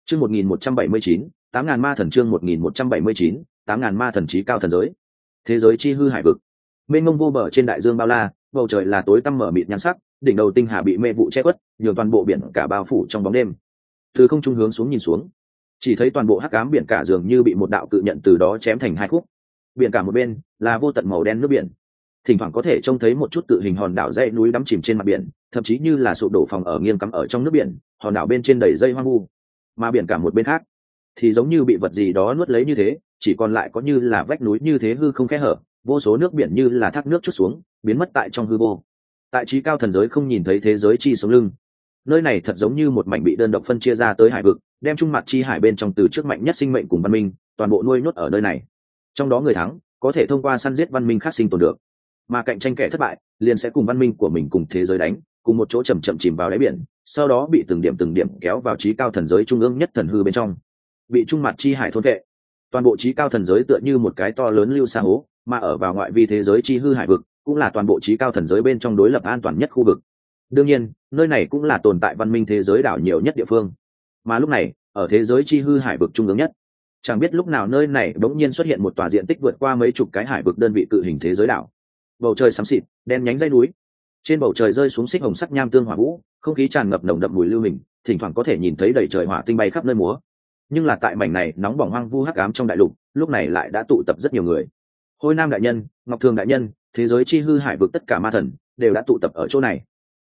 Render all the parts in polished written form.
Chương 1179, 8000 ma thần. Chương 1179, 8000 ma thần. Chí cao thần giới. Thế giới chi hư hải vực. Mênh mông vô bờ trên đại dương bao la, bầu trời là tối tăm mở mịt nhan sắc, đỉnh đầu tinh hà bị mê vụ che khuất, nhường toàn bộ biển cả bao phủ trong bóng đêm. Từ không trung hướng xuống nhìn xuống, chỉ thấy toàn bộ hắc ám biển cả dường như bị một đạo cự nhận từ đó chém thành hai khúc. Biển cả một bên là vô tận màu đen nước biển, thỉnh thoảng có thể trông thấy một chút cự hình hòn đảo dãy núi đắm chìm trên mặt biển, thậm chí như là sụp đổ phòng ở nghiêng cắm ở trong nước biển, hòn đảo bên trên đầy dây hoang vu. Mà biển cả một bên khác thì giống như bị vật gì đó nuốt lấy như thế, chỉ còn lại có như là vách núi như thế hư không khe hở, vô số nước biển như là thác nước trút xuống, biến mất tại trong hư vô. Tại chí cao thần giới không nhìn thấy thế giới chi sống lưng, nơi này thật giống như một mảnh bị đơn độc phân chia ra tới hải vực, đem trung mặt chi hải bên trong từ trước mạnh nhất sinh mệnh cùng văn minh toàn bộ nuôi nhốt ở nơi này. Trong đó người thắng có thể thông qua săn giết văn minh khác sinh tồn được, mà cạnh tranh kẻ thất bại liền sẽ cùng văn minh của mình cùng thế giới đánh, cùng một chỗ chậm chậm chìm vào đáy biển, sau đó bị từng điểm kéo vào chí cao thần giới trung ương nhất thần hư bên trong, bị trung mặt chi hải thôn vệ. Toàn bộ chí cao thần giới tựa như một cái to lớn lưu sa hố, mà ở vào ngoại vi thế giới chi hư hải vực cũng là toàn bộ chí cao thần giới bên trong đối lập an toàn nhất khu vực. Đương nhiên, nơi này cũng là tồn tại văn minh thế giới đảo nhiều nhất địa phương. Mà lúc này, ở thế giới chi hư hải vực trung ương nhất, chẳng biết lúc nào nơi này bỗng nhiên xuất hiện một tòa diện tích vượt qua mấy chục cái hải vực đơn vị cự hình thế giới đảo. Bầu trời xám xịt, đen nhánh dãy núi, trên bầu trời rơi xuống xích hồng sắc nham tương hỏa vũ, không khí tràn ngập nồng đậm mùi lưu hình, thỉnh thoảng có thể nhìn thấy đầy trời hỏa tinh bay khắp nơi múa. Nhưng là tại mảnh này nóng bỏng hoang vu hắc ám trong đại lục, lúc này lại đã tụ tập rất nhiều người. Hôi Nam đại nhân, Ngọc Thường đại nhân, thế giới chi hư hải vực tất cả ma thần đều đã tụ tập ở chỗ này.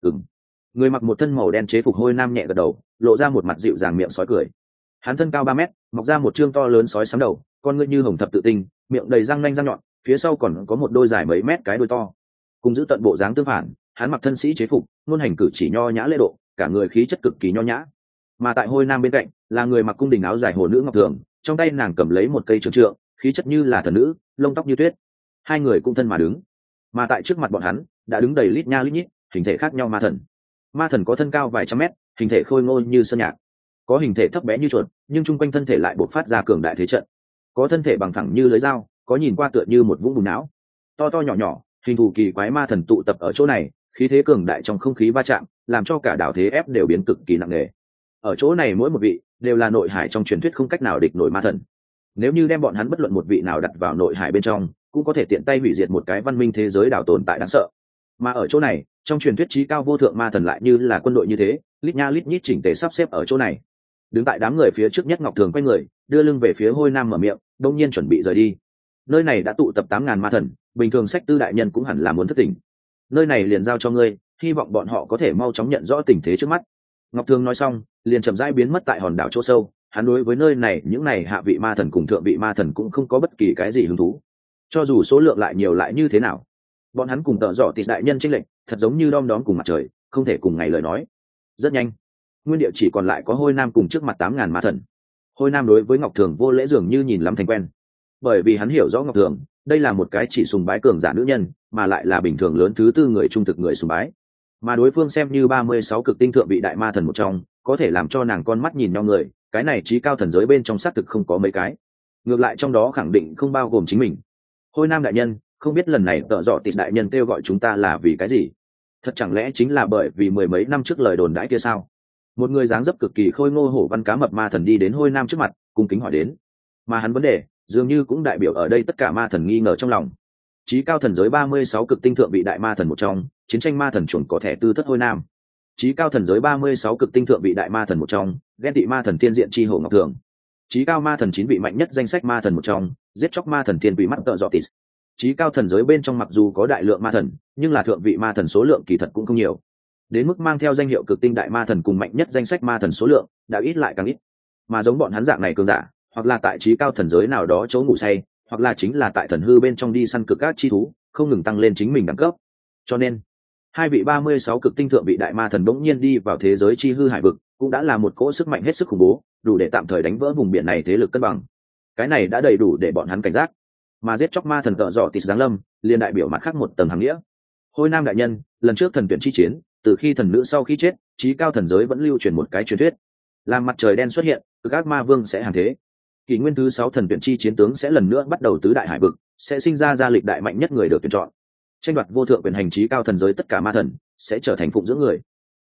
Người mặc một thân màu đen chế phục Hôi Nam nhẹ gật đầu, lộ ra một mặt dịu dàng miệng sói cười. Hắn thân cao 3 mét, mọc ra một trương to lớn sói sám đầu, con ngươi như hồng thập tự tinh, miệng đầy răng nanh răng nhọn, phía sau còn có một đôi dài mấy mét cái đuôi to. Cùng giữ tận bộ dáng tương phản, hắn mặc thân sĩ chế phục, ngôn hành cử chỉ nho nhã lễ độ, cả người khí chất cực kỳ nho nhã. Mà tại Hôi Nam bên cạnh là người mặc cung đình áo dài hồ nữ Ngọc Thường, trong tay nàng cầm lấy một cây trường trượng, khí chất như là thần nữ, lông tóc như tuyết. Hai người cũng thân mà đứng, mà tại trước mặt bọn hắn đã đứng đầy lít nha lít nhít hình thể khác nhau ma thần. Ma thần có thân cao vài trăm mét, hình thể khôi ngô như sơn nhạc, có hình thể thấp bé như chuột, nhưng chung quanh thân thể lại bộc phát ra cường đại thế trận. Có thân thể bằng phẳng như lưới dao, có nhìn qua tựa như một vũng bùn não. To to nhỏ nhỏ, hình thù kỳ quái ma thần tụ tập ở chỗ này, khí thế cường đại trong không khí va chạm, làm cho cả đảo thế ép đều biến cực kỳ nặng nề. Ở chỗ này mỗi một vị đều là nội hải trong truyền thuyết không cách nào địch nổi ma thần. Nếu như đem bọn hắn bất luận một vị nào đặt vào nội hải bên trong, cũng có thể tiện tay hủy diệt một cái văn minh thế giới đảo tồn tại đáng sợ. Mà ở chỗ này, trong truyền thuyết chí cao vô thượng ma thần lại như là quân đội như thế, lít nha lít nhít chỉnh tề sắp xếp ở chỗ này. Đứng tại đám người phía trước nhất Ngọc Thường quay người, đưa lưng về phía Hôi Nam mở miệng, đông nhiên chuẩn bị rời đi. Nơi này đã tụ tập 8000 ma thần, bình thường sách tư đại nhân cũng hẳn là muốn thức tỉnh. Nơi này liền giao cho ngươi, hy vọng bọn họ có thể mau chóng nhận rõ tình thế trước mắt. Ngọc Thường nói xong, liền chậm rãi biến mất tại hòn đảo chỗ sâu. Hắn đối với nơi này những này hạ vị ma thần cùng thượng vị ma thần cũng không có bất kỳ cái gì hứng thú. Cho dù số lượng lại nhiều lại như thế nào, bọn hắn cùng tợ dọ tịt đại nhân chênh lệch thật giống như đom đóm cùng mặt trời, không thể cùng ngày lời nói. Rất nhanh, nguyên địa chỉ còn lại có Hôi Nam cùng trước mặt 8000 ma thần. Hôi Nam đối với Ngọc Thường vô lễ dường như nhìn lắm thành quen, bởi vì hắn hiểu rõ Ngọc Thường đây là một cái chỉ sùng bái cường giả nữ nhân, mà lại là bình thường lớn thứ tư người trung thực người sùng bái. Mà đối phương xem như 36 cực tinh thượng vị đại ma thần một trong, có thể làm cho nàng con mắt nhìn nhau người, cái này chí cao thần giới bên trong xác thực không có mấy cái. Ngược lại trong đó khẳng định không bao gồm chính mình. Hôi Nam đại nhân, không biết lần này tợ dọ tịt đại nhân kêu gọi chúng ta là vì cái gì? Thật chẳng lẽ chính là bởi vì mười mấy năm trước lời đồn đãi kia sao? Một người dáng dấp cực kỳ khôi ngô hổ văn cá mập ma thần đi đến Hôi Nam trước mặt, cung kính hỏi đến. Mà hắn vấn đề dường như cũng đại biểu ở đây tất cả ma thần nghi ngờ trong lòng. Chí cao thần giới 36 cực tinh thượng vị đại ma thần một trong, chiến tranh ma thần chuẩn có thẻ tư thất Hôi Nam. Chí cao thần giới 36 cực tinh thượng vị đại ma thần một trong, ghen tị ma thần tiên diện chi hổ Ngọc Thường. Chí cao ma thần 9 vị mạnh nhất danh sách ma thần một trong, giết chóc ma thần tiên vị mắt tợ dọ tịt. Chí cao thần giới bên trong mặc dù có đại lượng ma thần, nhưng là thượng vị ma thần số lượng kỳ thật cũng không nhiều. Đến mức mang theo danh hiệu cực tinh đại ma thần cùng mạnh nhất danh sách ma thần số lượng đã ít lại càng ít. Mà giống bọn hắn dạng này cường giả, hoặc là tại chí cao thần giới nào đó chỗ ngủ say, hoặc là chính là tại thần hư bên trong đi săn cực các chi thú, không ngừng tăng lên chính mình đẳng cấp. Cho nên, hai vị 36 cực tinh thượng vị đại ma thần bỗng nhiên đi vào thế giới chi hư hải vực, cũng đã là một cỗ sức mạnh hết sức khủng bố, đủ để tạm thời đánh vỡ vùng biển này thế lực cân bằng. Cái này đã đầy đủ để bọn hắn cảnh giác. Mà giết chóc ma thần tợ dọ tịt giáng lâm, liền đại biểu mặt khác một tầng hàng nghĩa. Hôi Nam đại nhân, lần trước thần tuyển chi chiến, từ khi thần nữ sau khi chết, chí cao thần giới vẫn lưu truyền một cái truyền thuyết, làm mặt trời đen xuất hiện, cực ác ma vương sẽ hàng thế. Kỷ nguyên thứ 6 thần tuyển chi chiến tướng sẽ lần nữa bắt đầu tứ đại hải vực, sẽ sinh ra gia lịch đại mạnh nhất người được tuyển chọn. Tranh đoạt vô thượng quyền hành chí cao thần giới tất cả ma thần sẽ trở thành phụng dưỡng người.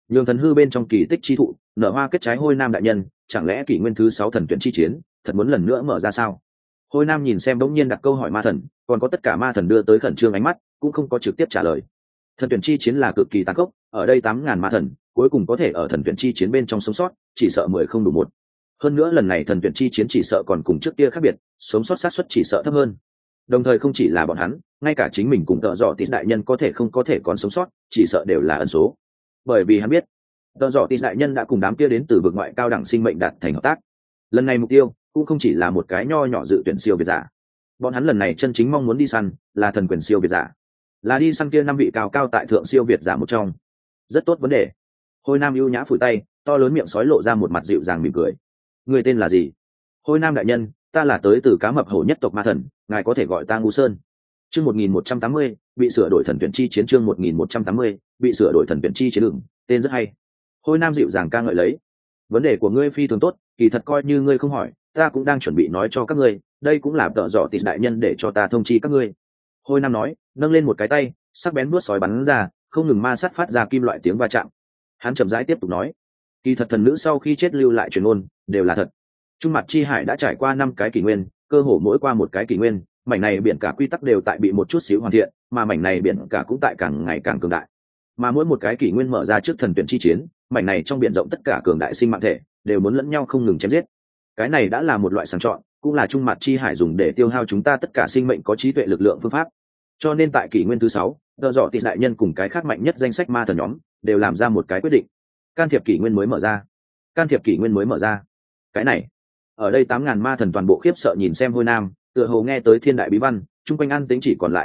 nhường thần hư bên trong kỳ tích chi thụ nở hoa kết trái hôi nam đại nhân, chẳng lẽ kỷ nguyên thứ 6 thần tuyển chi chiến thật muốn lần nữa mở ra sao? Hôi nam nhìn xem bỗng nhiên đặt câu hỏi ma thần, còn có tất cả ma thần đưa tới khẩn trương ánh mắt, cũng không có trực tiếp trả lời. Thần tuyển chi chiến là cực kỳ tàn khốc, ở đây 8.000 ma thần cuối cùng có thể ở thần tuyển chi chiến bên trong sống sót, chỉ sợ 10 không đủ một. Hơn nữa lần này thần tuyển chi chiến chỉ sợ còn cùng trước kia khác biệt, sống sót xác suất chỉ sợ thấp hơn. Đồng thời không chỉ là bọn hắn, ngay cả chính mình cùng Tợ Dọ Tịt đại nhân có thể còn sống sót, chỉ sợ đều là ẩn số. Bởi vì hắn biết, Tợ Dọ Tịt đại nhân đã cùng đám kia đến từ vực ngoại cao đẳng sinh mệnh đạt thành hợp tác. Lần này mục tiêu cũng không chỉ là một cái nho nhỏ dự tuyển siêu việt giả. Bọn hắn lần này chân chính mong muốn đi săn là thần quyền siêu việt giả, là đi săn kia 5 vị cao cao tại thượng siêu việt giả một trong. Rất tốt vấn đề. Hôi nam ưu nhã phủi tay, to lớn miệng sói lộ ra một mặt dịu dàng mỉm cười. Người tên là gì? Hôi nam đại nhân, ta là tới từ cá mập hổ nhất tộc ma thần, ngài có thể gọi ta Ngu Sơn. Chương 1180, bị sửa đổi thần tuyển chi chiến. Chương 1180, bị sửa đổi thần tuyển chi chiến. Tên rất hay. Hôi nam dịu dàng ca ngợi lấy. Vấn đề của ngươi phi thường tốt, kỳ thật coi như ngươi không hỏi, ta cũng đang chuẩn bị nói cho các ngươi, đây cũng là Tợ Dọ Tịt đại nhân để cho ta thông chi các ngươi. Hôi nam nói, nâng lên một cái tay, sắc bén nuốt sói bắn ra, không ngừng ma sát phát ra kim loại tiếng va chạm. Hắn chậm rãi tiếp tục nói, kỳ thật thần nữ sau khi chết lưu lại truyền ngôn đều là thật. Trung mặt chi hải đã trải qua 5 cái kỷ nguyên, cơ hồ mỗi qua một cái kỷ nguyên, mảnh này biển cả quy tắc đều tại bị một chút xíu hoàn thiện, mà mảnh này biển cả cũng tại càng ngày càng cường đại. Mà mỗi một cái kỷ nguyên mở ra trước thần tuyển chi chiến, mảnh này trong biển rộng tất cả cường đại sinh mạng thể đều muốn lẫn nhau không ngừng chém giết. Cái này đã là một loại sàng chọn, cũng là trung mặt chi hải dùng để tiêu hao chúng ta tất cả sinh mệnh có trí tuệ lực lượng phương pháp. Cho nên tại kỷ nguyên thứ 6, Tợ Dọ Tịt đại nhân cùng cái khác mạnh nhất danh sách ma thần nhóm đều làm ra một cái quyết định. Can thiệp kỷ nguyên mới mở ra. Can thiệp kỷ nguyên mới mở ra. Cái này, ở đây 8.000 ma thần toàn bộ khiếp sợ nhìn xem Hôi Nam, tựa hồ nghe tới thiên đại bí văn, chung quanh an tĩnh chỉ còn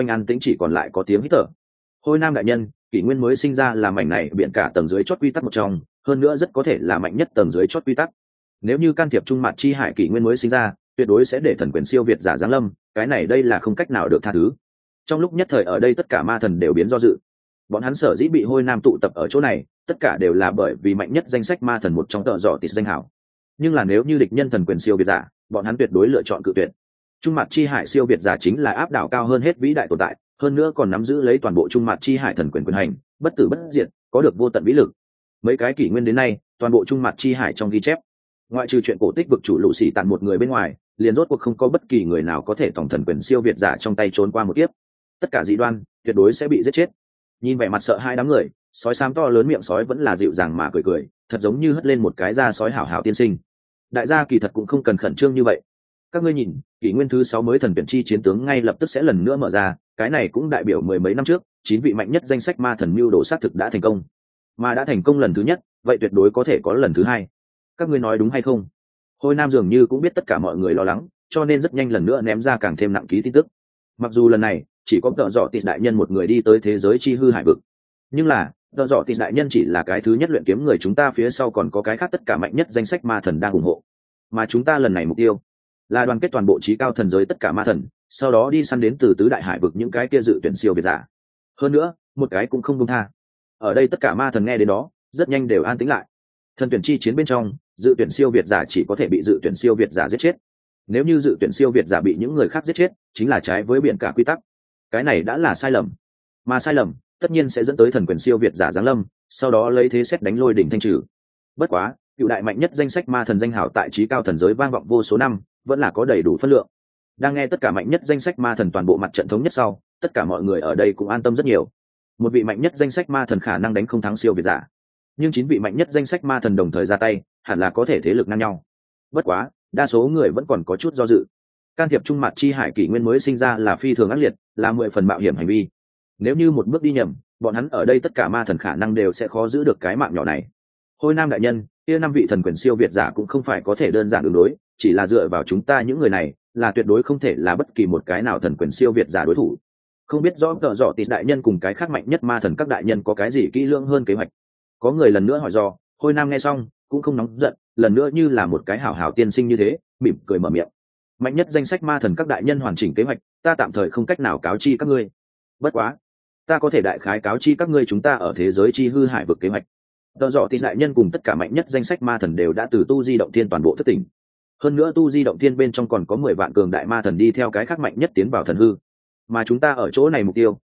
lại có tiếng hít thở. Hôi Nam đại nhân, kỷ nguyên mới sinh ra là mảnh này biển cả tầng dưới chót quy tắc một trong, hơn nữa rất có thể là mạnh nhất tầng dưới chót quy tắc. Nếu như can thiệp trung mặt chi hải kỷ nguyên mới sinh ra, tuyệt đối sẽ để thần quyền siêu việt giả giáng lâm, cái này đây là không cách nào được tha thứ. Trong lúc nhất thời ở đây tất cả ma thần đều biến do dự. Bọn hắn sở dĩ bị Hôi Nam tụ tập ở chỗ này, tất cả đều là bởi vì mạnh nhất danh sách ma thần một trong Tợ Dọ Tịt danh hảo. Nhưng là nếu như địch nhân thần quyền siêu việt giả, bọn hắn tuyệt đối lựa chọn cự tuyệt. Trung mặt chi hải siêu việt giả chính là áp đảo cao hơn hết vĩ đại tồn tại, hơn nữa còn nắm giữ lấy toàn bộ trung mặt chi hải thần quyền quyền hành, bất tử bất diệt, có được vô tận vĩ lực. Mấy cái kỷ nguyên đến nay, toàn bộ trung mặt chi hải trong ghi chép, ngoại trừ chuyện cổ tích vực chủ Lũ Xỉ Tàn một người bên ngoài, liền rốt cuộc không có bất kỳ người nào có thể tổng thần quyền siêu việt giả trong tay trốn qua một kiếp. Tất cả dị đoan tuyệt đối sẽ bị giết chết. Nhìn vẻ mặt sợ hai đám người, sói xám to lớn miệng sói vẫn là dịu dàng mà cười cười, thật giống như hất lên một cái da sói hảo hảo tiên sinh. Đại gia kỳ thật cũng không cần khẩn trương như vậy. Các ngươi nhìn, kỷ nguyên thứ 6 mới thần tuyển chi chiến tướng ngay lập tức sẽ lần nữa mở ra, cái này cũng đại biểu 10 mấy năm trước 9 vị mạnh nhất danh sách ma thần mưu đồ sát thực đã thành công. Mà đã thành công lần thứ nhất, vậy tuyệt đối có thể có lần thứ hai. Các ngươi nói đúng hay không? Hôi Nam dường như cũng biết tất cả mọi người lo lắng, cho nên rất nhanh lần nữa ném ra càng thêm nặng ký tin tức. Mặc dù lần này chỉ có Tợ Dọ Tịt đại nhân một người đi tới thế giới chi hư hải vực, nhưng là Tợ Dọ Tịt đại nhân chỉ là cái thứ nhất luyện kiếm người, chúng ta phía sau còn có cái khác tất cả mạnh nhất danh sách ma thần đang ủng hộ. Mà chúng ta lần này mục tiêu là đoàn kết toàn bộ trí cao thần giới tất cả ma thần, sau đó đi săn đến từ tứ đại hải vực những cái kia dự tuyển siêu việt giả. Hơn nữa, một cái cũng không buông tha. Ở đây tất cả ma thần nghe đến đó, rất nhanh đều an tĩnh lại. Thần tuyển chi chiến bên trong, dự tuyển siêu việt giả chỉ có thể bị dự tuyển siêu việt giả giết chết. Nếu như dự tuyển siêu việt giả bị những người khác giết chết, chính là trái với biển cả quy tắc. Cái này đã là sai lầm. Mà sai lầm, tất nhiên sẽ dẫn tới thần quyền siêu việt giả giáng lâm, sau đó lấy thế xét đánh lôi đỉnh thanh trừ. Bất quá, cựu đại mạnh nhất danh sách ma thần danh hảo tại trí cao thần giới vang vọng vô số năm, vẫn là có đầy đủ phân lượng. Đang nghe tất cả mạnh nhất danh sách ma thần toàn bộ mặt trận thống nhất sau, tất cả mọi người ở đây cũng an tâm rất nhiều. Một vị mạnh nhất danh sách ma thần khả năng đánh không thắng siêu việt giả, nhưng 9 vị mạnh nhất danh sách ma thần đồng thời ra tay, hẳn là có thể thế lực ngang nhau. Bất quá, đa số người vẫn còn có chút do dự. Can thiệp trung mặt chi hải kỷ nguyên mới sinh ra là phi thường ác liệt, là 10 phần mạo hiểm hành vi. Nếu như một bước đi nhầm, bọn hắn ở đây tất cả ma thần khả năng đều sẽ khó giữ được cái mạng nhỏ này. Hôi Nam đại nhân, kia 5 vị thần quyền siêu việt giả cũng không phải có thể đơn giản ứng đối, chỉ là dựa vào chúng ta những người này, là tuyệt đối không thể là bất kỳ một cái nào thần quyền siêu việt giả đối thủ. Không biết rõ Tợ Dọ Tịt đại nhân cùng cái khác mạnh nhất ma thần các đại nhân có cái gì kỹ lưỡng hơn kế hoạch. Có người lần nữa hỏi do, Hôi Nam nghe xong cũng không nóng giận, lần nữa như là một cái hảo hảo tiên sinh như thế, mỉm cười mở miệng. Mạnh nhất danh sách ma thần các đại nhân hoàn chỉnh kế hoạch, ta tạm thời không cách nào cáo chi các ngươi. Bất quá, ta có thể đại khái cáo chi các ngươi chúng ta ở thế giới chi hư hải vực kế hoạch. Tợ Dọ Tịt đại nhân cùng tất cả mạnh nhất danh sách ma thần đều đã từ tu di động thiên toàn bộ thất tỉnh. Hơn nữa tu di động thiên bên trong còn có 10 vạn cường đại ma thần đi theo cái khác mạnh nhất tiến vào thần hư. Mà chúng ta ở chỗ này mục tiêu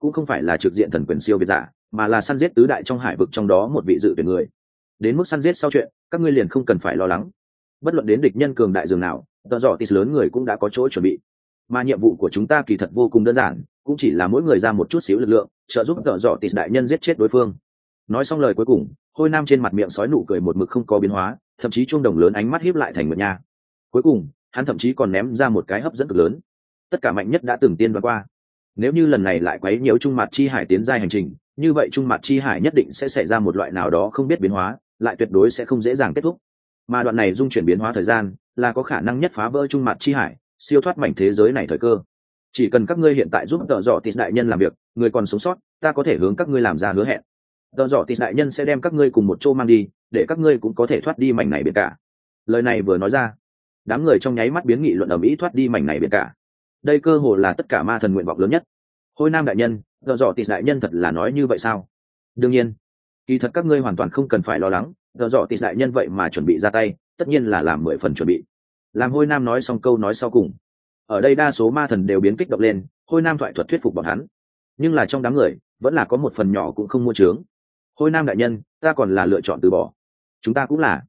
cũng không phải là trực diện thần quyền siêu việt giả, mà là săn giết tứ đại trong hải vực trong đó một vị dự tuyển người. Đến mức săn giết sau chuyện, các ngươi liền không cần phải lo lắng. Bất luận đến địch nhân cường đại dường nào, tợ dọ tịt lớn người cũng đã có chỗ chuẩn bị. Mà nhiệm vụ của chúng ta kỳ thật vô cùng đơn giản, cũng chỉ là mỗi người ra một chút xíu lực lượng, trợ giúp tợ dọ tịt đại nhân giết chết đối phương. Nói xong lời cuối cùng, Hôi Nam trên mặt miệng sói nụ cười một mực không có biến hóa, thậm chí chuông đồng lớn ánh mắt híp lại thành một nha. Cuối cùng, hắn thậm chí còn ném ra một cái hấp dẫn cực lớn. Tất cả mạnh nhất đã từng tiên đoán qua. Nếu như lần này lại quấy nhiễu Trung Mạt Chi Hải tiến giai hành trình, như vậy Trung Mạt Chi Hải nhất định sẽ xảy ra một loại nào đó không biết biến hóa, lại tuyệt đối sẽ không dễ dàng kết thúc. Mà đoạn này dung chuyển biến hóa thời gian, là có khả năng nhất phá vỡ Trung Mạt Chi Hải, siêu thoát mảnh thế giới này thời cơ. Chỉ cần các ngươi hiện tại giúp tợ dọ tịt đại nhân làm việc, người còn sống sót, ta có thể hướng các ngươi làm ra hứa hẹn. Tợ dọ tịt đại nhân sẽ đem các ngươi cùng một chỗ mang đi, để các ngươi cũng có thể thoát đi mảnh này biển cả. Lời này vừa nói ra, đám người trong nháy mắt biến nghị luận ầm ĩ thoát đi mảnh này biển cả. Đây cơ hồ là tất cả ma thần nguyện vọng lớn nhất. Hôi Nam đại nhân, tợ dọ tịt đại nhân thật là nói như vậy sao? Đương nhiên, kỳ thật các ngươi hoàn toàn không cần phải lo lắng, tợ dọ tịt đại nhân vậy mà chuẩn bị ra tay, tất nhiên là làm 10 phần chuẩn bị. Làm Hôi Nam nói xong câu nói sau cùng, ở đây đa số ma thần đều biến kích động lên. Hôi Nam thoại thuật thuyết phục bọn hắn, nhưng là trong đám người vẫn là có một phần nhỏ cũng không mua trướng. Hôi Nam đại nhân, ta còn là lựa chọn từ bỏ. Chúng ta cũng là.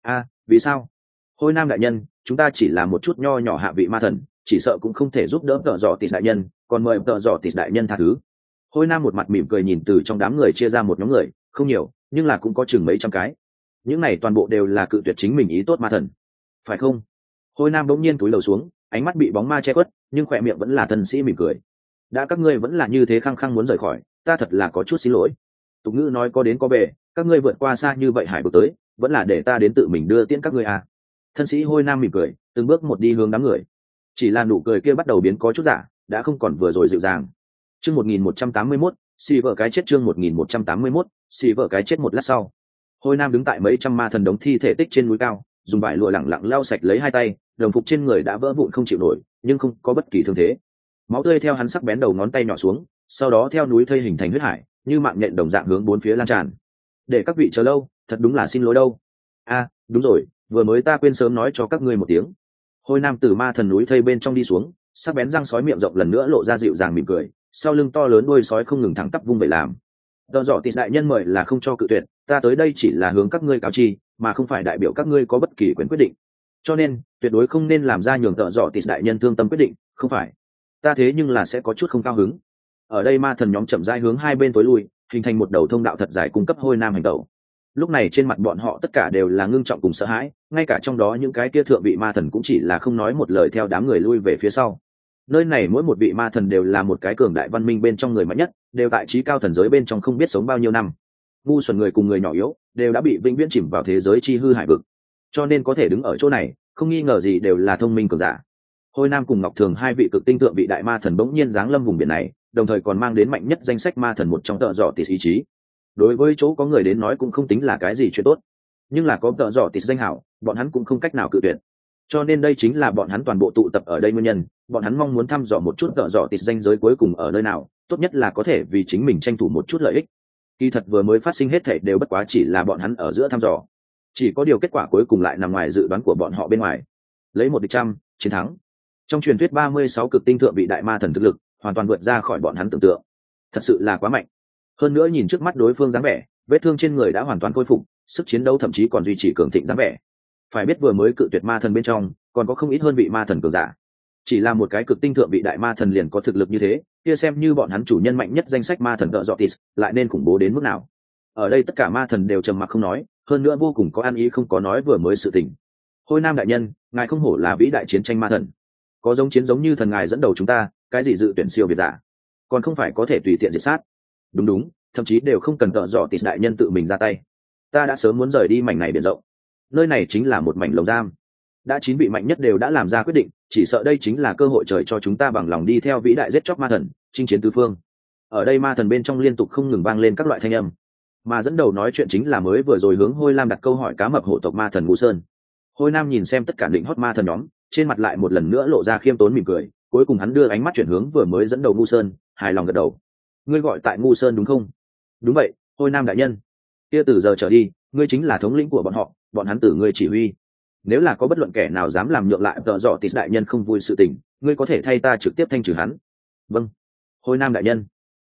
Vì sao? Hôi Nam đại nhân, chúng ta chỉ là một chút nho nhỏ hạ vị ma thần, chỉ sợ cũng không thể giúp đỡ tợ dọ tịt đại nhân, còn mời tợ dọ tịt đại nhân tha thứ. Hôi Nam một mặt mỉm cười nhìn từ trong đám người chia ra một nhóm người, không nhiều, nhưng là cũng có chừng mấy trăm cái. Những này toàn bộ đều là cự tuyệt chính mình ý tốt ma thần, phải không? Hôi Nam bỗng nhiên túi lầu xuống, ánh mắt bị bóng ma che khuất, nhưng khỏe miệng vẫn là thân sĩ mỉm cười. Đã các ngươi vẫn là như thế khăng khăng muốn rời khỏi, ta thật là có chút xin lỗi. Tục ngữ nói có đến có về, các ngươi vượt qua xa như vậy hải vực tới, vẫn là để ta đến tự mình đưa tiễn các ngươi à? Thân sĩ Hôi Nam mỉm cười, từng bước một đi hướng đám người. Chỉ là nụ cười kia bắt đầu biến có chút giả, đã không còn vừa rồi dịu dàng. Chương 1181, xì vợ cái chết. Chương 1181, xì vợ cái chết. Một lát sau, Hôi Nam đứng tại mấy trăm ma thần đống thi thể tích trên núi cao, dùng vải lụa lẳng lặng lau sạch lấy hai tay, đồng phục trên người đã vỡ vụn không chịu nổi, nhưng không có bất kỳ thương thế. Máu tươi theo hắn sắc bén đầu ngón tay nhỏ xuống, sau đó theo núi thây hình thành huyết hải, như mạng nhện đồng dạng hướng bốn phía lan tràn. Để các vị chờ lâu, thật đúng là xin lỗi đâu. Đúng rồi, vừa mới ta quên sớm nói cho các ngươi một tiếng. Hôi Nam từ ma thần núi thây bên trong đi xuống, sắc bén răng sói miệng rộng lần nữa lộ ra dịu dàng mỉm cười, sau lưng to lớn đuôi sói không ngừng thẳng tắp vung vẩy làm. Tợ dọ tịt đại nhân mời là không cho cự tuyệt, ta tới đây chỉ là hướng các ngươi cáo chi, mà không phải đại biểu các ngươi có bất kỳ quyền quyết định. Cho nên tuyệt đối không nên làm ra nhường tợ dọ tịt đại nhân thương tâm quyết định, không phải. Ta thế nhưng là sẽ có chút không cao hứng. Ở đây ma thần nhóm chậm rãi hướng hai bên tối lui, hình thành một đầu thông đạo thật dài cung cấp Hôi Nam hành tẩu. Lúc này trên mặt bọn họ tất cả đều là ngưng trọng cùng sợ hãi, ngay cả trong đó những cái kia thượng vị ma thần cũng chỉ là không nói một lời theo đám người lui về phía sau. Nơi này mỗi một vị ma thần đều là một cái cường đại văn minh bên trong người mạnh nhất, đều tại trí cao thần giới bên trong không biết sống bao nhiêu năm. Ngu xuẩn người cùng người nhỏ yếu đều đã bị vĩnh viễn chìm vào thế giới chi hư hải vực, cho nên có thể đứng ở chỗ này không nghi ngờ gì đều là thông minh cường giả. Hôi Nam cùng Ngọc Thường hai vị cực tinh thượng vị đại ma thần bỗng nhiên giáng lâm vùng biển này, đồng thời còn mang đến mạnh nhất danh sách ma thần một trong tợ dọ tịt ý chí. Đối với chỗ có người đến nói cũng không tính là cái gì chuyện tốt, nhưng là có tợ dọ tịt danh hảo, bọn hắn cũng không cách nào cự tuyệt. Cho nên đây chính là bọn hắn toàn bộ tụ tập ở đây nguyên nhân. Bọn hắn mong muốn thăm dò một chút tợ dọ tịt danh giới cuối cùng ở nơi nào, tốt nhất là có thể vì chính mình tranh thủ một chút lợi ích. Kỳ thật vừa mới phát sinh hết thảy đều bất quá chỉ là bọn hắn ở giữa thăm dò, chỉ có điều kết quả cuối cùng lại nằm ngoài dự đoán của bọn họ bên ngoài. Lấy 1-100 chiến thắng. Trong truyền thuyết 36 cực tinh thượng vị đại ma thần thực lực hoàn toàn vượt ra khỏi bọn hắn tưởng tượng, thật sự là quá mạnh. Hơn nữa nhìn trước mắt đối phương dáng vẻ, vết thương trên người đã hoàn toàn khôi phục, sức chiến đấu thậm chí còn duy trì cường thịnh dáng vẻ. Phải biết vừa mới cự tuyệt ma thần bên trong còn có không ít hơn vị ma thần cường giả, chỉ là một cái cực tinh thượng vị đại ma thần liền có thực lực như thế, kia xem như bọn hắn chủ nhân mạnh nhất danh sách ma thần tợ dọ tịt lại nên khủng bố đến mức nào. Ở đây tất cả ma thần đều trầm mặc không nói, hơn nữa vô cùng có ăn ý không có nói vừa mới sự tình. Hôi Nam đại nhân, ngài không hổ là vĩ đại chiến tranh ma thần, có giống chiến giống như thần ngài dẫn đầu chúng ta, cái gì dự tuyển siêu việt giả, còn không phải có thể tùy tiện diệt sát. Đúng, thậm chí đều không cần tợ dọ tịt đại nhân tự mình ra tay, ta đã sớm muốn rời đi mảnh này biển rộng. Nơi này chính là một mảnh lồng giam, đã 9 vị mạnh nhất đều đã làm ra quyết định, chỉ sợ đây chính là cơ hội trời cho chúng ta bằng lòng đi theo vĩ đại giết chóc ma thần, chinh chiến tứ phương. Ở đây ma thần bên trong liên tục không ngừng vang lên các loại thanh âm, mà dẫn đầu nói chuyện chính là mới vừa rồi hướng Hôi Lam đặt câu hỏi cá mập hộ tộc ma thần Ngũ Sơn. Hôi Nam nhìn xem tất cả định hót ma thần nhóm, trên mặt lại một lần nữa lộ ra khiêm tốn mỉm cười, cuối cùng hắn đưa ánh mắt chuyển hướng vừa mới dẫn đầu Ngũ Sơn, hài lòng gật đầu. Ngươi gọi tại Ngũ Sơn đúng không? Đúng vậy, Hôi Nam đại nhân. Kia từ giờ trở đi, ngươi chính là thống lĩnh của bọn họ, bọn hắn từ ngươi chỉ huy. Nếu là có bất luận kẻ nào dám làm nhượng lại tợ dọ tịt đại nhân không vui sự tình, ngươi có thể thay ta trực tiếp thanh trừ hắn. Vâng, Hôi Nam đại nhân.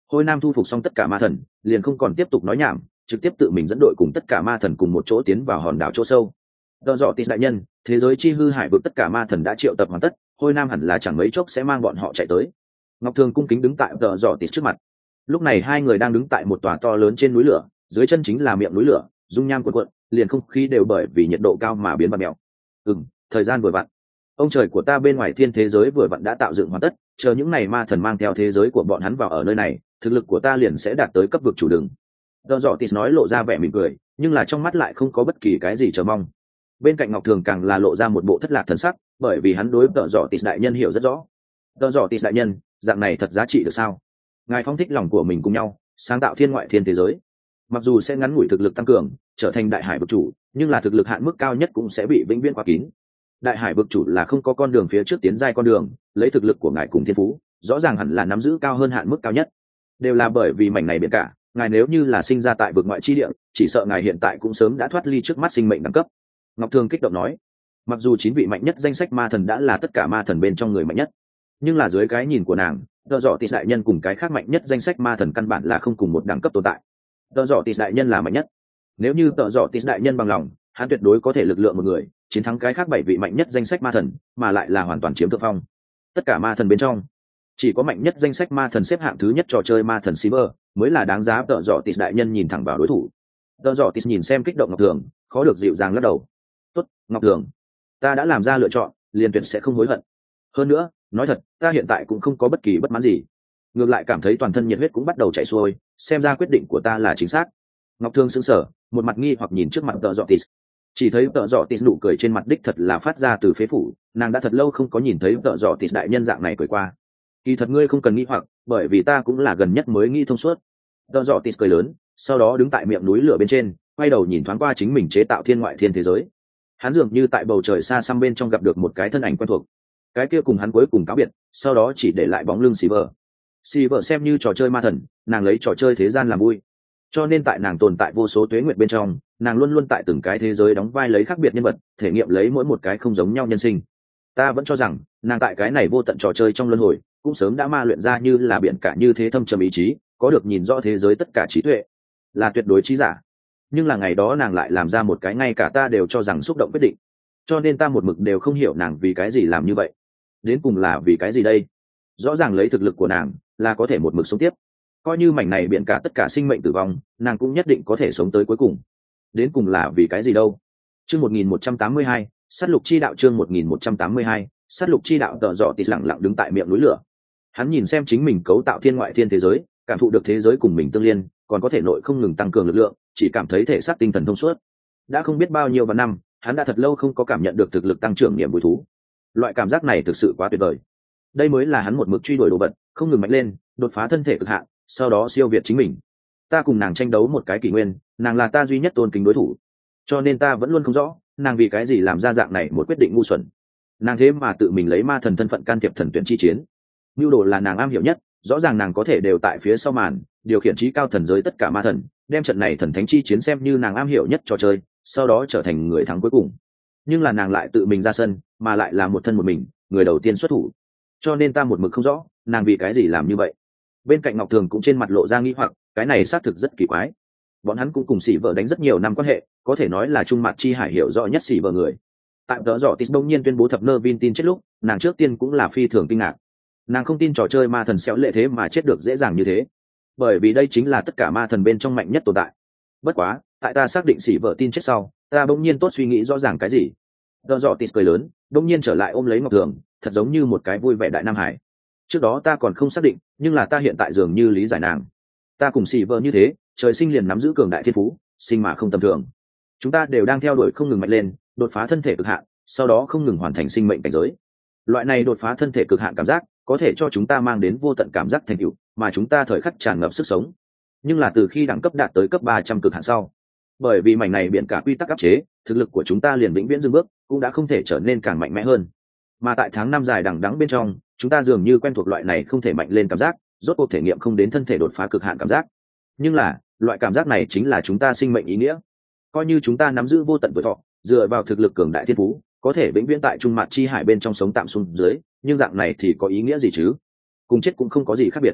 Hôi Nam thu phục xong tất cả ma thần, liền không còn tiếp tục nói nhảm, trực tiếp tự mình dẫn đội cùng tất cả ma thần cùng một chỗ tiến vào hòn đảo chỗ sâu. Đo dọ tịt đại nhân, thế giới chi hư hải vực tất cả ma thần đã triệu tập hoàn tất, Hôi Nam hẳn là chẳng mấy chốc sẽ mang bọn họ chạy tới. Ngọc Thường cung kính đứng tại Đo dọ tịt trước mặt. Lúc này hai người đang đứng tại một tòa to lớn trên núi lửa, dưới chân chính là miệng núi lửa, dung nham cuộn cuộn, liền không khí đều bởi vì nhiệt độ cao mà biến vặn mèo. Thời gian vừa vặn. Ông trời của ta bên ngoài thiên thế giới vừa vặn đã tạo dựng hoàn tất, chờ những này ma thần mang theo thế giới của bọn hắn vào ở nơi này, thực lực của ta liền sẽ đạt tới cấp vực chủ đường. Đo dọ tịt nói lộ ra vẻ mỉm cười, nhưng là trong mắt lại không có bất kỳ cái gì chờ mong. Bên cạnh Ngọc Thường càng là lộ ra một bộ thất lạc thần sắc, bởi vì hắn đối Đo dọ tịt đại nhân hiểu rất rõ. Đo dọ tịt đại nhân, dạng này thật giá trị được sao? Ngài phong thích lòng của mình cùng nhau, sáng tạo thiên ngoại thiên thế giới. Mặc dù sẽ ngắn ngủi thực lực tăng cường, trở thành đại hải vực chủ, nhưng là thực lực hạn mức cao nhất cũng sẽ bị vĩnh viễn khóa kín. Đại hải vực chủ là không có con đường phía trước tiến giai con đường, lấy thực lực của ngài cùng thiên phú, rõ ràng hẳn là nắm giữ cao hơn hạn mức cao nhất. Đều là bởi vì mảnh này biển cả, ngài nếu như là sinh ra tại vực ngoại chi địa, chỉ sợ ngài hiện tại cũng sớm đã thoát ly trước mắt sinh mệnh đẳng cấp. Ngọc Thường kích động nói, mặc dù 9 vị mạnh nhất danh sách ma thần đã là tất cả ma thần bên trong người mạnh nhất, nhưng là dưới cái nhìn của nàng, Đo dọ tịt đại nhân cùng cái khác mạnh nhất danh sách ma thần căn bản là không cùng một đẳng cấp tồn tại. Đo dọ tịt đại nhân là mạnh nhất. Nếu như Đo dọ tịt đại nhân bằng lòng, hắn tuyệt đối có thể lực lượng một người chiến thắng cái khác 7 vị mạnh nhất danh sách ma thần, mà lại là hoàn toàn chiếm thượng phong. Tất cả ma thần bên trong, chỉ có mạnh nhất danh sách ma thần xếp hạng thứ nhất trò chơi ma thần Silver mới là đáng giá Đo dọ tịt đại nhân nhìn thẳng vào đối thủ. Đo dọ tịt nhìn xem kích động Ngọc Thường, khó được dịu dàng lắc đầu. Tốt, Ngọc Thường, ta đã làm ra lựa chọn, liền tuyệt sẽ không hối hận. Hơn nữa, nói thật, ta hiện tại cũng không có bất kỳ bất mãn gì, ngược lại cảm thấy toàn thân nhiệt huyết cũng bắt đầu chảy xuôi, xem ra quyết định của ta là chính xác. Ngọc Thương sững sờ, một mặt nghi hoặc nhìn trước mặt Đo dọ tịt. Chỉ thấy Đo dọ tịt nụ cười trên mặt đích thật là phát ra từ phế phủ, nàng đã thật lâu không có nhìn thấy Đo dọ tịt đại nhân dạng này cười qua. Kỳ thật ngươi không cần nghi hoặc, bởi vì ta cũng là gần nhất mới nghĩ thông suốt. Đo dọ tịt cười lớn, sau đó đứng tại miệng núi lửa bên trên, quay đầu nhìn thoáng qua chính mình chế tạo thiên ngoại thiên thế giới. Hắn dường như tại bầu trời xa xăm bên trong gặp được một cái thân ảnh quen thuộc. Cái kia cùng hắn cuối cùng cáo biệt, sau đó chỉ để lại bóng lưng Silver. Silver xem như trò chơi ma thần, nàng lấy trò chơi thế gian làm vui, cho nên tại nàng tồn tại vô số tuế nguyệt bên trong, nàng luôn luôn tại từng cái thế giới đóng vai lấy khác biệt nhân vật, thể nghiệm lấy mỗi một cái không giống nhau nhân sinh. Ta vẫn cho rằng nàng tại cái này vô tận trò chơi trong luân hồi cũng sớm đã ma luyện ra như là biển cả như thế thâm trầm ý chí, có được nhìn rõ thế giới tất cả trí tuệ, là tuyệt đối trí giả. Nhưng là ngày đó nàng lại làm ra một cái ngay cả ta đều cho rằng xúc động quyết định, cho nên ta một mực đều không hiểu nàng vì cái gì làm như vậy. Đến cùng là vì cái gì đây? Rõ ràng lấy thực lực của nàng là có thể một mực sống tiếp, coi như mảnh này biển cả tất cả sinh mệnh tử vong, nàng cũng nhất định có thể sống tới cuối cùng. Đến cùng là vì cái gì đâu? Chương 1182, sát lục chi đạo. Chương 1182, sát lục chi đạo. Đo dọ tịt lặng lặng đứng tại miệng núi lửa. Hắn nhìn xem chính mình cấu tạo thiên ngoại thiên thế giới, cảm thụ được thế giới cùng mình tương liên, còn có thể nội không ngừng tăng cường lực lượng, chỉ cảm thấy thể xác tinh thần thông suốt. Đã không biết bao nhiêu và năm, hắn đã thật lâu không có cảm nhận được thực lực tăng trưởng niềm vui thú. Loại cảm giác này thực sự quá tuyệt vời. Đây mới là hắn một mực truy đuổi đồ vật, không ngừng mạnh lên, đột phá thân thể cực hạn, sau đó siêu việt chính mình. Ta cùng nàng tranh đấu một cái kỷ nguyên, nàng là ta duy nhất tôn kính đối thủ, cho nên ta vẫn luôn không rõ nàng vì cái gì làm ra dạng này một quyết định ngu xuẩn. Nàng thế mà tự mình lấy ma thần thân phận can thiệp thần tuyển chi chiến. Nhu đồ là nàng am hiểu nhất, rõ ràng nàng có thể đều tại phía sau màn điều khiển trí cao thần giới tất cả ma thần, đem trận này thần thánh chi chiến xem như nàng am hiểu nhất trò chơi, sau đó trở thành người thắng cuối cùng. Nhưng là nàng lại tự mình ra sân, mà lại là một thân một mình, người đầu tiên xuất thủ, cho nên ta một mực không rõ nàng vì cái gì làm như vậy. Bên cạnh Ngọc Thường cũng trên mặt lộ ra nghi hoặc, cái này xác thực rất kỳ quái. Bọn hắn cũng cùng xỉ vợ đánh rất nhiều năm quan hệ, có thể nói là trung mặt chi hải hiểu rõ nhất xỉ vợ người. Tại Đo dọ tịt đông nhiên tuyên bố thập nơ vin tin chết lúc, nàng trước tiên cũng là phi thường kinh ngạc. Nàng không tin trò chơi ma thần xéo lệ thế mà chết được dễ dàng như thế, bởi vì đây chính là tất cả ma thần bên trong mạnh nhất tồn tại. Bất quá, tại ta xác định xỉ vợ tin chết sau, ta bỗng nhiên tốt suy nghĩ rõ ràng cái gì. Đo dọ tịt cười lớn, bỗng nhiên trở lại ôm lấy Ngọc Thường, thật giống như một cái vui vẻ đại nam hải. Trước đó ta còn không xác định, nhưng là ta hiện tại dường như lý giải nàng. Ta cùng xỉ vợ như thế, trời sinh liền nắm giữ cường đại thiên phú, sinh mà không tầm thường. Chúng ta đều đang theo đuổi không ngừng mạnh lên, đột phá thân thể cực hạn, sau đó không ngừng hoàn thành sinh mệnh cảnh giới. Loại này đột phá thân thể cực hạn cảm giác có thể cho chúng ta mang đến vô tận cảm giác thành tựu, mà chúng ta thời khắc tràn ngập sức sống. Nhưng là từ khi đẳng cấp đạt tới cấp 300 cực hạn sau, bởi vì mảnh này biển cả quy tắc áp chế, thực lực của chúng ta liền vĩnh viễn dừng bước, cũng đã không thể trở nên càng mạnh mẽ hơn. Mà tại tháng năm dài đằng đẵng bên trong, chúng ta dường như quen thuộc loại này không thể mạnh lên cảm giác, rốt cuộc thể nghiệm không đến thân thể đột phá cực hạn cảm giác. Nhưng là, loại cảm giác này chính là chúng ta sinh mệnh ý nghĩa. Coi như chúng ta nắm giữ vô tận tuổi thọ, dựa vào thực lực cường đại thiên phú, có thể vĩnh viễn tại trung mạn chi hải bên trong sống tạm xuống dưới, nhưng dạng này thì có ý nghĩa gì chứ? Cùng chết cũng không có gì khác biệt.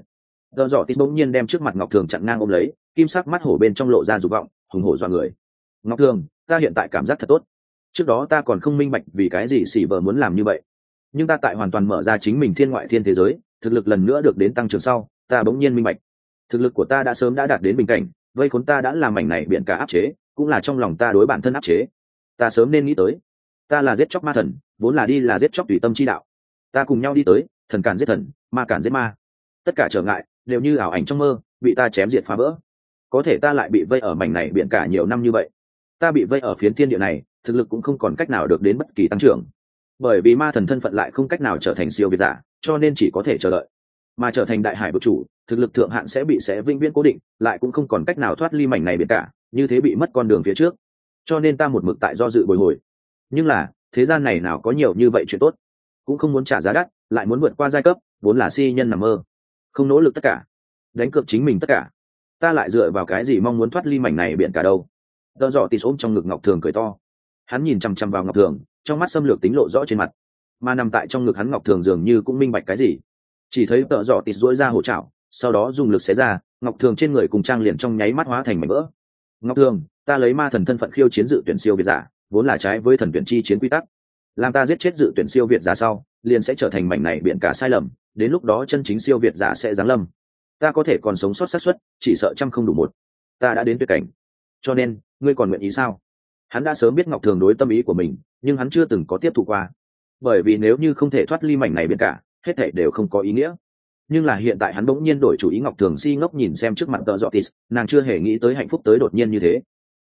Đờ dọ tít bỗng nhiên đem trước mặt Ngọc Thường chặn ngang ôm lấy, kim sắc mắt hổ bên trong lộ ra dục vọng, hùng hổ dọa người. Ngọc Thường, ta hiện tại cảm giác thật tốt. Trước đó ta còn không minh bạch vì cái gì xỉ vợ muốn làm như vậy, nhưng ta tại hoàn toàn mở ra chính mình thiên ngoại thiên thế giới, thực lực lần nữa được đến tăng trưởng sau, ta bỗng nhiên minh bạch, thực lực của ta đã sớm đã đạt đến bình cảnh, vây khốn ta đã làm mảnh này biển cả áp chế, cũng là trong lòng ta đối bản thân áp chế. Ta sớm nên nghĩ tới, ta là giết chóc ma thần, vốn là đi là giết chóc tùy tâm chi đạo. Ta cùng nhau đi tới, thần cản giết thần, ma cản giết ma, tất cả trở ngại đều như ảo ảnh trong mơ, bị ta chém diệt phá vỡ. Có thể ta lại bị vây ở mảnh này biển cả nhiều năm như vậy, ta bị vây ở phiến thiên địa này, thực lực cũng không còn cách nào được đến bất kỳ tăng trưởng, bởi vì ma thần thân phận lại không cách nào trở thành siêu việt giả, cho nên chỉ có thể chờ đợi. Mà trở thành đại hải vực chủ, thực lực thượng hạn sẽ vĩnh viễn cố định, lại cũng không còn cách nào thoát ly mảnh này biển cả, như thế bị mất con đường phía trước. Cho nên ta một mực tại do dự bồi hồi. Nhưng là thế gian này nào có nhiều như vậy chuyện tốt, cũng không muốn trả giá đắt, lại muốn vượt qua giai cấp, vốn là si nhân nằm mơ, không nỗ lực tất cả, đánh cược chính mình tất cả, ta lại dựa vào cái gì mong muốn thoát ly mảnh này biển cả đâu? Đỡ dọ tít ôm trong ngực Ngọc Thường cười to, hắn nhìn chằm chằm vào Ngọc Thường, trong mắt xâm lược tính lộ rõ trên mặt, mà nằm tại trong ngực hắn Ngọc Thường dường như cũng minh bạch cái gì. Chỉ thấy Đỡ dọ tít duỗi ra hổ chảo, sau đó dùng lực xé ra, Ngọc Thường trên người cùng trang liền trong nháy mắt hóa thành mảnh vỡ. Ngọc Thường, ta lấy ma thần thân phận khiêu chiến dự tuyển siêu việt giả, vốn là trái với thần tuyển chi chiến quy tắc. Làm ta giết chết dự tuyển siêu việt giả sau, liền sẽ trở thành mảnh này biển cả sai lầm, đến lúc đó chân chính siêu việt giả sẽ giáng lâm. Ta có thể còn sống sót xác suất chỉ sợ trăm không đủ một. Ta đã đến tuyệt cảnh, cho nên ngươi còn nguyện ý sao? Hắn đã sớm biết Ngọc Thường đối tâm ý của mình, nhưng hắn chưa từng có tiếp thụ qua, bởi vì nếu như không thể thoát ly mảnh này biển cả, hết thảy đều không có ý nghĩa. Nhưng là hiện tại hắn bỗng nhiên đổi chủ ý. Ngọc Thường si ngốc nhìn xem trước mặt Đỡ dọ tít, nàng chưa hề nghĩ tới hạnh phúc tới đột nhiên như thế.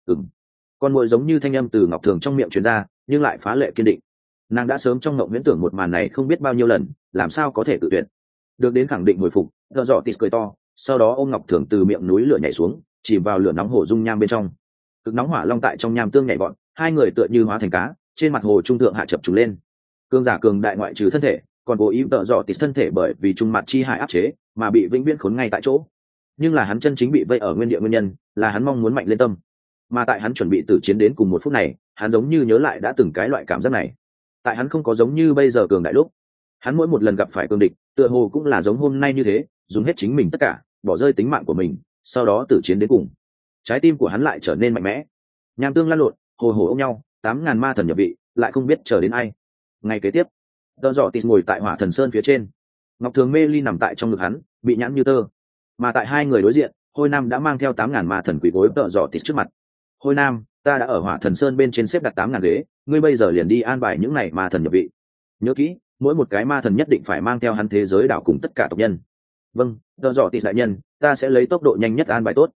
Con muội giống như thanh âm từ Ngọc Thường trong miệng truyền ra, nhưng lại phá lệ kiên định. Nàng đã sớm trong ngộng huyễn tưởng một màn này không biết bao nhiêu lần, làm sao có thể tự tuyệt. Được đến khẳng định hồi phục, Đỡ dọ tít cười to, sau đó ôm Ngọc Thường từ miệng núi lửa nhảy xuống, chìm vào lửa nóng hồ dung nham bên trong. Cực nóng hỏa long tại trong nham tương nhảy vọt, hai người tựa như hóa thành cá, trên mặt hồ trung thượng hạ chập trùng lên. Cương giả cường đại ngoại trừ thân thể, còn cố ý Đỡ dọ tít thân thể bởi vì trung mặt chi hại áp chế, mà bị vĩnh viễn khốn ngay tại chỗ. Nhưng là hắn chân chính bị vây ở nguyên địa nguyên nhân, là hắn mong muốn mạnh lên tâm. Mà tại hắn chuẩn bị tử chiến đến cùng một phút này, hắn giống như nhớ lại đã từng cái loại cảm giác này. Tại hắn không có giống như bây giờ cường đại lúc, hắn mỗi một lần gặp phải cường địch, tựa hồ cũng là giống hôm nay như thế, dùng hết chính mình tất cả, bỏ rơi tính mạng của mình, sau đó tử chiến đến cùng. Trái tim của hắn lại trở nên mạnh mẽ. Nham tương lăn lộn, hồi hổ ôm nhau, 8.000 ma thần nhập vị, lại không biết chờ đến ai. Ngày kế tiếp, Đỡ dọ tít ngồi tại Hỏa Thần Sơn phía trên, Ngọc Thường mê ly nằm tại trong ngực hắn, bị nhãn như tơ. Mà tại hai người đối diện, Hôi Nam đã mang theo 8.000 ma thần quỳ gối Đỡ dọ tít trước mặt. Hôi Nam, ta đã ở Hỏa Thần Sơn bên trên xếp đặt 8.000 ghế, ngươi bây giờ liền đi an bài những này ma thần nhập vị. Nhớ kỹ, mỗi một cái ma thần nhất định phải mang theo hắn thế giới đảo cùng tất cả tộc nhân. Vâng, Đỡ dọ tít đại nhân, ta sẽ lấy tốc độ nhanh nhất an bài tốt.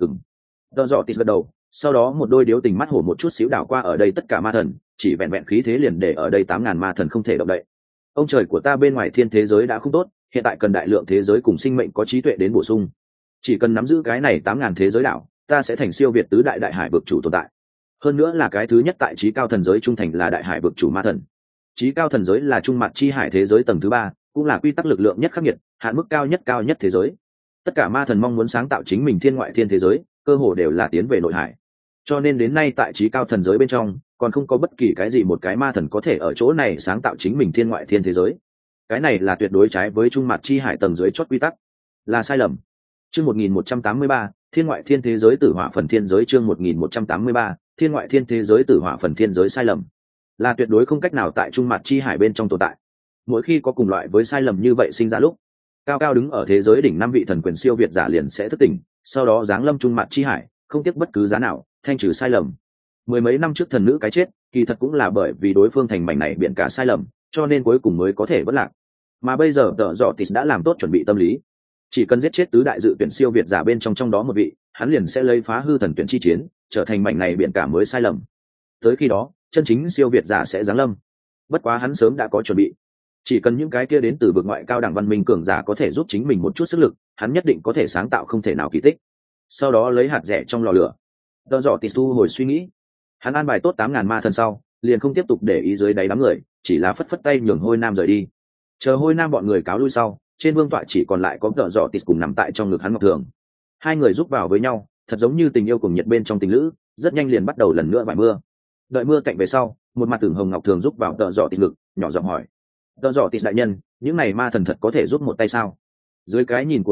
Đỡ dọ tít gật đầu, sau đó một đôi điếu tình mắt hổ một chút xíu đảo qua ở đây tất cả ma thần, chỉ vẹn vẹn khí thế liền để ở đây 8.000 ma thần không thể động đậy. Ông trời của ta bên ngoài thiên thế giới đã không tốt, hiện tại cần đại lượng thế giới cùng sinh mệnh có trí tuệ đến bổ sung. Chỉ cần nắm giữ cái này 8.000 thế giới đảo, ta sẽ thành siêu việt tứ đại đại hải vực chủ tồn tại. Hơn nữa là cái thứ nhất tại trí cao thần giới trung thành là đại hải vực chủ ma thần. Trí cao thần giới là trung mặt chi hải thế giới tầng thứ 3, cũng là quy tắc lực lượng nhất khắc nghiệt, hạn mức cao nhất thế giới. Tất cả ma thần mong muốn sáng tạo chính mình thiên ngoại thiên thế giới, cơ hồ đều là tiến về nội hải. Cho nên đến nay tại trí cao thần giới bên trong, còn không có bất kỳ cái gì một cái ma thần có thể ở chỗ này sáng tạo chính mình thiên ngoại thiên thế giới. Cái này là tuyệt đối trái với trung mặt chi hải tầng dưới chót quy tắc, là sai lầm. Chương 1183, thiên ngoại thiên thế giới tử hỏa phần thiên giới. Chương 1183, thiên ngoại thiên thế giới tử hỏa phần thiên giới sai lầm, là tuyệt đối không cách nào tại trung mặt chi hải bên trong tồn tại. Mỗi khi có cùng loại với sai lầm như vậy sinh ra lúc, cao cao đứng ở thế giới đỉnh 5 vị thần quyền siêu việt giả liền sẽ thức tỉnh, sau đó giáng lâm trung mặt chi hải, không tiếc bất cứ giá nào thanh trừ sai lầm. Mười mấy năm trước thần nữ cái chết, kỳ thật cũng là bởi vì đối phương thành mảnh này biển cả sai lầm, cho nên cuối cùng mới có thể vất lạc. Mà bây giờ Đỡ dọ tít đã làm tốt chuẩn bị tâm lý, chỉ cần giết chết tứ đại dự tuyển siêu việt giả bên trong đó một vị, hắn liền sẽ lấy phá hư thần tuyển chi chiến, trở thành mảnh này biển cả mới sai lầm. Tới khi đó, chân chính siêu việt giả sẽ giáng lâm. Bất quá hắn sớm đã có chuẩn bị, chỉ cần những cái kia đến từ vực ngoại cao đẳng văn minh cường giả có thể giúp chính mình một chút sức lực, hắn nhất định có thể sáng tạo không thể nào kỳ tích. Sau đó lấy hạt rẻ trong lò lửa. Đỡ dọ tít thu hồi suy nghĩ, hắn an bài tốt 8.000 ma thần sau, liền không tiếp tục để ý dưới đáy đám người, chỉ là phất phất tay nhường Hôi Nam rời đi. Chờ Hôi Nam bọn người cáo lui sau, trên vương tọa chỉ còn lại có Đỡ dọ tít cùng nằm tại trong ngực hắn Ngọc Thường. Hai người giúp vào với nhau, thật giống như tình yêu cùng nhiệt bên trong tình lữ, rất nhanh liền bắt đầu lần nữa vài mưa. Đợi mưa cạnh về sau, một mặt tưởng hồng Ngọc Thường giúp vào Đỡ dọ tít ngực, nhỏ giọng hỏi: Đỡ dọ tít đại nhân, những này ma thần thật có thể giúp một tay sao? Dưới cái nhìn của nàng,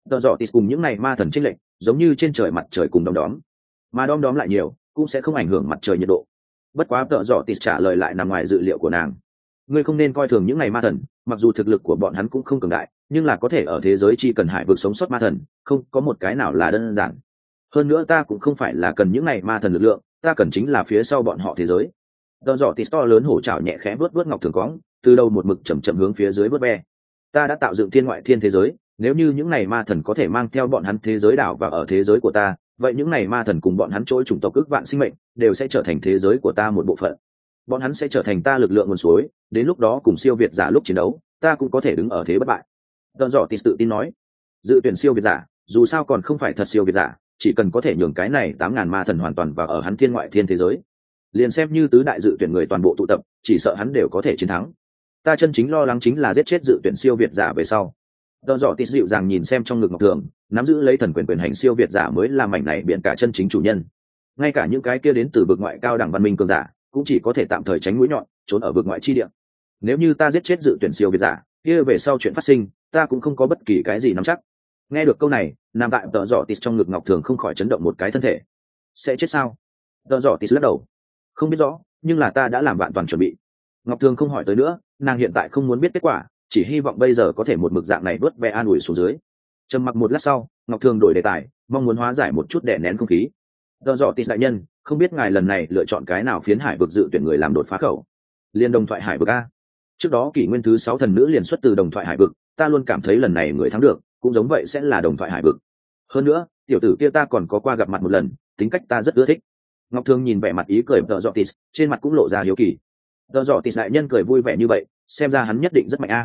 Tờ dọ tịt cùng những này ma thần chênh lệch giống như trên trời mặt trời cùng đom đóm, mà đom đóm lại nhiều cũng sẽ không ảnh hưởng mặt trời nhiệt độ. Bất quá tờ dọ tịt trả lời lại nằm ngoài dự liệu của nàng. Ngươi không nên coi thường những này ma thần, mặc dù thực lực của bọn hắn cũng không cường đại, nhưng là có thể ở thế giới chi cần hải vực sống sót ma thần không có một cái nào là đơn giản. Hơn nữa ta cũng không phải là cần những này ma thần lực lượng, ta cần chính là phía sau bọn họ thế giới. Tờ dọ tịt to lớn hổ chảo nhẹ khẽ vớt ngọc thường cóng, từ đầu một mực chậm chậm hướng phía dưới vớt be. Ta đã tạo dựng thiên ngoại thiên thế giới, nếu như những này ma thần có thể mang theo bọn hắn thế giới đảo và ở thế giới của ta, vậy những này ma thần cùng bọn hắn trỗi chủng tộc ước vạn sinh mệnh đều sẽ trở thành thế giới của ta một bộ phận. Bọn hắn sẽ trở thành ta lực lượng nguồn suối, đến lúc đó cùng siêu việt giả lúc chiến đấu, ta cũng có thể đứng ở thế bất bại. Tờ dọ tịt tự tin nói. Dự tuyển siêu việt giả, dù sao còn không phải thật siêu việt giả, chỉ cần có thể nhường cái này 8.000 ma thần hoàn toàn vào ở hắn thiên ngoại thiên thế giới, liền xem như tứ đại dự tuyển người toàn bộ tụ tập, chỉ sợ hắn đều có thể chiến thắng. Ta chân chính lo lắng chính là giết chết dự tuyển siêu việt giả về sau. Tờ dọ tịt dịu dàng nhìn xem trong ngực ngọc thường, nắm giữ lấy thần quyền hành siêu việt giả mới là mảnh này biển cả chân chính chủ nhân. Ngay cả những cái kia đến từ vực ngoại cao đẳng văn minh cường giả cũng chỉ có thể tạm thời tránh mũi nhọn, trốn ở vực ngoại chi địa. Nếu như ta giết chết dự tuyển siêu việt giả, kia về sau chuyện phát sinh, ta cũng không có bất kỳ cái gì nắm chắc. Nghe được câu này, nằm tại tờ dọ tịt trong ngực ngọc thường không khỏi chấn động một cái thân thể. Sẽ chết sao? Tờ dọ tịt lắc đầu. Không biết rõ, nhưng là ta đã làm vạn toàn chuẩn bị. Ngọc thường không hỏi tới nữa, nàng hiện tại không muốn biết kết quả, chỉ hy vọng bây giờ có thể một mực dạng này đuốt ve an ủi xuống dưới. Trầm mặc một lát sau, Ngọc thường đổi đề tài, mong muốn hóa giải một chút đè nén không khí. Tờ dọ tịt đại nhân, không biết ngài lần này lựa chọn cái nào phiến hải vực dự tuyển người làm đột phá khẩu? Liên đồng thoại hải vực a. Trước đó kỷ nguyên thứ 6 thần nữ liền xuất từ đồng thoại hải vực, ta luôn cảm thấy lần này người thắng được cũng giống vậy sẽ là đồng thoại hải vực. Hơn nữa tiểu tử kia ta còn có qua gặp mặt một lần, tính cách ta rất ưa thích. Ngọc thường nhìn vẻ mặt ý cười tờ dọ tịt, trên mặt cũng lộ ra hiếu kỳ. Tờ dọ tịt đại nhân cười vui vẻ như vậy, xem ra hắn nhất định rất mạnh a.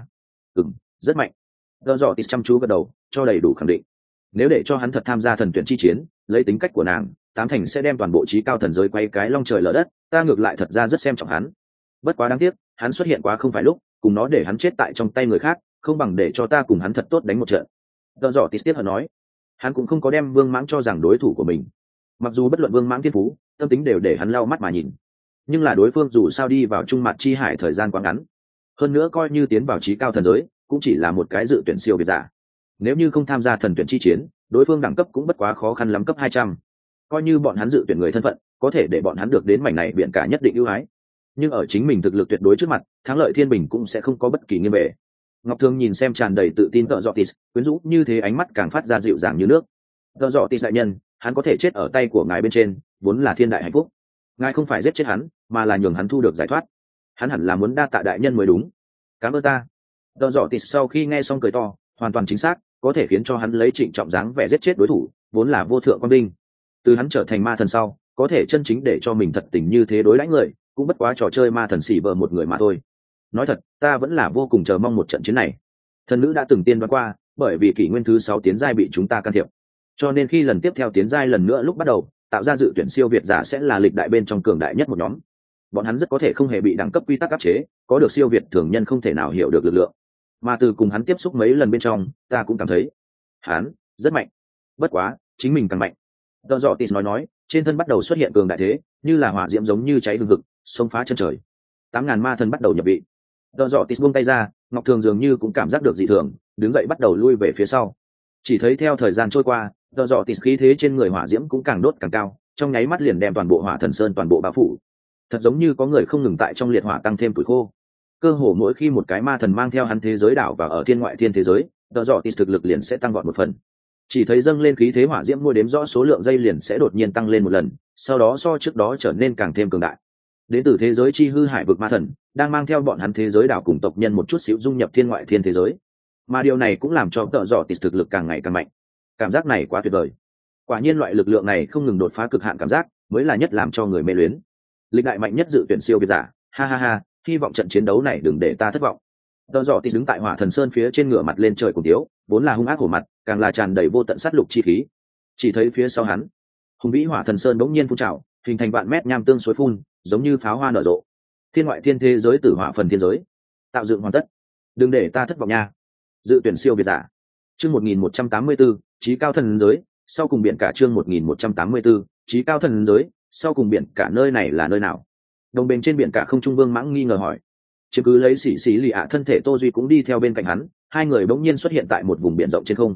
Rất mạnh. Tờ dọ tịt chăm chú gật đầu, cho đầy đủ khẳng định. Nếu để cho hắn thật tham gia thần tuyển chi chiến, lấy tính cách của nàng, tám thành sẽ đem toàn bộ trí cao thần giới quay cái long trời lở đất, ta ngược lại thật ra rất xem trọng hắn. Bất quá đáng tiếc, hắn xuất hiện quá không phải lúc, cùng nó để hắn chết tại trong tay người khác, không bằng để cho ta cùng hắn thật tốt đánh một trận. Tờ dọ tịt tiếc hận nói. Hắn cũng không có đem Vương Mãng cho rằng đối thủ của mình. Mặc dù bất luận Vương Mãng thiên phú, tâm tính đều để hắn lau mắt mà nhìn, nhưng là đối phương dù sao đi vào trung mặt chi hải thời gian quá ngắn, hơn nữa coi như tiến vào trí cao thần giới cũng chỉ là một cái dự tuyển siêu việt giả. Nếu như không tham gia thần tuyển chi chiến, đối phương đẳng cấp cũng bất quá khó khăn lắm cấp 200. Coi như bọn hắn dự tuyển người thân phận, có thể để bọn hắn được đến mảnh này biển cả nhất định ưu ái, nhưng ở chính mình thực lực tuyệt đối trước mặt, thắng lợi thiên bình cũng sẽ không có bất kỳ nghiêng về. Ngọc thường nhìn xem tràn đầy tự tin tợ dọ tis, quyến rũ như thế, ánh mắt càng phát ra dịu dàng như nước. Tợ dọ tis đại nhân, hắn có thể chết ở tay của ngài bên trên, vốn là thiên đại hạnh phúc. Ngài không phải giết chết hắn, mà là nhường hắn thu được giải thoát. Hắn hẳn là muốn đa tạ đại nhân mới đúng. Cảm ơn ta. Tợ dọ tis sau khi nghe xong cười to, hoàn toàn chính xác, có thể khiến cho hắn lấy trịnh trọng dáng vẻ giết chết đối thủ, vốn là vô thượng quan binh. Từ hắn trở thành ma thần sau, có thể chân chính để cho mình thật tình như thế đối đãi người, cũng bất quá trò chơi ma thần xỉ vờ một người mà thôi. Nói thật, ta vẫn là vô cùng chờ mong một trận chiến này. Thần nữ đã từng tiên đoán qua, bởi vì kỷ nguyên thứ 6 tiến giai bị chúng ta can thiệp, cho nên khi lần tiếp theo tiến giai lần nữa lúc bắt đầu, tạo ra dự tuyển siêu việt giả sẽ là lịch đại bên trong cường đại nhất một nhóm. Bọn hắn rất có thể không hề bị đẳng cấp quy tắc áp chế, có được siêu việt thường nhân không thể nào hiểu được lực lượng. Mà từ cùng hắn tiếp xúc mấy lần bên trong, ta cũng cảm thấy hắn rất mạnh. Bất quá, chính mình càng mạnh. Tờ dọ tis nói, trên thân bắt đầu xuất hiện cường đại thế, như là hỏa diễm giống như cháy hừng hực, xông phá chân trời. 8.000 ma thần bắt đầu nhập vị. Tờ dọ tis buông tay ra, Ngọc thường dường như cũng cảm giác được dị thường, đứng dậy bắt đầu lui về phía sau. Chỉ thấy theo thời gian trôi qua, tờ dọ tis khí thế trên người hỏa diễm cũng càng đốt càng cao, trong nháy mắt liền đem toàn bộ hỏa thần sơn toàn bộ bao phủ. Thật giống như có người không ngừng tại trong liệt hỏa tăng thêm tuổi khô. Cơ hồ mỗi khi một cái ma thần mang theo hắn thế giới đảo vào ở thiên ngoại thiên thế giới, tờ dọ tis thực lực liền sẽ tăng vọt một phần. Chỉ thấy dâng lên khí thế hỏa diễm môi đếm rõ số lượng giây liền sẽ đột nhiên tăng lên một lần, sau đó so trước đó trở nên càng thêm cường đại. Đến từ thế giới chi hư hải vực ma thần đang mang theo bọn hắn thế giới đảo cùng tộc nhân một chút xíu dung nhập thiên ngoại thiên thế giới, mà điều này cũng làm cho tợ dọ tịt thực lực càng ngày càng mạnh. Cảm giác này quá tuyệt vời. Quả nhiên loại lực lượng này không ngừng đột phá cực hạn cảm giác mới là nhất làm cho người mê luyến. Lịch đại mạnh nhất dự tuyển siêu việt giả, ha ha ha, hy vọng trận chiến đấu này đừng để ta thất vọng. Tợ dọ tịt đứng tại hỏa thần sơn phía trên, ngửa mặt lên trời cùng tiếu, vốn là hung ác hổ mặt, càng là tràn đầy vô tận sát lục chi khí. Chỉ thấy phía sau hắn, hùng vĩ hỏa thần sơn bỗng nhiên phun trào, hình thành vạn mét nham tương suối phun, giống như pháo hoa nở rộ. Thiên ngoại thiên thế giới tử hỏa phần thiên giới tạo dựng hoàn tất, đừng để ta thất vọng nha. Dự tuyển siêu việt giả chương 1184, trí cao thần giới sau cùng biển cả. Chương 1184, trí cao thần giới sau cùng biển cả. Nơi này là nơi nào? Đồng bên trên biển cả không trung Vương Mãng nghi ngờ hỏi. Chứ cứ lấy xỉ xỉ lì ạ thân thể Tô Duy cũng đi theo bên cạnh hắn, hai người bỗng nhiên xuất hiện tại một vùng biển rộng trên không.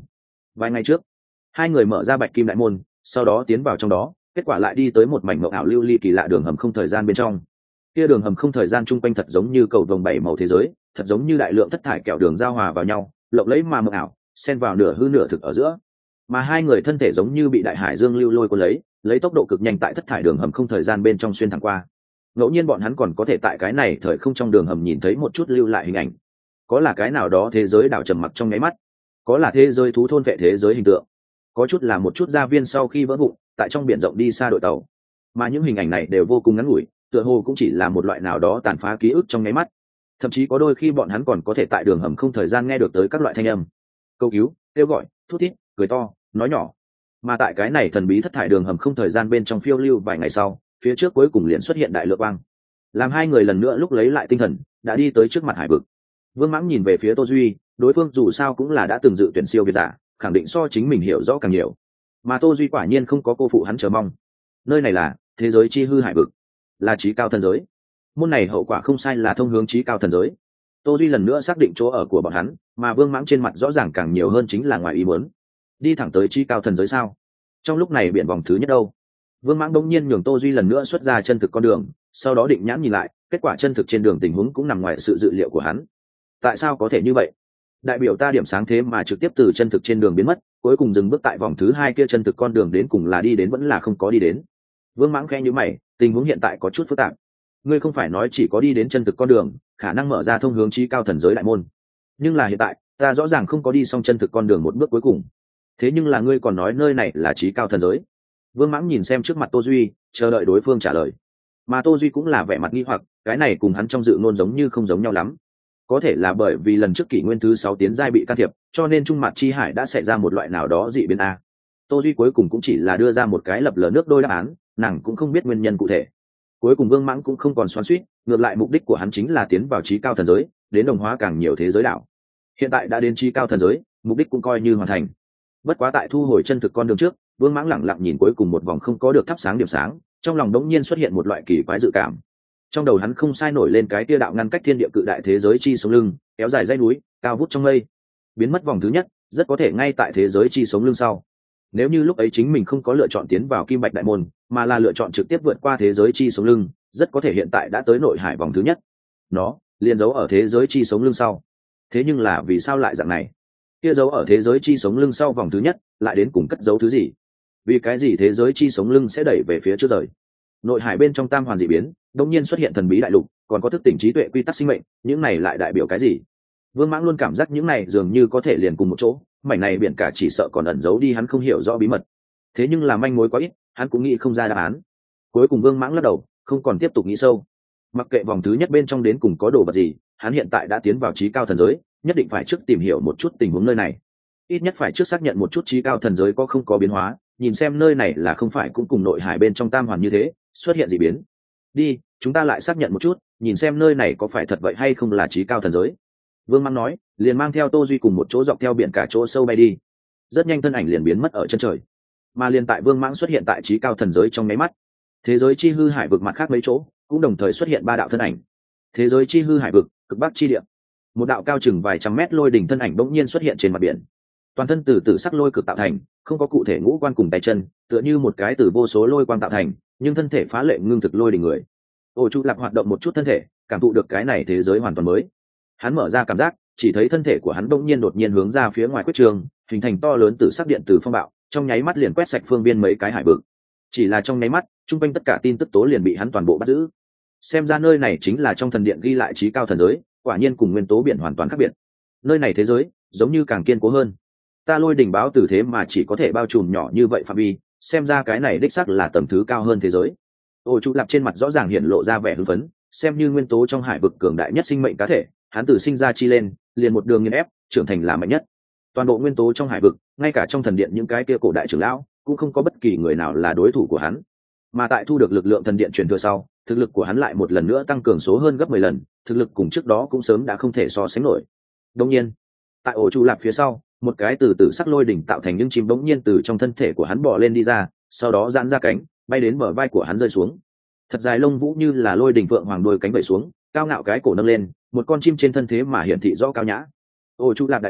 Vài ngày trước, hai người mở ra bạch kim đại môn, sau đó tiến vào trong đó, kết quả lại đi tới một mảnh mộng ảo lưu ly kỳ lạ đường hầm không thời gian bên trong. Kia đường hầm không thời gian chung quanh thật giống như cầu vồng bảy màu thế giới, thật giống như đại lượng thất thải kẹo đường giao hòa vào nhau, lộng lẫy mà mộng ảo, xen vào nửa hư nửa thực ở giữa. Mà hai người thân thể giống như bị đại hải dương lưu lôi cuốn lấy tốc độ cực nhanh tại thất thải đường hầm không thời gian bên trong xuyên thẳng qua. Ngẫu nhiên bọn hắn còn có thể tại cái này thời không trong đường hầm nhìn thấy một chút lưu lại hình ảnh. Có là cái nào đó thế giới đảo trầm mặc trong nháy mắt, có là thế giới thú thôn vệ thế giới hình tượng, có chút là một chút gia viên sau khi vỡ vụn tại trong biển rộng đi xa đội tàu. Mà những hình ảnh này đều vô cùng ngắn ngủi, tựa hồ cũng chỉ là một loại nào đó tàn phá ký ức trong nháy mắt. Thậm chí có đôi khi bọn hắn còn có thể tại đường hầm không thời gian nghe được tới các loại thanh âm: câu cứu, kêu gọi, thút thít, cười to, nói nhỏ. Mà tại cái này thần bí thất thải đường hầm không thời gian bên trong phiêu lưu vài ngày sau, phía trước cuối cùng liền xuất hiện đại lượng quang, làm hai người lần nữa lúc lấy lại tinh thần, đã đi tới trước mặt hải vực. Vương Mãng nhìn về phía Tô Duy, đối phương dù sao cũng là đã từng dự tuyển siêu việt giả, khẳng định so chính mình hiểu rõ càng nhiều. Mà Tô Duy quả nhiên không có cô phụ hắn chờ mong. Nơi này là thế giới chi hư hải vực, là chí cao thần giới. Môn này hậu quả không sai là thông hướng chí cao thần giới. Tô Duy lần nữa xác định chỗ ở của bọn hắn, mà Vương Mãng trên mặt rõ ràng càng nhiều hơn chính là ngoài ý muốn. Đi thẳng tới chí cao thần giới sao? Trong lúc này biển vòng thứ nhất đâu? Vương Mãng đống nhiên nhường Tô Duy lần nữa xuất ra chân thực con đường, sau đó định nhãn nhìn lại, kết quả chân thực trên đường tình huống cũng nằm ngoài sự dự liệu của hắn. Tại sao có thể như vậy? Đại biểu ta điểm sáng thế mà trực tiếp từ chân thực trên đường biến mất, cuối cùng dừng bước tại vòng thứ hai kia chân thực con đường đến cùng là đi đến vẫn là không có đi đến. Vương Mãng khẽ nhíu mày, tình huống hiện tại có chút phức tạp. Ngươi không phải nói chỉ có đi đến chân thực con đường, khả năng mở ra thông hướng chí cao thần giới đại môn. Nhưng là hiện tại, ta rõ ràng không có đi xong chân thực con đường một bước cuối cùng. Thế nhưng là ngươi còn nói nơi này là chí cao thần giới. Vương Mãng nhìn xem trước mặt Tô Duy, chờ đợi đối phương trả lời. Mà Tô Duy cũng là vẻ mặt nghi hoặc, cái này cùng hắn trong dự ngôn giống như không giống nhau lắm. Có thể là bởi vì lần trước kỷ nguyên thứ 6 tiến giai bị can thiệp, cho nên trung mặt chi hải đã xảy ra một loại nào đó dị biến a. Tô Duy cuối cùng cũng chỉ là đưa ra một cái lập lờ nước đôi đáp án, nàng cũng không biết nguyên nhân cụ thể. Cuối cùng Vương Mãng cũng không còn xoắn xuýt, ngược lại mục đích của hắn chính là tiến vào chí cao thần giới, đến đồng hóa càng nhiều thế giới đảo. Hiện tại đã đến chí cao thần giới, mục đích cũng coi như hoàn thành. Bất quá tại thu hồi chân thực con đường trước, Vương Mãng lẳng lặng nhìn cuối cùng một vòng không có được thắp sáng điểm sáng, trong lòng đống nhiên xuất hiện một loại kỳ quái dự cảm. Trong đầu hắn không sai nổi lên cái tia đạo ngăn cách thiên địa cự đại thế giới chi sống lưng, kéo dài dãy núi, cao vút trong mây. Biến mất vòng thứ nhất, rất có thể ngay tại thế giới chi sống lưng sau. Nếu như lúc ấy chính mình không có lựa chọn tiến vào Kim Bạch Đại Môn, mà là lựa chọn trực tiếp vượt qua thế giới chi sống lưng, rất có thể hiện tại đã tới nội hải vòng thứ nhất. Nó liền giấu ở thế giới chi sống lưng sau. Thế nhưng là vì sao lại dạng này? Kia giấu ở thế giới chi sống lưng sau vòng thứ nhất, lại đến cùng cất giấu thứ gì? Vì cái gì thế giới chi sống lưng sẽ đẩy về phía trước rời? Nội hải bên trong tam hoàn dị biến, đột nhiên xuất hiện thần bí đại lục, còn có thức tỉnh trí tuệ quy tắc sinh mệnh, những này lại đại biểu cái gì? Vương Mãng luôn cảm giác những này dường như có thể liền cùng một chỗ, mảnh này biển cả chỉ sợ còn ẩn giấu đi hắn không hiểu rõ bí mật. Thế nhưng là manh mối quá ít, hắn cũng nghĩ không ra đáp án. Cuối cùng Vương Mãng lắc đầu, không còn tiếp tục nghĩ sâu. Mặc kệ vòng thứ nhất bên trong đến cùng có đồ vật gì, hắn hiện tại đã tiến vào chí cao thần giới, nhất định phải trước tìm hiểu một chút tình huống nơi này. Ít nhất phải trước xác nhận một chút chí cao thần giới có không có biến hóa, nhìn xem nơi này là không phải cũng cùng nội hải bên trong tam hoàn như thế, xuất hiện dị biến. Đi, chúng ta lại xác nhận một chút, nhìn xem nơi này có phải thật vậy hay không là chí cao thần giới. Vương Mãng nói, liền mang theo Tô Duy cùng một chỗ dọc theo biển cả chỗ sâu bay đi. Rất nhanh thân ảnh liền biến mất ở chân trời. Mà liền tại Vương Mãng xuất hiện tại chí cao thần giới trong nháy mắt, thế giới chi hư hải vực mặt khác mấy chỗ cũng đồng thời xuất hiện ba đạo thân ảnh. Thế giới chi hư hải vực, cực bắc chi địa. Một đạo cao chừng vài trăm mét lôi đỉnh thân ảnh bỗng nhiên xuất hiện trên mặt biển. Toàn thân từ tử sắc lôi cực tạo thành, không có cụ thể ngũ quan cùng tay chân, tựa như một cái từ vô số lôi quang tạo thành, nhưng thân thể phá lệ ngưng thực lôi đỉnh người. Ô Chu Lạc hoạt động một chút thân thể, cảm thụ được cái này thế giới hoàn toàn mới. Hắn mở ra cảm giác, chỉ thấy thân thể của hắn đột nhiên hướng ra phía ngoài quyết trường, hình thành to lớn từ sắc điện từ phong bạo, trong nháy mắt liền quét sạch phương biên mấy cái hải vực. Chỉ là trong nháy mắt, trung quanh tất cả tin tức tố liền bị hắn toàn bộ bắt giữ. Xem ra nơi này chính là trong thần điện ghi lại chí cao thần giới, quả nhiên cùng nguyên tố biển hoàn toàn khác biệt. Nơi này thế giới giống như càng kiên cố hơn. Ta lôi đỉnh báo tử thế mà chỉ có thể bao trùm nhỏ như vậy phạm vi, xem ra cái này đích xác là tầng thứ cao hơn thế giới. Ô Chu Lạp trên mặt rõ ràng hiện lộ ra vẻ hưng phấn, xem như nguyên tố trong hải vực cường đại nhất sinh mệnh cá thể, hắn từ sinh ra chi lên, liền một đường nghiền ép, trưởng thành là mạnh nhất. Toàn bộ nguyên tố trong hải vực, ngay cả trong thần điện những cái kia cổ đại trưởng lão, cũng không có bất kỳ người nào là đối thủ của hắn. Mà tại thu được lực lượng thần điện truyền thừa sau, thực lực của hắn lại một lần nữa tăng cường số hơn gấp 10 lần, thực lực cùng trước đó cũng sớm đã không thể so sánh nổi. Đương nhiên, tại ổ Chu Lạp phía sau, một cái từ tử sắc lôi đỉnh tạo thành những chim bỗng nhiên từ trong thân thể của hắn bò lên đi ra, sau đó giãn ra cánh, bay đến bờ vai của hắn rơi xuống. Thật dài lông vũ như là lôi đỉnh phượng hoàng đôi cánh vẩy xuống, cao ngạo cái cổ nâng lên, một con chim trên thân thế mà hiển thị rõ cao nhã. Ô Chu Lạp đại nhân,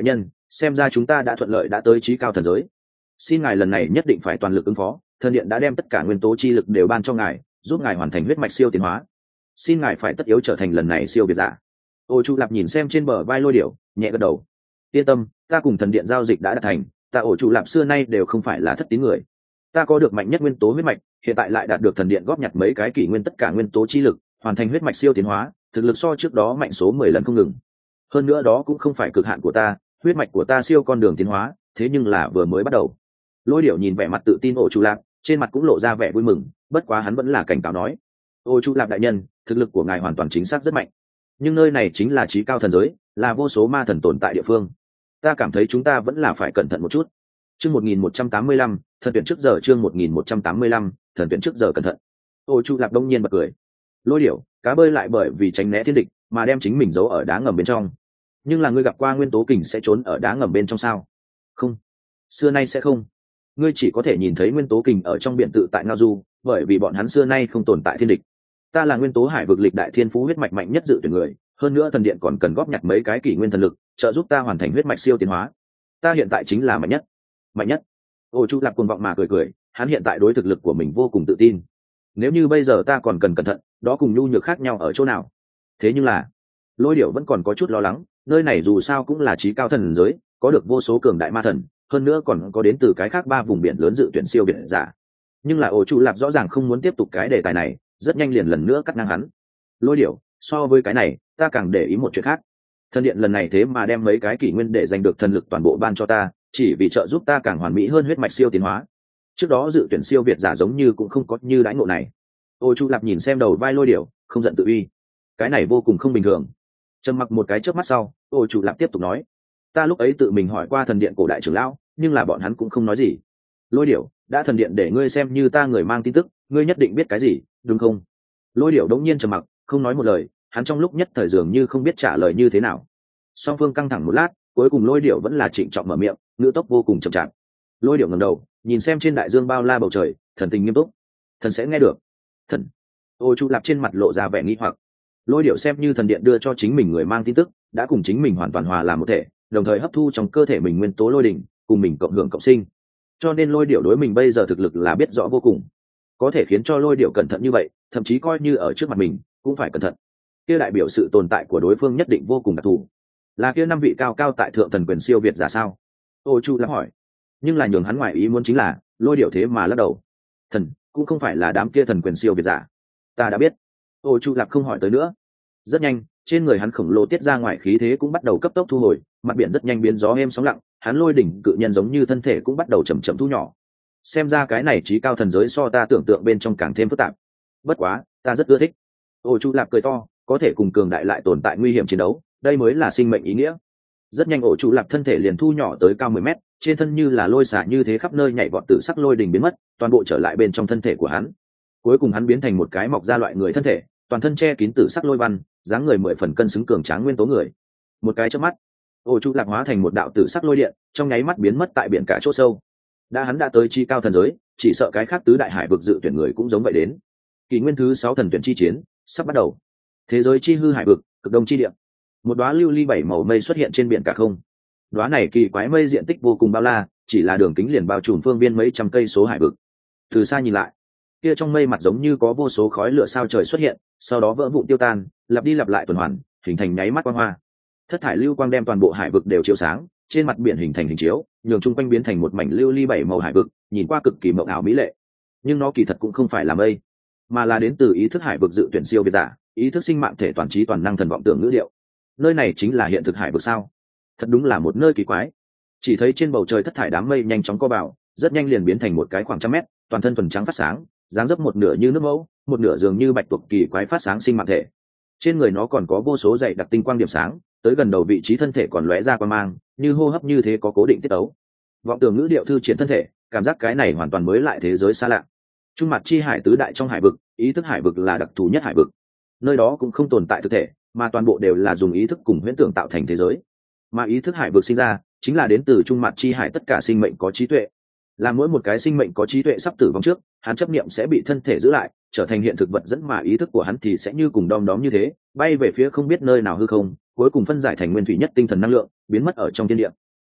xem ra chúng ta đã thuận lợi đã tới trí cao thần giới. Xin ngài lần này nhất định phải toàn lực ứng phó, thần điện đã đem tất cả nguyên tố chi lực đều ban cho ngài, giúp ngài hoàn thành huyết mạch siêu tiến hóa. Xin ngài phải tất yếu trở thành lần này siêu việt giả. Ô Chu Lạp nhìn xem trên bờ vai Lôi Điểu, nhẹ gật đầu. Yên tâm, ta cùng thần điện giao dịch đã đạt thành, ta Ô Chu Lạp xưa nay đều không phải là thất tín người. Ta có được mạnh nhất nguyên tố huyết mạch, hiện tại lại đạt được thần điện góp nhặt mấy cái kỷ nguyên tất cả nguyên tố chi lực, hoàn thành huyết mạch siêu tiến hóa, thực lực so trước đó mạnh số 10 lần không ngừng. Hơn nữa đó cũng không phải cực hạn của ta, huyết mạch của ta siêu con đường tiến hóa, thế nhưng là vừa mới bắt đầu. Lôi Điểu nhìn vẻ mặt tự tin Ô Chu Lạp, trên mặt cũng lộ ra vẻ vui mừng, bất quá hắn vẫn là cảnh cáo nói: Ô Chu Lạp đại nhân, thực lực của ngài hoàn toàn chính xác rất mạnh, nhưng nơi này chính là trí cao thần giới, là vô số ma thần tồn tại địa phương, ta cảm thấy chúng ta vẫn là phải cẩn thận một chút. Chương 1185, thần tuyển trước giờ. Chương 1185, thần tuyển trước giờ cẩn thận. Ô Chu Lạp đông nhiên bật cười. Lôi Điểu, cá bơi lại bởi vì tránh né thiên địch mà đem chính mình giấu ở đá ngầm bên trong, nhưng là ngươi gặp qua nguyên tố kình sẽ trốn ở đá ngầm bên trong sao? Không, xưa nay sẽ không. Ngươi chỉ có thể nhìn thấy nguyên tố kình ở trong biển tự tại ngao du, bởi vì bọn hắn xưa nay không tồn tại thiên địch. Ta là nguyên tố hải vực lịch đại thiên phú huyết mạch mạnh nhất dự tuyển người, hơn nữa thần điện còn cần góp nhặt mấy cái kỷ nguyên thần lực trợ giúp ta hoàn thành huyết mạch siêu tiến hóa. Ta hiện tại chính là mạnh nhất. Mạnh nhất. Ô Chu Lạp cuồng vọng mà cười cười, hắn hiện tại đối thực lực của mình vô cùng tự tin. Nếu như bây giờ ta còn cần cẩn thận, đó cùng nhu nhược khác nhau ở chỗ nào? Thế nhưng là Lôi Điểu vẫn còn có chút lo lắng, nơi này dù sao cũng là trí cao thần giới, có được vô số cường đại ma thần, hơn nữa còn có đến từ cái khác 3 vùng biển lớn dự tuyển siêu biển giả. Nhưng là Ô Chu Lạp rõ ràng không muốn tiếp tục cái đề tài này, rất nhanh liền lần nữa cắt ngang hắn. Lôi Điểu, so với cái này ta càng để ý một chuyện khác. Thần điện lần này thế mà đem mấy cái kỷ nguyên để giành được thần lực toàn bộ ban cho ta, chỉ vì trợ giúp ta càng hoàn mỹ hơn huyết mạch siêu tiến hóa. Trước đó dự tuyển siêu việt giả giống như cũng không có như đãi ngộ này. Ô Chu Lạp nhìn xem đầu vai Lôi Điểu, không giận tự uy. Cái này vô cùng không bình thường. Trầm mặc một cái chớp mắt sau, Ô Chu Lạp tiếp tục nói: ta lúc ấy tự mình hỏi qua thần điện cổ đại trưởng lão, nhưng là bọn hắn cũng không nói gì. Lôi Điểu, đã thần điện để ngươi xem như ta người mang tin tức, ngươi nhất định biết cái gì, đúng không? Lôi Điểu đống nhiên trầm mặc, không nói một lời, hắn trong lúc nhất thời dường như không biết trả lời như thế nào. Song phương căng thẳng một lát, cuối cùng Lôi Điểu vẫn là trịnh trọng mở miệng, ngữ tốc vô cùng chậm chạp. Lôi Điểu ngẩng đầu, nhìn xem trên đại dương bao la bầu trời, thần tình nghiêm túc. Thần sẽ nghe được. Thần. Ô Chu Lạp trên mặt lộ ra vẻ nghi hoặc. Lôi Điểu xem như thần điện đưa cho chính mình người mang tin tức, đã cùng chính mình hoàn toàn hòa làm một thể, đồng thời hấp thu trong cơ thể mình nguyên tố lôi đỉnh, cùng mình cộng hưởng cộng sinh. Cho nên Lôi Điểu đối mình bây giờ thực lực là biết rõ vô cùng, có thể khiến cho Lôi Điểu cẩn thận như vậy, thậm chí coi như ở trước mặt mình cũng phải cẩn thận. Kia đại biểu sự tồn tại của đối phương nhất định vô cùng đặc thù. Là kia 5 vị cao cao tại thượng thần quyền siêu việt giả sao? Ô Chu Lạp hỏi. Nhưng là nhường hắn ngoài ý muốn chính là Lôi Điểu thế mà lắc đầu. Thần cũng không phải là đám kia thần quyền siêu việt giả. Ta đã biết. Ô Chu Lạp không hỏi tới nữa. Rất nhanh, trên người hắn khổng lồ tiết ra ngoài khí thế cũng bắt đầu cấp tốc thu hồi, mặt biển rất nhanh biến gió êm sóng lặng, hắn lôi đỉnh cự nhân giống như thân thể cũng bắt đầu chậm chậm thu nhỏ. Xem ra cái này trí cao thần giới so ta tưởng tượng bên trong càng thêm phức tạp. Bất quá, ta rất ưa thích. Ô Chu Lạp cười to, có thể cùng cường đại lại tồn tại nguy hiểm chiến đấu, đây mới là sinh mệnh ý nghĩa. Rất nhanh Ô Chu Lạp thân thể liền thu nhỏ tới cao 10 mét, trên thân như là lôi xả như thế khắp nơi nhảy vọt, tử sắc lôi đỉnh biến mất, toàn bộ trở lại bên trong thân thể của hắn. Cuối cùng hắn biến thành một cái mọc ra loại người thân thể, toàn thân che kín tử sắc lôi văn, dáng người 10 phần cân xứng cường tráng nguyên tố người. Một cái chớp mắt, Ô Chu Lạp hóa thành một đạo tử sắc lôi điện, trong nháy mắt biến mất tại biển cả chỗ sâu. Hắn đã tới chi cao thần giới, chỉ sợ cái khác tứ đại hải vực dự tuyển người cũng giống vậy đến. Kỷ nguyên thứ 6 thần tuyển chi chiến sắp bắt đầu. Thế giới chi hư hải vực, cực đông chi địa. Một đóa lưu ly 7 màu mây xuất hiện trên biển cả không. Đóa này kỳ quái mây diện tích vô cùng bao la, chỉ là đường kính liền bao trùm phương viên mấy trăm cây số hải vực. Từ xa nhìn lại, kia trong mây mặt giống như có vô số khói lửa sao trời xuất hiện, sau đó vỡ vụn tiêu tan, lặp đi lặp lại tuần hoàn, hình thành nháy mắt quang hoa. Thất thải lưu quang đem toàn bộ hải vực đều chiếu sáng, trên mặt biển hình thành hình chiếu, nhường chung quanh biến thành một mảnh lưu ly 7 màu hải vực, nhìn qua cực kỳ mộng ảo mỹ lệ. Nhưng nó kỳ thật cũng không phải là mây, mà là đến từ ý thức hải vực dự tuyển siêu việt giả, ý thức sinh mạng thể toàn trí toàn năng thần vọng tưởng ngữ điệu. Nơi này chính là hiện thực hải vực sao? Thật đúng là một nơi kỳ quái. Chỉ thấy trên bầu trời thất thải đám mây nhanh chóng co vào, rất nhanh liền biến thành một cái khoảng trăm mét, toàn thân thuần trắng phát sáng, dáng dấp một nửa như nước mẫu, một nửa dường như bạch tuộc kỳ quái phát sáng sinh mạng thể. Trên người nó còn có vô số dày đặc tinh quang điểm sáng, tới gần đầu vị trí thân thể còn lóe ra quang mang, như hô hấp như thế có cố định tiết tấu. Vọng tưởng ngữ điệu thư triển thân thể, cảm giác cái này hoàn toàn mới lại thế giới xa lạ. Trung mặt chi hải tứ đại trong hải vực, ý thức hải vực là đặc thù nhất hải vực. Nơi đó cũng không tồn tại thực thể, mà toàn bộ đều là dùng ý thức cùng huyễn tưởng tạo thành thế giới. Mà ý thức hải vực sinh ra, chính là đến từ trung mặt chi hải tất cả sinh mệnh có trí tuệ. Là mỗi một cái sinh mệnh có trí tuệ sắp tử vong trước, hắn chấp niệm sẽ bị thân thể giữ lại, trở thành hiện thực vật dẫn, mà ý thức của hắn thì sẽ như cùng đom đóm như thế, bay về phía không biết nơi nào hư không, cuối cùng phân giải thành nguyên thủy nhất tinh thần năng lượng, biến mất ở trong thiên địa.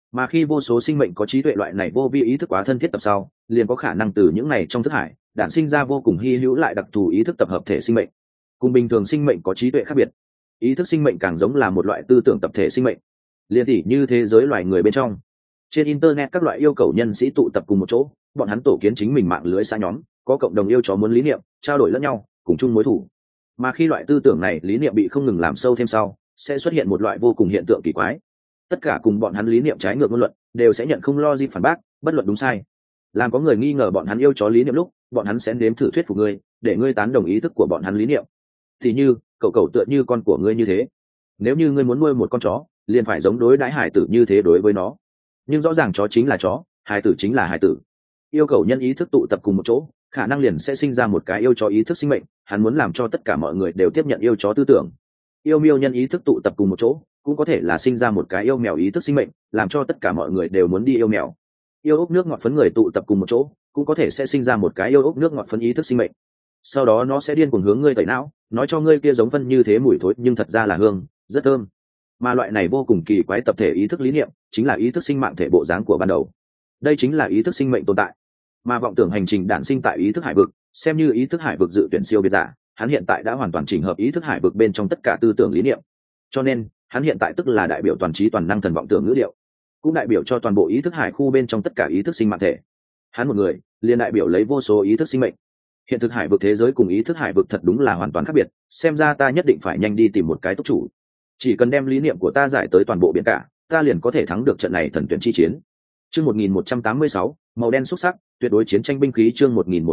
Mà khi vô số sinh mệnh có trí tuệ loại này vô vi ý thức quá thân thiết tập sau, liền có khả năng từ những này trong thức hải đản sinh ra vô cùng hy hữu lại đặc thù ý thức tập hợp thể sinh mệnh. Cùng bình thường sinh mệnh có trí tuệ khác biệt, ý thức sinh mệnh càng giống là một loại tư tưởng tập thể sinh mệnh. Liên tỷ như thế giới loài người bên trong, trên internet các loại yêu cầu nhân sĩ tụ tập cùng một chỗ, bọn hắn tổ kiến chính mình mạng lưới xã nhóm, có cộng đồng yêu chó muốn lý niệm, trao đổi lẫn nhau, cùng chung mối thù. Mà khi loại tư tưởng này lý niệm bị không ngừng làm sâu thêm sau, sẽ xuất hiện một loại vô cùng hiện tượng kỳ quái. Tất cả cùng bọn hắn lý niệm trái ngược ngôn luận đều sẽ nhận không lo gì phản bác, bất luận đúng sai. Làm có người nghi ngờ bọn hắn yêu chó lý niệm lúc, bọn hắn sẽ nếm thử thuyết phục ngươi, để ngươi tán đồng ý thức của bọn hắn lý niệm. Thì như cậu cậu tựa như con của ngươi như thế, nếu như ngươi muốn nuôi một con chó, liền phải giống đối đãi hải tử như thế đối với nó. Nhưng rõ ràng chó chính là chó, hải tử chính là hải tử. Yêu cầu nhân ý thức tụ tập cùng một chỗ, khả năng liền sẽ sinh ra một cái yêu chó ý thức sinh mệnh. Hắn muốn làm cho tất cả mọi người đều tiếp nhận yêu chó tư tưởng. Yêu miêu nhân ý thức tụ tập cùng một chỗ, cũng có thể là sinh ra một cái yêu mèo ý thức sinh mệnh, làm cho tất cả mọi người đều muốn đi yêu mèo. Yêu ốc nước ngọt phấn người tụ tập cùng một chỗ, cũng có thể sẽ sinh ra một cái yêu ốc nước ngọt phấn ý thức sinh mệnh. Sau đó nó sẽ điên cuồng hướng ngươi tẩy não, nói cho ngươi kia giống phân như thế mùi thối nhưng thật ra là hương, rất thơm. Mà loại này vô cùng kỳ quái tập thể ý thức lý niệm, chính là ý thức sinh mạng thể bộ dáng của ban đầu. Đây chính là ý thức sinh mệnh tồn tại. Mà vọng tưởng hành trình đản sinh tại ý thức hải vực, xem như ý thức hải vực dự tuyển siêu biệt giả, hắn hiện tại đã hoàn toàn chỉnh hợp ý thức hải vực bên trong tất cả tư tưởng lý niệm. Cho nên, hắn hiện tại tức là đại biểu toàn trí toàn năng thần vọng tưởng ngữ liệu, cũng đại biểu cho toàn bộ ý thức hải khu bên trong tất cả ý thức sinh mạng thể. Hắn một người, liền đại biểu lấy vô số ý thức sinh mệnh. Hiện thực hải vực thế giới cùng ý thức hải vực thật đúng là hoàn toàn khác biệt, xem ra ta nhất định phải nhanh đi tìm một cái túc chủ. Chỉ cần đem lý niệm của ta giải tới toàn bộ biển cả, ta liền có thể thắng được trận này thần tuyển chi chiến. Chương 1186, màu đen xuất sắc, tuyệt đối chiến tranh binh khí. Chương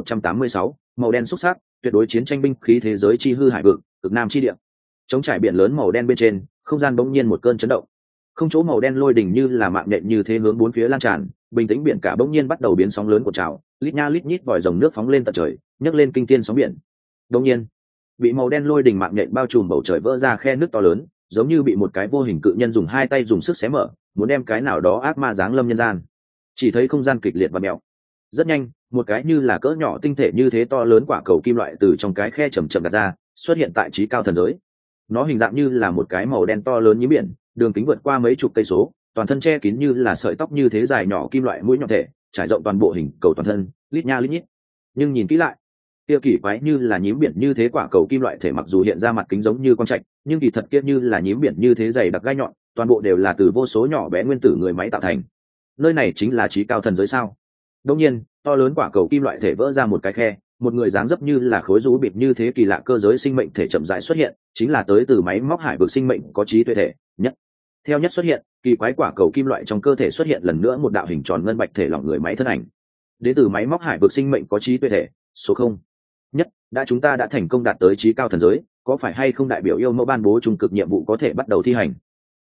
1186, màu đen xuất sắc, tuyệt đối chiến tranh binh khí thế giới chi hư hải vực, cực nam chi địa. Trống trải biển lớn màu đen bên trên, không gian bỗng nhiên một cơn chấn động. Không chỗ màu đen lôi đỉnh như là mạng nhện như thế hướng bốn phía lan tràn, bình tĩnh biển cả bỗng nhiên bắt đầu biến sóng lớn của trào, lít nha lít nhít vòi rồng nước phóng lên tận trời, nhấc lên kinh thiên sóng biển. Bỗng nhiên, bị màu đen lôi đỉnh mạng nhện bao trùm bầu trời vỡ ra khe nước to lớn, giống như bị một cái vô hình cự nhân dùng hai tay dùng sức xé mở, muốn đem cái nào đó ác ma giáng lâm nhân gian. Chỉ thấy không gian kịch liệt và mèo. Rất nhanh, một cái như là cỡ nhỏ tinh thể như thế to lớn quả cầu kim loại từ trong cái khe chầm chậm đặt ra, xuất hiện tại trí cao thần giới. Nó hình dạng như là một cái màu đen to lớn như biển, đường kính vượt qua mấy chục cây số, toàn thân che kín như là sợi tóc như thế dài nhỏ kim loại mũi nhọn thể, trải rộng toàn bộ hình cầu toàn thân, lít nha lít nhít. Nhưng nhìn kỹ lại, kia kỳ quái như là nhím biển như thế quả cầu kim loại thể mặc dù hiện ra mặt kính giống như con trạch, nhưng kỳ thật kia như là nhím biển như thế dày đặc gai nhọn, toàn bộ đều là từ vô số nhỏ bé nguyên tử người máy tạo thành. Nơi này chính là trí cao thần giới sao? Đương nhiên, to lớn quả cầu kim loại thể vỡ ra một cái khe, một người dáng dấp như là khối rú bịt như thế kỳ lạ cơ giới sinh mệnh thể chậm rãi xuất hiện, chính là tới từ máy móc hải vực sinh mệnh có trí tuệ thể nhất. Theo nhất xuất hiện, kỳ quái quả cầu kim loại trong cơ thể xuất hiện lần nữa một đạo hình tròn ngân bạch thể lỏng người máy thân ảnh. Đến từ máy móc hải vực sinh mệnh có trí tuệ thể số 0. Nhất, chúng ta đã thành công đạt tới trí cao thần giới, có phải hay không đại biểu yêu mẫu ban bố trung cực nhiệm vụ có thể bắt đầu thi hành?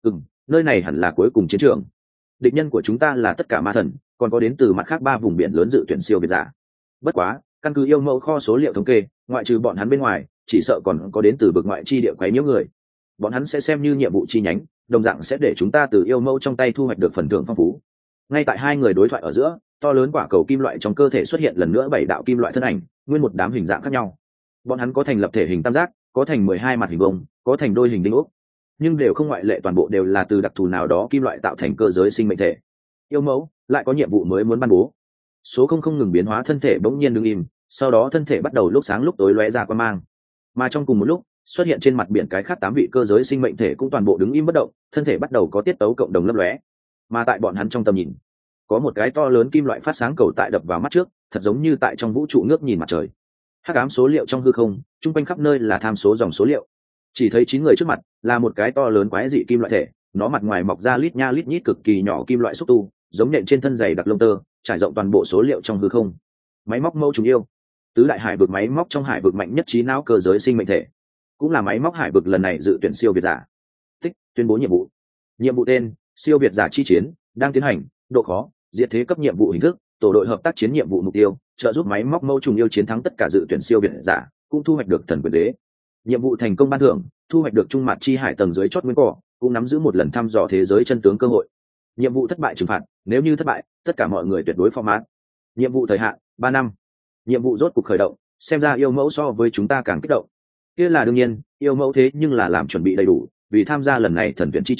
Nơi này hẳn là cuối cùng chiến trường. Địch nhân của chúng ta là tất cả ma thần, còn có đến từ mặt khác 3 vùng biển lớn dự tuyển siêu biệt giả. Bất quá, căn cứ yêu mẫu kho số liệu thống kê, ngoại trừ bọn hắn bên ngoài, chỉ sợ còn có đến từ vực ngoại chi địa quấy nhiễu người. Bọn hắn sẽ xem như nhiệm vụ chi nhánh, đồng dạng sẽ để chúng ta từ yêu mẫu trong tay thu hoạch được phần thưởng phong phú. Ngay tại hai người đối thoại ở giữa, to lớn quả cầu kim loại trong cơ thể xuất hiện lần nữa 7 đạo kim loại thân ảnh, nguyên một đám hình dạng khác nhau. Bọn hắn có thành lập thể hình tam giác, có thành 12 mặt hình vuông, có thành đôi hình đinh ốc, nhưng đều không ngoại lệ toàn bộ đều là từ đặc thù nào đó kim loại tạo thành cơ giới sinh mệnh thể. Yêu mẫu lại có nhiệm vụ mới muốn ban bố. Số không ngừng biến hóa thân thể bỗng nhiên đứng im, sau đó thân thể bắt đầu lúc sáng lúc tối lóe ra quang mang. Mà trong cùng một lúc, xuất hiện trên mặt biển cái khác 8 vị cơ giới sinh mệnh thể cũng toàn bộ đứng im bất động, thân thể bắt đầu có tiết tấu cộng đồng lấp lóe. Mà tại bọn hắn trong tầm nhìn, có một cái to lớn kim loại phát sáng cầu tại đập vào mắt trước, thật giống như tại trong vũ trụ ngước nhìn mặt trời. Hắc ám số liệu trong hư không, trung quanh khắp nơi là tham số dòng số liệu. Chỉ thấy 9 người trước mặt là một cái to lớn quái dị kim loại thể, nó mặt ngoài mọc ra lít nha lít nhít cực kỳ nhỏ kim loại xúc tu, giống nện trên thân dày đặc lông tơ, trải rộng toàn bộ số liệu trong hư không. Máy móc mẫu trùng yêu, tứ đại hải vực máy móc trong hải vực mạnh nhất trí não cơ giới sinh mệnh thể, cũng là máy móc hải vực lần này dự tuyển siêu việt giả. Tích tuyên bố nhiệm vụ. Nhiệm vụ tên: siêu việt giả chi chiến, đang tiến hành, độ khó: diệt thế cấp nhiệm vụ hình thức, tổ đội hợp tác chiến nhiệm vụ mục tiêu: trợ giúp máy móc mẫu trùng yêu chiến thắng tất cả dự tuyển siêu việt giả, cũng thu hoạch được thần quyền đế. Nhiệm vụ thành công ban thưởng: thu hoạch được trung mặt chi hải tầng dưới chót nguyên cỏ, cũng nắm giữ một lần thăm dò thế giới chân tướng cơ hội. Nhiệm vụ thất bại trừng phạt: nếu như thất bại, tất cả mọi người tuyệt đối format. Nhiệm vụ thời hạn: 3 năm. Nhiệm vụ rốt cục khởi động, xem ra yêu mẫu so với chúng ta càng kích động. Kia là đương nhiên, yêu mẫu thế nhưng là làm chuẩn bị đầy đủ, vì tham gia lần này thần tuyển chi chiến,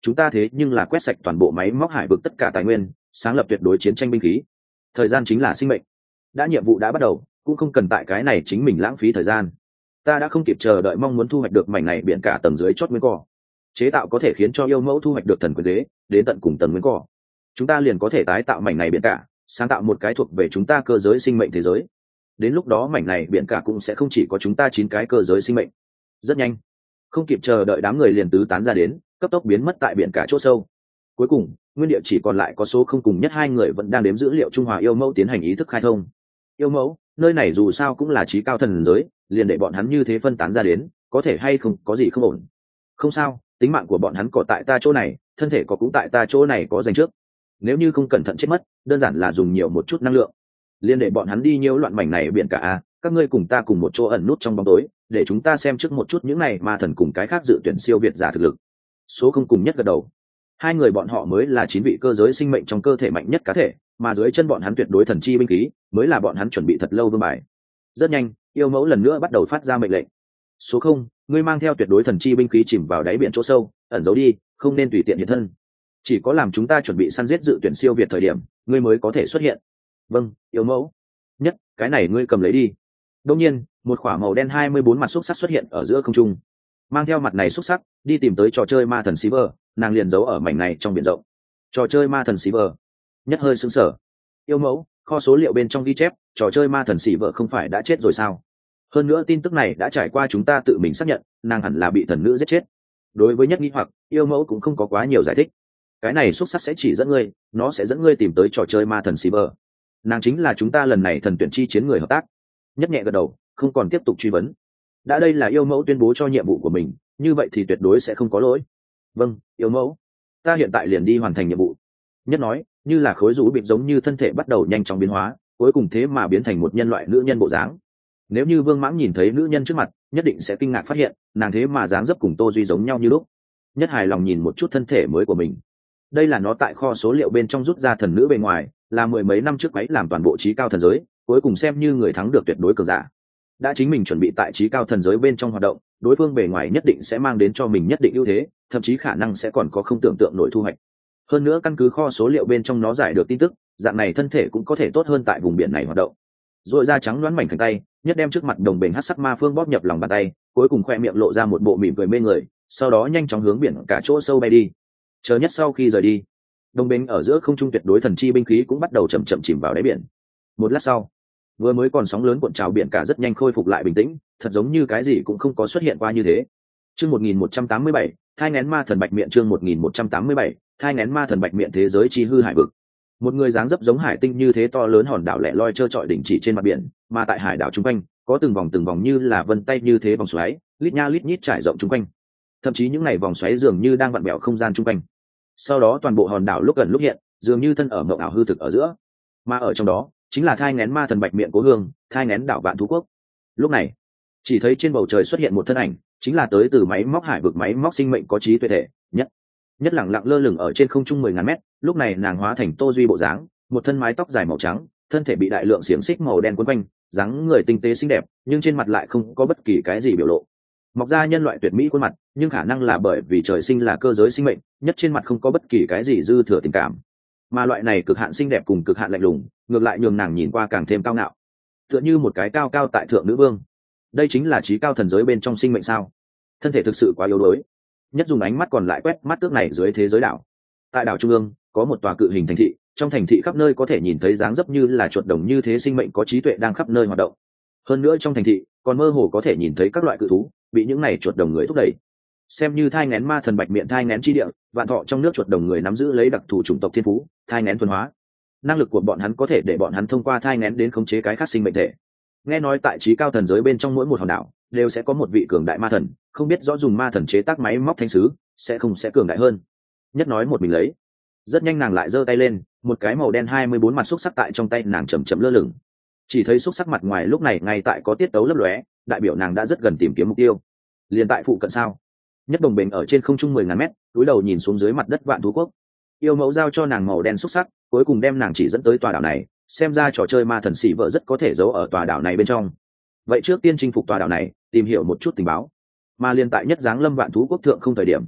chúng ta thế nhưng là quét sạch toàn bộ máy móc hải vực tất cả tài nguyên, sáng lập tuyệt đối chiến tranh binh khí. Thời gian chính là sinh mệnh, đã nhiệm vụ đã bắt đầu, cũng không cần tại cái này chính mình lãng phí thời gian. Ta đã không kịp chờ đợi mong muốn thu hoạch được mảnh này biển cả tầng dưới chót nguyên cỏ, chế tạo có thể khiến cho yêu mẫu thu hoạch được thần quyền đế đến tận cùng tầng nguyên cỏ. Chúng ta liền có thể tái tạo mảnh này biển cả, sáng tạo một cái thuộc về chúng ta cơ giới sinh mệnh thế giới. Đến lúc đó mảnh này biển cả cũng sẽ không chỉ có chúng ta 9 cái cơ giới sinh mệnh. Rất nhanh, không kịp chờ đợi đám người liền tứ tán ra đến, cấp tốc biến mất tại biển cả chỗ sâu. Cuối cùng, nguyên địa chỉ còn lại có số không cùng nhất 2 người vẫn đang đếm dữ liệu trung hòa yêu mẫu tiến hành ý thức khai thông. Yêu mẫu, nơi này dù sao cũng là trí cao thần giới, liền để bọn hắn như thế phân tán ra đến, có thể hay không có gì không ổn. Không sao, tính mạng của bọn hắn có tại ta chỗ này, thân thể có cũng tại ta chỗ này có dành trước. Nếu như không cẩn thận chết mất, đơn giản là dùng nhiều một chút năng lượng, liền để bọn hắn đi nhiễu loạn mảnh này biển cả a. Các ngươi cùng ta cùng một chỗ ẩn nút trong bóng tối, để chúng ta xem trước một chút những này ma thần cùng cái khác dự tuyển siêu việt giả thực lực. Số không cùng nhất gật đầu. 2 người bọn họ mới là 9 vị cơ giới sinh mệnh trong cơ thể mạnh nhất cá thể, mà dưới chân bọn hắn tuyệt đối thần chi binh khí mới là bọn hắn chuẩn bị thật lâu vương bài. Rất nhanh, yêu mẫu lần nữa bắt đầu phát ra mệnh lệnh. Số không, ngươi mang theo tuyệt đối thần chi binh khí chìm vào đáy biển chỗ sâu, ẩn giấu đi, không nên tùy tiện hiện thân. Chỉ có làm chúng ta chuẩn bị săn giết dự tuyển siêu việt thời điểm, ngươi mới có thể xuất hiện. Vâng, yêu mẫu. Nhất, cái này ngươi cầm lấy đi. Đương nhiên, một quả màu đen 24 mặt xúc sắc xuất hiện ở giữa không trung. Mang theo mặt này xúc sắc, đi tìm tới trò chơi ma thần Silver, nàng liền giấu ở mảnh này trong biển rộng. Trò chơi ma thần Silver. Nhất hơi sững sờ. Yêu mẫu, kho số liệu bên trong ghi chép, trò chơi ma thần Silver không phải đã chết rồi sao? Hơn nữa tin tức này đã trải qua chúng ta tự mình xác nhận, nàng hẳn là bị thần nữ giết chết. Đối với nhất nghi hoặc, yêu mẫu cũng không có quá nhiều giải thích. Cái này xúc sắc sẽ chỉ dẫn ngươi, nó sẽ dẫn ngươi tìm tới trò chơi ma thần Silver. Nàng chính là chúng ta lần này thần tuyển chi chiến người hợp tác. Nhất nhẹ gật đầu, không còn tiếp tục truy vấn. Đã đây là yêu mẫu tuyên bố cho nhiệm vụ của mình, như vậy thì tuyệt đối sẽ không có lỗi. Vâng, yêu mẫu, ta hiện tại liền đi hoàn thành nhiệm vụ. Nhất nói, như là khối rũ bịp giống như thân thể bắt đầu nhanh chóng biến hóa, cuối cùng thế mà biến thành một nhân loại nữ nhân bộ dáng. Nếu như Vương Mãng nhìn thấy nữ nhân trước mặt, nhất định sẽ kinh ngạc phát hiện, nàng thế mà dáng dấp cùng Tô Duy giống nhau như lúc. Nhất hài lòng nhìn một chút thân thể mới của mình. Đây là nó tại kho số liệu bên trong rút ra thần nữ bề ngoài, là 10 mấy năm trước ấy làm toàn bộ trí cao thần giới, cuối cùng xem như người thắng được tuyệt đối cường giả. Đã chính mình chuẩn bị tại trí cao thần giới bên trong hoạt động, đối phương bề ngoài nhất định sẽ mang đến cho mình nhất định ưu thế, thậm chí khả năng sẽ còn có không tưởng tượng nổi thu hoạch. Hơn nữa căn cứ kho số liệu bên trong nó giải được tin tức, dạng này thân thể cũng có thể tốt hơn tại vùng biển này hoạt động. Rồi da trắng đoán mảnh cánh tay, nhất đem trước mặt đồng bền hắc sắc ma phương bóp nhập lòng bàn tay, cuối cùng khoe miệng lộ ra một bộ mỉm cười mê người, sau đó nhanh chóng hướng biển cả chỗ sâu bay đi. Chờ nhất sau khi rời đi, đồng bền ở giữa không trung tuyệt đối thần chi binh khí cũng bắt đầu chậm chậm chìm vào đáy biển. Một lát sau, vừa mới còn sóng lớn cuộn trào biển cả rất nhanh khôi phục lại bình tĩnh, thật giống như cái gì cũng không có xuất hiện qua như thế. Chương 1187, thai nghén ma thần bạch miệng. Chương 1187, thai nghén ma thần bạch miệng. Thế giới chi hư hải vực. Một người dáng dấp giống hải tinh như thế to lớn hòn đảo lẻ loi trơ trọi đỉnh chỉ trên mặt biển, mà tại hải đảo trung quanh có từng vòng như là vân tay như thế vòng xoáy, lít nha lít nhít trải rộng trung quanh. Thậm chí những này vòng xoáy dường như đang vặn bẹo không gian trung quanh. Sau đó toàn bộ hòn đảo lúc gần lúc hiện, dường như thân ở mộng ảo hư thực ở giữa. Mà ở trong đó chính là thai nghén ma thần bạch miệng cố hương, thai nghén đảo Vạn Thú Quốc. Lúc này, chỉ thấy trên bầu trời xuất hiện một thân ảnh, chính là tới từ máy móc hải vực máy móc sinh mệnh có trí tuệ thể, nhất lẳng lặng lơ lửng ở trên không trung 10.000 mét. Lúc này nàng hóa thành Tô Duy bộ dáng, một thân mái tóc dài màu trắng, thân thể bị đại lượng xiềng xích màu đen quấn quanh, dáng người tinh tế xinh đẹp, nhưng trên mặt lại không có bất kỳ cái gì biểu lộ. Mọc ra nhân loại tuyệt mỹ khuôn mặt, nhưng khả năng là bởi vì trời sinh là cơ giới sinh mệnh, nhất trên mặt không có bất kỳ cái gì dư thừa tình cảm. Mà loại này cực hạn xinh đẹp cùng cực hạn lạnh lùng, ngược lại nhường nàng nhìn qua càng thêm cao ngạo, tựa như một cái cao cao tại thượng nữ vương. Đây chính là trí cao thần giới bên trong sinh mệnh sao? Thân thể thực sự quá yếu đuối. Nhất dùng ánh mắt còn lại quét mắt tước này dưới thế giới đảo. Tại đảo trung ương có một tòa cự hình thành thị, trong thành thị khắp nơi có thể nhìn thấy dáng dấp như là chuột đồng như thế sinh mệnh có trí tuệ đang khắp nơi hoạt động. Hơn nữa trong thành thị còn mơ hồ có thể nhìn thấy các loại cự thú bị những này chuột đồng người thúc đẩy. Xem như thai nghén ma thần bạch miệng thai nghén chi địa, vạn thọ trong nước chuột đồng người nắm giữ lấy đặc thù chủng tộc thiên phú, thai nghén thuần hóa. Năng lực của bọn hắn có thể để bọn hắn thông qua thai nghén đến khống chế cái khác sinh mệnh thể. Nghe nói tại trí cao thần giới bên trong mỗi một hòn đảo đều sẽ có một vị cường đại ma thần, không biết rõ dùng ma thần chế tác máy móc thánh sứ sẽ cường đại hơn. Nhất nói một mình lấy. Rất nhanh nàng lại giơ tay lên, một cái màu đen 24 mặt xúc sắc tại trong tay nàng chậm chậm lơ lửng. Chỉ thấy xúc sắc mặt ngoài lúc này ngay tại có tiết tấu lấp lóe, đại biểu nàng đã rất gần tìm kiếm mục tiêu. Liền tại phụ cận sao? Nhất đồng bền ở trên không trung 10.000 mét, cúi đầu nhìn xuống dưới mặt đất Vạn Thú Quốc. Yêu mẫu giao cho nàng màu đen xúc sắc, cuối cùng đem nàng chỉ dẫn tới tòa đảo này, xem ra trò chơi ma thần xỉ vợ rất có thể giấu ở tòa đảo này bên trong. Vậy trước tiên chinh phục tòa đảo này, tìm hiểu một chút tình báo. Mà liên tại nhất giáng lâm Vạn Thú Quốc thượng không thời điểm,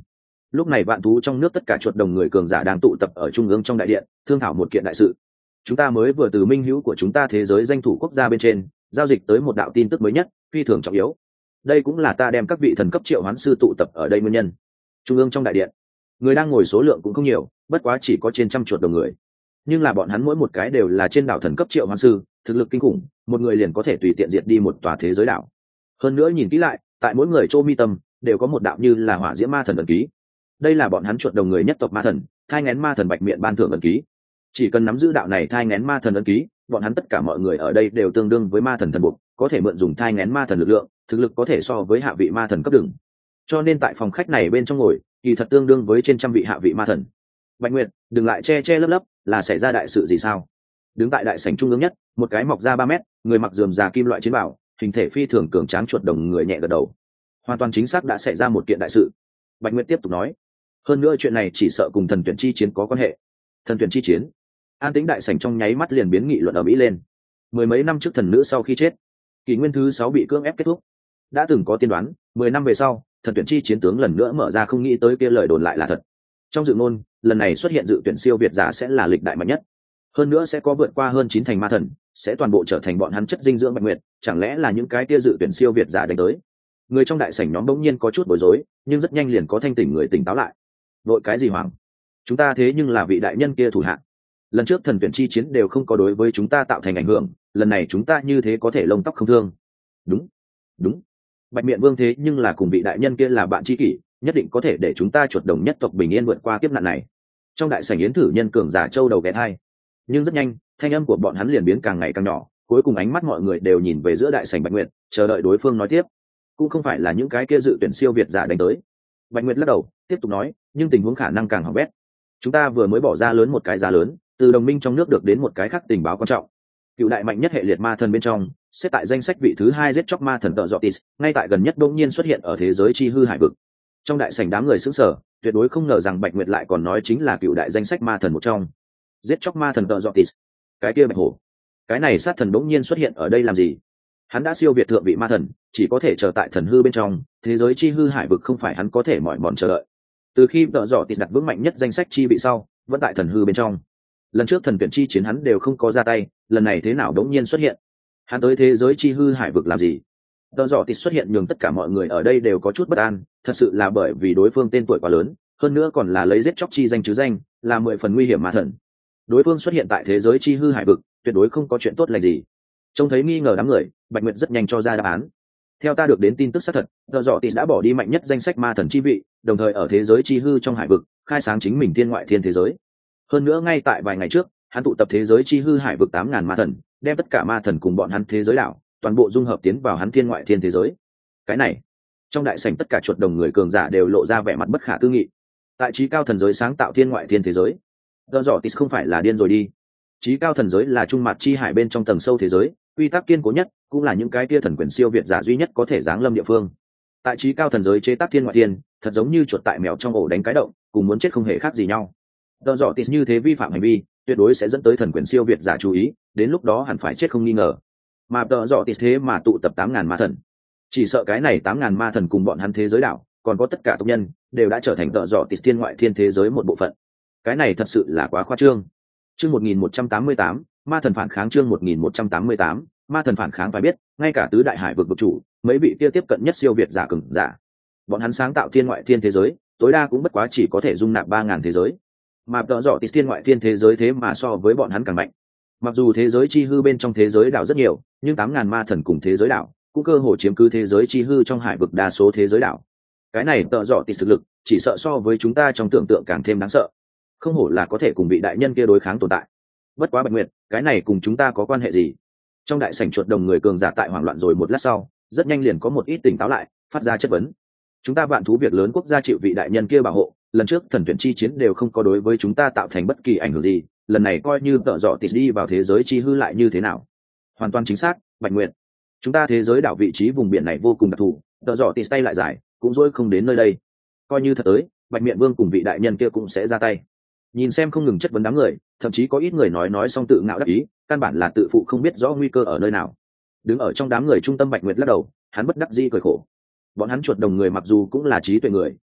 lúc này vạn thú trong nước tất cả chuột đồng người cường giả đang tụ tập ở trung ương trong đại điện thương thảo một kiện đại sự. Chúng ta mới vừa từ minh hữu của chúng ta thế giới danh thủ quốc gia bên trên giao dịch tới một đạo tin tức mới nhất, phi thường trọng yếu. Đây cũng là ta đem các vị thần cấp triệu hoán sư tụ tập ở đây nguyên nhân. Trung ương trong đại điện, người đang ngồi số lượng cũng không nhiều, bất quá chỉ có trên trăm chuột đồng người, nhưng là bọn hắn mỗi một cái đều là trên đảo thần cấp triệu hoán sư, thực lực kinh khủng, một người liền có thể tùy tiện diệt đi một tòa thế giới đảo. Hơn nữa nhìn kỹ lại, tại mỗi người chỗ mi tâm đều có một đạo như là hỏa diễm ma thần ấn ký. Đây là bọn hắn chuột đồng người nhất tộc ma thần, thai nghén ma thần bạch miệng ban thưởng ấn ký. Chỉ cần nắm giữ đạo này thai nghén ma thần ấn ký, bọn hắn tất cả mọi người ở đây đều tương đương với ma thần thần buộc, có thể mượn dùng thai nghén ma thần lực lượng, thực lực có thể so với hạ vị ma thần cấp đường. Cho nên tại phòng khách này bên trong ngồi, kỳ thật tương đương với trên trăm vị hạ vị ma thần. Bạch Nguyệt, đừng lại che che lấp lấp, là xảy ra đại sự gì sao? Đứng tại đại sảnh trung ương nhất, một cái mọc ra 3 mét, người mặc rườm rà kim loại chiến bào, hình thể phi thường cường tráng chuột đồng người nhẹ gật đầu. Hoàn toàn chính xác đã xảy ra một kiện đại sự. Bạch Nguyệt tiếp tục nói, hơn nữa chuyện này chỉ sợ cùng thần tuyển chi chiến có quan hệ. Thần tuyển chi chiến? An tĩnh đại sảnh trong nháy mắt liền biến nghị luận ầm ĩ lên. Mười mấy năm trước thần nữ sau khi chết, kỷ nguyên thứ 6 bị cưỡng ép kết thúc. Đã từng có tiên đoán, 10 năm về sau, thần tuyển chi chiến tướng lần nữa mở ra, không nghĩ tới kia lời đồn lại là thật. Trong dự ngôn, lần này xuất hiện dự tuyển siêu việt giả sẽ là lịch đại mạnh nhất, hơn nữa sẽ có vượt qua hơn 9 thành ma thần, sẽ toàn bộ trở thành bọn hắn chất dinh dưỡng. Bạch Nguyệt, chẳng lẽ là những cái kia dự tuyển siêu việt giả đánh tới? Người trong đại sảnh nhóm bỗng nhiên có chút bối rối, nhưng rất nhanh liền có thanh tỉnh người tỉnh táo lại. Vội cái gì hoàng? Chúng ta thế nhưng là vị đại nhân kia thủ hạ. Lần trước thần tuyển chi chiến đều không có đối với chúng ta tạo thành ảnh hưởng, lần này chúng ta như thế có thể lông tóc không thương. Đúng, đúng. Bạch Miện Vương thế nhưng là cùng vị đại nhân kia là bạn tri kỷ, nhất định có thể để chúng ta chuột đồng nhất tộc bình yên vượt qua kiếp nạn này. Trong đại sảnh yến thử nhân cường giả châu đầu ghé thai, nhưng rất nhanh thanh âm của bọn hắn liền biến càng ngày càng nhỏ, cuối cùng ánh mắt mọi người đều nhìn về giữa đại sảnh Bạch Nguyệt, chờ đợi đối phương nói tiếp. Cũng không phải là những cái kia dự tuyển siêu việt giả đánh tới. Bạch Nguyệt lắc đầu tiếp tục nói, nhưng tình huống khả năng càng hỏng bét. Chúng ta vừa mới bỏ ra lớn một cái giá lớn, từ đồng minh trong nước được đến một cái khác tình báo quan trọng. Cựu đại mạnh nhất hệ liệt ma thần bên trong, xếp tại danh sách vị thứ 2 giết chóc ma thần Tợ Dọtis, ngay tại gần nhất đột nhiên xuất hiện ở thế giới chi hư hải vực. Trong đại sảnh đám người sững sờ, tuyệt đối không ngờ rằng Bạch Nguyệt lại còn nói chính là cựu đại danh sách ma thần một trong. Giết chóc ma thần Tợ Dọtis, cái kia Bạch Hổ, cái này sát thần đột nhiên xuất hiện ở đây làm gì? Hắn đã siêu việt thượng vị ma thần, chỉ có thể chờ tại thần hư bên trong, thế giới chi hư hải vực không phải hắn có thể mỏi mòn chờ đợi. Từ khi Tợ Dọtis đặt vững mạnh nhất danh sách chi vị sau, vẫn tại thần hư bên trong. Lần trước thần tuyển chi chiến hắn đều không có ra tay, lần này thế nào đống nhiên xuất hiện? Hắn tới thế giới chi hư hải vực làm gì? Tợ Dọtis xuất hiện nhường tất cả mọi người ở đây đều có chút bất an, thật sự là bởi vì đối phương tên tuổi quá lớn, hơn nữa còn là lấy giết chóc chi danh chứ danh, là 10 phần nguy hiểm ma thần. Đối phương xuất hiện tại thế giới chi hư hải vực, tuyệt đối không có chuyện tốt lành gì. Trông thấy nghi ngờ đám người, Bạch Nguyệt rất nhanh cho ra đáp án. Theo ta được đến tin tức xác thật, Tợ Dọtis đã bỏ đi mạnh nhất danh sách ma thần chi vị, đồng thời ở thế giới chi hư trong hải vực, khai sáng chính mình thiên ngoại thiên thế giới. Hơn nữa ngay tại vài ngày trước, hắn tụ tập thế giới chi hư hải vực 8.000 ma thần, đem tất cả ma thần cùng bọn hắn thế giới đảo, toàn bộ dung hợp tiến vào hắn thiên ngoại thiên thế giới. Cái này, trong đại sảnh tất cả chuột đồng người cường giả đều lộ ra vẻ mặt bất khả tư nghị. Tại trí cao thần giới sáng tạo thiên ngoại thiên thế giới, Tợ Dọtis không phải là điên rồi đi? Trí cao thần giới là trung mạt chi hải bên trong tầng sâu thế giới, quy tắc kiên cố nhất, cũng là những cái tia thần quyền siêu việt giả duy nhất có thể giáng lâm địa phương. Tại trí cao thần giới chế tác thiên ngoại thiên, thật giống như chuột tại mèo trong ổ đánh cái động, cùng muốn chết không hề khác gì nhau. Tợ Dọtis như thế vi phạm hành vi, tuyệt đối sẽ dẫn tới thần quyền siêu việt giả chú ý, đến lúc đó hẳn phải chết không nghi ngờ. Mà Tợ Dọtis thế mà tụ tập 8.000 ma thần, chỉ sợ cái này 8.000 ma thần cùng bọn hắn thế giới đảo, còn có tất cả tộc nhân đều đã trở thành Tợ Dọtis thiên ngoại thiên thế giới một bộ phận. Cái này thật sự là quá khoa trương. Chương 1188, ma thần phản kháng. Chương 1188, ma thần phản kháng. Phải biết, ngay cả tứ đại hải vực vực chủ, mấy vị kia tiếp cận nhất siêu việt giả cường giả, bọn hắn sáng tạo thiên ngoại thiên thế giới, tối đa cũng bất quá chỉ có thể dung nạp 3.000 thế giới. Mà Tợ Dọtis thiên ngoại thiên thế giới thế mà so với bọn hắn càng mạnh. Mặc dù thế giới chi hư bên trong thế giới đảo rất nhiều, nhưng 8.000 ma thần cùng thế giới đảo cũng cơ hồ chiếm cứ thế giới chi hư trong hải vực đa số thế giới đảo. Cái này Tợ Dọtis thực lực chỉ sợ so với chúng ta trong tưởng tượng càng thêm đáng sợ, không hổ là có thể cùng vị đại nhân kia đối kháng tồn tại. Bất quá Bạch Nguyệt, cái này cùng chúng ta có quan hệ gì? Trong đại sảnh chuột đồng người cường giả tại hoảng loạn rồi một lát sau, rất nhanh liền có một ít tỉnh táo lại, phát ra chất vấn. Chúng ta vạn thú việc lớn quốc gia chịu vị đại nhân kia bảo hộ, lần trước thần tuyển chi chiến đều không có đối với chúng ta tạo thành bất kỳ ảnh hưởng gì, lần này coi như Tợ Dọtis đi vào thế giới chi hư lại như thế nào? Hoàn toàn chính xác, Bạch Nguyệt. Chúng ta thế giới đảo vị trí vùng biển này vô cùng đặc thù, Tợ Dọtis tay lại dài, cũng dối không đến nơi đây. Coi như thật tới, Bạch Miện Vương cùng vị đại nhân kia cũng sẽ ra tay. Nhìn xem không ngừng chất vấn đám người, thậm chí có ít người nói xong tự ngạo đắc ý, căn bản là tự phụ không biết rõ nguy cơ ở nơi nào. Đứng ở trong đám người trung tâm Bạch Nguyệt lắc đầu, hắn bất đắc dĩ cười khổ. Bọn hắn chuột đồng người mặc dù cũng là trí tuệ người,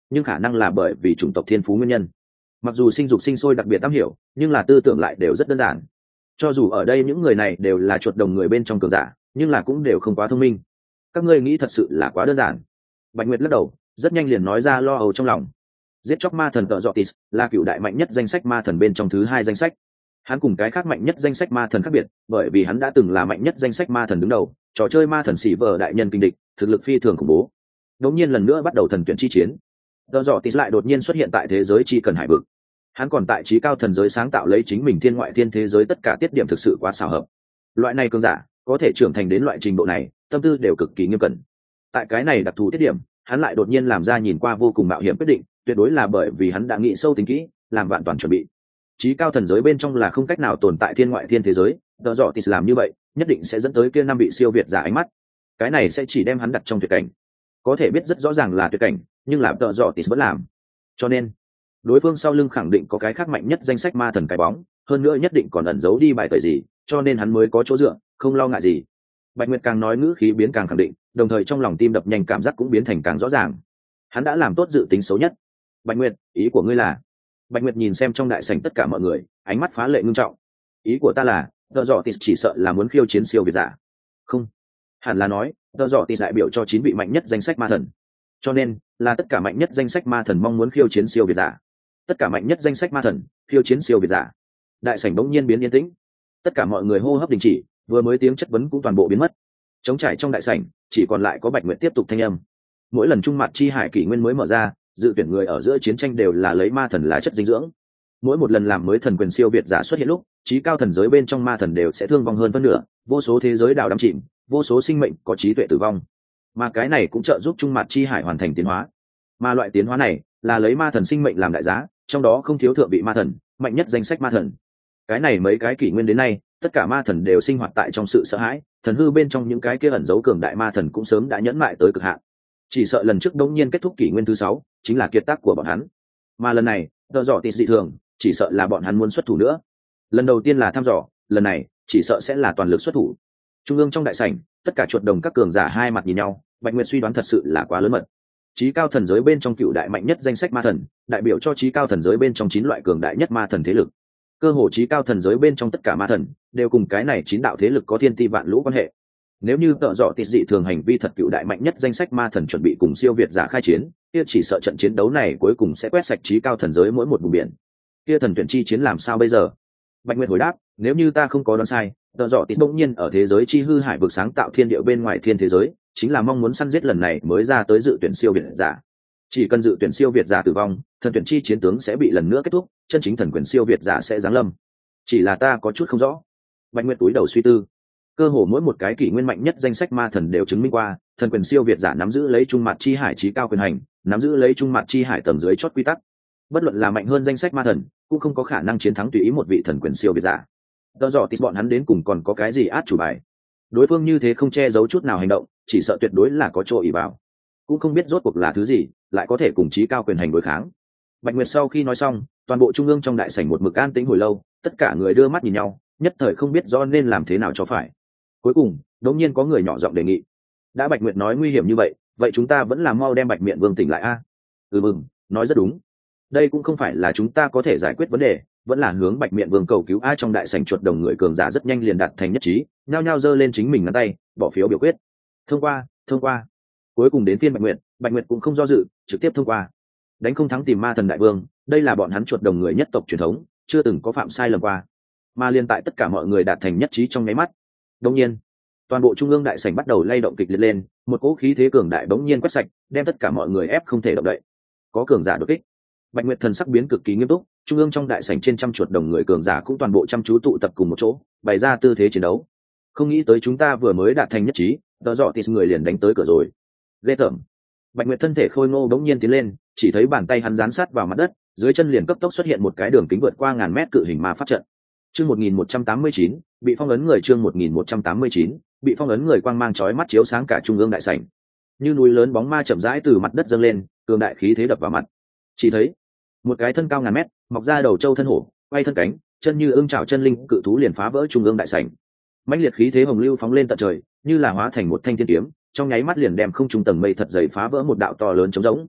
nhưng khả năng là bởi vì chủng tộc thiên phú nguyên nhân. Mặc dù sinh dục sinh sôi đặc biệt am hiểu, nhưng là tư tưởng lại đều rất đơn giản. Cho dù ở đây những người này đều là chuột đồng người bên trong cường giả, nhưng là cũng đều không quá thông minh. Các ngươi nghĩ thật sự là quá đơn giản. Bạch Nguyệt lắc đầu, rất nhanh liền nói ra lo âu trong lòng. Giết chóc ma thần Tợ Dọ Tis là cựu đại mạnh nhất danh sách ma thần bên trong thứ 2 danh sách. Hắn cùng cái khác mạnh nhất danh sách ma thần khác biệt, bởi vì hắn đã từng là mạnh nhất danh sách ma thần đứng đầu, trò chơi ma thần xỉ vờ đại nhân kinh địch, thực lực phi thường khủng bố. Đột nhiên lần nữa bắt đầu thần tuyển chi chiến. Tợ Dọ Tis lại đột nhiên xuất hiện tại thế giới chi cần hải vực. Hắn còn tại trí cao thần giới sáng tạo lấy chính mình thiên ngoại thiên thế giới, tất cả tiết điểm thực sự quá xảo hợp. Loại này cường giả có thể trưởng thành đến loại trình độ này, tâm tư đều cực kỳ nghiêm cẩn. Tại cái này đặc thù tiết điểm, hắn lại đột nhiên làm ra nhìn qua vô cùng mạo hiểm quyết định, tuyệt đối là bởi vì hắn đã nghĩ sâu tính kỹ, làm vạn toàn chuẩn bị. Chí cao thần giới bên trong là không cách nào tồn tại thiên ngoại thiên thế giới, Tợ Dọ Tis làm như vậy nhất định sẽ dẫn tới kia 5 vị siêu việt giả ánh mắt. Cái này sẽ chỉ đem hắn đặt trong tuyệt cảnh. Có thể biết rất rõ ràng là tuyệt cảnh, nhưng làm Tợ Dọ Tis vẫn làm. Cho nên đối phương sau lưng khẳng định có cái khác mạnh nhất danh sách ma thần cái bóng, hơn nữa nhất định còn ẩn giấu đi bài tẩy gì, cho nên hắn mới có chỗ dựa, không lo ngại gì. Bạch Nguyệt càng nói ngữ khí biến càng khẳng định, đồng thời trong lòng tim đập nhanh, cảm giác cũng biến thành càng rõ ràng. Hắn đã làm tốt dự tính xấu nhất. Bạch Nguyệt, ý của ngươi là? Bạch Nguyệt nhìn xem trong đại sảnh tất cả mọi người, ánh mắt phá lệ ngưng trọng. Ý của ta là, Tợ Dọ Tis chỉ sợ là muốn khiêu chiến siêu việt giả. Không, hẳn là nói, Tợ Dọ Tis đại biểu cho 9 vị mạnh nhất danh sách ma thần. Cho nên, là tất cả mạnh nhất danh sách ma thần mong muốn khiêu chiến siêu việt giả. Tất cả mạnh nhất danh sách ma thần khiêu chiến siêu việt giả. Đại sảnh bỗng nhiên biến yên tĩnh, tất cả mọi người hô hấp đình chỉ, vừa mới tiếng chất vấn cũng toàn bộ biến mất. Trống trải trong đại sảnh chỉ còn lại có Bạch Nguyệt tiếp tục thanh âm. Mỗi lần trung mặt chi hải kỷ nguyên mới mở ra, dự tuyển người ở giữa chiến tranh đều là lấy ma thần là chất dinh dưỡng. Mỗi một lần làm mới thần quyền siêu việt giả xuất hiện lúc, trí cao thần giới bên trong ma thần đều sẽ thương vong hơn phân nửa, vô số thế giới đảo đắm chìm, vô số sinh mệnh có trí tuệ tử vong. Mà cái này cũng trợ giúp trung mặt chi hải hoàn thành tiến hóa. Mà loại tiến hóa này là lấy ma thần sinh mệnh làm đại giá, trong đó không thiếu thượng vị ma thần, mạnh nhất danh sách ma thần. Cái này mấy cái kỷ nguyên đến nay, tất cả ma thần đều sinh hoạt tại trong sự sợ hãi, thần hư bên trong những cái kia ẩn giấu cường đại ma thần cũng sớm đã nhẫn mại tới cực hạn. Chỉ sợ lần trước đống nhiên kết thúc kỷ nguyên thứ 6, chính là kiệt tác của bọn hắn. Mà lần này, Tợ Dọ Tis dị thường, chỉ sợ là bọn hắn muốn xuất thủ nữa. Lần đầu tiên là thăm dò, lần này chỉ sợ sẽ là toàn lực xuất thủ. Trung ương trong đại sảnh, tất cả chuột đồng các cường giả hai mặt nhìn nhau, Bạch Nguyệt suy đoán thật sự là quá lớn mật. Chí cao thần giới bên trong cựu đại mạnh nhất danh sách ma thần, đại biểu cho chí cao thần giới bên trong 9 loại cường đại nhất ma thần thế lực. Cơ hồ chí cao thần giới bên trong tất cả ma thần đều cùng cái này 9 đạo thế lực có thiên ti vạn lũ quan hệ. Nếu như Tợ Dọ Tis dị thường hành vi thật, cựu đại mạnh nhất danh sách ma thần chuẩn bị cùng siêu việt giả khai chiến, kia chỉ sợ trận chiến đấu này cuối cùng sẽ quét sạch chí cao thần giới mỗi một vùng biển. Kia thần tuyển chi chiến làm sao bây giờ? Bạch Nguyệt hồi đáp, nếu như ta không có đoán sai, Tợ Dọ Tis bỗng nhiên ở thế giới chi hư hải vực sáng tạo thiên địa bên ngoài thiên thế giới, chính là mong muốn săn giết lần này mới ra tới dự tuyển siêu việt giả. Chỉ cần dự tuyển siêu việt giả tử vong, thần tuyển chi chiến tướng sẽ bị lần nữa kết thúc, chân chính thần quyền siêu việt giả sẽ giáng lâm. Chỉ là ta có chút không rõ. Bạch Nguyệt túi đầu suy tư. Cơ hồ mỗi một cái kỷ nguyên mạnh nhất danh sách ma thần đều chứng minh qua, thần quyền siêu việt giả nắm giữ lấy trung mặt chi hải trí cao quyền hành, nắm giữ lấy trung mặt chi hải tầng dưới chót quy tắc. Bất luận là mạnh hơn danh sách ma thần, cũng không có khả năng chiến thắng tùy ý một vị thần quyền siêu việt giả. Tợ Dọ Tis bọn hắn đến cùng còn có cái gì át chủ bài? Đối phương như thế không che giấu chút nào hành động, chỉ sợ tuyệt đối là có chỗ ỷ vào. Cũng không biết rốt cuộc là thứ gì, lại có thể cùng trí cao quyền hành đối kháng. Bạch Nguyệt sau khi nói xong, toàn bộ trung ương trong đại sảnh một mực an tĩnh hồi lâu, tất cả người đưa mắt nhìn nhau, nhất thời không biết rõ nên làm thế nào cho phải. Cuối cùng, đột nhiên có người nhỏ giọng đề nghị. Đã Bạch Nguyệt nói nguy hiểm như vậy, vậy chúng ta vẫn là mau đem Bạch Miện Vương tỉnh lại a. Mừng, nói rất đúng. Đây cũng không phải là chúng ta có thể giải quyết vấn đề, vẫn là hướng Bạch Miện Vương cầu cứu a. Trong đại sảnh chuột đồng người cường giả rất nhanh liền đạt thành nhất trí, nhao nhao giơ lên chính mình ngón tay, bỏ phiếu biểu quyết. Thông qua, thông qua. Cuối cùng đến phiên Bạch Nguyệt cũng không do dự, trực tiếp thông qua. Đánh không thắng tìm ma thần đại vương, đây là bọn hắn chuột đồng người nhất tộc truyền thống, chưa từng có phạm sai lầm qua. Mà liên tại tất cả mọi người đạt thành nhất trí trong nháy mắt. Đương nhiên, toàn bộ trung ương đại sảnh bắt đầu lay động kịch liệt lên, một cỗ khí thế cường đại bỗng nhiên quét sạch, đem tất cả mọi người ép không thể động đậy. Có cường giả đột kích. Bạch Nguyệt thần sắc biến cực kỳ nghiêm túc, trung ương trong đại sảnh trên trăm chuột đồng người cường giả cũng toàn bộ chăm chú tụ tập cùng một chỗ, bày ra tư thế chiến đấu. Không nghĩ tới chúng ta vừa mới đạt thành nhất trí, Tợ Dọ Tis người liền đánh tới cửa rồi. Ghê tởm. Bạch Nguyệt thân thể khôi ngô bỗng nhiên tiến lên, chỉ thấy bàn tay hắn dán sát vào mặt đất, dưới chân liền cấp tốc xuất hiện một cái đường kính vượt qua ngàn mét cự hình ma pháp trận. Chương 1189, bị phong ấn người. Chương 1189, bị phong ấn người. Quang mang chói mắt chiếu sáng cả trung ương đại sảnh. Như núi lớn bóng ma chậm rãi từ mặt đất dâng lên, cường đại khí thế đập vào mặt. Chỉ thấy một cái thân cao ngàn mét, mọc ra đầu trâu thân hổ, quay thân cánh, chân như ưng chảo chân linh cự thú liền phá vỡ trung ương đại sảnh. Mãnh liệt khí thế hồng lưu phóng lên tận trời, như là hóa thành một thanh thiên kiếm, trong nháy mắt liền đem không trung tầng mây thật dày phá vỡ một đạo to lớn trống rỗng.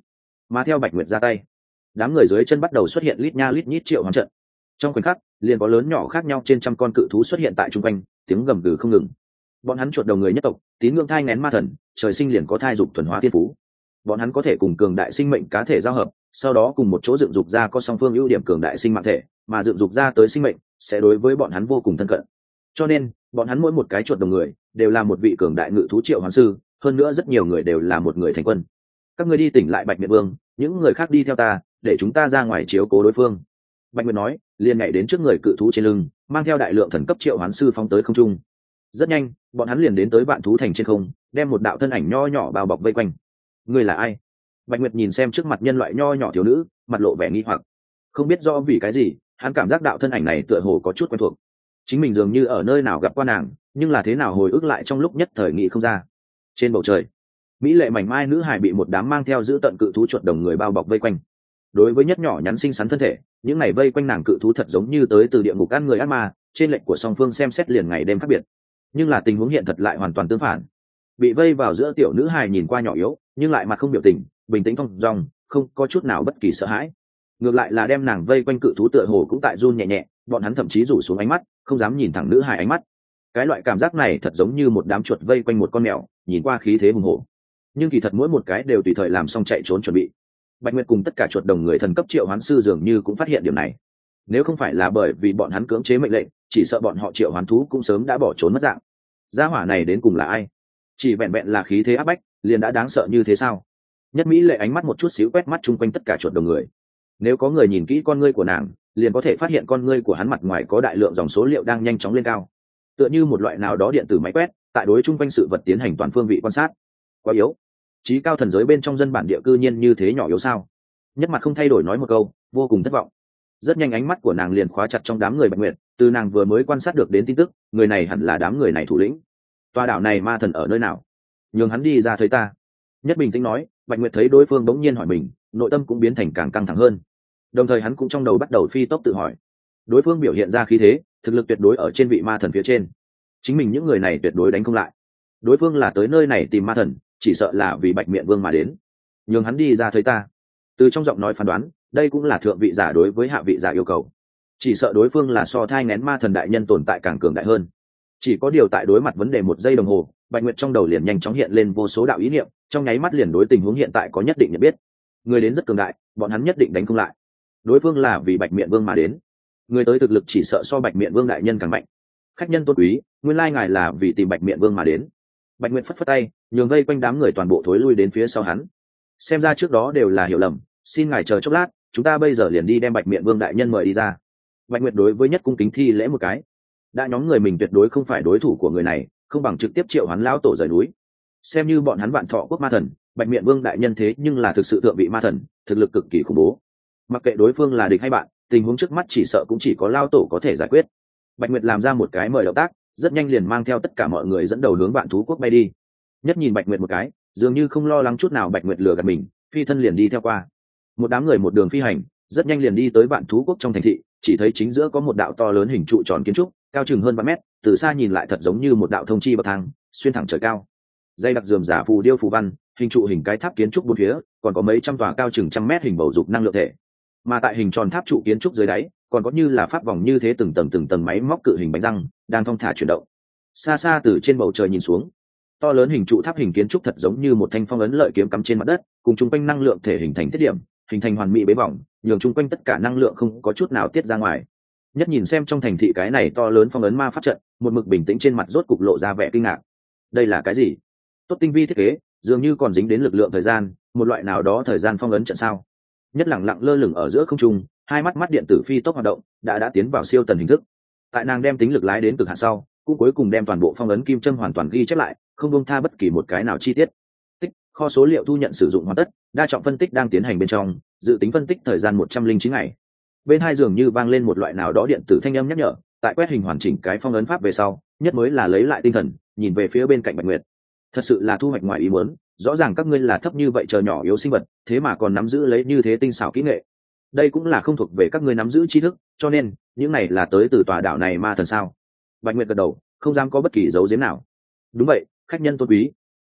mà theo Bạch Nguyệt ra tay, đám người dưới chân bắt đầu xuất hiện lít nha lít nhít triệu hoán trận. Trong khoảnh khắc liền có lớn nhỏ khác nhau trên trăm con cự thú xuất hiện tại trung quanh, tiếng gầm gừ không ngừng. Bọn hắn chuột đầu người nhất tộc, tín ngưỡng thai nghén ma thần, trời sinh liền có thai dục thuần hóa thiên phú. Bọn hắn có thể cùng cường đại sinh mệnh cá thể giao hợp, sau đó cùng một chỗ dựng dục ra có song phương ưu điểm cường đại sinh mạng thể, mà dựng dục ra tới sinh mệnh sẽ đối với bọn hắn vô cùng thân cận. Cho nên bọn hắn mỗi một cái chuột đầu người đều là một vị cường đại ngự thú triệu hoán sư, hơn nữa rất nhiều người đều là một người thành quân. Các ngươi đi tỉnh lại Bạch Miện Vương, những người khác đi theo ta, để chúng ta ra ngoài chiếu cố đối phương. Bạch Nguyệt nói, liền nhảy đến trước người cự thú trên lưng, mang theo đại lượng thần cấp triệu hoán sư phóng tới không trung. Rất nhanh, bọn hắn liền đến tới vạn thú thành trên không, đem một đạo thân ảnh nho nhỏ bao bọc vây quanh. Ngươi là ai? Bạch Nguyệt nhìn xem trước mặt nhân loại nho nhỏ thiếu nữ, mặt lộ vẻ nghi hoặc. Không biết do vì cái gì, hắn cảm giác đạo thân ảnh này tựa hồ có chút quen thuộc. Chính mình dường như ở nơi nào gặp qua nàng, nhưng là thế nào hồi ức lại trong lúc nhất thời nghĩ không ra. Trên bầu trời, mỹ lệ mảnh mai nữ hải bị một đám mang theo giữ tận cự thú chuột đồng người bao bọc vây quanh. Đối với nhất nhỏ nhắn xinh xắn thân thể, những này vây quanh nàng cự thú thật giống như tới từ địa ngục ăn người ác ma, trên lệnh của song phương xem xét liền ngày đêm khác biệt. Nhưng là tình huống hiện thật lại hoàn toàn tương phản. Bị vây vào giữa tiểu nữ hài nhìn qua nhỏ yếu, nhưng lại mặt không biểu tình, bình tĩnh thong dong, không có chút nào bất kỳ sợ hãi. Ngược lại là đem nàng vây quanh cự thú tựa hồ cũng tại run nhẹ nhẹ, bọn hắn thậm chí rủ xuống ánh mắt, không dám nhìn thẳng nữ hài ánh mắt. Cái loại cảm giác này thật giống như một đám chuột vây quanh một con mèo, nhìn qua khí thế hùng hổ. Nhưng kỳ thật mỗi một cái đều tùy thời làm xong chạy trốn chuẩn bị. Bạch Nguyệt cùng tất cả chuột đồng người thần cấp triệu hoán sư dường như cũng phát hiện điểm này. Nếu không phải là bởi vì bọn hắn cưỡng chế mệnh lệnh, chỉ sợ bọn họ triệu hoán thú cũng sớm đã bỏ trốn mất dạng. Gia hỏa này đến cùng là ai? Chỉ vẹn vẹn là khí thế áp bách, liền đã đáng sợ như thế sao? Nhất Mỹ lệ ánh mắt một chút xíu quét mắt chung quanh tất cả chuột đồng người. Nếu có người nhìn kỹ con ngươi của nàng, liền có thể phát hiện con ngươi của hắn mặt ngoài có đại lượng dòng số liệu đang nhanh chóng lên cao, tựa như một loại nào đó điện tử máy quét, tại đối chung quanh sự vật tiến hành toàn phương vị quan sát. Quá yếu. Chí cao thần giới bên trong dân bản địa cư nhiên như thế nhỏ yếu sao? Nhất Mặt không thay đổi nói một câu, vô cùng thất vọng. Rất nhanh ánh mắt của nàng liền khóa chặt trong đám người Bạch Nguyệt, từ nàng vừa mới quan sát được đến tin tức, người này hẳn là đám người này thủ lĩnh. Tòa đảo này ma thần ở nơi nào? Nhường hắn đi ra thấy ta. Nhất bình tĩnh nói. Bạch Nguyệt thấy đối phương bỗng nhiên hỏi mình, nội tâm cũng biến thành càng căng thẳng hơn. Đồng thời hắn cũng trong đầu bắt đầu phi tốc tự hỏi. Đối phương biểu hiện ra khí thế, thực lực tuyệt đối ở trên vị ma thần phía trên. Chính mình những người này tuyệt đối đánh không lại. Đối phương là tới nơi này tìm ma thần, chỉ sợ là vì Bạch Miện Vương mà đến. Nhường hắn đi ra thấy ta. Từ trong giọng nói phán đoán, đây cũng là thượng vị giả đối với hạ vị giả yêu cầu. Chỉ sợ đối phương là so thai nén ma thần đại nhân tồn tại càng cường đại hơn. Chỉ có điều tại đối mặt vấn đề 1 giây đồng hồ, Bạch Nguyệt trong đầu liền nhanh chóng hiện lên vô số đạo ý niệm, trong nháy mắt liền đối tình huống hiện tại có nhất định nhận biết. Người đến rất cường đại, bọn hắn nhất định đánh không lại. Đối phương là vì Bạch Miện Vương mà đến. Người tới thực lực chỉ sợ so Bạch Miện Vương đại nhân càng mạnh. Khách nhân tôn quý, nguyên lai ngài là vì tìm Bạch Miện Vương mà đến. Bạch Nguyệt phất phất tay, nhường vây quanh đám người toàn bộ thối lui đến phía sau hắn. Xem ra trước đó đều là hiểu lầm, xin ngài chờ chốc lát, chúng ta bây giờ liền đi đem Bạch Miện Vương đại nhân mời đi ra. Bạch Nguyệt đối với Nhất cung kính thi lễ một cái. Đã nhóm người mình tuyệt đối không phải đối thủ của người này, không bằng trực tiếp triệu hắn lão tổ rời núi. Xem như bọn hắn Vạn Thọ quốc ma thần, Bạch Miện Vương đại nhân thế nhưng là thực sự thượng vị ma thần, thực lực cực kỳ khủng bố. Mặc kệ đối phương là địch hay bạn, tình huống trước mắt chỉ sợ cũng chỉ có lão tổ có thể giải quyết. Bạch Nguyệt làm ra một cái mời động tác, rất nhanh liền mang theo tất cả mọi người dẫn đầu hướng Vạn Thú quốc bay đi. Nhất nhìn Bạch Nguyệt một cái, dường như không lo lắng chút nào Bạch Nguyệt lừa gạt mình, phi thân liền đi theo qua. Một đám người một đường phi hành, rất nhanh liền đi tới Vạn Thú quốc trong thành thị, chỉ thấy chính giữa có một đạo to lớn hình trụ tròn kiến trúc, cao chừng hơn 3 mét, từ xa nhìn lại thật giống như một đạo thông chi bậc thang, xuyên thẳng trời cao. Dây đặc rườm rà phù điêu phù văn, hình trụ hình cái tháp kiến trúc bốn phía, còn có mấy trăm tòa cao chừng 100 mét hình bầu dục năng lượng thể. Mà tại hình tròn tháp trụ kiến trúc dưới đáy, còn có như là pháp vòng như thế từng tầng máy móc cự hình bánh răng đang thong thả chuyển động. Xa xa từ trên bầu trời nhìn xuống, to lớn hình trụ tháp hình kiến trúc thật giống như một thanh phong ấn lợi kiếm cắm trên mặt đất, cùng chung quanh năng lượng thể hình thành thiết điểm, hình thành hoàn mỹ bế vòng, nhường chung quanh tất cả năng lượng không có chút nào tiết ra ngoài. Nhất nhìn xem trong thành thị cái này to lớn phong ấn ma pháp trận, một mực bình tĩnh trên mặt rốt cục lộ ra vẻ kinh ngạc. Đây là cái gì? Tốt tinh vi thiết kế, dường như còn dính đến lực lượng thời gian, một loại nào đó thời gian phong ấn trận sao? Nhất lẳng lặng lơ lửng ở giữa không trung, hai mắt điện tử phi tốc hoạt động, đã tiến vào siêu tần hình thức. Tại nàng đem tính lực lái đến cực hạn sau, cũng cuối cùng đem toàn bộ phong ấn kim châm hoàn toàn ghi chép lại, không buông tha bất kỳ một cái nào chi tiết. Tích, kho số liệu thu nhận sử dụng hoàn tất, đa trọng phân tích đang tiến hành bên trong, dự tính phân tích thời gian 109 ngày. Bên hai dường như vang lên một loại nào đó điện tử thanh âm nhắc nhở, tại quét hình hoàn chỉnh cái phong ấn pháp về sau, Nhất mới là lấy lại tinh thần, nhìn về phía bên cạnh Bạch Nguyệt. Thật sự là thu hoạch ngoài ý muốn, rõ ràng các ngươi là thấp như vậy chờ nhỏ yếu sinh vật, thế mà còn nắm giữ lấy như thế tinh xảo kỹ nghệ. Đây cũng là không thuộc về các ngươi nắm giữ tri thức, cho nên những này là tới từ tòa đảo này ma thần sao? Bạch Nguyệt gật đầu, không dám có bất kỳ dấu giếm nào. Đúng vậy, khách nhân tôn quý.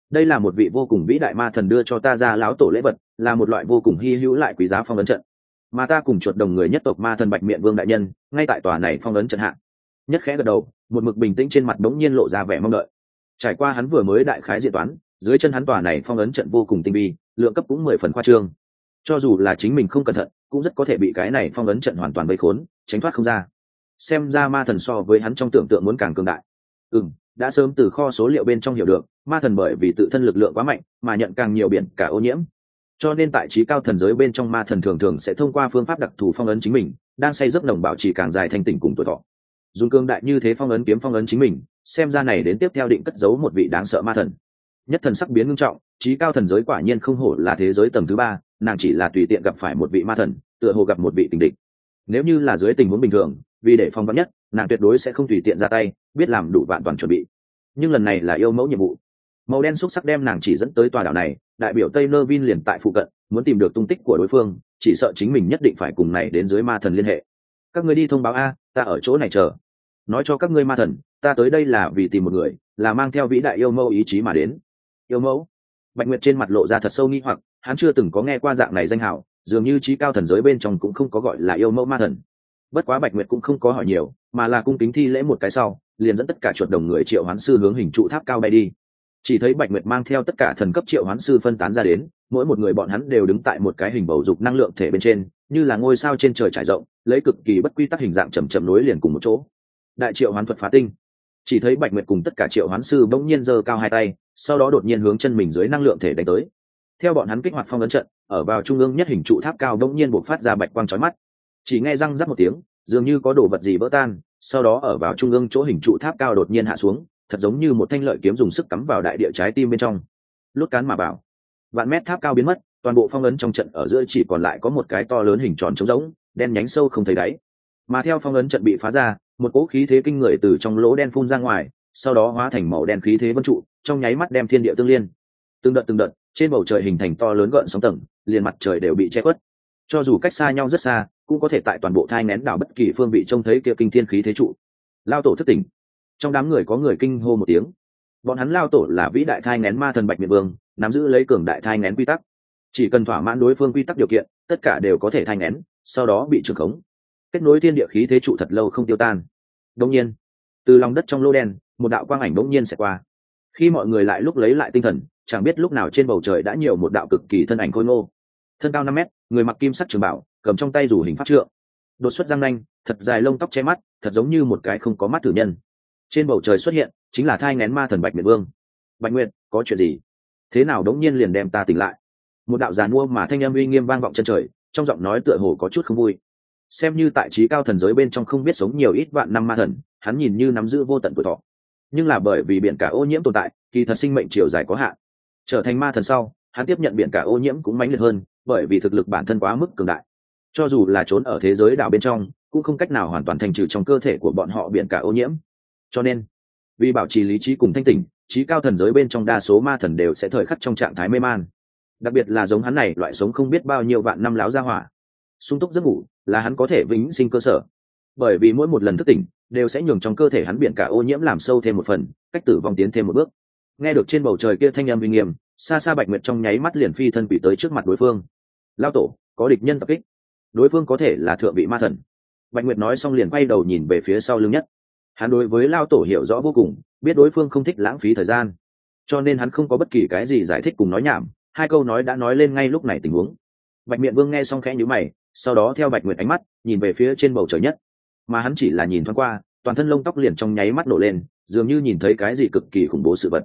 đây là một vị vô cùng vĩ đại ma thần đưa cho ta ra lão tổ lễ vật, là một loại vô cùng hy hữu lại quý giá phong ấn trận, mà ta cùng chuột đồng người nhất tộc ma thần Bạch Miện Vương đại nhân ngay tại tòa này phong ấn trận hạ. Nhất khẽ gật đầu, một mực bình tĩnh trên mặt đống nhiên lộ ra vẻ mong đợi. Trải qua hắn vừa mới đại khái diễn toán, dưới chân hắn tòa này phong ấn trận vô cùng tinh vi, lượng cấp cũng 10 phần khoa trương. Cho dù là chính mình không cẩn thận, cũng rất có thể bị cái này phong ấn trận hoàn toàn vây khốn, tránh thoát không ra. Xem ra ma thần so với hắn trong tưởng tượng muốn càng cường đại. Đã sớm từ kho số liệu bên trong hiểu được, ma thần bởi vì tự thân lực lượng quá mạnh mà nhận càng nhiều biển cả ô nhiễm, cho nên tại trí cao thần giới bên trong ma thần thường thường sẽ thông qua phương pháp đặc thù phong ấn chính mình, đang say giấc nồng bảo trì càng dài thanh tỉnh cùng tuổi thọ. Dùng cương đại như thế phong ấn kiếm phong ấn chính mình, xem ra này đến tiếp theo định cất giấu một vị đáng sợ ma thần. Nhất thần sắc biến ngưng trọng, trí cao thần giới quả nhiên không hổ là thế giới tầng thứ 3, nàng chỉ là tùy tiện gặp phải một vị ma thần, tựa hồ gặp một vị tình địch. Nếu như là dưới tình huống bình thường, vì để phong vắn nhất, nàng tuyệt đối sẽ không tùy tiện ra tay, biết làm đủ vạn toàn chuẩn bị. Nhưng lần này là yêu mẫu nhiệm vụ. Màu đen xúc sắc đem nàng chỉ dẫn tới tòa đảo này, đại biểu Tây Nơ Vin liền tại phụ cận, muốn tìm được tung tích của đối phương, chỉ sợ chính mình nhất định phải cùng này đến dưới ma thần liên hệ. Các ngươi đi thông báo a, ta ở chỗ này chờ. Nói cho các ngươi ma thần, ta tới đây là vì tìm một người, là mang theo vĩ đại yêu mẫu ý chí mà đến. Yêu mẫu? Bạch Nguyệt trên mặt lộ ra thật sâu nghi hoặc, hắn chưa từng có nghe qua dạng này danh hào, dường như trí cao thần giới bên trong cũng không có gọi là yêu mẫu ma thần. Bất quá Bạch Nguyệt cũng không có hỏi nhiều, mà là cung kính thi lễ một cái sau, liền dẫn tất cả chuột đồng người triệu hoán sư hướng hình trụ tháp cao bay đi. Chỉ thấy Bạch Nguyệt mang theo tất cả thần cấp triệu hoán sư phân tán ra đến, mỗi một người bọn hắn đều đứng tại một cái hình bầu dục năng lượng thể bên trên, như là ngôi sao trên trời trải rộng, lấy cực kỳ bất quy tắc hình dạng chậm chậm nối liền cùng một chỗ. Đại triệu hoán thuật phá tinh. Chỉ thấy Bạch Nguyệt cùng tất cả triệu hoán sư bỗng nhiên giơ cao hai tay, sau đó đột nhiên hướng chân mình dưới năng lượng thể đánh tới. Theo bọn hắn kích hoạt phong ấn trận, ở vào trung ương nhất hình trụ tháp cao bỗng nhiên bộc phát ra bạch quang chói mắt. Chỉ nghe răng rắc một tiếng, dường như có đồ vật gì vỡ tan, sau đó ở vào trung ương chỗ hình trụ tháp cao đột nhiên hạ xuống, thật giống như một thanh lợi kiếm dùng sức cắm vào đại địa trái tim bên trong. Lút cán mà bảo. Vạn mét tháp cao biến mất, toàn bộ phong ấn trong trận ở giữa chỉ còn lại có một cái to lớn hình tròn trống rỗng, đen nhánh sâu không thấy đáy. Mà theo phong ấn trận bị phá ra, một cỗ khí thế kinh người từ trong lỗ đen phun ra ngoài, sau đó hóa thành màu đen khí thế vân trụ, trong nháy mắt đem thiên địa tương liên. Từng đợt, trên bầu trời hình thành to lớn gợn sóng tầng, liền mặt trời đều bị che khuất. Cho dù cách xa nhau rất xa, cũng có thể tại toàn bộ thai nén đảo bất kỳ phương vị trông thấy kia kinh thiên khí thế trụ. Lao tổ thức tỉnh. Trong đám người có người kinh hô một tiếng. Bọn hắn lao tổ là vĩ đại thai nén ma thần Bạch Miện Vương, nắm giữ lấy cường đại thai nén quy tắc. Chỉ cần thỏa mãn đối phương quy tắc điều kiện, tất cả đều có thể thai nén, sau đó bị trừng khống. Kết nối thiên địa khí thế trụ thật lâu không tiêu tan. Đột nhiên, từ lòng đất trong lô đen, một đạo quang ảnh đột nhiên sẽ qua. Khi mọi người lại lúc lấy lại tinh thần, chẳng biết lúc nào trên bầu trời đã nhiều một đạo cực kỳ thân ảnh khôi ngô. Thân cao 5 mét, người mặc kim sắc trường bảo, cầm trong tay rủ hình pháp trượng. Đột xuất răng nanh, thật dài lông tóc che mắt, thật giống như một cái không có mắt tử nhân. Trên bầu trời xuất hiện, chính là thai nghén ma thần Bạch Miện Vương. Bạch Nguyệt, có chuyện gì? Thế nào đống nhiên liền đem ta tỉnh lại? Một đạo giàn mua mà thanh âm uy nghiêm vang vọng chân trời, trong giọng nói tựa hồ có chút không vui. Xem như tại trí cao thần giới bên trong không biết sống nhiều ít vạn năm ma thần, hắn nhìn như nắm giữ vô tận tuổi thọ, nhưng là bởi vì biển cả ô nhiễm tồn tại, kỳ thật sinh mệnh chiều dài có hạn. Trở thành ma thần sau, hắn tiếp nhận biển cả ô nhiễm cũng mãnh liệt hơn, bởi vì thực lực bản thân quá mức cường đại. Cho dù là trốn ở thế giới đảo bên trong, cũng không cách nào hoàn toàn thành trừ trong cơ thể của bọn họ biển cả ô nhiễm. Cho nên, vì bảo trì lý trí cùng thanh tỉnh, trí cao thần giới bên trong đa số ma thần đều sẽ thời khắc trong trạng thái mê man. Đặc biệt là giống hắn này loại sống không biết bao nhiêu vạn năm láo ra hỏa, sung túc giấc ngủ là hắn có thể vĩnh sinh cơ sở, bởi vì mỗi một lần thức tỉnh đều sẽ nhường trong cơ thể hắn biển cả ô nhiễm làm sâu thêm một phần, cách tử vong tiến thêm một bước. Nghe được trên bầu trời kia thanh âm uy nghiêm, xa xa Bạch Nguyệt trong nháy mắt liền phi thân quỷ tới trước mặt đối phương. Lao tổ, có địch nhân tập kích. Đối phương có thể là thượng vị ma thần. Bạch Nguyệt nói xong liền quay đầu nhìn về phía sau lưng nhất. Hắn đối với Lao tổ hiểu rõ vô cùng, biết đối phương không thích lãng phí thời gian, cho nên hắn không có bất kỳ cái gì giải thích cùng nói nhảm, hai câu nói đã nói lên ngay lúc này tình huống. Bạch Miện Vương nghe xong khẽ nhíu mày, sau đó theo Bạch Nguyệt ánh mắt nhìn về phía trên bầu trời nhất, mà hắn chỉ là nhìn thoáng qua, toàn thân lông tóc liền trong nháy mắt nổ lên, dường như nhìn thấy cái gì cực kỳ khủng bố sự vật.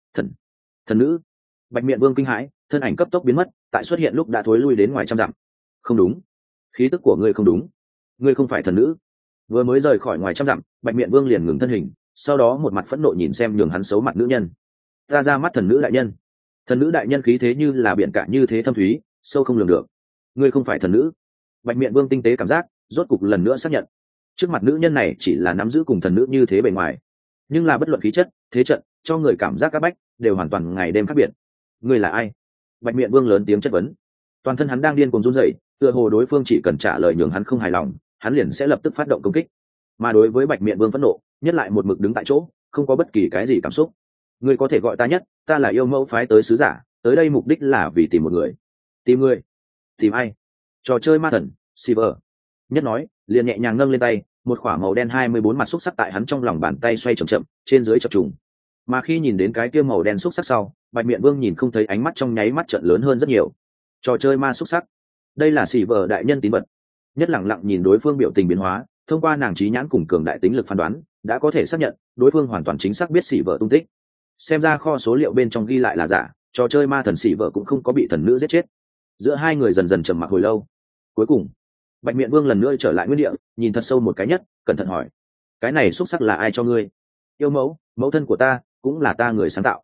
Thần nữ. Bạch Miện Vương kinh hãi, thân ảnh cấp tốc biến mất, tại xuất hiện lúc đã thối lui đến ngoài trăm dặm. Không đúng, khí tức của ngươi không đúng, ngươi không phải thần nữ. Vừa mới rời khỏi ngoài trăm dặm, Bạch Miện Vương liền ngừng thân hình, sau đó một mặt phẫn nộ nhìn xem nhường hắn xấu mặt nữ nhân. Ta ra mắt thần nữ đại nhân. Thần nữ đại nhân khí thế như là biển cả như thế thâm thúy, sâu không lường được. Ngươi không phải thần nữ. Bạch Miện Vương tinh tế cảm giác, rốt cục lần nữa xác nhận. Trước mặt nữ nhân này chỉ là nắm giữ cùng thần nữ như thế bề ngoài, nhưng là bất luận khí chất, thế trận, cho người cảm giác các bách đều hoàn toàn ngày đêm khác biệt. Ngươi là ai? Bạch Miện Vương lớn tiếng chất vấn. Toàn thân hắn đang điên cuồng run rẩy, tựa hồ đối phương chỉ cần trả lời nhường hắn không hài lòng, hắn liền sẽ lập tức phát động công kích. Mà đối với Bạch Miện Vương phẫn nộ, nhất lại một mực đứng tại chỗ, không có bất kỳ cái gì cảm xúc. Ngươi có thể gọi ta Nhất, ta là yêu mẫu phái tới sứ giả, tới đây mục đích là vì tìm một người. Tìm người? Tìm ai? Trò chơi ma thần Silver. Nhất nói liền nhẹ nhàng nâng lên tay, một khỏa màu đen 24 mặt xúc sắc tại hắn trong lòng bàn tay xoay chậm chậm trên dưới chập trùng. Mà khi nhìn đến cái kia màu đen xúc sắc sau, Bạch Miện Vương nhìn không thấy ánh mắt trong nháy mắt trợn lớn hơn rất nhiều. Trò chơi ma xúc sắc, đây là Silver đại nhân tín vật. Nhất lẳng lặng nhìn đối phương biểu tình biến hóa, thông qua nàng trí nhãn cùng cường đại tính lực phán đoán, đã có thể xác nhận đối phương hoàn toàn chính xác biết Silver tung tích. Xem ra kho số liệu bên trong ghi lại là giả, trò chơi ma thần Silver cũng không có bị thần nữ giết chết. Giữa hai người dần dần trầm mặc hồi lâu. Cuối cùng, Bạch Miện Vương lần nữa trở lại nguyên địa, nhìn thật sâu một cái Nhất, cẩn thận hỏi: cái này xúc sắc là ai cho ngươi? Yêu mẫu, mẫu thân của ta, cũng là ta người sáng tạo.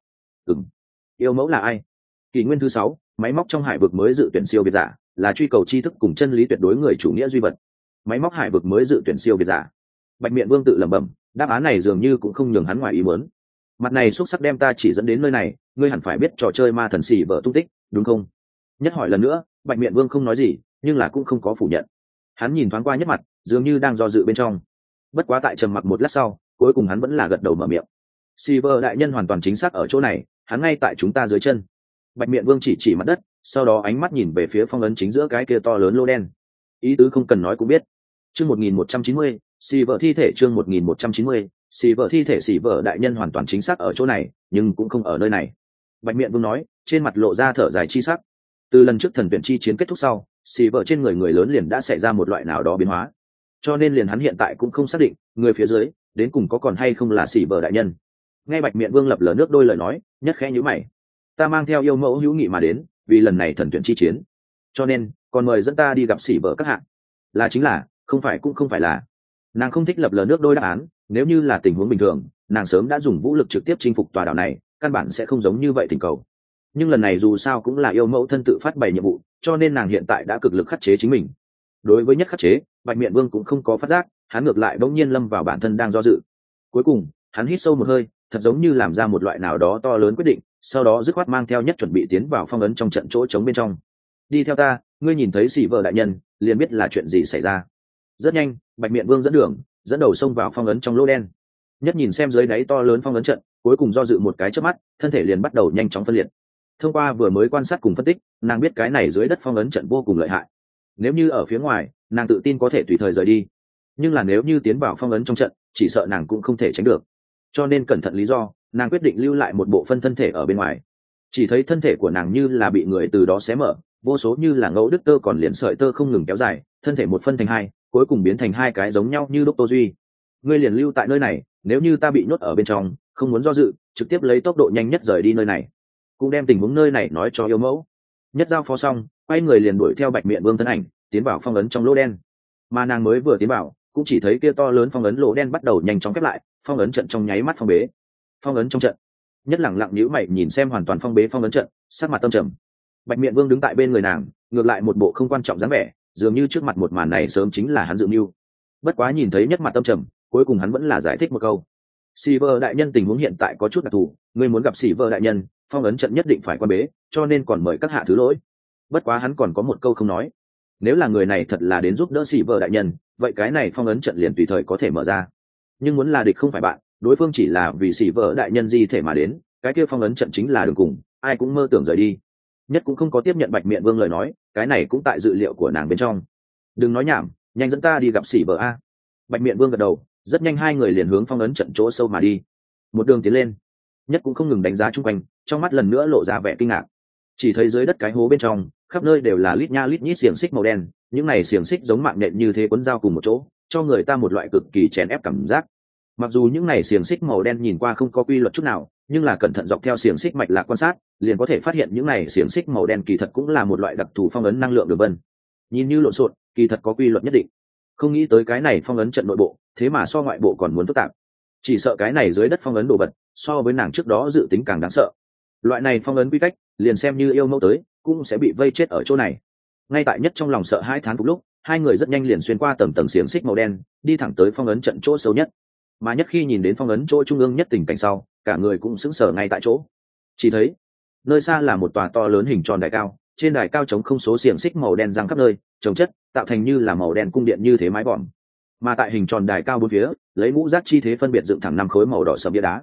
Yêu mẫu là ai? Kỷ nguyên thứ 6, máy móc trong hải vực mới dự tuyển siêu việt giả, là truy cầu tri thức cùng chân lý tuyệt đối người chủ nghĩa duy vật. Máy móc hải vực mới dự tuyển siêu việt giả. Bạch Miện Vương tự lẩm bẩm, đáp án này dường như cũng không nhường hắn ngoài ý muốn. Mặt này xúc sắc đem ta chỉ dẫn đến nơi này, ngươi hẳn phải biết trò chơi ma thần xỉ vợ tung tích, đúng không? Nhất hỏi lần nữa, Bạch Miện Vương không nói gì, nhưng là cũng không có phủ nhận. Hắn nhìn thoáng qua Nhất mặt, dường như đang do dự bên trong. Bất quá tại trầm mặc một lát sau, cuối cùng hắn vẫn là gật đầu mở miệng. Silver đại nhân hoàn toàn chính xác ở chỗ này, hắn ngay tại chúng ta dưới chân. Bạch Miện Vương chỉ chỉ mặt đất, sau đó ánh mắt nhìn về phía phong ấn chính giữa cái kia to lớn lô đen. Ý tứ không cần nói cũng biết. Chương 1190, Silver thi thể chương 1190, Silver thi thể Silver đại nhân hoàn toàn chính xác ở chỗ này, nhưng cũng không ở nơi này. Bạch Miện Vương nói, trên mặt lộ ra thở dài chi sắc. Từ lần trước thần tuyển chi chiến kết thúc sau, Silver trên người lớn liền đã xảy ra một loại nào đó biến hóa. Cho nên liền hắn hiện tại cũng không xác định, người phía dưới đến cùng có còn hay không là Silver đại nhân. Nghe Bạch Miện Vương lập lờ nước đôi lời nói, Nhất khẽ nhíu mày. Ta mang theo yêu mẫu hữu nghị mà đến, vì lần này thần tuyển chi chiến, cho nên còn mời dẫn ta đi gặp Silver các hạng. Là chính là, không phải cũng không phải là. Nàng không thích lập lờ nước đôi đáp án, nếu như là tình huống bình thường, nàng sớm đã dùng vũ lực trực tiếp chinh phục tòa đảo này, căn bản sẽ không giống như vậy thỉnh cầu. Nhưng lần này dù sao cũng là yêu mẫu thân tự phát bày nhiệm vụ, cho nên nàng hiện tại đã cực lực khắc chế chính mình. Đối với Nhất khắc chế, Bạch Miện Vương cũng không có phát giác, hắn ngược lại bỗng nhiên lâm vào bản thân đang do dự. Cuối cùng, hắn hít sâu một hơi, thật giống như làm ra một loại nào đó to lớn quyết định, sau đó dứt khoát mang theo Nhất chuẩn bị tiến vào phong ấn trong trận chỗ trống bên trong. Đi theo ta, ngươi nhìn thấy Silver đại nhân, liền biết là chuyện gì xảy ra. Rất nhanh, Bạch Miện Vương dẫn đường, dẫn đầu xông vào phong ấn trong lỗ đen. Nhất nhìn xem dưới đáy to lớn phong ấn trận, cuối cùng do dự một cái chớp mắt, thân thể liền bắt đầu nhanh chóng phân liệt. Thông qua vừa mới quan sát cùng phân tích, nàng biết cái này dưới đất phong ấn trận vô cùng lợi hại. Nếu như ở phía ngoài, nàng tự tin có thể tùy thời rời đi. Nhưng là nếu như tiến vào phong ấn trong trận, chỉ sợ nàng cũng không thể tránh được. Cho nên cẩn thận lý do, nàng quyết định lưu lại một bộ phân thân thể ở bên ngoài. Chỉ thấy thân thể của nàng như là bị người từ đó xé mở, vô số như là ngẫu đứt tơ còn liền sợi tơ không ngừng kéo dài, thân thể một phân thành hai, cuối cùng biến thành hai cái giống nhau như đúc Tô Duy. Ngươi liền lưu tại nơi này, nếu như ta bị nhốt ở bên trong, không muốn do dự, trực tiếp lấy tốc độ nhanh nhất rời đi nơi này. Cũng đem tình huống nơi này nói cho yêu mẫu. Nhất giao phó xong, quay người liền đuổi theo Bạch Miện Vương thân ảnh, tiến vào phong ấn trong lỗ đen. Mà nàng mới vừa tiến vào, cũng chỉ thấy kia to lớn phong ấn lỗ đen bắt đầu nhanh chóng khép lại, phong ấn trận trong nháy mắt phong bế. Phong ấn trong trận. Nhất lẳng lặng nhíu mày nhìn xem hoàn toàn phong bế phong ấn trận, sắc mặt tâm trầm. Bạch Miện Vương đứng tại bên người nàng, ngược lại một bộ không quan trọng dáng vẻ, dường như trước mặt một màn này sớm chính là hắn dự mưu. Bất quá nhìn thấy Nhất mặt tâm trầm, cuối cùng hắn vẫn là giải thích một câu. Silver đại nhân tình huống hiện tại có chút đặc thù, ngươi muốn gặp Silver đại nhân, phong ấn trận nhất định phải quan bế, cho nên còn mời các hạ thứ lỗi. Bất quá hắn còn có một câu không nói. Nếu là người này thật là đến giúp đỡ Silver đại nhân, vậy cái này phong ấn trận liền tùy thời có thể mở ra. Nhưng muốn là địch không phải bạn, đối phương chỉ là vì Silver đại nhân di thể mà đến, cái kia phong ấn trận chính là đường cùng, ai cũng mơ tưởng rời đi. Nhất cũng không có tiếp nhận Bạch Miện Vương lời nói, cái này cũng tại dự liệu của nàng bên trong. Đừng nói nhảm, nhanh dẫn ta đi gặp Silver a. Bạch Miện Vương gật đầu, rất nhanh hai người liền hướng phong ấn trận chỗ sâu mà đi. Một đường tiến lên, Nhất cũng không ngừng đánh giá chung quanh, trong mắt lần nữa lộ ra vẻ kinh ngạc. Chỉ thấy dưới đất cái hố bên trong, khắp nơi đều là lít nha lít nhít xiềng xích màu đen, những này xiềng xích giống mạng nhện như thế quấn dao cùng một chỗ, cho người ta một loại cực kỳ chèn ép cảm giác. Mặc dù những này xiềng xích màu đen nhìn qua không có quy luật chút nào, nhưng là cẩn thận dọc theo xiềng xích mạch lạc quan sát, liền có thể phát hiện những này xiềng xích màu đen kỳ thật cũng là một loại đặc thù phong ấn năng lượng đường vân. Nhìn như lộn xộn, kỳ thật có quy luật nhất định. Không nghĩ tới cái này phong ấn trận nội bộ, thế mà so ngoại bộ còn muốn phức tạp. Chỉ sợ cái này dưới đất phong ấn đồ vật, so với nàng trước đó dự tính càng đáng sợ. Loại này phong ấn quy cách, liền xem như yêu mẫu tới, cũng sẽ bị vây chết ở chỗ này. Ngay tại Nhất trong lòng sợ hai thán phục lúc, hai người rất nhanh liền xuyên qua tầng tầng xiềng xích màu đen, đi thẳng tới phong ấn trận chỗ sâu nhất. Mà Nhất khi nhìn đến phong ấn chỗ trung ương nhất tình cảnh sau, cả người cũng sững sờ ngay tại chỗ. Chỉ thấy nơi xa là một tòa to lớn hình tròn đài cao, trên đài cao trống không số xiềng xích màu đen giăng khắp nơi, chồng chất tạo thành như là màu đen cung điện như thế mái vòm. Mà tại hình tròn đài cao bốn phía, lấy ngũ giác chi thế phân biệt dựng thẳng năm khối màu đỏ sẫm bia đá.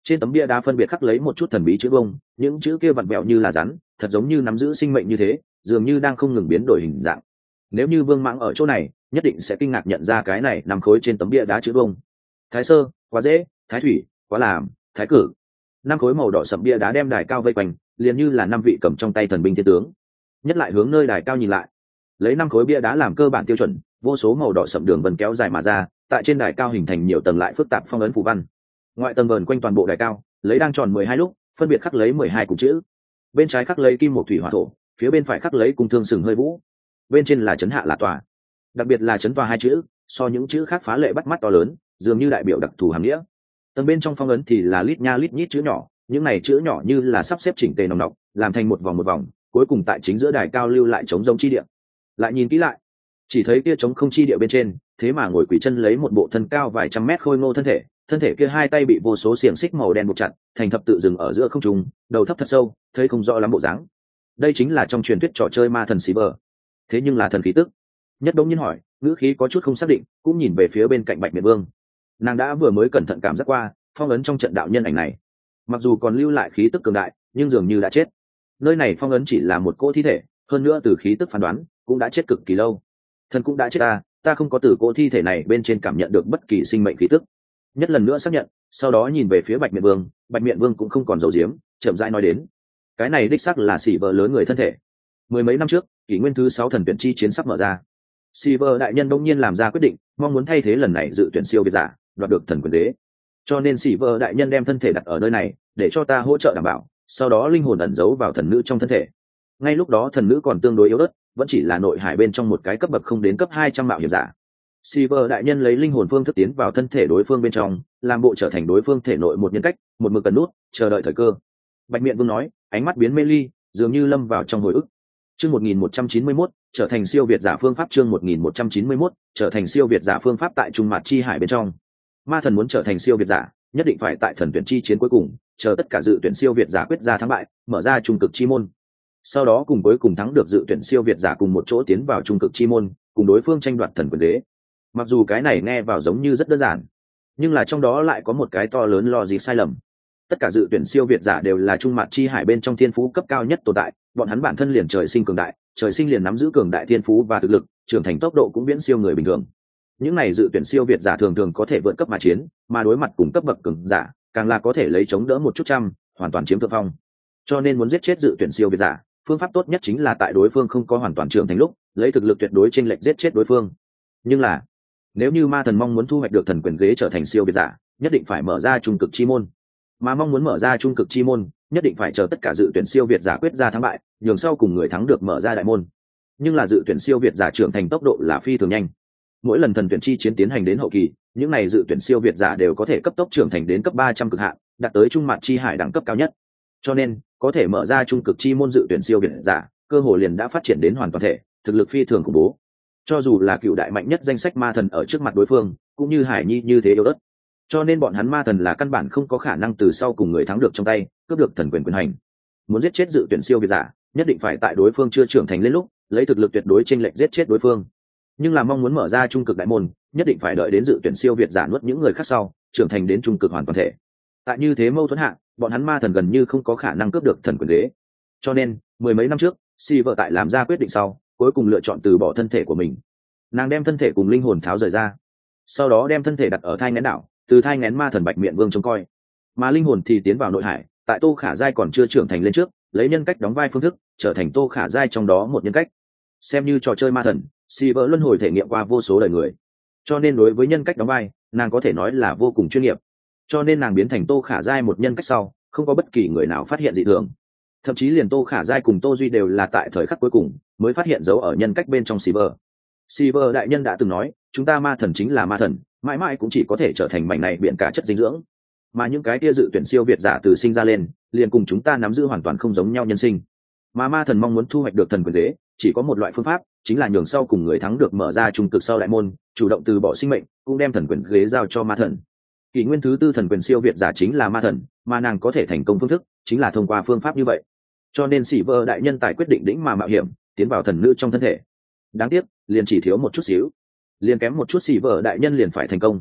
Trên tấm bia đá phân biệt khắc lấy một chút thần bí chữ bông, những chữ kia vặn vẹo như là rắn, thật giống như nắm giữ sinh mệnh như thế, dường như đang không ngừng biến đổi hình dạng. Nếu như Vương Mãng ở chỗ này, nhất định sẽ kinh ngạc nhận ra cái này nằm khối trên tấm bia đá chữ bông. Thái Sơ, quá dễ; Thái Thủy, quá làm; Thái Cử. 5 khối màu đỏ sậm bia đá đem đài cao vây quanh, liền như là 5 vị cầm trong tay thần binh thiên tướng. Nhất lại hướng nơi đài cao nhìn lại, lấy 5 khối bia đá làm cơ bản tiêu chuẩn, vô số màu đỏ sậm đường vân kéo dài mà ra, tại trên đài cao hình thành nhiều tầng lại phức tạp phong ấn phù văn. Ngoại tầng vờn quanh toàn bộ đài cao, lấy đang tròn 12 lúc, phân biệt khắc lấy 12 cụm chữ. Bên trái khắc lấy kim một thủy hỏa thổ, phía bên phải khắc lấy cung thương sừng hơi vũ. Bên trên là chấn hạ là tòa. Đặc biệt là chấn tòa hai chữ, so những chữ khác phá lệ bắt mắt to lớn, dường như đại biểu đặc thù hàm nghĩa. Tầng bên trong phong ấn thì là lít nha lít nhít chữ nhỏ, những này chữ nhỏ như là sắp xếp chỉnh tề nòng nọc, làm thành một vòng, cuối cùng tại chính giữa đài cao lưu lại trống rỗng chi địa. Lại nhìn kỹ lại, chỉ thấy kia trống không chi địa bên trên, thế mà ngồi quỳ chân lấy một bộ thân cao vài trăm mét khôi ngô thân thể kia hai tay bị vô số xiềng xích màu đen buộc chặt, thành thập tự dừng ở giữa không trung, đầu thấp thật sâu, thấy không rõ lắm bộ dáng. Đây chính là trong truyền thuyết trò chơi ma thần Silver. Thế nhưng là thần khí tức. Nhất Đông Nhiên hỏi, ngữ khí có chút không xác định, cũng nhìn về phía bên cạnh Bạch Miện Vương. Nàng đã vừa mới cẩn thận cảm giác qua, phong ấn trong trận đạo nhân ảnh này, mặc dù còn lưu lại khí tức cường đại, nhưng dường như đã chết. Nơi này phong ấn chỉ là một cỗ thi thể, hơn nữa từ khí tức phán đoán, cũng đã chết cực kỳ lâu. Thần cũng đã chết ta không có từ cỗ thi thể này bên trên cảm nhận được bất kỳ sinh mệnh khí tức. Nhất lần nữa xác nhận, sau đó nhìn về phía Bạch Miện Vương, Bạch Miện Vương cũng không còn giấu giếm, chậm rãi nói đến, cái này đích xác là Silver lớn người thân thể. Mười mấy năm trước, kỷ nguyên thứ 6 thần tuyển chi chiến sắp mở ra. Silver đại nhân đông nhiên làm ra quyết định, mong muốn thay thế lần này dự tuyển siêu việt giả, đoạt được thần quyền đế. Cho nên Silver đại nhân đem thân thể đặt ở nơi này, để cho ta hỗ trợ đảm bảo, sau đó linh hồn ẩn giấu vào thần nữ trong thân thể. Ngay lúc đó thần nữ còn tương đối yếu ớt, vẫn chỉ là nội hải bên trong một cái cấp bậc không đến cấp 200 mạo hiểm giả. Silver đại nhân lấy linh hồn phương thức tiến vào thân thể đối phương bên trong, làm bộ trở thành đối phương thể nội một nhân cách, một mực cần nút, chờ đợi thời cơ. Bạch Miện Vương nói, ánh mắt biến mê ly, dường như lâm vào trong hồi ức. Chương 1191, trở thành siêu việt giả phương pháp. Chương 1191, trở thành siêu việt giả phương pháp. Tại Trung Mạt chi hải bên trong, ma thần muốn trở thành siêu việt giả, nhất định phải tại thần tuyển chi chiến cuối cùng, chờ tất cả dự tuyển siêu việt giả quyết ra thắng bại, mở ra trung cực chi môn. Sau đó cùng cuối cùng thắng được dự tuyển siêu việt giả cùng một chỗ tiến vào trung cực chi môn, cùng đối phương tranh đoạt thần quyền đế. Mặc dù cái này nghe vào giống như rất đơn giản, nhưng là trong đó lại có một cái to lớn lo gì sai lầm. Tất cả dự tuyển siêu việt giả đều là Trung Mạt chi hải bên trong thiên phú cấp cao nhất tồn tại, bọn hắn bản thân liền trời sinh cường đại, trời sinh liền nắm giữ cường đại thiên phú và thực lực, trưởng thành tốc độ cũng viễn siêu người bình thường. Những này dự tuyển siêu việt giả thường thường có thể vượt cấp mà chiến, mà đối mặt cùng cấp bậc cường giả, càng là có thể lấy chống đỡ một chút trăm, hoàn toàn chiếm thượng phong. Cho nên muốn giết chết dự tuyển siêu việt giả, phương pháp tốt nhất chính là tại đối phương không có hoàn toàn trưởng thành lúc, lấy thực lực tuyệt đối chênh lệch giết chết đối phương. Nhưng là, nếu như ma thần mong muốn thu hoạch được thần quyền ghế trở thành siêu việt giả, nhất định phải mở ra trung cực chi môn. Mà mong muốn mở ra trung cực chi môn, nhất định phải chờ tất cả dự tuyển siêu việt giả quyết ra thắng bại, nhường sau cùng người thắng được mở ra đại môn. Nhưng là dự tuyển siêu việt giả trưởng thành tốc độ là phi thường nhanh. Mỗi lần thần tuyển chi chiến tiến hành đến hậu kỳ, những này dự tuyển siêu việt giả đều có thể cấp tốc trưởng thành đến cấp 300 cực hạn, đạt tới Trung Mạt chi hải đẳng cấp cao nhất. Cho nên, có thể mở ra trung cực chi môn dự tuyển siêu việt giả, cơ hội liền đã phát triển đến hoàn toàn thể, thực lực phi thường khủng bố. Cho dù là cựu đại mạnh nhất danh sách ma thần ở trước mặt đối phương, cũng như Hải Nhi như thế yếu ớt. Cho nên bọn hắn ma thần là căn bản không có khả năng từ sau cùng người thắng được trong tay, cướp được thần quyền quyền hành. Muốn giết chết dự tuyển siêu việt giả, nhất định phải tại đối phương chưa trưởng thành lên lúc, lấy thực lực tuyệt đối chênh lệch giết chết đối phương. Nhưng là mong muốn mở ra trung cực đại môn, nhất định phải đợi đến dự tuyển siêu việt giả nuốt những người khác sau, trưởng thành đến trung cực hoàn toàn thể. Tại như thế mâu thuẫn hạ, bọn hắn ma thần gần như không có khả năng cướp được thần quyền đế. Cho nên, mười mấy năm trước, Silver tại làm ra quyết định sau, cuối cùng lựa chọn từ bỏ thân thể của mình. Nàng đem thân thể cùng linh hồn tháo rời ra, sau đó đem thân thể đặt ở thai nghén đảo, từ thai nghén ma thần Bạch Miện Vương trông coi, mà linh hồn thì tiến vào nội hải, tại Tô Khả Giai còn chưa trưởng thành lên trước, lấy nhân cách đóng vai phương thức, trở thành Tô Khả Giai trong đó một nhân cách. Xem như trò chơi ma thần, Silver luân hồi thể nghiệm qua vô số đời người, cho nên đối với nhân cách đóng vai, nàng có thể nói là vô cùng chuyên nghiệp. Cho nên nàng biến thành Tô Khả Giai một nhân cách sau, không có bất kỳ người nào phát hiện dị thường. Thậm chí liền Tô Khả Giai cùng Tô Duy đều là tại thời khắc cuối cùng mới phát hiện dấu ở nhân cách bên trong Silver. Silver đại nhân đã từng nói, chúng ta ma thần chính là ma thần, mãi mãi cũng chỉ có thể trở thành mảnh này biển cả chất dinh dưỡng. Mà những cái kia dự tuyển siêu việt giả từ sinh ra lên, liền cùng chúng ta nắm giữ hoàn toàn không giống nhau nhân sinh. Mà ma thần mong muốn thu hoạch được thần quyền đế, chỉ có một loại phương pháp, chính là nhường sau cùng người thắng được mở ra trung cực sau đại môn, chủ động từ bỏ sinh mệnh, cũng đem thần quyền ghế giao cho ma thần. Kỷ nguyên thứ 4 thần quyền siêu việt giả chính là ma thần, mà nàng có thể thành công phương thức, chính là thông qua phương pháp như vậy. Cho nên Silver đại nhân tài quyết định đỉnh mà mạo hiểm, tiến vào thần nữ trong thân thể. Đáng tiếc, liền chỉ thiếu một chút xíu, liền kém một chút Silver đại nhân liền phải thành công.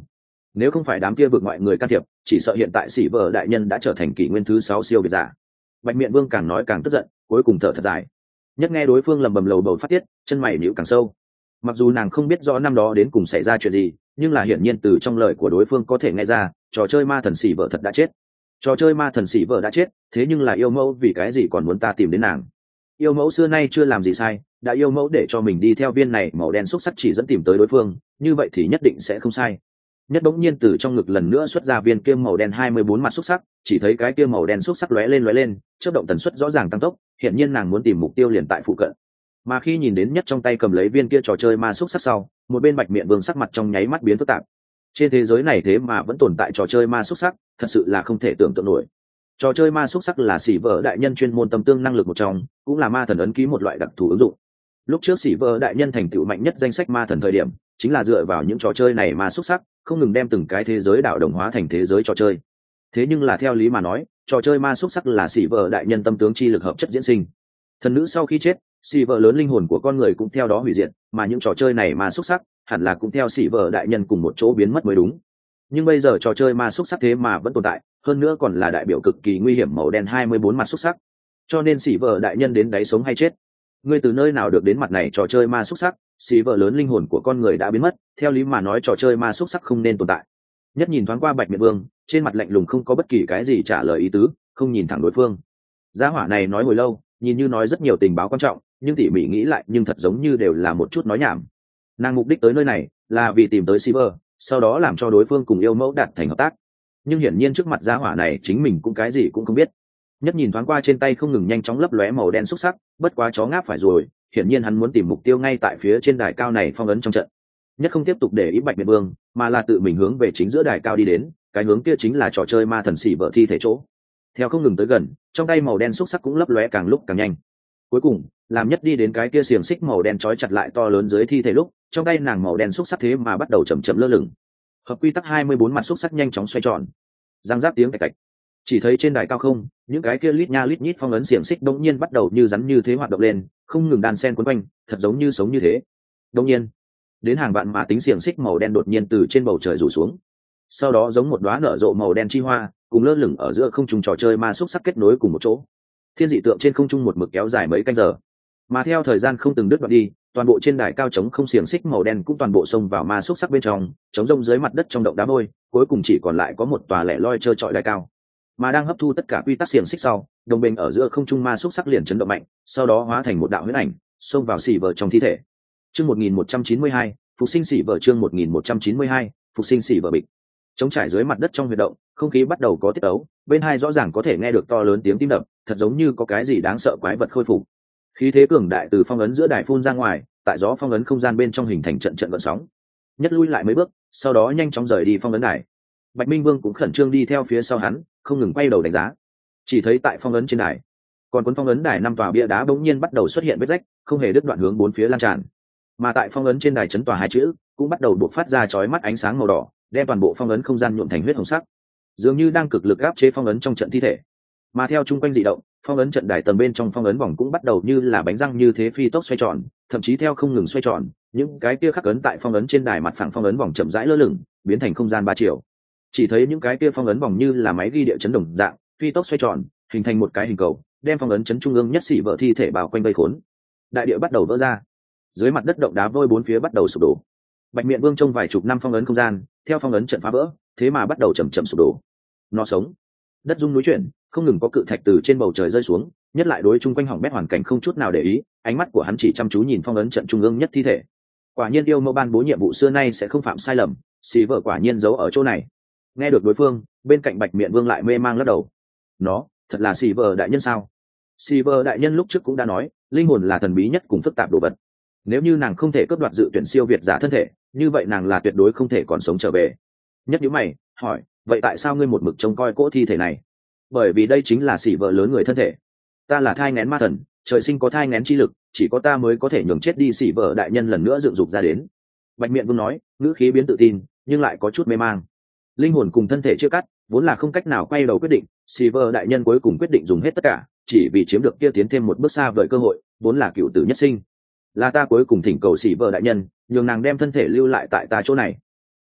nếu không phải đám kia vượt ngoại người can thiệp, chỉ sợ hiện tại sĩ vợ đại nhân đã trở thành kỷ nguyên thứ 6 siêu việt giả. Bạch Miện Vương càng nói càng tức giận, cuối cùng thở thật dài. Nhất nghe đối phương lầm bầm lầu bầu phát tiết, chân mày nhíu càng sâu. Mặc dù nàng không biết rõ năm đó đến cùng xảy ra chuyện gì, nhưng là hiển nhiên từ trong lời của đối phương có thể nghe ra, trò chơi ma thần sĩ vợ thật đã chết. Trò chơi ma thần sĩ vợ đã chết, thế nhưng là yêu mẫu vì cái gì còn muốn ta tìm đến nàng? Yêu mẫu xưa nay chưa làm gì sai, đã yêu mẫu để cho mình đi theo viên này màu đen xúc sắc chỉ dẫn tìm tới đối phương, như vậy thì nhất định sẽ không sai. Nhất bỗng nhiên từ trong ngực lần nữa xuất ra viên kia màu đen 24 mặt xúc sắc, chỉ thấy cái kia màu đen xúc sắc lóe lên, chớp động tần suất rõ ràng tăng tốc, hiển nhiên nàng muốn tìm mục tiêu liền tại phụ cận. Mà khi nhìn đến Nhất trong tay cầm lấy viên kia trò chơi ma xúc sắc sau, một bên Bạch Miện Vương sắc mặt trong nháy mắt biến phức tạp. Trên thế giới này thế mà vẫn tồn tại trò chơi ma xúc sắc, thật sự là không thể tưởng tượng nổi. Trò chơi ma xúc sắc là sĩ vợ đại nhân chuyên môn tâm tương năng lực một trong, cũng là ma thần ấn ký một loại đặc thù ứng dụng. Lúc trước sĩ vợ đại nhân thành tựu mạnh nhất danh sách ma thần thời điểm, chính là dựa vào những trò chơi này ma xúc sắc, không ngừng đem từng cái thế giới đảo đồng hóa thành thế giới trò chơi. Thế nhưng là theo lý mà nói, trò chơi ma xúc sắc là sĩ vợ đại nhân tâm tướng chi lực hợp chất diễn sinh. Thần nữ sau khi chết, sĩ vợ lớn linh hồn của con người cũng theo đó hủy diệt, mà những trò chơi này ma xúc sắc hẳn là cũng theo sĩ vợ đại nhân cùng một chỗ biến mất mới đúng. Nhưng bây giờ trò chơi ma xúc sắc thế mà vẫn tồn tại, hơn nữa còn là đại biểu cực kỳ nguy hiểm màu đen 24 mặt xúc sắc. Cho nên sĩ vợ đại nhân đến đáy sống hay chết? Ngươi từ nơi nào được đến mặt này trò chơi ma xúc sắc? Sĩ vợ lớn linh hồn của con người đã biến mất, theo lý mà nói trò chơi ma xúc sắc không nên tồn tại. Nhất nhìn thoáng qua Bạch Miện Vương, trên mặt lạnh lùng không có bất kỳ cái gì trả lời ý tứ, không nhìn thẳng đối phương. Gia hỏa này nói hồi lâu, nhìn như nói rất nhiều tình báo quan trọng, nhưng tỉ mỉ nghĩ lại nhưng thật giống như đều là một chút nói nhảm. Nàng mục đích tới nơi này là vì tìm tới Silver, sau đó làm cho đối phương cùng yêu mẫu đạt thành hợp tác. Nhưng hiển nhiên trước mặt gia hỏa này chính mình cũng cái gì cũng không biết. Nhất nhìn thoáng qua trên tay không ngừng nhanh chóng lấp lóe màu đen xúc sắc, bất quá chó ngáp phải rồi, hiển nhiên hắn muốn tìm mục tiêu ngay tại phía trên đài cao này phong ấn trong trận. Nhất không tiếp tục để ý Bạch Miện Vương, mà là tự mình hướng về chính giữa đài cao đi đến, cái hướng kia chính là trò chơi ma thần xỉ vợ thi thể chỗ. Theo không ngừng tới gần, trong tay màu đen xúc sắc cũng lấp lóe càng lúc càng nhanh. Cuối cùng, làm Nhất đi đến cái kia xiềng xích màu đen trói chặt lại to lớn dưới thi thể lúc, trong tay nàng màu đen xúc sắc thế mà bắt đầu chậm chậm lơ lửng. Hợp quy tắc 24 mặt xúc sắc nhanh chóng xoay tròn. Răng rác tiếng cạch cạch. Chỉ thấy trên đài cao không, những cái kia lít nha lít nhít phong ấn xiềng xích đột nhiên bắt đầu như rắn như thế hoạt động lên, không ngừng đan xen quấn quanh, thật giống như sống như thế. Đột nhiên, đến hàng vạn mà tính xiềng xích màu đen đột nhiên từ trên bầu trời rủ xuống. Sau đó giống một đóa nở rộ màu đen chi hoa, cùng lơ lửng ở giữa không trung trò chơi ma xúc sắc kết nối cùng một chỗ. Thiên dị tượng trên không trung một mực kéo dài mấy canh giờ. Mà theo thời gian không từng đứt đoạn đi, toàn bộ trên đài cao trống không xiềng xích màu đen cũng toàn bộ xông vào ma xúc sắc bên trong, trống rông dưới mặt đất trong động đá vôi, cuối cùng chỉ còn lại có một tòa lẻ loi trơ trọi đài cao. Mà đang hấp thu tất cả quy tắc xiềng xích sau, đồng bình ở giữa không trung ma xúc sắc liền chấn động mạnh, sau đó hóa thành một đạo huyễn ảnh, xông vào xỉ vợ trong thi thể. Chương 1192, phục sinh xỉ vợ chương 1192, phục sinh xỉ vợ bịch. Trống trải dưới mặt đất trong huy động, không khí bắt đầu có tiết ấu, bên hai rõ ràng có thể nghe được to lớn tiếng tim đập, thật giống như có cái gì đáng sợ quái vật khôi phục. Khí thế cường đại từ phong ấn giữa đài phun ra ngoài, tại gió phong ấn không gian bên trong hình thành trận trận gợn sóng. Nhất lui lại mấy bước, sau đó nhanh chóng rời đi phong ấn đài. Bạch Minh Vương cũng khẩn trương đi theo phía sau hắn, không ngừng quay đầu đánh giá. Chỉ thấy tại phong ấn trên đài, còn cuốn phong ấn đài 5 tòa bia đá bỗng nhiên bắt đầu xuất hiện vết rách, không hề đứt đoạn hướng bốn phía lan tràn. Mà tại phong ấn trên đài chấn tòa hai chữ cũng bắt đầu bộc phát ra chói mắt ánh sáng màu đỏ, đem toàn bộ phong ấn không gian nhuộm thành huyết hồng sắc, dường như đang cực lực áp chế phong ấn trong trận thi thể. Mà theo chung quanh dị động, phong ấn trận đài tầng bên trong phong ấn vòng cũng bắt đầu như là bánh răng như thế phi tốc xoay tròn, thậm chí theo không ngừng xoay tròn, những cái kia khắc ấn tại phong ấn trên đài mặt phẳng phong ấn vòng chậm rãi lơ lửng, biến thành không gian 3 chiều. Chỉ thấy những cái kia phong ấn vòng như là máy ghi địa chấn đồng dạng, phi tốc xoay tròn, hình thành một cái hình cầu, đem phong ấn chấn trung ương nhất xỉ vợ thi thể bao quanh vây khốn. Đại địa bắt đầu vỡ ra, dưới mặt đất động đá vôi bốn phía bắt đầu sụp đổ. Bạch Miện Vương trong vài chục năm phong ấn không gian, theo phong ấn trận phá vỡ, thế mà bắt đầu chậm chậm sụp đổ. Nó sống, đất rung núi chuyển, không ngừng có cự thạch từ trên bầu trời rơi xuống, nhất lại đối chung quanh hỏng bét hoàn cảnh không chút nào để ý, ánh mắt của hắn chỉ chăm chú nhìn phong ấn trận trung ương nhất thi thể. Quả nhiên yêu mẫu ban bố nhiệm vụ xưa nay sẽ không phạm sai lầm, xì vợ quả nhiên giấu ở chỗ này. Nghe được đối phương, bên cạnh Bạch Miện Vương lại mê mang lắc đầu. Nó thật là xì vợ đại nhân sao? Xì vợ đại nhân lúc trước cũng đã nói, linh hồn là thần bí nhất cùng phức tạp đồ vật. Nếu như nàng không thể cướp đoạt dự tuyển siêu việt giả thân thể, như vậy nàng là tuyệt đối không thể còn sống trở về. Nhất nhíu mày hỏi, vậy tại sao ngươi một mực trông coi cỗ thi thể này? Bởi vì đây chính là xỉ vợ lớn người thân thể. Ta là thai nghén ma thần, trời sinh có thai nghén chi lực, chỉ có ta mới có thể nhường chết đi xỉ vợ đại nhân lần nữa dựng dục ra đến. Bạch Miện Vương nói, ngữ khí biến tự tin nhưng lại có chút mê mang. Linh hồn cùng thân thể chia cắt, vốn là không cách nào quay đầu quyết định, xỉ vợ đại nhân cuối cùng quyết định dùng hết tất cả, chỉ vì chiếm được kia tiến thêm một bước xa vời cơ hội, vốn là cựu tử nhất sinh. Là ta cuối cùng thỉnh cầu xỉ vợ đại nhân, nhường nàng đem thân thể lưu lại tại ta chỗ này.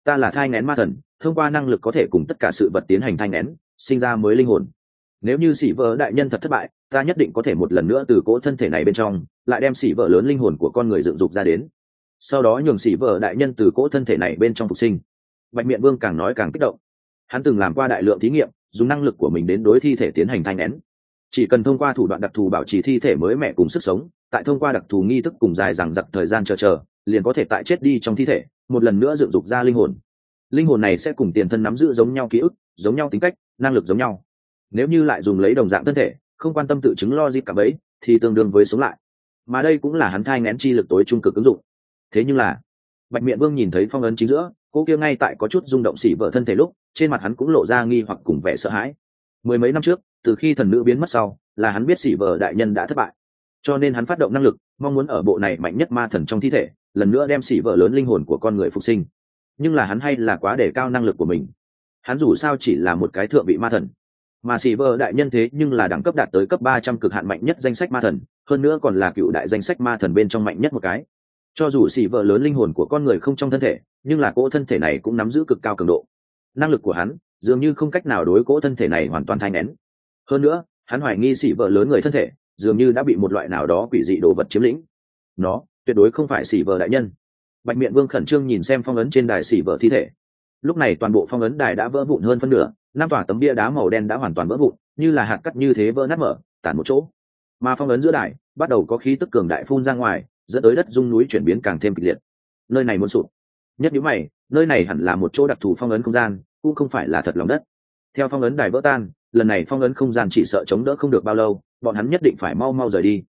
ta là thai nghén ma thần, thông qua năng lực có thể cùng tất cả sự vật tiến hành thai nghén, sinh ra mới linh hồn. Nếu như sĩ vợ đại nhân thật thất bại, ta nhất định có thể một lần nữa từ cỗ thân thể này bên trong lại đem sĩ vợ lớn linh hồn của con người dựng dục ra đến, sau đó nhường sĩ vợ đại nhân từ cỗ thân thể này bên trong phục sinh. Bạch Miện Vương càng nói càng kích động. Hắn từng làm qua đại lượng thí nghiệm, dùng năng lực của mình đến đối thi thể tiến hành thai nghén. Chỉ cần thông qua thủ đoạn đặc thù bảo trì thi thể mới mẻ cùng sức sống, tại thông qua đặc thù nghi thức cùng dài dằng dặc thời gian chờ, liền có thể tại chết đi trong thi thể một lần nữa dựng dục ra linh hồn. Linh hồn này sẽ cùng tiền thân nắm giữ giống nhau ký ức, giống nhau tính cách, năng lực giống nhau. Nếu như lại dùng lấy đồng dạng thân thể, không quan tâm tự chứng logic cả bấy, thì tương đương với sống lại. Mà đây cũng là hắn thai nghén chi lực tối trung cực ứng dụng. Thế nhưng là, Bạch Miện Vương nhìn thấy phong ấn chính giữa, cô kia ngay tại có chút rung động xỉ vợ thân thể lúc, trên mặt hắn cũng lộ ra nghi hoặc cùng vẻ sợ hãi. Mười mấy năm trước, từ khi thần nữ biến mất sau, là hắn biết xỉ vợ đại nhân đã thất bại, cho nên hắn phát động năng lực, mong muốn ở bộ này mạnh nhất ma thần trong thi thể, lần nữa đem xỉ vợ lớn linh hồn của con người phục sinh. Nhưng là hắn hay là quá đề cao năng lực của mình. Hắn dù sao chỉ là một cái thượng vị ma thần, mà xỉ vợ đại nhân thế nhưng là đẳng cấp đạt tới cấp 300 cực hạn mạnh nhất danh sách ma thần, hơn nữa còn là cựu đại danh sách ma thần bên trong mạnh nhất một cái. Cho dù xỉ vợ lớn linh hồn của con người không trong thân thể, nhưng là cỗ thân thể này cũng nắm giữ cực cao cường độ. Năng lực của hắn dường như không cách nào đối cỗ thân thể này hoàn toàn thai nén. Hơn nữa, hắn hoài nghi xỉ vợ lớn người thân thể dường như đã bị một loại nào đó quỷ dị đồ vật chiếm lĩnh. Nó tuyệt đối không phải xỉ vợ đại nhân. Bạch Miện Vương khẩn trương nhìn xem phong ấn trên đài xỉ vợ thi thể. Lúc này toàn bộ phong ấn đài đã vỡ vụn hơn phân nửa, 5 tòa tấm bia đá màu đen đã hoàn toàn vỡ vụn, như là hạt cát như thế vỡ nát mở, tản một chỗ. Mà phong ấn giữa đài bắt đầu có khí tức cường đại phun ra ngoài, dẫn tới đất rung núi chuyển biến càng thêm kịch liệt. Nơi này muốn sụp. Nhất nhíu mày, nơi này hẳn là một chỗ đặc thù phong ấn không gian, cũng không phải là thật lòng đất. Theo phong ấn đài vỡ tan, lần này phong ấn không gian chỉ sợ chống đỡ không được bao lâu, bọn hắn nhất định phải mau mau rời đi.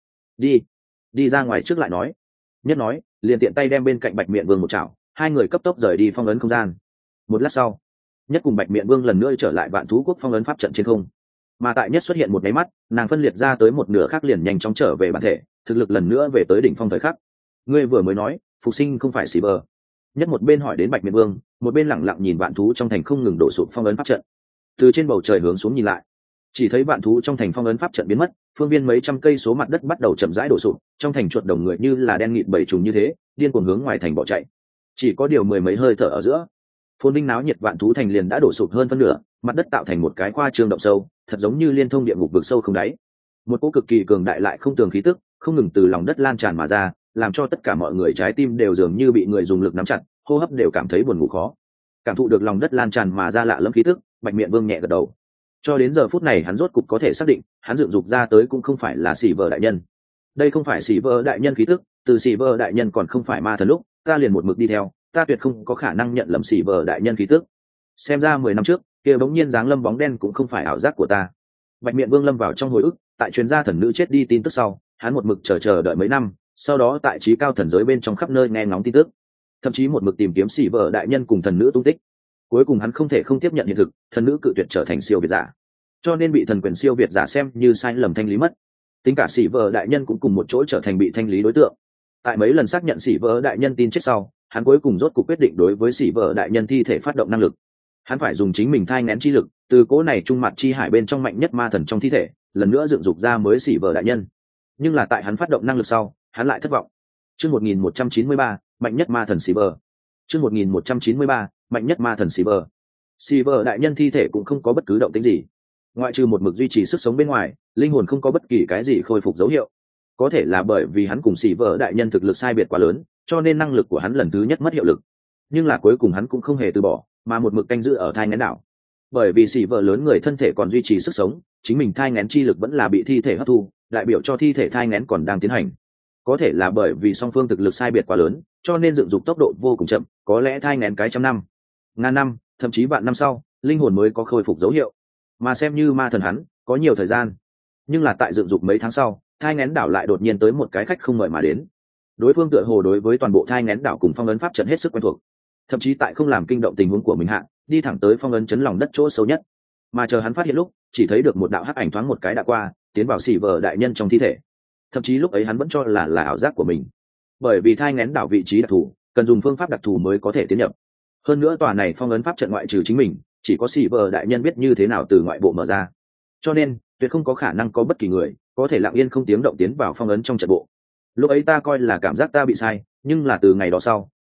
Đi ra ngoài trước lại nói. Nhất nói, liền tiện tay đem bên cạnh Bạch Miện Vương một chảo, hai người cấp tốc rời đi phong ấn không gian. Một lát sau, Nhất cùng Bạch Miện Vương lần nữa trở lại Vạn Thú Quốc phong ấn pháp trận trên không. Mà tại Nhất xuất hiện một cái mắt, nàng phân liệt ra tới một nửa khác liền nhanh chóng trở về bản thể, thực lực lần nữa về tới đỉnh phong thời khắc. Ngươi vừa mới nói, phục sinh không phải xì bờ. Nhất một bên hỏi đến Bạch Miện Vương, một bên lẳng lặng nhìn vạn thú trong thành không ngừng đổ sụp phong ấn pháp trận. Từ trên bầu trời hướng xuống nhìn lại, chỉ thấy vạn thú trong thành phong ấn pháp trận biến mất, phương viên mấy trăm cây số mặt đất bắt đầu chậm rãi đổ sụp, trong thành chuột đồng người như là đen nghịt bầy trùng như thế, điên cuồng hướng ngoài thành bỏ chạy. Chỉ có điều mười mấy hơi thở ở giữa, phồn vinh náo nhiệt vạn thú thành liền đã đổ sụp hơn phân nửa, mặt đất tạo thành một cái khoa trương động sâu, thật giống như liên thông địa ngục vực sâu không đáy. Một cỗ cực kỳ cường đại lại không tường khí tức, không ngừng từ lòng đất lan tràn mà ra, làm cho tất cả mọi người trái tim đều dường như bị người dùng lực nắm chặt, hô hấp đều cảm thấy buồn ngủ khó. Cảm thụ được lòng đất lan tràn mà ra lạ lẫm khí tức, Bạch Miện Vương nhẹ gật đầu. Cho đến giờ phút này hắn rốt cục có thể xác định, hắn dựng dục ra tới cũng không phải là Sĩ Vợ đại nhân. Đây không phải Sĩ Vợ đại nhân khí tức, từ Sĩ Vợ đại nhân còn không phải ma thần lúc, ta liền một mực đi theo, ta tuyệt không có khả năng nhận lầm Sĩ Vợ đại nhân khí tức. Xem ra 10 năm trước, kia bỗng nhiên dáng lâm bóng đen cũng không phải ảo giác của ta. Bạch Miện Vương lâm vào trong hồi ức, tại truyền gia thần nữ chết đi tin tức sau, hắn một mực chờ đợi mấy năm, sau đó tại trí cao thần giới bên trong khắp nơi nghe ngóng tin tức, thậm chí một mực tìm kiếm Sĩ Vợ đại nhân cùng thần nữ tung tích. Cuối cùng hắn không thể không tiếp nhận hiện thực, thần nữ cự tuyệt trở thành siêu việt giả, cho nên bị thần quyền siêu việt giả xem như sai lầm thanh lý mất. Tính cả Sĩ Vợ đại nhân cũng cùng một chỗ trở thành bị thanh lý đối tượng. Tại mấy lần xác nhận Sĩ Vợ đại nhân tin chết sau, hắn cuối cùng rốt cuộc quyết định đối với Sĩ Vợ đại nhân thi thể phát động năng lực. Hắn phải dùng chính mình thai nghén chi lực, từ cỗ này trung mặt chi hải bên trong mạnh nhất ma thần trong thi thể, lần nữa dựng dục ra mới Sĩ Vợ đại nhân. Nhưng là tại hắn phát động năng lực sau, hắn lại thất vọng. Chương 1193, mạnh nhất ma thần Sĩ Vợ. Chương 1193, mạnh nhất ma thần Sĩ Vợ. Sĩ Vợ đại nhân thi thể cũng không có bất cứ động tĩnh gì, ngoại trừ một mực duy trì sức sống bên ngoài, linh hồn không có bất kỳ cái gì khôi phục dấu hiệu. Có thể là bởi vì hắn cùng Sĩ Vợ đại nhân thực lực sai biệt quá lớn, cho nên năng lực của hắn lần thứ nhất mất hiệu lực. Nhưng là cuối cùng hắn cũng không hề từ bỏ, mà một mực canh giữ ở thai nghén đảo. Bởi vì Sĩ Vợ lớn người thân thể còn duy trì sức sống, chính mình thai nghén chi lực vẫn là bị thi thể hấp thu, đại biểu cho thi thể thai nghén còn đang tiến hành. Có thể là bởi vì song phương thực lực sai biệt quá lớn, cho nên dựng dục tốc độ vô cùng chậm, có lẽ thai nghén cái trăm năm, ngàn năm, thậm chí vạn năm sau, linh hồn mới có khôi phục dấu hiệu. Mà xem như ma thần hắn, có nhiều thời gian. Nhưng là tại dựng dục mấy tháng sau, thai nghén đảo lại đột nhiên tới một cái khách không mời mà đến. Đối phương tựa hồ đối với toàn bộ thai nghén đảo cùng phong ấn pháp trận hết sức quen thuộc, thậm chí tại không làm kinh động tình huống của mình hạ, đi thẳng tới phong ấn chấn lòng đất chỗ sâu nhất. Mà chờ hắn phát hiện lúc, chỉ thấy được một đạo hắc ảnh thoáng một cái đã qua, tiến vào Sĩ Vợ đại nhân trong thi thể. Thậm chí lúc ấy hắn vẫn cho là ảo giác của mình, bởi vì thai nghén đảo vị trí đặc thù, cần dùng phương pháp đặc thù mới có thể tiến nhập. Hơn nữa tòa này phong ấn pháp trận ngoại trừ chính mình, chỉ có Sĩ Vợ đại nhân biết như thế nào từ ngoại bộ mở ra, cho nên tuyệt không có khả năng có bất kỳ người có thể lặng yên không tiếng động tiến vào phong ấn trong trận bộ. Lúc ấy ta coi là cảm giác ta bị sai, nhưng là từ ngày đó sau,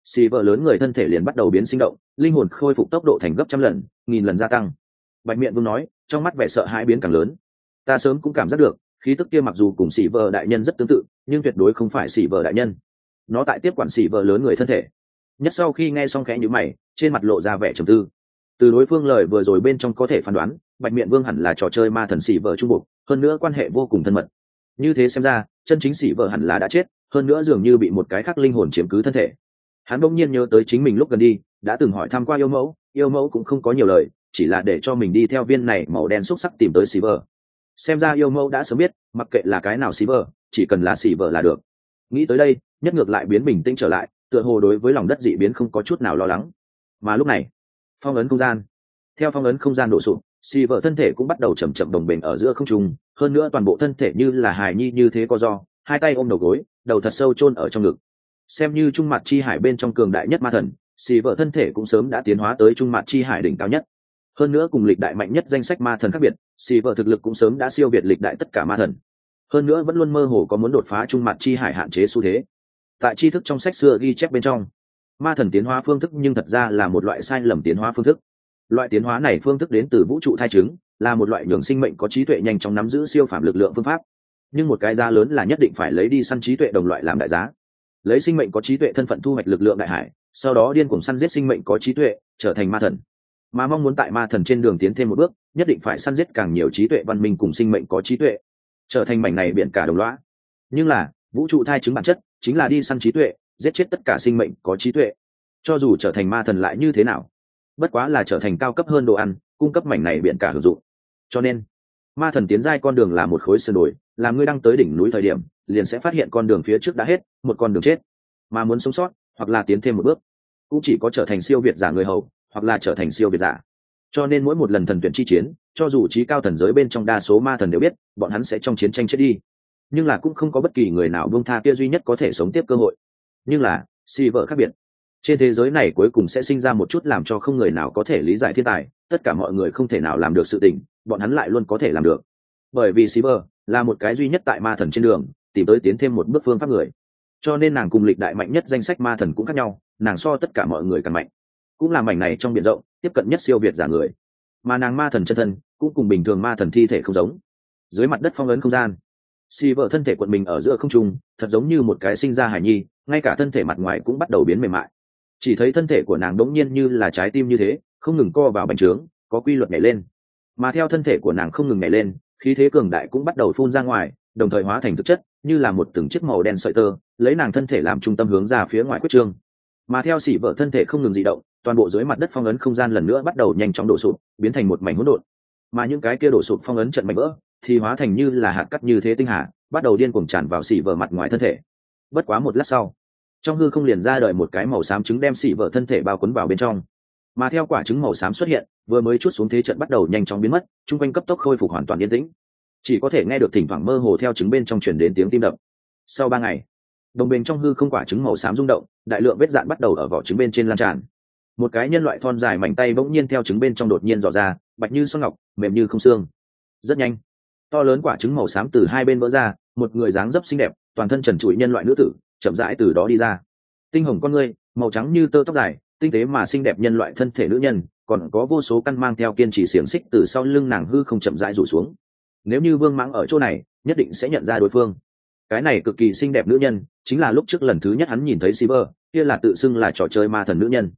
xì vợ lớn người thân thể liền bắt đầu biến sinh động, linh hồn khôi phục tốc độ thành gấp trăm lần, nghìn lần gia tăng. Bạch Miện Vương nói, trong mắt vẻ sợ hãi biến càng lớn. Ta sớm cũng cảm giác được, khí tức kia mặc dù cùng xì vợ đại nhân rất tương tự, nhưng tuyệt đối không phải xì vợ đại nhân. Nó tại tiếp quản xì vợ lớn người thân thể. Nhất sau khi nghe xong khẽ nhíu mày, trên mặt lộ ra vẻ trầm tư. Từ đối phương lời vừa rồi bên trong có thể phán đoán, Bạch Miện Vương hẳn là trò chơi ma thần xì vợ trung bộ, hơn nữa quan hệ vô cùng thân mật. Như thế xem ra, chân chính xì vợ hẳn là đã chết, hơn nữa dường như bị một cái khác linh hồn chiếm cứ thân thể. Hắn bỗng nhiên nhớ tới chính mình lúc gần đi đã từng hỏi thăm qua yêu mẫu cũng không có nhiều lời, chỉ là để cho mình đi theo viên này màu đen xúc sắc tìm tới Silver. Xem ra yêu mẫu đã sớm biết, mặc kệ là cái nào Silver, chỉ cần là Silver là được. Nghĩ tới đây, nhất ngược lại biến bình tĩnh trở lại, tựa hồ đối với lòng đất dị biến không có chút nào lo lắng. Mà lúc này, phong ấn không gian, theo phong ấn không gian đổ sụp, Silver thân thể cũng bắt đầu chậm chậm đồng bền ở giữa không trung, hơn nữa toàn bộ thân thể như là hài nhi như thế co do, hai tay ôm đầu gối, đầu thật sâu chôn ở trong ngực. Xem như trung mặt chi hải bên trong cường đại nhất ma thần, xì vợ thân thể cũng sớm đã tiến hóa tới trung mặt chi hải đỉnh cao nhất. Hơn nữa cùng lịch đại mạnh nhất danh sách ma thần khác biệt, xì vợ thực lực cũng sớm đã siêu việt lịch đại tất cả ma thần. Hơn nữa vẫn luôn mơ hồ có muốn đột phá trung mặt chi hải hạn chế xu thế. Tại tri thức trong sách xưa ghi chép bên trong, ma thần tiến hóa phương thức nhưng thật ra là một loại sai lầm tiến hóa phương thức. Loại tiến hóa này phương thức đến từ vũ trụ thai trứng, là một loại nhường sinh mệnh có trí tuệ nhanh chóng nắm giữ siêu phàm lực lượng phương pháp. Nhưng một cái giá lớn là nhất định phải lấy đi săn trí tuệ đồng loại làm đại giá, lấy sinh mệnh có trí tuệ thân phận thu hoạch lực lượng đại hải, sau đó điên cuồng săn giết sinh mệnh có trí tuệ, trở thành ma thần. Mà mong muốn tại ma thần trên đường tiến thêm một bước, nhất định phải săn giết càng nhiều trí tuệ văn minh cùng sinh mệnh có trí tuệ, trở thành mảnh này biển cả đồng loa. Nhưng là vũ trụ thai chứng bản chất chính là đi săn trí tuệ, giết chết tất cả sinh mệnh có trí tuệ. Cho dù trở thành ma thần lại như thế nào, bất quá là trở thành cao cấp hơn đồ ăn, cung cấp mảnh này biển cả hưởng dụng. Cho nên ma thần tiến giai con đường là một khối sườn đồi, làm ngươi đang tới đỉnh núi thời điểm liền sẽ phát hiện con đường phía trước đã hết, một con đường chết. Mà muốn sống sót hoặc là tiến thêm một bước, cũng chỉ có trở thành siêu việt giả người hầu, hoặc là trở thành siêu việt giả. Cho nên mỗi một lần thần tuyển chi chiến, cho dù trí cao thần giới bên trong đa số ma thần đều biết bọn hắn sẽ trong chiến tranh chết đi, nhưng là cũng không có bất kỳ người nào buông tha kia duy nhất có thể sống tiếp cơ hội. Nhưng là Silver khác biệt, trên thế giới này cuối cùng sẽ sinh ra một chút làm cho không người nào có thể lý giải thiên tài, tất cả mọi người không thể nào làm được sự tình, bọn hắn lại luôn có thể làm được. Bởi vì Silver là một cái duy nhất tại ma thần trên đường tìm tới tiến thêm một bước phương pháp người, cho nên nàng cùng lịch đại mạnh nhất danh sách ma thần cũng khác nhau, nàng so tất cả mọi người càng mạnh, cũng là mảnh này trong biển rộng tiếp cận nhất siêu việt giả người. Mà nàng ma thần chân thân cũng cùng bình thường ma thần thi thể không giống. Dưới mặt đất phong ấn không gian, Silver thân thể quận mình ở giữa không trung, thật giống như một cái sinh ra hải nhi, ngay cả thân thể mặt ngoài cũng bắt đầu biến mềm mại. Chỉ thấy thân thể của nàng đống nhiên như là trái tim như thế, không ngừng co vào bành trướng, có quy luật nhảy lên. Mà theo thân thể của nàng không ngừng nhảy lên, khí thế cường đại cũng bắt đầu phun ra ngoài, đồng thời hóa thành thực chất, như là một từng chiếc màu đen sợi tơ, lấy nàng thân thể làm trung tâm hướng ra phía ngoài quyết trương. Mà theo Silver thân thể không ngừng dị động, toàn bộ dưới mặt đất phong ấn không gian lần nữa bắt đầu nhanh chóng đổ sụp, biến thành một mảnh hỗn độn. Mà những cái kia đổ sụp phong ấn trận mảnh vỡ thì hóa thành như là hạt cát như thế tinh hà, bắt đầu điên cuồng tràn vào Silver mặt ngoài thân thể. Bất quá một lát sau, trong hư không liền ra đời một cái màu xám trứng đem Silver thân thể bao quấn vào bên trong. Mà theo quả trứng màu xám xuất hiện, vừa mới chút xuống thế trận bắt đầu nhanh chóng biến mất, trung quanh cấp tốc khôi phục hoàn toàn yên tĩnh, chỉ có thể nghe được thỉnh thoảng mơ hồ theo trứng bên trong truyền đến tiếng tim đập. Sau 3 ngày, đồng bên trong hư không quả trứng màu xám rung động, đại lượng vết dạn bắt đầu ở vỏ trứng bên trên lan tràn. Một cái nhân loại thon dài mảnh tay bỗng nhiên theo trứng bên trong đột nhiên dò ra, bạch như son ngọc, mềm như không xương. Rất nhanh, to lớn quả trứng màu xám từ hai bên vỡ ra, một người dáng dấp xinh đẹp, toàn thân trần trụi nhân loại nữ tử chậm rãi từ đó đi ra. Tinh hồng con ngươi, màu trắng như tơ tóc dài, tinh tế mà xinh đẹp nhân loại thân thể nữ nhân, còn có vô số căn mang theo kiên trì xiềng xích từ sau lưng nàng hư không chậm rãi rủ xuống. Nếu như Vương Mãng ở chỗ này, nhất định sẽ nhận ra đối phương. Cái này cực kỳ xinh đẹp nữ nhân, chính là lúc trước lần thứ nhất hắn nhìn thấy Silver, kia là tự xưng là trò chơi ma thần nữ nhân.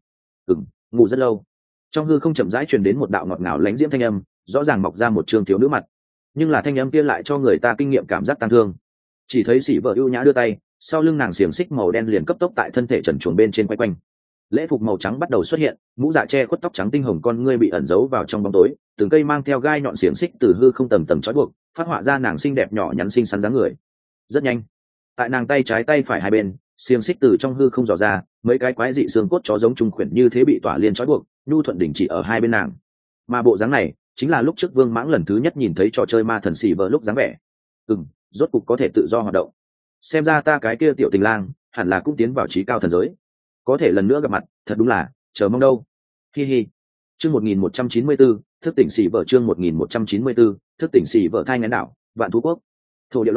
Ngủ rất lâu. Trong hư không chậm rãi truyền đến một đạo ngọt ngào lãnh diễm thanh âm, rõ ràng mọc ra một trường thiếu nữ mặt, nhưng là thanh âm kia lại cho người ta kinh nghiệm cảm giác tang thương. Chỉ thấy Silver ưu nhã đưa tay, sau lưng nàng xiềng xích màu đen liền cấp tốc tại thân thể trần truồng bên trên quay quanh. Lễ phục màu trắng bắt đầu xuất hiện, mũ dạ che khuất tóc trắng tinh hồng con ngươi bị ẩn giấu vào trong bóng tối, từng cây mang theo gai nhọn xiềng xích từ hư không tầng tầng trói buộc, phát họa ra nàng xinh đẹp nhỏ nhắn xinh xắn dáng người. Rất nhanh, tại nàng tay trái tay phải hai bên, xiềng xích từ trong hư không dò ra, mấy cái quái dị xương cốt chó giống trung khuyển như thế bị tỏa liên trói buộc, nhu thuận đỉnh chỉ ở hai bên nàng. Mà bộ dáng này chính là lúc trước Vương Mãng lần thứ nhất nhìn thấy trò chơi ma thần Silver lúc dáng vẻ. Rốt cục có thể tự do hoạt động. Xem ra ta cái kia tiểu tình lang hẳn là cũng tiến vào trí cao thần giới, có thể lần nữa gặp mặt, thật đúng là chờ mong đâu. Hi hi. Chương 1194, thức tỉnh Silver chương 1194, thức tỉnh Silver thai ngén đảo, Vạn Thú Quốc. Thổ địa lõm,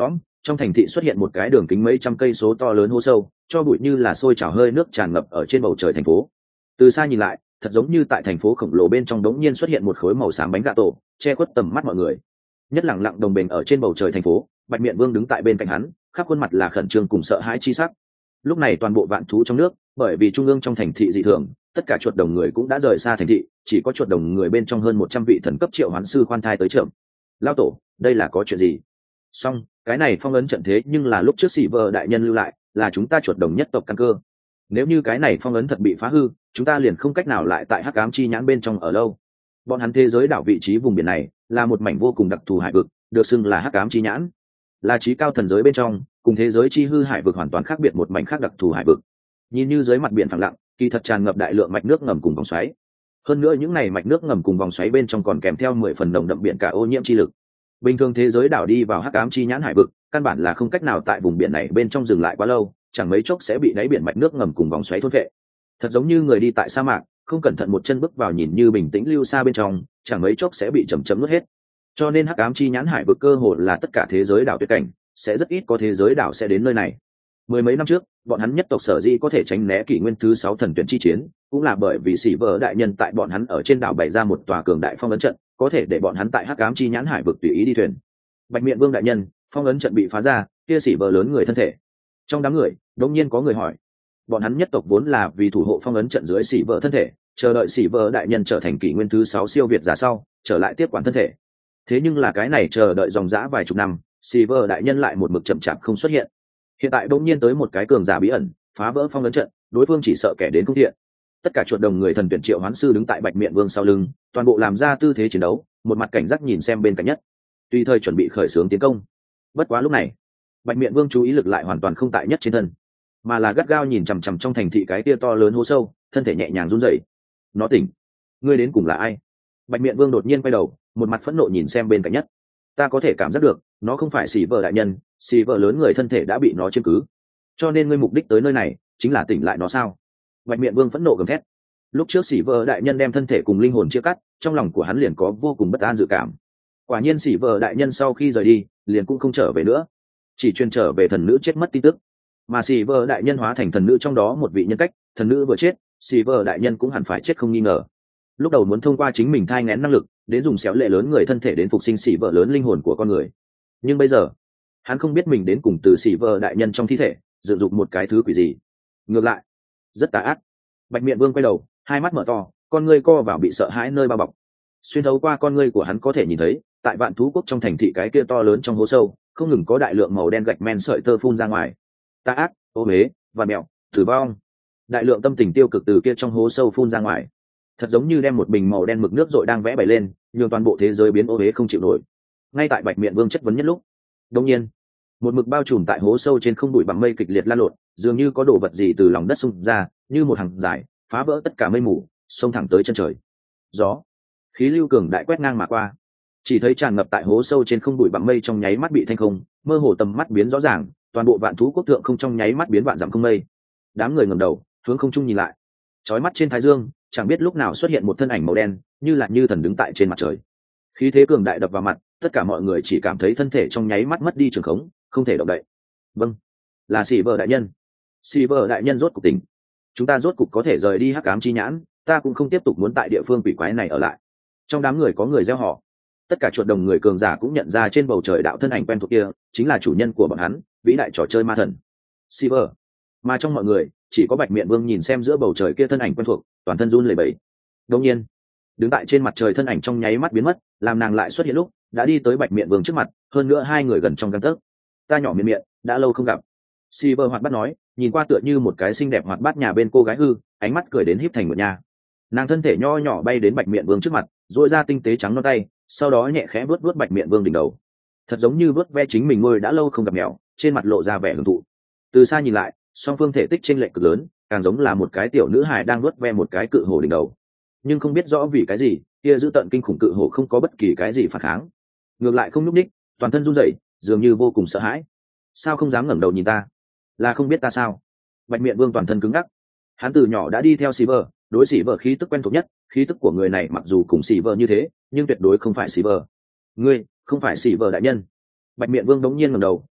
trong thành thị xuất hiện một cái đường kính mấy trăm cây số to lớn hố sâu, cho bụi như là sôi trào hơi nước tràn ngập ở trên bầu trời thành phố. Từ xa nhìn lại, thật giống như tại thành phố khổng lồ bên trong đống nhiên xuất hiện một khối màu xám bánh gà tổ, che khuất tầm mắt mọi người. Nhất lặng lặng đồng bền ở trên bầu trời thành phố, Bạch Miện Vương đứng tại bên cạnh hắn, khắp khuôn mặt là khẩn trương cùng sợ hãi chi sắc. Lúc này toàn bộ vạn thú trong nước, bởi vì trung ương trong thành thị dị thường, tất cả chuột đồng người cũng đã rời xa thành thị, chỉ có chuột đồng người bên trong hơn 100 vị thần cấp triệu hoán sư khoan thai tới trưởng. Lao tổ, đây là có chuyện gì? Song, cái này phong ấn trận thế nhưng là lúc trước Silver đại nhân lưu lại, là chúng ta chuột đồng nhất tộc căn cơ. Nếu như cái này phong ấn thật bị phá hư, chúng ta liền không cách nào lại tại Hắc Ám chi nhãn bên trong ở lâu. Bọn hắn thế giới đảo vị trí vùng biển này là một mảnh vô cùng đặc thù hải vực, được xưng là Hắc Ám chi nhãn, là trí cao thần giới bên trong, cùng thế giới chi hư hải vực hoàn toàn khác biệt một mảnh khác đặc thù hải vực. Nhìn như dưới mặt biển phẳng lặng, kỳ thật tràn ngập đại lượng mạch nước ngầm cùng vòng xoáy. Hơn nữa những này mạch nước ngầm cùng vòng xoáy bên trong còn kèm theo 10 phần nồng đậm biển cả ô nhiễm chi lực. Bình thường thế giới đảo đi vào Hắc Ám chi nhãn hải vực, căn bản là không cách nào tại vùng biển này bên trong dừng lại quá lâu, chẳng mấy chốc sẽ bị đáy biển mạch nước ngầm cùng vòng xoáy thôn vệ. Thật giống như người đi tại sa mạc, không cẩn thận một chân bước vào nhìn như bình tĩnh lưu xa bên trong, chẳng mấy chốc sẽ bị chầm chậm nuốt hết. Cho nên Hắc Ám chi nhãn hải vực cơ hồ là tất cả thế giới đảo tuyệt cảnh, sẽ rất ít có thế giới đảo sẽ đến nơi này. Mười mấy năm trước, bọn hắn nhất tộc sở dĩ có thể tránh né kỷ nguyên thứ 6 thần tuyển chi chiến, cũng là bởi vì Silver đại nhân tại bọn hắn ở trên đảo bày ra một tòa cường đại phong ấn trận, có thể để bọn hắn tại Hắc Ám chi nhãn hải vực tùy ý đi thuyền. Bạch Miện Vương đại nhân, phong ấn trận bị phá ra, kia Silver lớn người thân thể. Trong đám người, đột nhiên có người hỏi. Bọn hắn nhất tộc vốn là vì thủ hộ phong ấn trận dưới Silver thân thể, chờ đợi Silver đại nhân trở thành kỷ nguyên thứ 6 siêu việt giả sau, trở lại tiếp quản thân thể. Thế nhưng là cái này chờ đợi dòng dã vài chục năm, Silver đại nhân lại một mực chậm chạp không xuất hiện. Hiện tại đột nhiên tới một cái cường giả bí ẩn, phá vỡ phong ấn trận, đối phương chỉ sợ kẻ đến không thiện. Tất cả chuột đồng người thần tuyển triệu hoán sư đứng tại Bạch Miện Vương sau lưng, toàn bộ làm ra tư thế chiến đấu, một mặt cảnh giác nhìn xem bên cạnh nhất, tùy thời chuẩn bị khởi xướng tiến công. Bất quá lúc này, Bạch Miện Vương chú ý lực lại hoàn toàn không tại nhất trên thân, mà là gắt gao nhìn chằm chằm trong thành thị cái kia to lớn hố sâu, thân thể nhẹ nhàng run rẩy. Nó tỉnh, ngươi đến cùng là ai? Bạch Miện Vương đột nhiên quay đầu, một mặt phẫn nộ nhìn xem bên cạnh nhất. Ta có thể cảm giác được, nó không phải Silver đại nhân, Silver lớn người thân thể đã bị nó chiếm cứ. Cho nên ngươi mục đích tới nơi này chính là tỉnh lại nó sao? Bạch Miện Vương phẫn nộ gầm thét. Lúc trước Silver đại nhân đem thân thể cùng linh hồn chia cắt, trong lòng của hắn liền có vô cùng bất an dự cảm. Quả nhiên Silver đại nhân sau khi rời đi, liền cũng không trở về nữa, chỉ truyền trở về thần nữ chết mất tin tức. Mà Silver đại nhân hóa thành thần nữ trong đó một vị nhân cách, thần nữ vừa chết, Silver đại nhân cũng hẳn phải chết không nghi ngờ. Lúc đầu muốn thông qua chính mình thai nghén năng lực, đến dùng xéo lệ lớn người thân thể đến phục sinh Silver lớn linh hồn của con người. Nhưng bây giờ, hắn không biết mình đến cùng từ Silver đại nhân trong thi thể dựng dục một cái thứ quỷ gì. Ngược lại, rất tà ác. Bạch Miện Vương quay đầu, hai mắt mở to, con ngươi co vào bị sợ hãi nơi bao bọc. Xuyên thấu qua con ngươi của hắn có thể nhìn thấy, tại Vạn Thú Quốc trong thành thị cái kia to lớn trong hố sâu, không ngừng có đại lượng màu đen gạch men sợi tơ phun ra ngoài. Tà ác, ô uế, và mẹo, tử vong. Đại lượng tâm tình tiêu cực từ kia trong hố sâu phun ra ngoài. Thật giống như đem một bình màu đen mực nước dội đang vẽ bày lên, nhường toàn bộ thế giới biến ô uế không chịu nổi. Ngay tại Bạch Miện Vương chất vấn nhất lúc, đột nhiên, một mực bao trùm tại hố sâu trên không bụi bằng mây kịch liệt lan lộn, dường như có đồ vật gì từ lòng đất xung ra, như một hàng dài, phá vỡ tất cả mây mù, xông thẳng tới chân trời. Gió, khí lưu cường đại quét ngang mà qua, chỉ thấy tràn ngập tại hố sâu trên không bụi bằng mây trong nháy mắt bị thanh không, mơ hồ tầm mắt biến rõ ràng, toàn bộ Vạn Thú Quốc thượng không trong nháy mắt biến vạn dặm không mây. Đám người ngẩng đầu, hướng không trung nhìn lại, chói mắt trên thái dương, chẳng biết lúc nào xuất hiện một thân ảnh màu đen, như là như thần đứng tại trên mặt trời. Khí thế cường đại đập vào mặt, tất cả mọi người chỉ cảm thấy thân thể trong nháy mắt mất đi trường khống, không thể động đậy. Vâng, là Silver đại nhân. Silver đại nhân rốt cục tỉnh. Chúng ta rốt cục có thể rời đi Hắc Ám chi nhãn, ta cũng không tiếp tục muốn tại địa phương quỷ quái này ở lại. Trong đám người có người reo hò. Tất cả chuột đồng người cường giả cũng nhận ra trên bầu trời đạo thân ảnh quen thuộc kia chính là chủ nhân của bọn hắn, vĩ đại trò chơi ma thần Silver. Mà trong mọi người, chỉ có Bạch Miện Vương nhìn xem giữa bầu trời kia thân ảnh quen thuộc, toàn thân run lẩy bẩy. Đột nhiên, đứng tại trên mặt trời thân ảnh trong nháy mắt biến mất, làm nàng lại xuất hiện lúc đã đi tới Bạch Miện Vương trước mặt, hơn nữa hai người gần trong gang tấc. Ta nhỏ miệng miệng, đã lâu không gặp. Silver hoạt bát nói, nhìn qua tựa như một cái xinh đẹp hoạt bát nhà bên cô gái hư, ánh mắt cười đến híp thành một nhà. Nàng thân thể nho nhỏ bay đến Bạch Miện Vương trước mặt, duỗi ra tinh tế trắng non tay, sau đó nhẹ khẽ vuốt vuốt Bạch Miện Vương đỉnh đầu, thật giống như vuốt ve chính mình ngôi đã lâu không gặp mèo, trên mặt lộ ra vẻ hưởng thụ. Từ xa nhìn lại, song phương thể tích chênh lệch cực lớn, càng giống là một cái tiểu nữ hài đang vuốt ve một cái cự hổ đỉnh đầu. Nhưng không biết rõ vì cái gì, kia giữ tận kinh khủng cự hổ không có bất kỳ cái gì phản kháng, ngược lại không nhúc nhích, toàn thân run rẩy, dường như vô cùng sợ hãi. Sao không dám ngẩng đầu nhìn ta? Là không biết ta sao? Bạch Miện Vương toàn thân cứng ngắc. Hắn từ nhỏ đã đi theo Silver, đối Silver khí tức quen thuộc nhất, khí tức của người này mặc dù cùng Silver như thế, nhưng tuyệt đối không phải Silver. Ngươi, không phải Silver đại nhân. Bạch Miện Vương đống nhiên ngẩng đầu,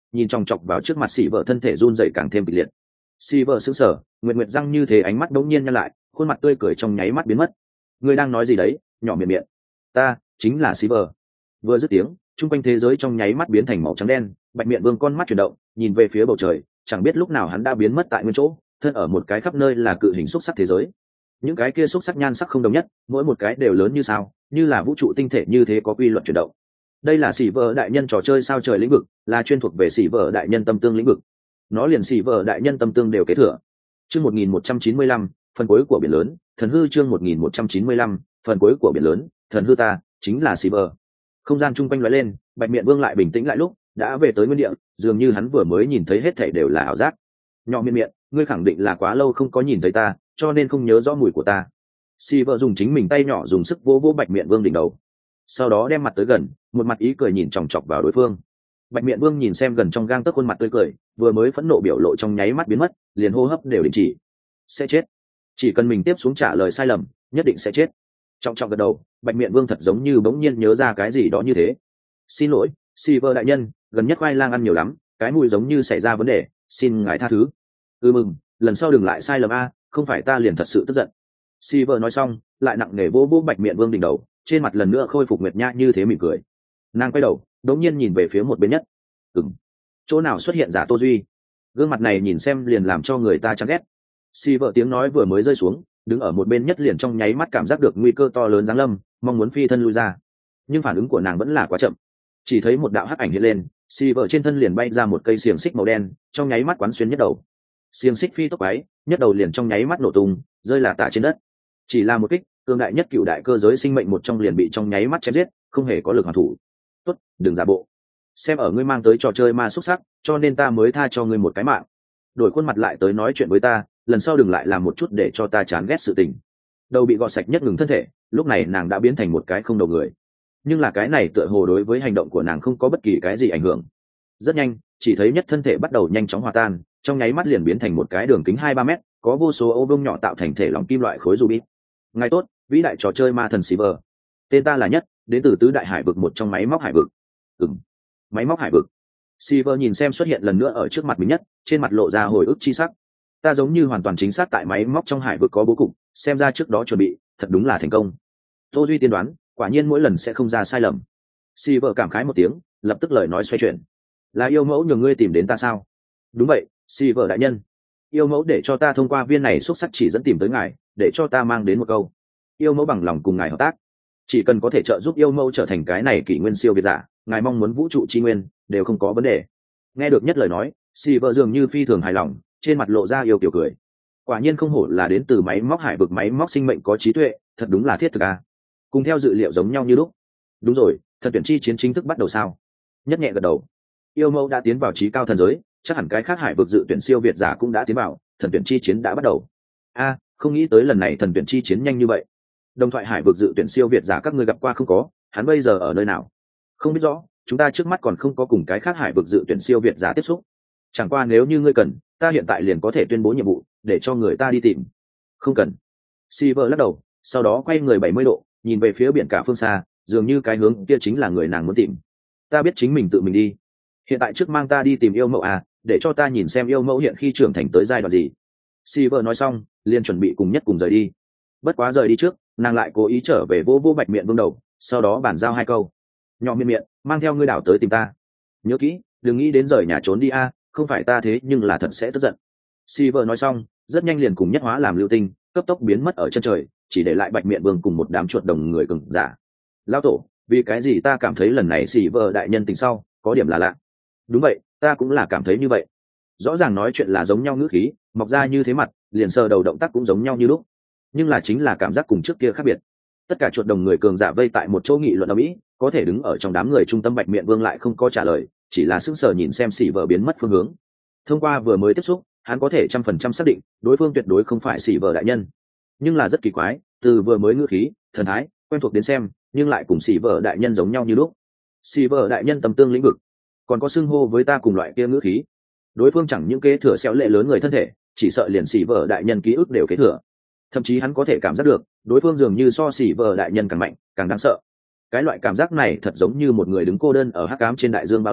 nhìn chòng chọc vào trước mặt xì vợ thân thể run dậy càng thêm kịch liệt. Xì vợ sững sờ, nguyệt nguyệt răng như thế, ánh mắt đống nhiên nhăn lại, khuôn mặt tươi cười trong nháy mắt biến mất. Ngươi đang nói gì đấy? Nhỏ miệng miệng. Ta chính là xì vợ. Vừa dứt tiếng, trung quanh thế giới trong nháy mắt biến thành màu trắng đen. Bạch Miện Vương con mắt chuyển động, nhìn về phía bầu trời, chẳng biết lúc nào hắn đã biến mất tại nguyên chỗ, thân ở một cái khắp nơi là cự hình xúc sắc thế giới. Những cái kia xúc sắc nhan sắc không đồng nhất, mỗi một cái đều lớn như sao, như là vũ trụ tinh thể như thế, có quy luật chuyển động. Đây là xỉ vợ đại nhân trò chơi sao trời lĩnh vực, là chuyên thuộc về xỉ vợ đại nhân tâm tương lĩnh vực. Nó liền xỉ vợ đại nhân tâm tương đều kế thừa. Chương 1195, phần cuối của biển lớn, thần hư. Chương 1195, phần cuối của biển lớn, thần hư. Ta chính là xỉ vợ. Không gian chung quanh lóe lên, Bạch Miện Vương lại bình tĩnh lại lúc đã về tới nguyên địa, dường như hắn vừa mới nhìn thấy hết thảy đều là ảo giác. Nhỏ miệng miệng, ngươi khẳng định là quá lâu không có nhìn thấy ta, cho nên không nhớ rõ mùi của ta. Xỉ vợ dùng chính mình tay nhỏ dùng sức vỗ vỗ Bạch Miện Vương đỉnh đầu, sau đó đem mặt tới gần, một mặt ý cười nhìn chòng chọc vào đối phương. Bạch Miện Vương nhìn xem gần trong gang tấc khuôn mặt tươi cười, vừa mới phẫn nộ biểu lộ trong nháy mắt biến mất, liền hô hấp đều đình chỉ. Sẽ chết. Chỉ cần mình tiếp xuống trả lời sai lầm, nhất định sẽ chết. Trọng trọng gật đầu, Bạch Miện Vương thật giống như bỗng nhiên nhớ ra cái gì đó như thế. Xin lỗi, Silver đại nhân, gần nhất khoai lang ăn nhiều lắm, cái mùi giống như xảy ra vấn đề, xin ngài tha thứ. Mừng, lần sau đừng lại sai lầm a, không phải ta liền thật sự tức giận. Silver nói xong, lại nặng nề vỗ vỗ Bạch Miện Vương đỉnh đầu, trên mặt lần nữa khôi phục nguyệt nhã như thế mỉm cười. Nàng quay đầu, đống nhiên nhìn về phía một bên nhất. Chỗ nào xuất hiện giả Tô Duy? Gương mặt này nhìn xem liền làm cho người ta chán ghét. Silver tiếng nói vừa mới rơi xuống, đứng ở một bên nhất liền trong nháy mắt cảm giác được nguy cơ to lớn giáng lâm, mong muốn phi thân lui ra, nhưng phản ứng của nàng vẫn là quá chậm. Chỉ thấy một đạo hắc ảnh hiện lên, Silver trên thân liền bay ra một cây xiềng xích màu đen, trong nháy mắt quán xuyên nhất đầu. Xiềng xích phi tốc báy, nhất đầu liền trong nháy mắt nổ tung, rơi lả tả trên đất. Chỉ là một kích, cường đại nhất cựu đại cơ giới sinh mệnh một trong liền bị trong nháy mắt chém giết, không hề có lực hoàn thủ. Tốt, đừng giả bộ. Xem ở ngươi mang tới trò chơi ma xúc sắc, cho nên ta mới tha cho ngươi một cái mạng. Đổi khuôn mặt lại tới nói chuyện với ta, lần sau đừng lại làm một chút để cho ta chán ghét sự tình. Đầu bị gọt sạch nhất ngừng thân thể, lúc này nàng đã biến thành một cái không đầu người. Nhưng là cái này tựa hồ đối với hành động của nàng không có bất kỳ cái gì ảnh hưởng. Rất nhanh, chỉ thấy nhất thân thể bắt đầu nhanh chóng hòa tan, trong nháy mắt liền biến thành một cái đường kính 2-3 mét, có vô số ô vuông nhỏ tạo thành thể lỏng kim loại khối ruby. Ngài tốt, vĩ đại trò chơi ma thần Silver. Tên ta là Nhất, đến từ tứ đại hải vực một trong máy móc hải vực. Máy móc hải vực. Silver nhìn xem xuất hiện lần nữa ở trước mặt mình Nhất, trên mặt lộ ra hồi ức chi sắc. Ta giống như hoàn toàn chính xác tại máy móc trong hải vực có bố cục, xem ra trước đó chuẩn bị thật đúng là thành công. Tô Duy tiên đoán, quả nhiên mỗi lần sẽ không ra sai lầm. Silver cảm khái một tiếng, lập tức lời nói xoay chuyển. Là yêu mẫu nhờ ngươi tìm đến ta sao? Đúng vậy, Silver đại nhân. Yêu mẫu để cho ta thông qua viên này xúc sắc chỉ dẫn tìm tới ngài, để cho ta mang đến một câu. Yêu mẫu bằng lòng cùng ngài hợp tác, chỉ cần có thể trợ giúp yêu mẫu trở thành cái này kỷ nguyên siêu việt giả, ngài mong muốn vũ trụ chi nguyên đều không có vấn đề. Nghe được Nhất lời nói, Silver dường như phi thường hài lòng, trên mặt lộ ra yêu kiểu cười. Quả nhiên không hổ là đến từ máy móc hải vực, máy móc sinh mệnh có trí tuệ, thật đúng là thiết thực à. Cùng theo dự liệu giống nhau như lúc. Đúng rồi, thần tuyển chi chiến chính thức bắt đầu sao? Nhất nhẹ gật đầu. Yêu mẫu đã tiến vào trí cao thần giới, chắc hẳn cái khác hải vực dự tuyển siêu việt giả cũng đã tiến vào, thần tuyển chi chiến đã bắt đầu. Không nghĩ tới lần này thần tuyển chi chiến nhanh như vậy. Đồng thoại hải vực dự tuyển siêu việt giả các ngươi gặp qua không có, hắn bây giờ ở nơi nào? Không biết rõ, chúng ta trước mắt còn không có cùng cái khác hải vực dự tuyển siêu việt giả tiếp xúc. Chẳng qua nếu như ngươi cần, ta hiện tại liền có thể tuyên bố nhiệm vụ, để cho người ta đi tìm. Không cần. Silver lắc đầu, sau đó quay người 70 độ, nhìn về phía biển cả phương xa, dường như cái hướng kia chính là người nàng muốn tìm. Ta biết chính mình tự mình đi. Hiện tại trước mang ta đi tìm yêu mẫu để cho ta nhìn xem yêu mẫu hiện khi trưởng thành tới giai đoạn gì. Silver nói xong, liền chuẩn bị cùng Nhất cùng rời đi. Bất quá rời đi trước, nàng lại cố ý trở về vô Bạch Miện Vương đầu, sau đó bàn giao 2 câu. Nhỏ miệng miệng, mang theo ngươi đảo tới tìm ta. Nhớ kỹ, đừng nghĩ đến rời nhà trốn đi không phải ta thế nhưng là thật sẽ tức giận. Silver nói xong, rất nhanh liền cùng Nhất hóa làm lưu tinh, cấp tốc biến mất ở chân trời, chỉ để lại Bạch Miện Vương cùng một đám chuột đồng người cứng giả. Lão tổ, vì cái gì ta cảm thấy lần này Silver đại nhân tình sau có điểm là lạ? Đúng vậy, ta cũng là cảm thấy như vậy. Rõ ràng nói chuyện là giống nhau ngữ khí, mọc ra như thế mặt, liền sờ đầu động tác cũng giống nhau như lúc, nhưng là chính là cảm giác cùng trước kia khác biệt. Tất cả chuột đồng người cường giả vây tại một chỗ nghị luận ở mỹ, có thể đứng ở trong đám người trung tâm Bạch Miện Vương lại không có trả lời, chỉ là sững sờ nhìn xem Silver biến mất phương hướng. Thông qua vừa mới tiếp xúc, hắn có thể 100% xác định đối phương tuyệt đối không phải Silver đại nhân. Nhưng là rất kỳ quái, từ vừa mới ngữ khí, thần thái quen thuộc đến xem, nhưng lại cùng Silver đại nhân giống nhau như lúc. Silver đại nhân tầm tương lĩnh vực, còn có xưng hô với ta cùng loại kia ngữ khí. Đối phương chẳng những kế thừa xéo lệ lớn người thân thể, chỉ sợ liền Silver đại nhân ký ức đều kế thừa. Thậm chí hắn có thể cảm giác được, đối phương dường như so Silver đại nhân càng mạnh, càng đáng sợ. Cái loại cảm giác này thật giống như một người đứng cô đơn ở hắc ám trên đại dương bao la,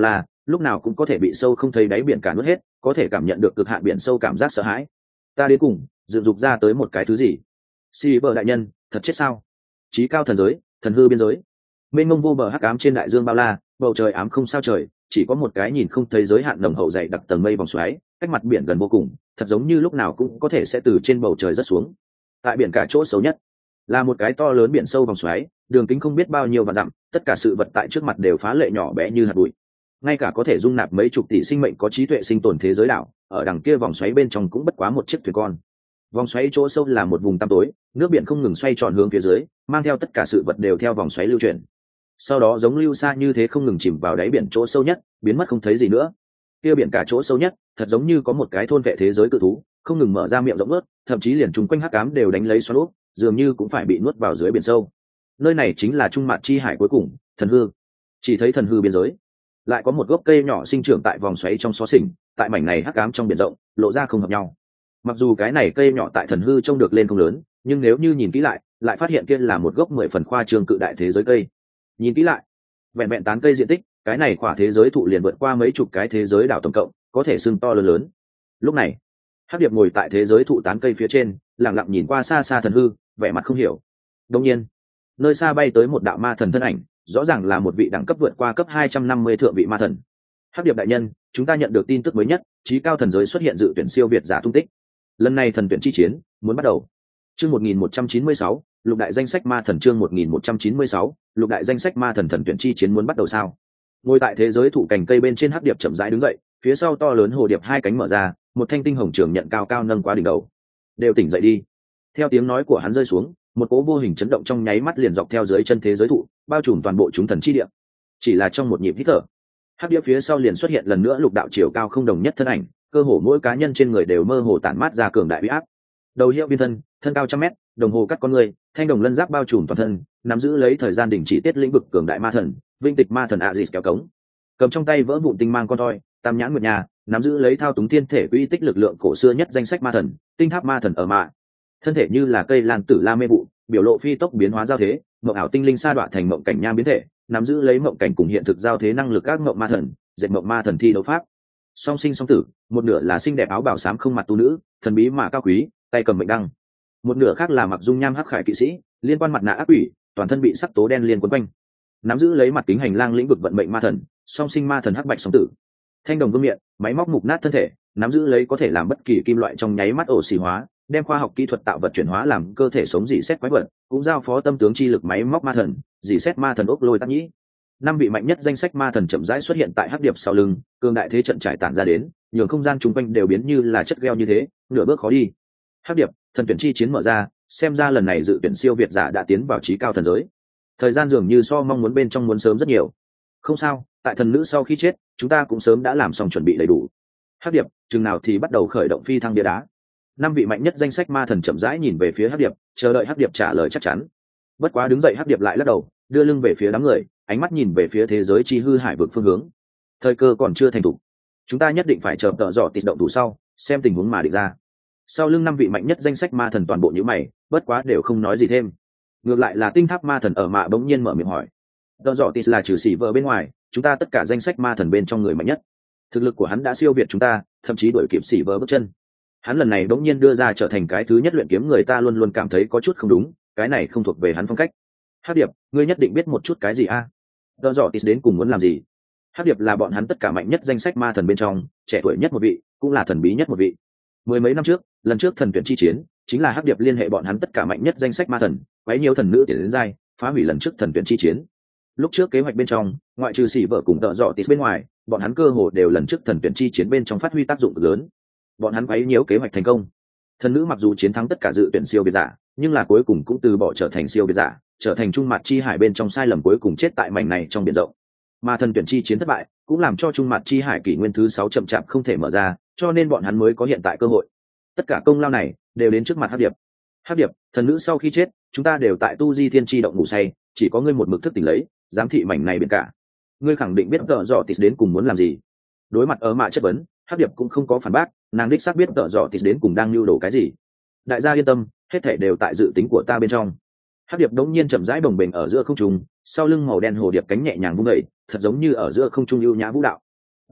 lúc nào cũng có thể bị sâu không thấy đáy biển cả nuốt hết, có thể cảm nhận được cực hạn biển sâu cảm giác sợ hãi. Ta đến cùng dựng dục ra tới một cái thứ gì? Si bờ đại nhân thật chết sao? Chí cao thần giới, thần hư biên giới, mênh mông vô bờ hắc ám trên đại dương bao la, bầu trời ám không sao trời, chỉ có một cái nhìn không thấy giới hạn nồng hậu dày đặc tầng mây vòng xoáy, cách mặt biển gần vô cùng, thật giống như lúc nào cũng có thể sẽ từ trên bầu trời rớt xuống. Tại biển cả chỗ xấu nhất là một cái to lớn biển sâu vòng xoáy, đường kính không biết bao nhiêu vạn dặm, tất cả sự vật tại trước mặt đều phá lệ nhỏ bé như hạt bụi. Ngay cả có thể dung nạp mấy chục tỷ sinh mệnh có trí tuệ sinh tồn thế giới đảo, ở đằng kia vòng xoáy bên trong cũng bất quá một chiếc thuyền con. Vòng xoáy chỗ sâu là một vùng tăm tối, nước biển không ngừng xoay tròn hướng phía dưới, mang theo tất cả sự vật đều theo vòng xoáy lưu chuyển. Sau đó giống lưu xa như thế không ngừng chìm vào đáy biển chỗ sâu nhất, biến mất không thấy gì nữa. Kia biển cả chỗ sâu nhất, thật giống như có một cái thôn vệ thế giới cự thú, không ngừng mở ra miệng rộng ướt, thậm chí liền chung quanh hắc ám đều đánh lấy xoắn úp, dường như cũng phải bị nuốt vào dưới biển sâu. Nơi này chính là trung mạn chi hải cuối cùng, thần hư. Chỉ thấy thần hư biên giới, lại có một gốc cây nhỏ sinh trưởng tại vòng xoáy trong xó xỉnh, tại mảnh này hắc ám trong biển rộng, lộ ra không hợp nhau. Mặc dù cái này cây nhỏ tại thần hư trông được lên không lớn, nhưng nếu như nhìn kỹ lại phát hiện kia là một gốc 10 phần khoa trương cự đại thế giới cây. Nhìn kỹ lại, vẹn vẹn tán cây diện tích, cái này quả thế giới thụ liền vượt qua mấy chục cái thế giới đảo tổng cộng, có thể xưng to lớn lớn. Lúc này, Hắc Điệp ngồi tại thế giới thụ tán cây phía trên, lặng lặng nhìn qua xa xa thần hư, vẻ mặt không hiểu. Đương nhiên, nơi xa bay tới một đạo ma thần thân ảnh, rõ ràng là một vị đẳng cấp vượt qua cấp 250 thượng vị ma thần. Hắc Điệp đại nhân, chúng ta nhận được tin tức mới nhất, chí cao thần giới xuất hiện dự tuyển siêu việt giả tung tích. Lần này thần tuyển chi chiến muốn bắt đầu. Chương 1196, lục đại danh sách ma thần, chương 1196, lục đại danh sách ma thần, thần tuyển chi chiến muốn bắt đầu sao? Ngồi tại thế giới thụ cành cây bên trên Hắc Điệp chậm rãi đứng dậy, phía sau to lớn hồ điệp hai cánh mở ra, một thanh tinh hồng trường nhận cao cao nâng quá đỉnh đầu. Đều tỉnh dậy đi. Theo tiếng nói của hắn rơi xuống, một cỗ vô hình chấn động trong nháy mắt liền dọc theo dưới chân thế giới thụ, bao trùm toàn bộ chúng thần chi địa. Chỉ là trong một nhịp hít thở, Hắc Điệp phía sau liền xuất hiện lần nữa lục đạo chiều cao không đồng nhất thân ảnh, cơ hồ mỗi cá nhân trên người đều mơ hồ tản mát ra cường đại uy áp. Đầu hiệu biên thân, thân cao 100 mét, đồng hồ cắt con người, thanh đồng lân giáp bao trùm toàn thân, nắm giữ lấy thời gian đình chỉ tiết lĩnh vực cường đại ma thần, vinh tịch ma thần Aziz kéo cống. Cầm trong tay vỡ vụn tinh mang con thoi, tam nhãn nguyệt nhà, nắm giữ lấy thao túng thiên thể quy tích lực lượng cổ xưa nhất danh sách ma thần, tinh tháp ma thần ở mạ. Thân thể như là cây lan tử la mê vụ, biểu lộ phi tốc biến hóa giao thế, mộng ảo tinh linh sa đoạn thành mộng cảnh nham biến thể, nắm giữ lấy mộng cảnh cùng hiện thực giao thế năng lực các mộng ma thần, dệt mộng ma thần thi đấu pháp. Song sinh song tử, một nửa là xinh đẹp áo bào xám không mặt tu nữ, thần bí mà cao quý, tay cầm mệnh đăng. Một nửa khác là mặc dung nham hắc khải kỵ sĩ, liên quan mặt nạ ác quỷ, toàn thân bị sắc tố đen liên quấn quanh. Nắm giữ lấy mặt kính hành lang lĩnh vực vận mệnh ma thần, song sinh ma thần hắc bạch song tử. Thanh đồng vương miện, máy móc mục nát thân thể, nắm giữ lấy có thể làm bất kỳ kim loại trong nháy mắt ổ xì hóa, đem khoa học kỹ thuật tạo vật chuyển hóa làm cơ thể sống dị xét quái vật, cũng giao phó tâm tướng chi lực máy móc ma thần, dị xét ma thần ốc lôi tác nhĩ. 5 vị mạnh nhất danh sách ma thần chậm rãi xuất hiện tại Hắc Điệp sau lưng, cường đại thế trận trải tản ra đến, nhường không gian chung quanh đều biến như là chất gheo như thế, nửa bước khó đi. Hắc Điệp, thần tuyển chi chiến mở ra, xem ra lần này dự tuyển siêu việt giả đã tiến vào chí cao thần giới. Thời gian dường như so mong muốn bên trong muốn sớm rất nhiều. Không sao, tại thần nữ sau khi chết, chúng ta cũng sớm đã làm xong chuẩn bị đầy đủ. Hắc Điệp, chừng nào thì bắt đầu khởi động phi thăng bia đá. 5 vị mạnh nhất danh sách ma thần chậm rãi nhìn về phía Hắc Điệp, chờ đợi Hắc Điệp trả lời chắc chắn. Bất quá đứng dậy Hắc Điệp lại lắc đầu, đưa lưng về phía đám người, ánh mắt nhìn về phía thế giới chi hư hải vực phương hướng. Thời cơ còn chưa thành thủ, chúng ta nhất định phải chờ tợ dọ tịt động thủ sau, xem tình huống mà định ra. Sau lưng 5 vị mạnh nhất danh sách ma thần toàn bộ nhíu mày, bất quá đều không nói gì thêm. Ngược lại là tinh tháp ma thần ở mạ bỗng nhiên mở miệng hỏi: tợ dọ tịt là trừ xỉ vợ bên ngoài, chúng ta tất cả danh sách ma thần bên trong người mạnh nhất. Thực lực của hắn đã siêu việt chúng ta, thậm chí đuổi kịp xỉ vợ bước chân. Hắn lần này bỗng nhiên đưa ra trở thành cái thứ nhất luyện kiếm người, ta luôn luôn cảm thấy có chút không đúng, cái này không thuộc về hắn phong cách. Hắc Điệp, ngươi nhất định biết một chút cái gì a? Tợ dọ tịt đến cùng muốn làm gì? Hắc Điệp là bọn hắn tất cả mạnh nhất danh sách ma thần bên trong, trẻ tuổi nhất một vị, cũng là thần bí nhất một vị. Mười mấy năm trước, lần trước thần tuyển chi chiến, chính là Hắc Điệp liên hệ bọn hắn tất cả mạnh nhất danh sách ma thần, quấy nhiều thần nữ tiến đến giai, phá hủy lần trước thần tuyển chi chiến. Lúc trước kế hoạch bên trong, ngoại trừ xỉ vợ cùng tợ dọ tịt bên ngoài, bọn hắn cơ hồ đều lần trước thần tuyển chi chiến bên trong phát huy tác dụng lớn. Bọn hắn quấy nhiều kế hoạch thành công. Thần nữ mặc dù chiến thắng tất cả dự tuyển siêu việt giả, nhưng là cuối cùng cũng từ bỏ trở thành siêu việt giả, trở thành trung mặt chi hải bên trong sai lầm cuối cùng chết tại mảnh này trong biển rộng. Mà thần tuyển chi chiến thất bại, cũng làm cho trung mặt chi hải kỷ nguyên thứ 6 chậm chạp không thể mở ra, cho nên bọn hắn mới có hiện tại cơ hội. Tất cả công lao này đều đến trước mặt Hắc Điệp. Hắc Điệp, thần nữ sau khi chết, chúng ta đều tại tu di thiên chi động ngủ say, chỉ có ngươi một mực thức tỉnh lấy, giám thị mảnh này biển cả. Ngươi khẳng định biết tợ dọ tịt đến cùng muốn làm gì. Đối mặt ở mạ chất vấn, Hắc Điệp cũng không có phản bác, nàng đích xác biết tợ dọ tịt đến cùng đang lưu đồ cái gì. Đại gia yên tâm, hết thảy đều tại dự tính của ta bên trong. Hắc Điệp đống nhiên chậm rãi bồng bềnh ở giữa không trung, sau lưng màu đen hồ điệp cánh nhẹ nhàng vung dậy, thật giống như ở giữa không trung ưu nhã vũ đạo.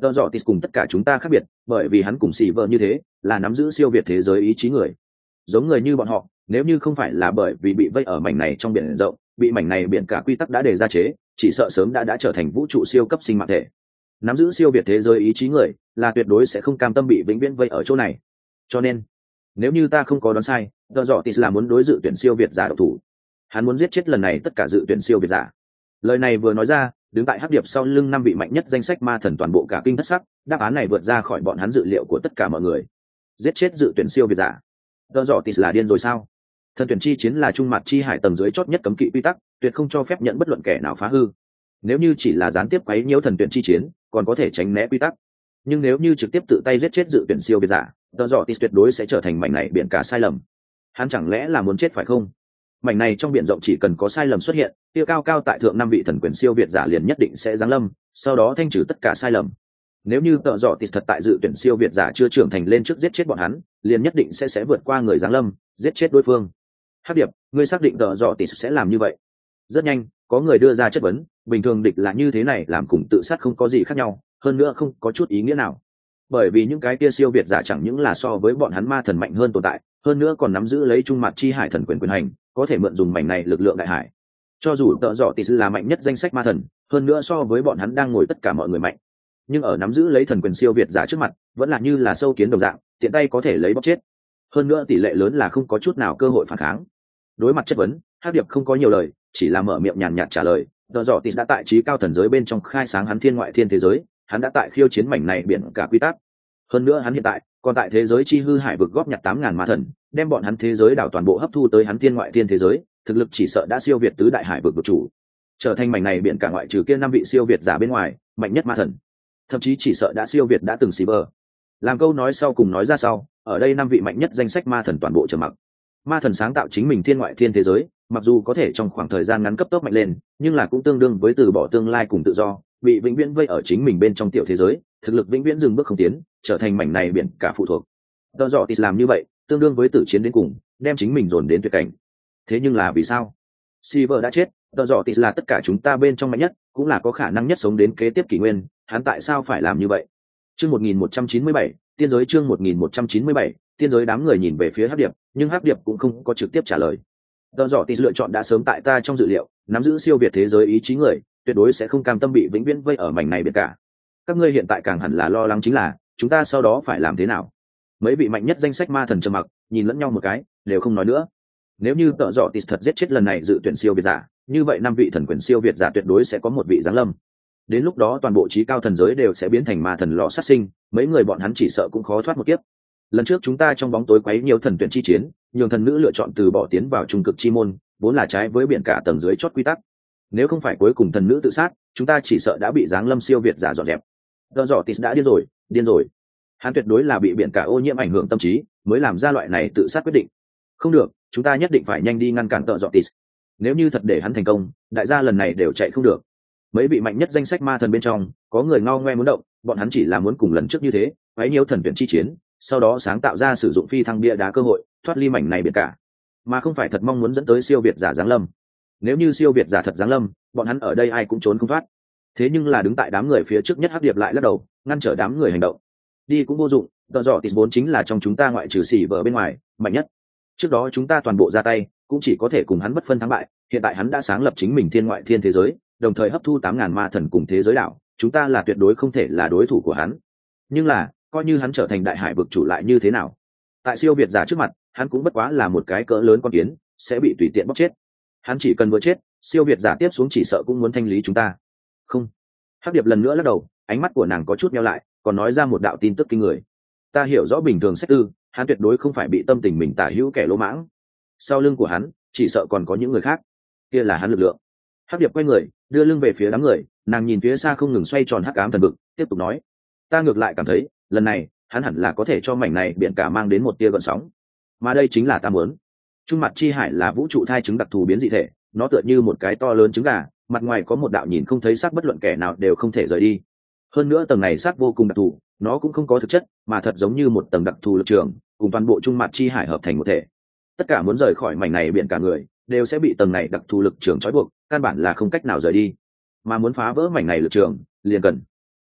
Tợ dọ tịt cùng tất cả chúng ta khác biệt, bởi vì hắn cùng xì vợ như thế là nắm giữ siêu việt thế giới ý chí người. Giống người như bọn họ, nếu như không phải là bởi vì bị vây ở mảnh này trong biển rộng, bị mảnh này biển cả quy tắc đã đề ra chế, chỉ sợ sớm đã trở thành vũ trụ siêu cấp sinh mạng thể. Nắm giữ siêu việt thế giới ý chí người là tuyệt đối sẽ không cam tâm bị vĩnh viễn vây ở chỗ này. Cho nên nếu như ta không có đoán sai, Tợ dọ tịt là muốn đối dự tuyển siêu việt giả độc thủ. Hắn muốn giết chết lần này tất cả dự tuyển siêu việt giả. Lời này vừa nói ra, đứng tại hắc điệp sau lưng 5 vị mạnh nhất danh sách ma thần toàn bộ cả kinh thất sắc. Đáp án này vượt ra khỏi bọn hắn dự liệu của tất cả mọi người. Giết chết dự tuyển siêu việt giả. Tợ dọ tịt là điên rồi sao? Thần tuyển chi chiến là trung mặt chi hải tầng dưới chót nhất cấm kỵ quy tắc, tuyệt không cho phép nhận bất luận kẻ nào phá hư. Nếu như chỉ là gián tiếp quấy nhiễu thần tuyển chi chiến, còn có thể tránh né quy tắc. Nhưng nếu như trực tiếp tự tay giết chết dự tuyển siêu việt giả, Tợ dọ tịt tuyệt đối sẽ trở thành mảnh này biển cả sai lầm. Hắn chẳng lẽ là muốn chết phải không? Mảnh này trong biển rộng chỉ cần có sai lầm xuất hiện, tiêu cao cao tại thượng 5 vị thần quyền siêu việt giả liền nhất định sẽ giáng lâm, sau đó thanh trừ tất cả sai lầm. Nếu như Tợ dọ tịt thật tại dự tuyển siêu việt giả chưa trưởng thành lên trước giết chết bọn hắn, liền nhất định sẽ vượt qua người giáng lâm, giết chết đối phương. Hắc điệp, ngươi xác định Tợ dọ tịt sẽ làm như vậy? Rất nhanh, có người đưa ra chất vấn, bình thường địch là như thế này làm cùng tự sát không có gì khác nhau, hơn nữa không có chút ý nghĩa nào. Bởi vì những cái kia siêu việt giả chẳng những là so với bọn hắn ma thần mạnh hơn tồn tại, hơn nữa còn nắm giữ lấy trung mặt chi hải thần quyền quyền hành, có thể mượn dùng mảnh này lực lượng đại hải. Cho dù Tợ dọ tịt là mạnh nhất danh sách ma thần, hơn nữa so với bọn hắn đang ngồi tất cả mọi người mạnh, nhưng ở nắm giữ lấy thần quyền siêu việt giả trước mặt, vẫn là như là sâu kiến đồng dạng, tiện tay có thể lấy bóc chết. Hơn nữa tỷ lệ lớn là không có chút nào cơ hội phản kháng. Đối mặt chất vấn, Hắc điệp không có nhiều lời, chỉ là mở miệng nhàn nhạt trả lời. Tợ dọ tịt đã tại trí cao thần giới bên trong khai sáng hắn thiên ngoại thiên thế giới, hắn đã tại khiêu chiến mảnh này biển cả quy tắc. Hơn nữa hắn hiện tại còn tại thế giới chi hư hải vực góp nhặt 8.000 ma thần, đem bọn hắn thế giới đảo toàn bộ hấp thu tới hắn thiên ngoại thiên thế giới, thực lực chỉ sợ đã siêu việt tứ đại hải vực vực chủ, trở thành mảnh này biển cả ngoại trừ kia 5 vị siêu việt giả bên ngoài mạnh nhất ma thần, thậm chí chỉ sợ đã siêu việt đã từng xì bờ. Làm câu nói sau cùng nói ra sau, ở đây 5 vị mạnh nhất danh sách ma thần toàn bộ trầm mặc. Ma thần sáng tạo chính mình thiên ngoại thiên thế giới, mặc dù có thể trong khoảng thời gian ngắn cấp tốc mạnh lên, nhưng là cũng tương đương với từ bỏ tương lai cùng tự do, bị vĩnh viễn vây ở chính mình bên trong tiểu thế giới, thực lực vĩnh viễn dừng bước không tiến, trở thành mảnh này biển cả phụ thuộc. Tợ dọ tịt làm như vậy, tương đương với tử chiến đến cùng, đem chính mình dồn đến tuyệt cảnh. Thế nhưng là vì sao? Silver đã chết, Tợ dọ tịt là tất cả chúng ta bên trong mạnh nhất, cũng là có khả năng nhất sống đến kế tiếp kỷ nguyên, hắn tại sao phải làm như vậy? Chương 1197, tiên giới chương 1197, tiên giới. Đám người nhìn về phía Hắc điệp, nhưng Hắc điệp cũng không có trực tiếp trả lời. Tợ dọ tịt lựa chọn đã sớm tại ta trong dự liệu, nắm giữ siêu việt thế giới ý chí người, tuyệt đối sẽ không cam tâm bị vĩnh viễn vây ở mảnh này biển cả. Các ngươi hiện tại càng hẳn là lo lắng chính là chúng ta sau đó phải làm thế nào. Mấy vị mạnh nhất danh sách ma thần trầm mặc, nhìn lẫn nhau một cái, đều không nói nữa. Nếu như Tợ dọ tịt thật giết chết lần này dự tuyển siêu việt giả, như vậy 5 vị thần quyền siêu việt giả tuyệt đối sẽ có một vị giáng lâm. Đến lúc đó toàn bộ trí cao thần giới đều sẽ biến thành ma thần lò sát sinh, mấy người bọn hắn chỉ sợ cũng khó thoát một kiếp. Lần trước chúng ta trong bóng tối quấy nhiều thần tuyển chi chiến, nhường thần nữ lựa chọn từ bỏ tiến vào trung cực chi môn, vốn là trái với biển cả tầng dưới chót quy tắc. Nếu không phải cuối cùng thần nữ tự sát, chúng ta chỉ sợ đã bị giáng lâm siêu việt giả dọn dẹp. Tợ dọ tịt đã điên rồi. Hắn tuyệt đối là bị biển cả ô nhiễm ảnh hưởng tâm trí, mới làm ra loại này tự sát quyết định. Không được, chúng ta nhất định phải nhanh đi ngăn cản Tợ dọ tịt. Nếu như thật để hắn thành công, đại gia lần này đều chạy không được. Mấy vị mạnh nhất danh sách ma thần bên trong, có người ngao ngoe muốn động, bọn hắn chỉ là muốn cùng lần trước như thế, quấy nhiễu thần tuyển chi chiến, sau đó sáng tạo ra sử dụng phi thăng bia đá cơ hội, thoát ly mảnh này biển cả, mà không phải thật mong muốn dẫn tới siêu việt giả giáng lâm. Nếu như siêu việt giả thật giáng lâm, bọn hắn ở đây ai cũng trốn không thoát. Thế nhưng là đứng tại đám người phía trước nhất Hắc điệp lại lắc đầu, ngăn trở đám người hành động. Đi cũng vô dụng, Tợ dọ tịt vốn chính là trong chúng ta ngoại trừ xỉ vợ bên ngoài mạnh nhất. Trước đó chúng ta toàn bộ ra tay, cũng chỉ có thể cùng hắn bất phân thắng bại. Hiện tại hắn đã sáng lập chính mình thiên ngoại thiên thế giới, đồng thời hấp thu 8.000 ma thần cùng thế giới đảo, chúng ta là tuyệt đối không thể là đối thủ của hắn. Nhưng là coi như hắn trở thành đại hải vực chủ lại như thế nào? Tại siêu việt giả trước mặt, hắn cũng bất quá là một cái cỡ lớn con kiến, sẽ bị tùy tiện bóc chết. Hắn chỉ cần vừa chết, siêu việt giả tiếp xuống chỉ sợ cũng muốn thanh lý chúng ta. Không. Hắc điệp lần nữa lắc đầu, ánh mắt của nàng có chút nheo lại, còn nói ra một đạo tin tức kinh người. Ta hiểu rõ bình thường sách tư, hắn tuyệt đối không phải bị tâm tình mình tả hữu kẻ lỗ mãng. Sau lưng của hắn, chỉ sợ còn có những người khác. Kia là hắn lực lượng. Hắc điệp quay người, đưa lưng về phía đám người, nàng nhìn phía xa không ngừng xoay tròn hắc ám thần vực, tiếp tục nói: ta ngược lại cảm thấy, lần này, hắn hẳn là có thể cho mảnh này biển cả mang đến một tia gợn sóng. Mà đây chính là ta muốn. Trung mặt chi hải là vũ trụ thai trứng đặc thù biến dị thể, nó tựa như một cái to lớn trứng gà, mặt ngoài có một đạo nhìn không thấy xác bất luận kẻ nào đều không thể rời đi. Hơn nữa tầng này xác vô cùng đặc thù, nó cũng không có thực chất, mà thật giống như một tầng đặc thù lực trường, cùng toàn bộ trung mặt chi hải hợp thành một thể. Tất cả muốn rời khỏi mảnh này biển cả người, đều sẽ bị tầng này đặc thù lực trường trói buộc, căn bản là không cách nào rời đi. Mà muốn phá vỡ mảnh này lực trường, liền cần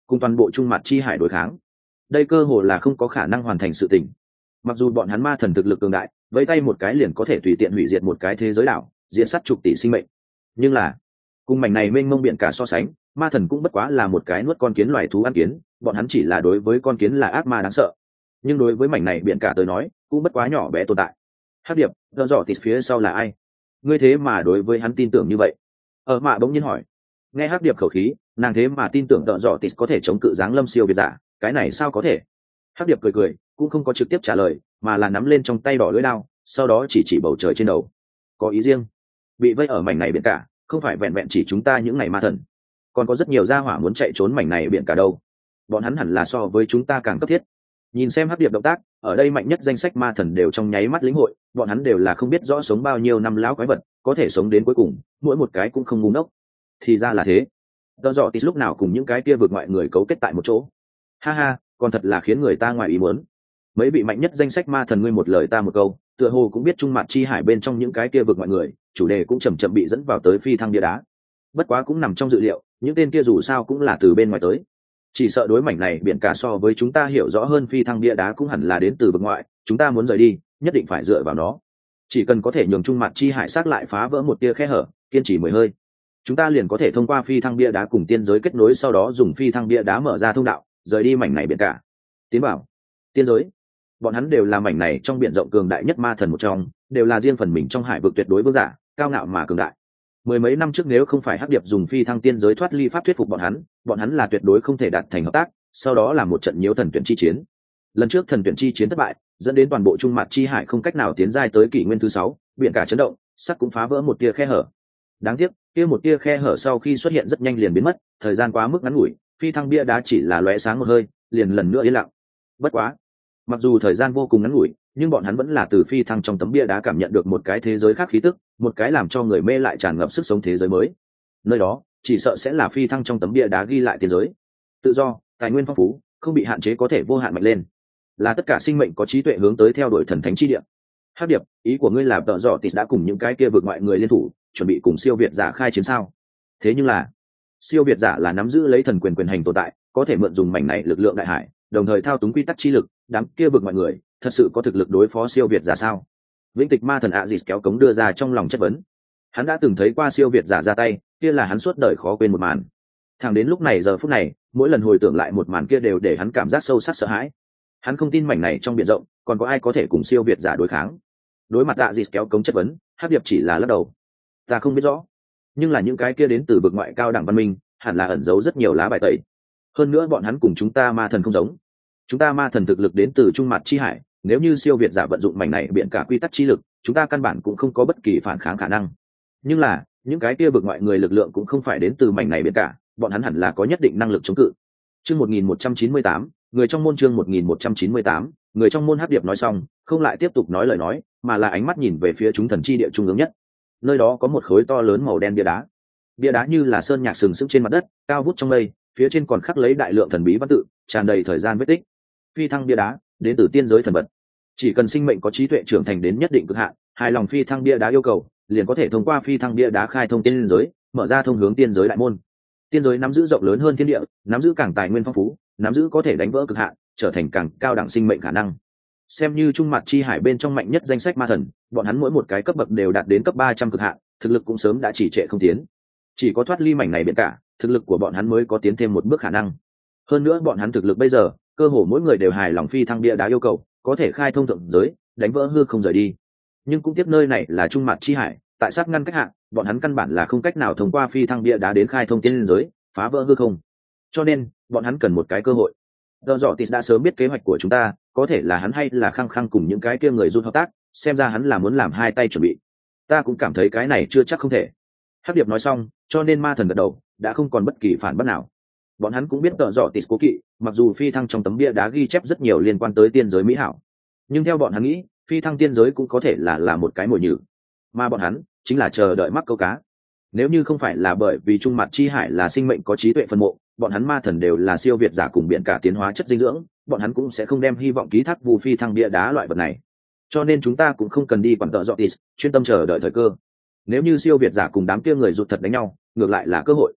cùng toàn bộ trung mặt chi hải đối kháng. Đây cơ hồ là không có khả năng hoàn thành sự tình. Mặc dù bọn hắn ma thần thực lực cường đại, với tay một cái liền có thể tùy tiện hủy diệt một cái thế giới đảo, diễn sát chục tỷ sinh mệnh, nhưng là cùng mảnh này mênh mông biển cả so sánh, ma thần cũng bất quá là một cái nuốt con kiến loài thú ăn kiến, bọn hắn chỉ là đối với con kiến là ác ma đáng sợ, nhưng đối với mảnh này biển cả tới nói cũng bất quá nhỏ bé tồn tại. Hắc Điệp, do dọ tịt phía sau là ai? Ngươi thế mà đối với hắn tin tưởng như vậy? Ở mạ bỗng nhiên hỏi. Nghe Hắc Điệp khẩu khí, nàng thế mà tin tưởng đợ dọ tịt có thể chống cự giáng lâm siêu việt giả, cái này sao có thể? Hắc Điệp cười cười, cũng không có trực tiếp trả lời, mà là nắm lên trong tay đỏ lưỡi đao, sau đó chỉ bầu trời trên đầu. Có ý riêng. Bị vây ở mảnh này biển cả, không phải vẹn vẹn chỉ chúng ta những ngày ma thần, còn có rất nhiều gia hỏa muốn chạy trốn mảnh này biển cả đâu. Bọn hắn hẳn là so với chúng ta càng cấp thiết. Nhìn xem Hắc Điệp động tác, ở đây mạnh nhất danh sách ma thần đều trong nháy mắt lĩnh hội, bọn hắn đều là không biết rõ sống bao nhiêu năm lão quái vật, có thể sống đến cuối cùng, mỗi một cái cũng không ngu ngốc. Thì ra là thế. Đờ dọ tịt lúc nào cùng những cái kia vượt ngoại người cấu kết tại một chỗ. Ha ha, còn thật là khiến người ta ngoài ý muốn. Mấy vị mạnh nhất danh sách ma thần ngươi một lời ta một câu, tựa hồ cũng biết trung mặt chi hải bên trong những cái kia vượt ngoại người, chủ đề cũng chậm chậm bị dẫn vào tới phi thăng bia đá. Bất quá cũng nằm trong dự liệu, những tên kia dù sao cũng là từ bên ngoài tới, chỉ sợ đối mảnh này biển cả so với chúng ta hiểu rõ hơn, phi thăng bia đá cũng hẳn là đến từ vực ngoại, chúng ta muốn rời đi nhất định phải dựa vào nó. Chỉ cần có thể nhường trung mặt chi hải sát lại phá vỡ một tia khe hở, kiên trì 10 hơi, chúng ta liền có thể thông qua phi thăng bia đá cùng tiên giới kết nối, sau đó dùng phi thăng bia đá mở ra thông đạo rời đi mảnh này biển cả, tiến vào tiên giới. Bọn hắn đều là mảnh này trong biển rộng cường đại nhất ma thần một trong, đều là riêng phần mình trong hải vực tuyệt đối vương giả, cao ngạo mà cường đại. Mười mấy năm trước nếu không phải Hắc Điệp dùng phi thăng tiên giới thoát ly pháp thuyết phục bọn hắn là tuyệt đối không thể đạt thành hợp tác, sau đó là một trận nhiễu thần tuyển chi chiến. Lần trước thần tuyển chi chiến thất bại, dẫn đến toàn bộ trung mặt chi hải không cách nào tiến giai tới kỷ nguyên thứ 6, biển cả chấn động, sắt cũng phá vỡ một tia khe hở. Đáng tiếc, kia một tia khe hở sau khi xuất hiện rất nhanh liền biến mất, thời gian quá mức ngắn ngủi, phi thăng bia đá chỉ là lóe sáng một hơi, liền lần nữa yên lặng. Bất quá, mặc dù thời gian vô cùng ngắn ngủi, nhưng bọn hắn vẫn là từ phi thăng trong tấm bia đá cảm nhận được một cái thế giới khác khí tức, một cái làm cho người mê lại tràn ngập sức sống thế giới mới. Nơi đó chỉ sợ sẽ là phi thăng trong tấm bia đá ghi lại tiên giới, tự do, tài nguyên phong phú, không bị hạn chế, có thể vô hạn mạnh lên, là tất cả sinh mệnh có trí tuệ hướng tới theo đuổi thần thánh chi địa. Hắc Điệp, ý của ngươi là Tợ Dọ Tịt đã cùng những cái kia vượt ngoại người liên thủ, chuẩn bị cùng siêu việt giả khai chiến sao? Thế nhưng là siêu việt giả là nắm giữ lấy thần quyền hành tồn tại, có thể mượn dùng mảnh này lực lượng đại hải, đồng thời thao túng quy tắc chi lực, đám kia vượt ngoại người thật sự có thực lực đối phó siêu việt giả sao? Vĩnh Tịch ma thần Aziz kéo cống đưa ra trong lòng chất vấn. Hắn đã từng thấy qua siêu việt giả ra tay, kia là hắn suốt đời khó quên một màn. Thẳng đến lúc này giờ phút này, mỗi lần hồi tưởng lại một màn kia đều để hắn cảm giác sâu sắc sợ hãi. Hắn không tin mảnh này trong biển rộng còn có ai có thể cùng siêu việt giả đối kháng. Đối mặt Aziz kéo cống chất vấn, Hắc Điệp chỉ là lắc đầu. Ta không biết rõ, nhưng là những cái kia đến từ vực ngoại cao đẳng văn minh, hẳn là ẩn giấu rất nhiều lá bài tẩy. Hơn nữa bọn hắn cùng chúng ta ma thần không giống. Chúng ta ma thần thực lực đến từ trung mặt chi hải, nếu như siêu việt giả vận dụng mảnh này biển cả quy tắc chi lực, chúng ta căn bản cũng không có bất kỳ phản kháng khả năng. Nhưng là những cái kia vực ngoại người lực lượng cũng không phải đến từ mảnh này biển cả, bọn hắn hẳn là có nhất định năng lực chống cự. Chương 1198, người trong môn. Chương 1198, người trong môn. Hắc Điệp nói xong, không lại tiếp tục nói lời nói, mà là ánh mắt nhìn về phía chúng thần chi địa trung ương nhất. Nơi đó có một khối to lớn màu đen bia đá. Bia đá như là sơn nhạc sừng sững trên mặt đất, cao vút trong mây, phía trên còn khắc lấy đại lượng thần bí văn tự, tràn đầy thời gian vết tích. Phi thăng bia đá, đến từ tiên giới thần vật. Chỉ cần sinh mệnh có trí tuệ trưởng thành đến nhất định cực hạn, hài lòng phi thăng bia đá yêu cầu, liền có thể thông qua phi thăng bia đá khai thông tiên giới, mở ra thông hướng tiên giới đại môn. Tiên giới nắm giữ rộng lớn hơn thiên địa, nắm giữ càng tài nguyên phong phú, nắm giữ có thể đánh vỡ cực hạn, trở thành càng cao đẳng sinh mệnh khả năng. Xem như trung mặt chi hải bên trong mạnh nhất danh sách ma thần, bọn hắn mỗi một cái cấp bậc đều đạt đến cấp 300 cực hạn, thực lực cũng sớm đã chỉ trệ không tiến. Chỉ có thoát ly mảnh này biển cả, thực lực của bọn hắn mới có tiến thêm một bước khả năng. Hơn nữa bọn hắn thực lực bây giờ, cơ hồ mỗi người đều hài lòng phi thăng bia đá yêu cầu, có thể khai thông thượng giới, đánh vỡ hư không rời đi. Nhưng cũng tiếp nơi này là trung mặt chi hải, tại sát ngăn cách hạn, bọn hắn căn bản là không cách nào thông qua phi thăng bia đá đến khai thông tiên giới, phá vỡ hư không. Cho nên bọn hắn cần một cái cơ hội. Đờ Dọ Tịt đã sớm biết kế hoạch của chúng ta, có thể là hắn hay là khăng khăng cùng những cái kia người rút hợp tác, xem ra hắn là muốn làm hai tay chuẩn bị. Ta cũng cảm thấy cái này chưa chắc không thể. Hắc Điệp nói xong, cho nên ma thần gật đầu, đã không còn bất kỳ phản bác nào. Bọn hắn cũng biết Đờ Dọ Tịt cố kỵ, mặc dù phi thăng trong tấm bia đá ghi chép rất nhiều liên quan tới tiên giới mỹ hảo, nhưng theo bọn hắn nghĩ, phi thăng tiên giới cũng có thể là một cái mồi nhử, mà bọn hắn chính là chờ đợi mắc câu cá. Nếu như không phải là bởi vì trung mặt chi hải là sinh mệnh có trí tuệ phân mộ, bọn hắn ma thần đều là siêu việt giả cùng biển cả tiến hóa chất dinh dưỡng, bọn hắn cũng sẽ không đem hy vọng ký thác vu phi thăng bia đá loại vật này. Cho nên chúng ta cũng không cần đi quản Đờ Dọ Tịt, chuyên tâm chờ đợi thời cơ. Nếu như siêu việt giả cùng đám kia người rụt thật đánh nhau, ngược lại là cơ hội.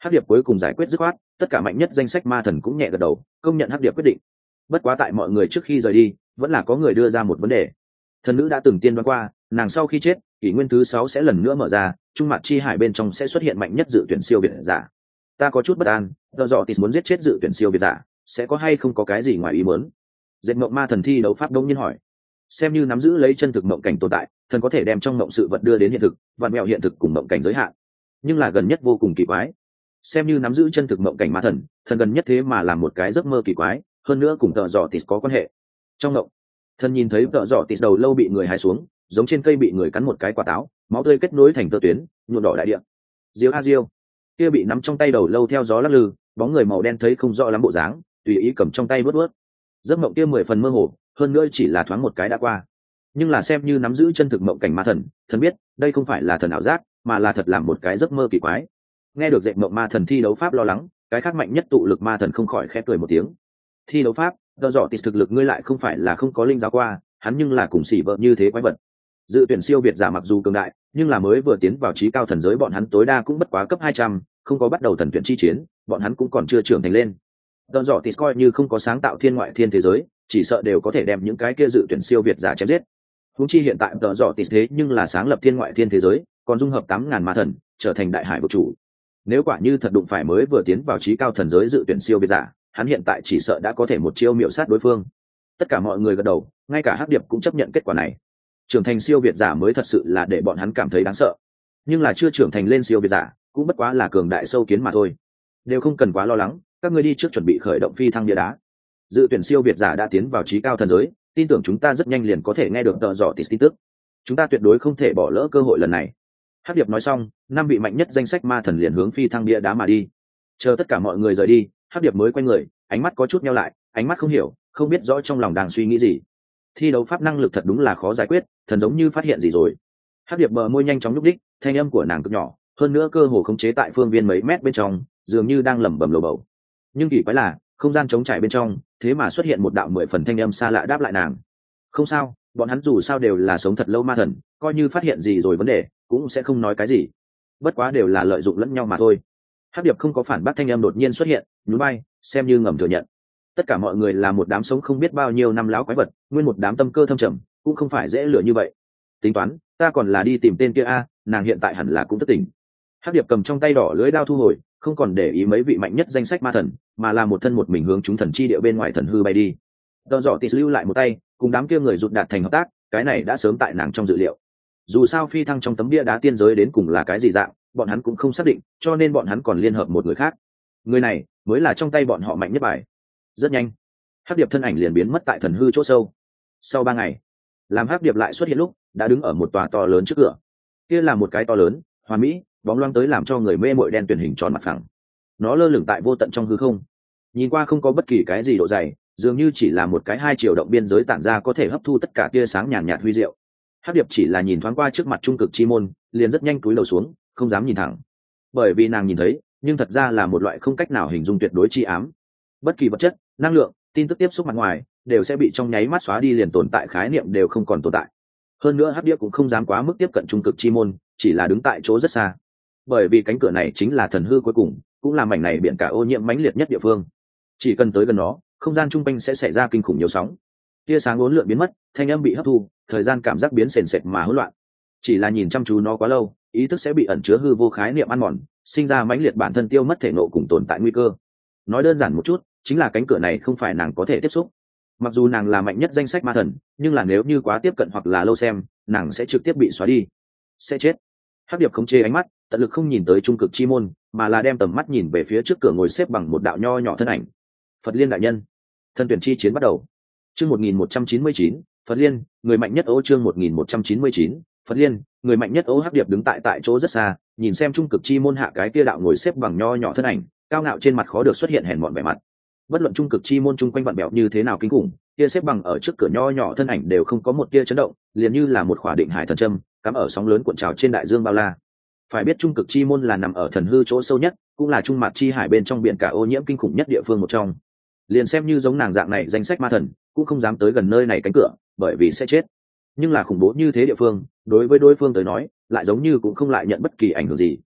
Hắc điệp cuối cùng giải quyết dứt khoát, tất cả mạnh nhất danh sách ma thần cũng nhẹ gật đầu công nhận Hắc điệp quyết định. Bất quá tại mọi người trước khi rời đi vẫn là có người đưa ra một vấn đề. Thần nữ đã từng tiên đoán qua, nàng sau khi chết kỷ nguyên thứ 6 sẽ lần nữa mở ra, trung mặt chi hải bên trong sẽ xuất hiện mạnh nhất dự tuyển siêu việt giả. Ta có chút bất an, do dọ tịt muốn giết chết dự tuyển siêu việt giả, sẽ có hay không có cái gì ngoài ý muốn? Dệt mộng ma thần thi đấu pháp đông nhiên hỏi. Xem như nắm giữ lấy chân thực mộng cảnh tồn tại, thần có thể đem trong mộng sự vật đưa đến hiện thực, vặn mẹo hiện thực cùng mộng cảnh giới hạn. Nhưng là gần nhất vô cùng kỳ quái. Xem như nắm giữ chân thực mộng cảnh ma thần, thần gần nhất thế mà làm một cái giấc mơ kỳ quái, hơn nữa cùng tợ dọ tịt có quan hệ. Trong mộng, thần nhìn thấy tợ dọ tịt đầu lâu bị người hái xuống, giống trên cây bị người cắn một cái quả táo, máu tươi kết nối thành tơ tuyến, nhuộm đỏ đại địa. Diêu a diêu, kia bị nắm trong tay đầu lâu theo gió lắc lư, bóng người màu đen thấy không rõ lắm bộ dáng, tùy ý cầm trong tay vớt vớt. Giấc mộng kia 10 phần mơ hồ, hơn nữa chỉ là thoáng một cái đã qua. Nhưng là xem như nắm giữ chân thực mộng cảnh ma thần, thần biết đây không phải là thần ảo giác, mà là thật làm một cái giấc mơ kỳ quái. Nghe được dệt mộng ma thần thi đấu pháp lo lắng, cái khác mạnh nhất tụ lực ma thần không khỏi khẽ cười một tiếng. Thi đấu pháp, do dọ tịt thực lực ngươi lại không phải là không có linh giáo qua, hắn nhưng là cùng xỉ vợ như thế quái vật. Dự tuyển siêu việt giả mặc dù cường đại, nhưng là mới vừa tiến vào trí cao thần giới, bọn hắn tối đa cũng bất quá cấp 200, không có bắt đầu thần tuyển chi chiến, bọn hắn cũng còn chưa trưởng thành lên. Don dọ tịt coi như không có sáng tạo thiên ngoại thiên thế giới, chỉ sợ đều có thể đem những cái kia dự tuyển siêu việt giả chém giết. Huống chi hiện tại Don dọ tịt thế nhưng là sáng lập thiên ngoại thiên thế giới, còn dung hợp 8.000 ma thần, trở thành đại hải vũ trụ. Nếu quả như thật đụng phải mới vừa tiến vào trí cao thần giới dự tuyển siêu việt giả, hắn hiện tại chỉ sợ đã có thể một chiêu miểu sát đối phương. Tất cả mọi người gật đầu, ngay cả Hắc Điệp cũng chấp nhận kết quả này. Trưởng thành siêu việt giả mới thật sự là để bọn hắn cảm thấy đáng sợ, nhưng là chưa trưởng thành lên siêu việt giả cũng bất quá là cường đại sâu kiến mà thôi, đều không cần quá lo lắng. Các ngươi đi trước chuẩn bị khởi động phi thăng bia đá. Dự tuyển siêu việt giả đã tiến vào trí cao thần giới, tin tưởng chúng ta rất nhanh liền có thể nghe được tợ dọ tịt tin tức. Chúng ta tuyệt đối không thể bỏ lỡ cơ hội lần này. Hắc Điệp nói xong, 5 vị mạnh nhất danh sách ma thần liền hướng phi thăng bia đá mà đi. Chờ tất cả mọi người rời đi, Hắc Điệp mới quay người, ánh mắt có chút nheo lại, ánh mắt không hiểu, không biết rõ trong lòng đang suy nghĩ gì. Thi đấu pháp năng lực thật đúng là khó giải quyết, thần giống như phát hiện gì rồi. Hắc Điệp bờ môi nhanh chóng nhúc đích, thanh âm của nàng cực nhỏ, hơn nữa cơ hồ khống chế tại phương viên mấy mét bên trong, dường như đang lẩm bẩm lầu bầu. Nhưng kỳ quái là, không gian trống trải bên trong, thế mà xuất hiện một đạo 10 phần thanh âm xa lạ đáp lại nàng. Không sao, bọn hắn dù sao đều là sống thật lâu ma thần, coi như phát hiện gì rồi vấn đề, cũng sẽ không nói cái gì. Bất quá đều là lợi dụng lẫn nhau mà thôi. Hắc Điệp không có phản bác thanh âm đột nhiên xuất hiện, nhún vai, xem như ngầm thừa nhận. Tất cả mọi người là một đám sống không biết bao nhiêu năm láo quái vật, nguyên một đám tâm cơ thâm trầm, cũng không phải dễ lừa như vậy. Tính toán, ta còn là đi tìm tên kia a, nàng hiện tại hẳn là cũng thất tình. Hắc Điệp cầm trong tay đỏ lưới đao thu hồi, không còn để ý mấy vị mạnh nhất danh sách ma thần, mà là một thân một mình hướng chúng thần chi địa bên ngoài thần hư bay đi. Don dọ tịt lưu lại một tay, cùng đám kia người rụt đạt thành hợp tác, cái này đã sớm tại nàng trong dự liệu. Dù sao phi thăng trong tấm bia đá tiên giới đến cùng là cái gì dạng, bọn hắn cũng không xác định, cho nên bọn hắn còn liên hợp một người khác. Người này mới là trong tay bọn họ mạnh nhất bài. Rất nhanh, Hắc Điệp thân ảnh liền biến mất tại thần hư chỗ sâu. Sau 3 ngày, làm Hắc Điệp lại xuất hiện lúc, đã đứng ở một tòa to lớn trước cửa. Kia là một cái to lớn, hoàn mỹ, bóng loáng tới làm cho người mê mội đen tuyển hình tròn mặt phẳng. Nó lơ lửng tại vô tận trong hư không, nhìn qua không có bất kỳ cái gì độ dày, dường như chỉ là một cái 2 chiều động biên giới tản ra có thể hấp thu tất cả tia sáng nhàn nhạt huy diệu. Hắc Điệp chỉ là nhìn thoáng qua trước mặt trung cực chi môn, liền rất nhanh cúi đầu xuống, không dám nhìn thẳng, bởi vì nàng nhìn thấy, nhưng thật ra là một loại không cách nào hình dung tuyệt đối chi ám. Bất kỳ vật chất, năng lượng, tin tức tiếp xúc mặt ngoài đều sẽ bị trong nháy mắt xóa đi, liền tồn tại khái niệm đều không còn tồn tại. Hơn nữa Hắc Điệp cũng không dám quá mức tiếp cận trung cực chi môn, chỉ là đứng tại chỗ rất xa, bởi vì cánh cửa này chính là thần hư cuối cùng, cũng là mảnh này biển cả ô nhiễm mãnh liệt nhất địa phương. Chỉ cần tới gần nó, không gian trung quanh sẽ xảy ra kinh khủng nhiều sóng, tia sáng uốn lượn biến mất, thanh âm bị hấp thu, thời gian cảm giác biến sền sệt mà hỗn loạn. Chỉ là nhìn chăm chú nó quá lâu, ý thức sẽ bị ẩn chứa hư vô khái niệm ăn mòn, sinh ra mãnh liệt bản thân tiêu mất thể nộ cùng tồn tại nguy cơ. Nói đơn giản một chút, chính là cánh cửa này không phải nàng có thể tiếp xúc. Mặc dù nàng là mạnh nhất danh sách ma thần, nhưng là nếu như quá tiếp cận hoặc là lâu xem, nàng sẽ trực tiếp bị xóa đi, sẽ chết. Hắc Điệp khống chế ánh mắt, tận lực không nhìn tới trung cực chi môn, mà là đem tầm mắt nhìn về phía trước cửa ngồi xếp bằng một đạo nho nhỏ thân ảnh. Phật Liên đại nhân. Thần tuyển chi chiến bắt đầu. Chương 1199, Phật Liên, người mạnh nhất Ô. Chương 1199, Phật Liên, người mạnh nhất Ô. Hắc Điệp đứng tại chỗ rất xa, nhìn xem trung cực chi môn hạ cái kia đạo ngồi xếp bằng nho nhỏ thân ảnh, cao ngạo trên mặt khó được xuất hiện hèn mọn vẻ mặt. Bất luận trung cực chi môn chung quanh vặn bẹo như thế nào kinh khủng, kia xếp bằng ở trước cửa nho nhỏ thân ảnh đều không có một tia chấn động, liền như là một khỏa định hải thần châm, cắm ở sóng lớn cuộn trào trên đại dương bao la. Phải biết trung cực chi môn là nằm ở thần hư chỗ sâu nhất, cũng là trung mạt chi hải bên trong biển cả ô nhiễm kinh khủng nhất địa phương một trong. Liền xem như giống nàng dạng này danh sách ma thần, cũng không dám tới gần nơi này cánh cửa, bởi vì sẽ chết. Nhưng là khủng bố như thế địa phương, đối với đối phương tới nói, lại giống như cũng không lại nhận bất kỳ ảnh hưởng gì.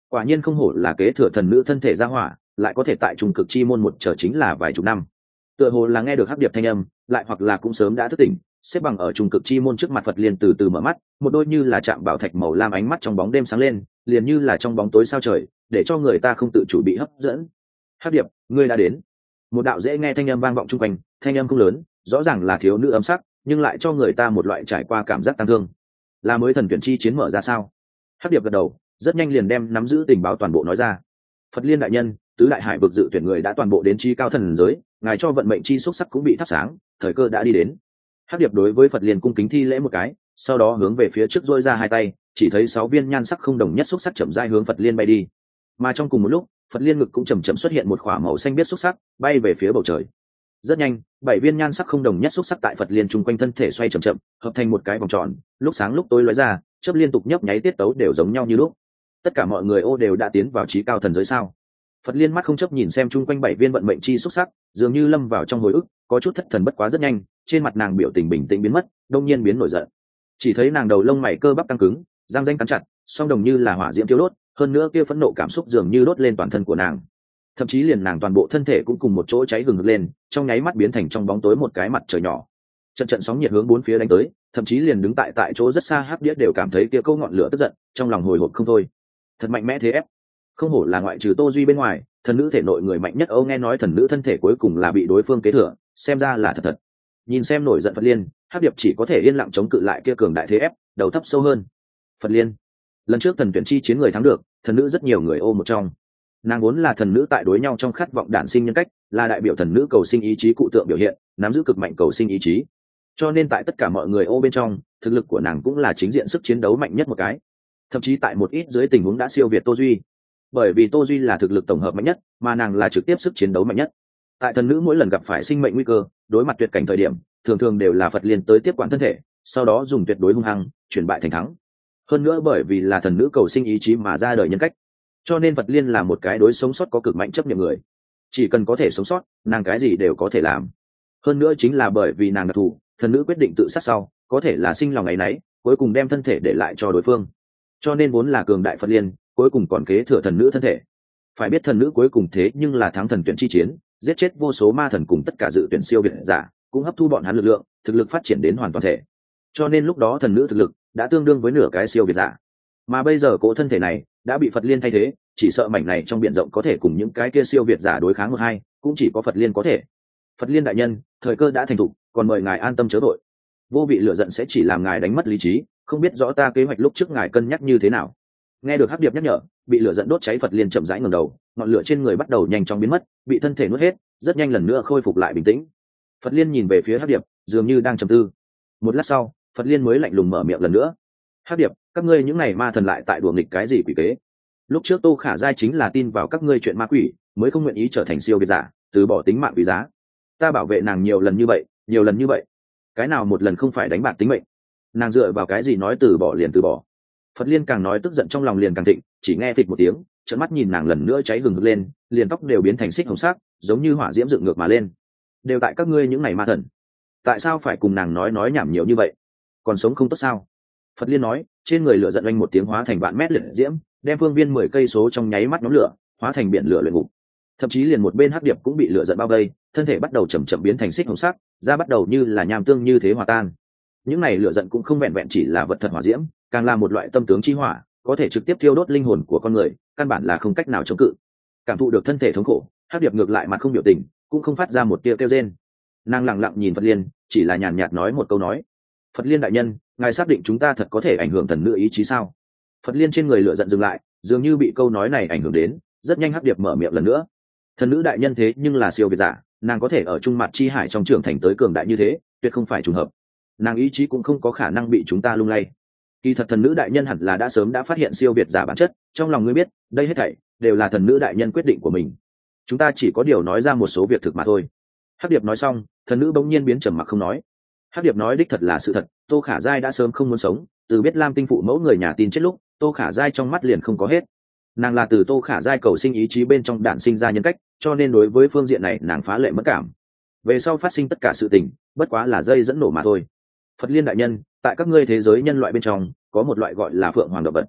Quả nhiên không hổ là kế thừa thần nữ thân thể ra hỏa, lại có thể tại trung cực chi môn một chờ chính là vài chục năm. Tựa hồ là nghe được Hắc Điệp thanh âm, lại hoặc là cũng sớm đã thức tỉnh, xếp bằng ở trung cực chi môn trước mặt Phật Liên từ từ mở mắt, một đôi như là chạm bảo thạch màu lam ánh mắt trong bóng đêm sáng lên, liền như là trong bóng tối sao trời, để cho người ta không tự chủ bị hấp dẫn. Hắc Điệp, ngươi đã đến. Một đạo dễ nghe thanh âm vang vọng chung quanh, thanh âm không lớn, rõ ràng là thiếu nữ ấm sắc, nhưng lại cho người ta một loại trải qua cảm giác tăng thương. Là mới thần tuyển chi chiến mở ra sao? Hắc Điệp gật đầu, rất nhanh liền đem nắm giữ tình báo toàn bộ nói ra. Phật Liên đại nhân, tứ đại hải vực dự tuyển người đã toàn bộ đến chi cao thần giới, ngài cho vận mệnh chi xúc sắc cũng bị thắp sáng, thời cơ đã đi đến. Hắc Điệp đối với Phật Liên cung kính thi lễ một cái, sau đó hướng về phía trước dôi ra hai tay, chỉ thấy 6 viên nhan sắc không đồng nhất xúc sắc chậm rãi hướng Phật Liên bay đi. Mà trong cùng một lúc, Phật Liên ngực cũng chậm chậm xuất hiện một khỏa màu xanh biếc xúc sắc, bay về phía bầu trời. Rất nhanh, 7 viên nhan sắc không đồng nhất xúc sắc tại Phật Liên chung quanh thân thể xoay chậm chậm, hợp thành một cái vòng tròn, lúc sáng lúc tối lóe ra, chớp liên tục nhấp nháy tiết tấu đều giống nhau như lúc. Tất cả mọi người đều đã tiến vào chí cao thần giới sao? Phật Liên mắt không chấp nhìn xem chung quanh 7 viên vận mệnh chi xúc sắc, dường như lâm vào trong hồi ức, có chút thất thần bất quá rất nhanh, trên mặt nàng biểu tình bình tĩnh biến mất, đông nhiên biến nổi giận. Chỉ thấy nàng đầu lông mày cơ bắp căng cứng, răng ranh cắn chặt, song đồng như là hỏa diễm thiêu đốt, hơn nữa kia phẫn nộ cảm xúc dường như đốt lên toàn thân của nàng. Thậm chí liền nàng toàn bộ thân thể cũng cùng một chỗ cháy hừng hực lên, trong nháy mắt biến thành trong bóng tối một cái mặt trời nhỏ. Trận trận sóng nhiệt hướng bốn phía đánh tới, thậm chí liền đứng tại chỗ rất xa Hắc Đĩa đều cảm thấy kia câu ngọn lửa tức giận, trong lòng hồi hộp không thôi. Thật mạnh mẽ thế ép. Không hổ là ngoại trừ Tô Duy bên ngoài, thần nữ thể nội người mạnh nhất nghe nói thần nữ thân thể cuối cùng là bị đối phương kế thừa, xem ra là thật thật. Nhìn xem nổi giận Phật Liên, Hắc Điệp chỉ có thể yên lặng chống cự lại kia cường đại thế ép, đầu thấp sâu hơn. Phật Liên, lần trước thần tuyển chi chiến người thắng được, thần nữ rất nhiều người một trong. Nàng vốn là thần nữ tại đối nhau trong khát vọng đản sinh nhân cách, là đại biểu thần nữ cầu sinh ý chí cụ tượng biểu hiện, nắm giữ cực mạnh cầu sinh ý chí. Cho nên tại tất cả mọi người bên trong, thực lực của nàng cũng là chính diện sức chiến đấu mạnh nhất một cái. Thậm chí tại một ít dưới tình huống đã siêu việt Tô Duy. Bởi vì Tô Duy là thực lực tổng hợp mạnh nhất, mà nàng là trực tiếp sức chiến đấu mạnh nhất. Tại thần nữ mỗi lần gặp phải sinh mệnh nguy cơ, đối mặt tuyệt cảnh thời điểm, thường thường đều là Phật Liên tới tiếp quản thân thể, sau đó dùng tuyệt đối hung hăng chuyển bại thành thắng. Hơn nữa bởi vì là thần nữ cầu sinh ý chí mà ra đời nhân cách, cho nên Phật Liên là một cái đối sống sót có cực mạnh chấp nhận người. Chỉ cần có thể sống sót, nàng cái gì đều có thể làm. Hơn nữa chính là bởi vì nàng đặc thù, thần nữ quyết định tự sát sau, có thể là sinh lòng ấy nấy, cuối cùng đem thân thể để lại cho đối phương. Cho nên vốn là cường đại Phật Liên, cuối cùng còn kế thừa thần nữ thân thể. Phải biết thần nữ cuối cùng thế nhưng là thắng thần tuyển chi chiến, giết chết vô số ma thần cùng tất cả dự tuyển siêu việt giả, cũng hấp thu bọn hắn lực lượng, thực lực phát triển đến hoàn toàn thể. Cho nên lúc đó thần nữ thực lực đã tương đương với nửa cái siêu việt giả. Mà bây giờ cỗ thân thể này đã bị Phật Liên thay thế, chỉ sợ mảnh này trong biển rộng có thể cùng những cái kia siêu việt giả đối kháng một hai, cũng chỉ có Phật Liên có thể. Phật Liên đại nhân, thời cơ đã thành thục, còn mời ngài an tâm chớ vội. Vô vị lửa giận sẽ chỉ làm ngài đánh mất lý trí, không biết rõ ta kế hoạch lúc trước ngài cân nhắc như thế nào. Nghe được Hắc Điệp nhắc nhở, bị lửa giận đốt cháy Phật Liên chậm rãi ngẩng đầu, ngọn lửa trên người bắt đầu nhanh chóng biến mất, bị thân thể nuốt hết, rất nhanh lần nữa khôi phục lại bình tĩnh. Phật Liên nhìn về phía Hắc Điệp, dường như đang trầm tư. Một lát sau, Phật Liên mới lạnh lùng mở miệng lần nữa. Hắc Điệp, các ngươi những này ma thần lại tại đùa nghịch cái gì quỷ kế? Lúc trước Tô Khả Giai chính là tin vào các ngươi chuyện ma quỷ, mới không nguyện ý trở thành siêu việt giả, từ bỏ tính mạng quý giá. Ta bảo vệ nàng nhiều lần như vậy, cái nào một lần không phải đánh bạc tính mệnh? Nàng dựa vào cái gì nói từ bỏ liền từ bỏ? Phật Liên càng nói tức giận trong lòng liền càng thịnh, chỉ nghe phịch một tiếng, trợn mắt nhìn nàng lần nữa cháy hừng hực lên, liền tóc đều biến thành xích hồng sắc, giống như hỏa diễm dựng ngược mà lên. Đều tại các ngươi những này ma thần. Tại sao phải cùng nàng nói nhảm nhiều như vậy? Còn sống không tốt sao? Phật Liên nói, trên người lửa giận oanh một tiếng hóa thành vạn mét liệt diễm, đem phương viên 10 cây số trong nháy mắt nhóm lửa, hóa thành biển lửa luyện ngục. Thậm chí liền một bên Hắc Điệp cũng bị lửa giận bao vây, thân thể bắt đầu chậm chậm biến thành xích hồng sắc, da bắt đầu như là nham tương như thế hòa tan. Những này lửa giận cũng không vẹn vẹn chỉ là vật thật hỏa diễm, càng là một loại tâm tướng chi hỏa, có thể trực tiếp thiêu đốt linh hồn của con người, căn bản là không cách nào chống cự. Cảm thụ được thân thể thống khổ, Hắc Điệp ngược lại mặt không biểu tình, cũng không phát ra một tia kêu rên. Nàng lặng lặng nhìn Phật Liên, chỉ là nhàn nhạt nói một câu nói: Phật Liên đại nhân, ngài xác định chúng ta thật có thể ảnh hưởng thần nữ ý chí sao? Phật Liên trên người lửa giận dừng lại, dường như bị câu nói này ảnh hưởng đến, rất nhanh Hắc Điệp mở miệng lần nữa. Thần nữ đại nhân thế nhưng là siêu việt giả, nàng có thể ở trung mặt chi hải trong trưởng thành tới cường đại như thế, tuyệt không phải trùng hợp. Nàng ý chí cũng không có khả năng bị chúng ta lung lay. Kỳ thật thần nữ đại nhân hẳn là đã sớm đã phát hiện siêu việt giả bản chất, trong lòng ngươi biết, đây hết thảy đều là thần nữ đại nhân quyết định của mình. Chúng ta chỉ có điều nói ra một số việc thực mà thôi. Hắc Điệp nói xong, thần nữ bỗng nhiên biến trầm mặc không nói. Hắc Điệp nói đích thật là sự thật, Tô Khả Giai đã sớm không muốn sống, từ biết Lam tinh phụ mẫu người nhà tin chết lúc, Tô Khả Giai trong mắt liền không có hết. Nàng là từ Tô Khả Giai cầu sinh ý chí bên trong đản sinh ra nhân cách, cho nên đối với phương diện này nàng phá lệ mất cảm. Về sau phát sinh tất cả sự tình, bất quá là dây dẫn nổ mà thôi. Phật Liên đại nhân, tại các ngươi thế giới nhân loại bên trong, có một loại gọi là phượng hoàng động vật.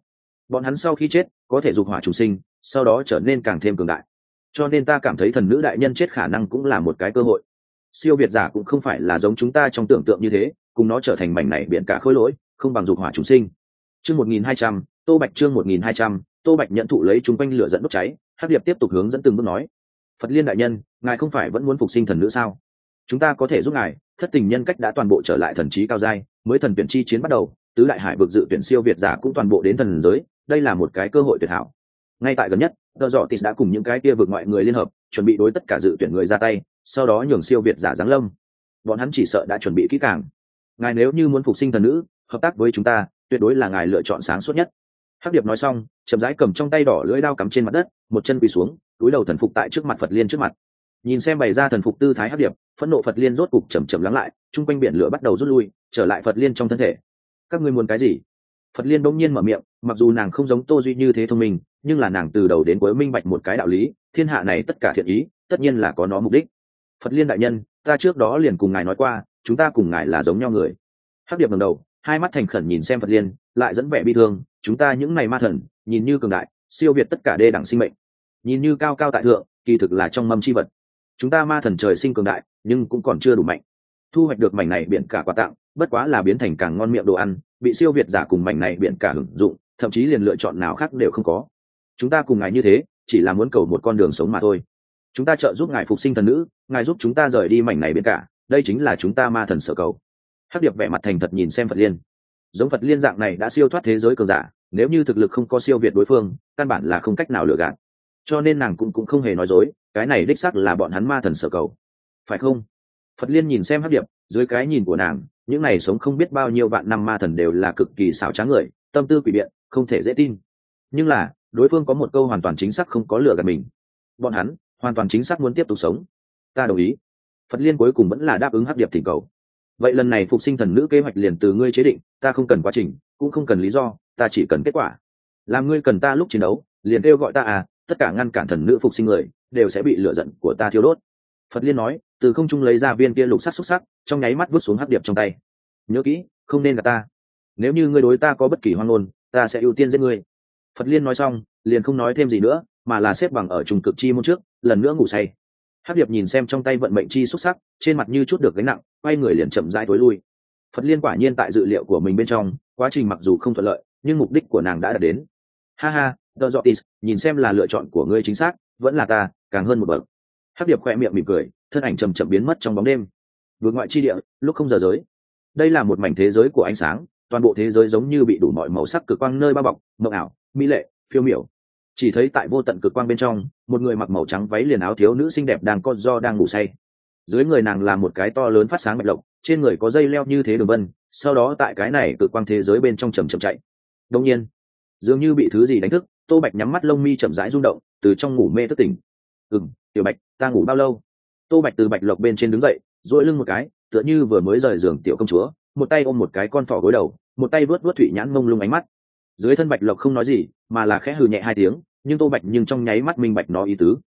bọn hắn sau khi chết có thể dục hỏa trùng sinh, sau đó trở nên càng thêm cường đại. Cho nên ta cảm thấy thần nữ đại nhân chết khả năng cũng là một cái cơ hội. Siêu việt giả cũng không phải là giống chúng ta trong tưởng tượng như thế, cùng nó trở thành mảnh này biển cả khối lỗi, không bằng dục hỏa trùng sinh. Chương 1200, Tô Bạch chương 1200, Tô Bạch nhận thụ lấy chúng quanh lửa dẫn đốt cháy, Hắc Điệp tiếp tục hướng dẫn từng bước nói: "Phật Liên đại nhân, ngài không phải vẫn muốn phục sinh thần nữ sao? Chúng ta có thể giúp ngài, thất tình nhân cách đã toàn bộ trở lại thần trí cao giai, mới thần tuyển chi chiến bắt đầu, tứ đại hải vực dự tuyển siêu việt giả cũng toàn bộ đến thần giới, đây là một cái cơ hội tuyệt hảo. Ngay tại gần nhất, Tờ Dọ Tịt đã cùng những cái kia vực ngoại người liên hợp, chuẩn bị đối tất cả dự tuyển người ra tay, sau đó nhường siêu việt giả giáng lâm. Bọn hắn chỉ sợ đã chuẩn bị kỹ càng. Ngài nếu như muốn phục sinh thần nữ, hợp tác với chúng ta, tuyệt đối là ngài lựa chọn sáng suốt nhất." Hắc Điệp nói xong, chậm rãi cầm trong tay đỏ lưỡi đao cắm trên mặt đất, một chân quỳ xuống, cúi đầu thần phục tại trước mặt Phật Liên trước mặt. Nhìn xem bày ra thần phục tư thái Hắc Điệp, phẫn nộ Phật Liên rốt cục chậm chậm lắng lại, trung quanh biển lửa bắt đầu rút lui, trở lại Phật Liên trong thân thể. "Các ngươi muốn cái gì?" Phật Liên bỗng nhiên mở miệng, mặc dù nàng không giống Tô Duy như thế thông minh, nhưng là nàng từ đầu đến cuối minh bạch một cái đạo lý, thiên hạ này tất cả thiện ý, tất nhiên là có nó mục đích. "Phật Liên đại nhân, ta trước đó liền cùng ngài nói qua, chúng ta cùng ngài là giống nhau người." Hắc Điệp ngẩng đầu, hai mắt thành khẩn nhìn xem Phật Liên, lại dẫn vẻ bi thương: "Chúng ta những này ma thần, nhìn như cường đại, siêu việt tất cả đê đẳng sinh mệnh, nhìn như cao cao tại thượng, kỳ thực là trong mâm chi vật. Chúng ta ma thần trời sinh cường đại, nhưng cũng còn chưa đủ mạnh. Thu hoạch được mảnh này biển cả quà tặng, bất quá là biến thành càng ngon miệng đồ ăn, bị siêu việt giả cùng mảnh này biển cả hưởng dụng, thậm chí liền lựa chọn nào khác đều không có. Chúng ta cùng ngài như thế, chỉ là muốn cầu một con đường sống mà thôi. Chúng ta trợ giúp ngài phục sinh thần nữ, ngài giúp chúng ta rời đi mảnh này biển cả, đây chính là chúng ta ma thần sở cầu." Hắc Điệp vẻ mặt thành thật nhìn xem Phật Liên. Giống Phật Liên dạng này đã siêu thoát thế giới cường giả, nếu như thực lực không có siêu việt đối phương, căn bản là không cách nào lừa gạt. Cho nên nàng cũng không hề nói dối, cái này đích xác là bọn hắn ma thần sở cầu, phải không? Phật Liên nhìn xem Hắc Điệp, dưới cái nhìn của nàng, những này sống không biết bao nhiêu vạn năm ma thần đều là cực kỳ xảo trá người, tâm tư quỷ biện, không thể dễ tin. Nhưng là, đối phương có một câu hoàn toàn chính xác không có lừa gạt mình. Bọn hắn hoàn toàn chính xác muốn tiếp tục sống. Ta đồng ý. Phật Liên cuối cùng vẫn là đáp ứng Hắc Điệp thỉnh cầu. Vậy lần này phục sinh thần nữ kế hoạch liền từ ngươi chế định, ta không cần quá trình, cũng không cần lý do, ta chỉ cần kết quả. Làm ngươi cần ta lúc chiến đấu, liền kêu gọi ta à, tất cả ngăn cản thần nữ phục sinh người đều sẽ bị lửa giận của ta thiêu đốt. Phật Liên nói, từ không trung lấy ra viên kia lục sắc xúc sắc, trong nháy mắt vứt xuống Hắc Điệp trong tay. Nhớ kỹ, không nên gạt ta. Nếu như ngươi đối ta có bất kỳ hoang ngôn, ta sẽ ưu tiên giết ngươi. Phật Liên nói xong, liền không nói thêm gì nữa, mà là xếp bằng ở trùng cực chi môn trước, lần nữa ngủ say. Hắc Điệp nhìn xem trong tay vận mệnh chi xúc sắc, trên mặt như chút được gánh nặng, quay người liền chậm rãi tối lui. Phật Liên quả nhiên tại dự liệu của mình bên trong, quá trình mặc dù không thuận lợi, nhưng mục đích của nàng đã đạt đến. Ha ha, The Jotis, nhìn xem là lựa chọn của ngươi chính xác, vẫn là ta, càng hơn một bậc. Hắc Điệp khẽ miệng mỉm cười, thân ảnh chậm chậm biến mất trong bóng đêm. Vượt ngoại chi địa, lúc không giờ giới. Đây là một mảnh thế giới của ánh sáng, toàn bộ thế giới giống như bị đủ mọi màu sắc cực quang nơi bao bọc, mộng ảo, mỹ lệ, phiêu miểu. Chỉ thấy tại vô tận cực quang bên trong, một người mặc màu trắng váy liền áo thiếu nữ xinh đẹp đang ngủ say. Dưới người nàng là một cái to lớn phát sáng bạch lộc, trên người có dây leo như thế đường vân, sau đó tại cái này cực quang thế giới bên trong chậm chậm chạy. Đột nhiên, dường như bị thứ gì đánh thức, Tô Bạch nhắm mắt lông mi chậm rãi rung động, từ trong ngủ mê thức tỉnh. Tiểu Bạch, ta ngủ bao lâu?" Tô Bạch từ bạch lộc bên trên đứng dậy, duỗi lưng một cái, tựa như vừa mới rời giường tiểu công chúa, một tay ôm một cái con thỏ gối đầu, một tay vuốt vuốt thủy nhãn mông lung ánh mắt. Dưới thân bạch lộc không nói gì, mà là khẽ hừ nhẹ hai tiếng, nhưng Tô Bạch trong nháy mắt minh bạch nó ý tứ.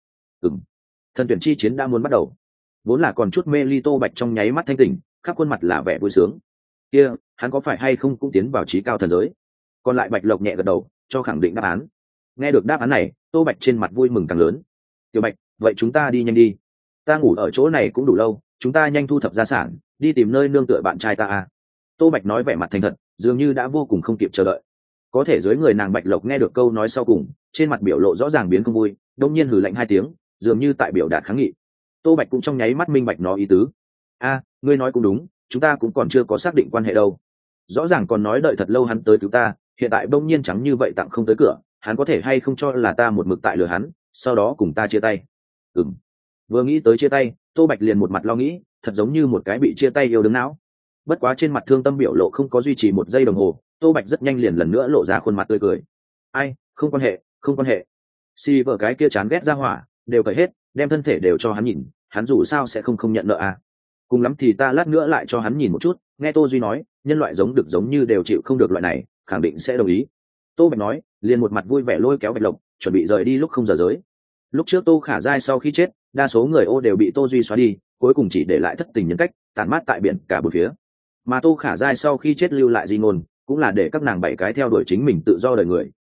Thần tuyển chi chiến đã muốn bắt đầu. Vốn là còn chút mê ly Tô Bạch trong nháy mắt thanh tỉnh, khắp khuôn mặt là vẻ vui sướng. Kia, hắn có phải hay không cũng tiến vào trí cao thần giới? Còn lại bạch lộc nhẹ gật đầu, cho khẳng định đáp án. Nghe được đáp án này, Tô Bạch trên mặt vui mừng càng lớn. "Tiểu Bạch, vậy chúng ta đi nhanh đi. Ta ngủ ở chỗ này cũng đủ lâu, chúng ta nhanh thu thập gia sản, đi tìm nơi nương tựa bạn trai ta à." Tô Bạch nói vẻ mặt thành thật, dường như đã vô cùng không kịp chờ đợi. Có thể dưới người nàng bạch lộc nghe được câu nói sau cùng, trên mặt biểu lộ rõ ràng biến không vui, đông nhiên hừ lạnh hai tiếng, dường như tại biểu đạt kháng nghị. Tô Bạch cũng trong nháy mắt minh bạch nó ý tứ. Ngươi nói cũng đúng, chúng ta cũng còn chưa có xác định quan hệ đâu. Rõ ràng còn nói đợi thật lâu hắn tới cứu ta, hiện tại bỗng nhiên trắng như vậy tặng không tới cửa, hắn có thể hay không cho là ta một mực tại lừa hắn, sau đó cùng ta chia tay?" Vừa nghĩ tới chia tay, Tô Bạch liền một mặt lo nghĩ, thật giống như một cái bị chia tay yêu đứng não. Bất quá trên mặt thương tâm biểu lộ không có duy trì một giây đồng hồ, Tô Bạch rất nhanh liền lần nữa lộ ra khuôn mặt tươi cười. Không quan hệ, không quan hệ. Si vợ cái kia chán ghét ra hỏa, đều cởi hết, đem thân thể đều cho hắn nhìn, hắn dù sao sẽ không nhận nợ à. Cùng lắm thì ta lát nữa lại cho hắn nhìn một chút, nghe Tô Duy nói, nhân loại giống được giống như đều chịu không được loại này, khẳng định sẽ đồng ý. Tô Bạch nói, liền một mặt vui vẻ lôi kéo Bạch Lộc, chuẩn bị rời đi lúc không giờ giới. Lúc trước Tô Khả Giai sau khi chết, đa số người ô đều bị Tô Duy xóa đi, cuối cùng chỉ để lại thất tình nhân cách, tàn mát tại biển cả bốn phía. Mà Tô Khả Giai sau khi chết lưu lại di ngôn, cũng là để các nàng bảy cái theo đuổi chính mình tự do đời người,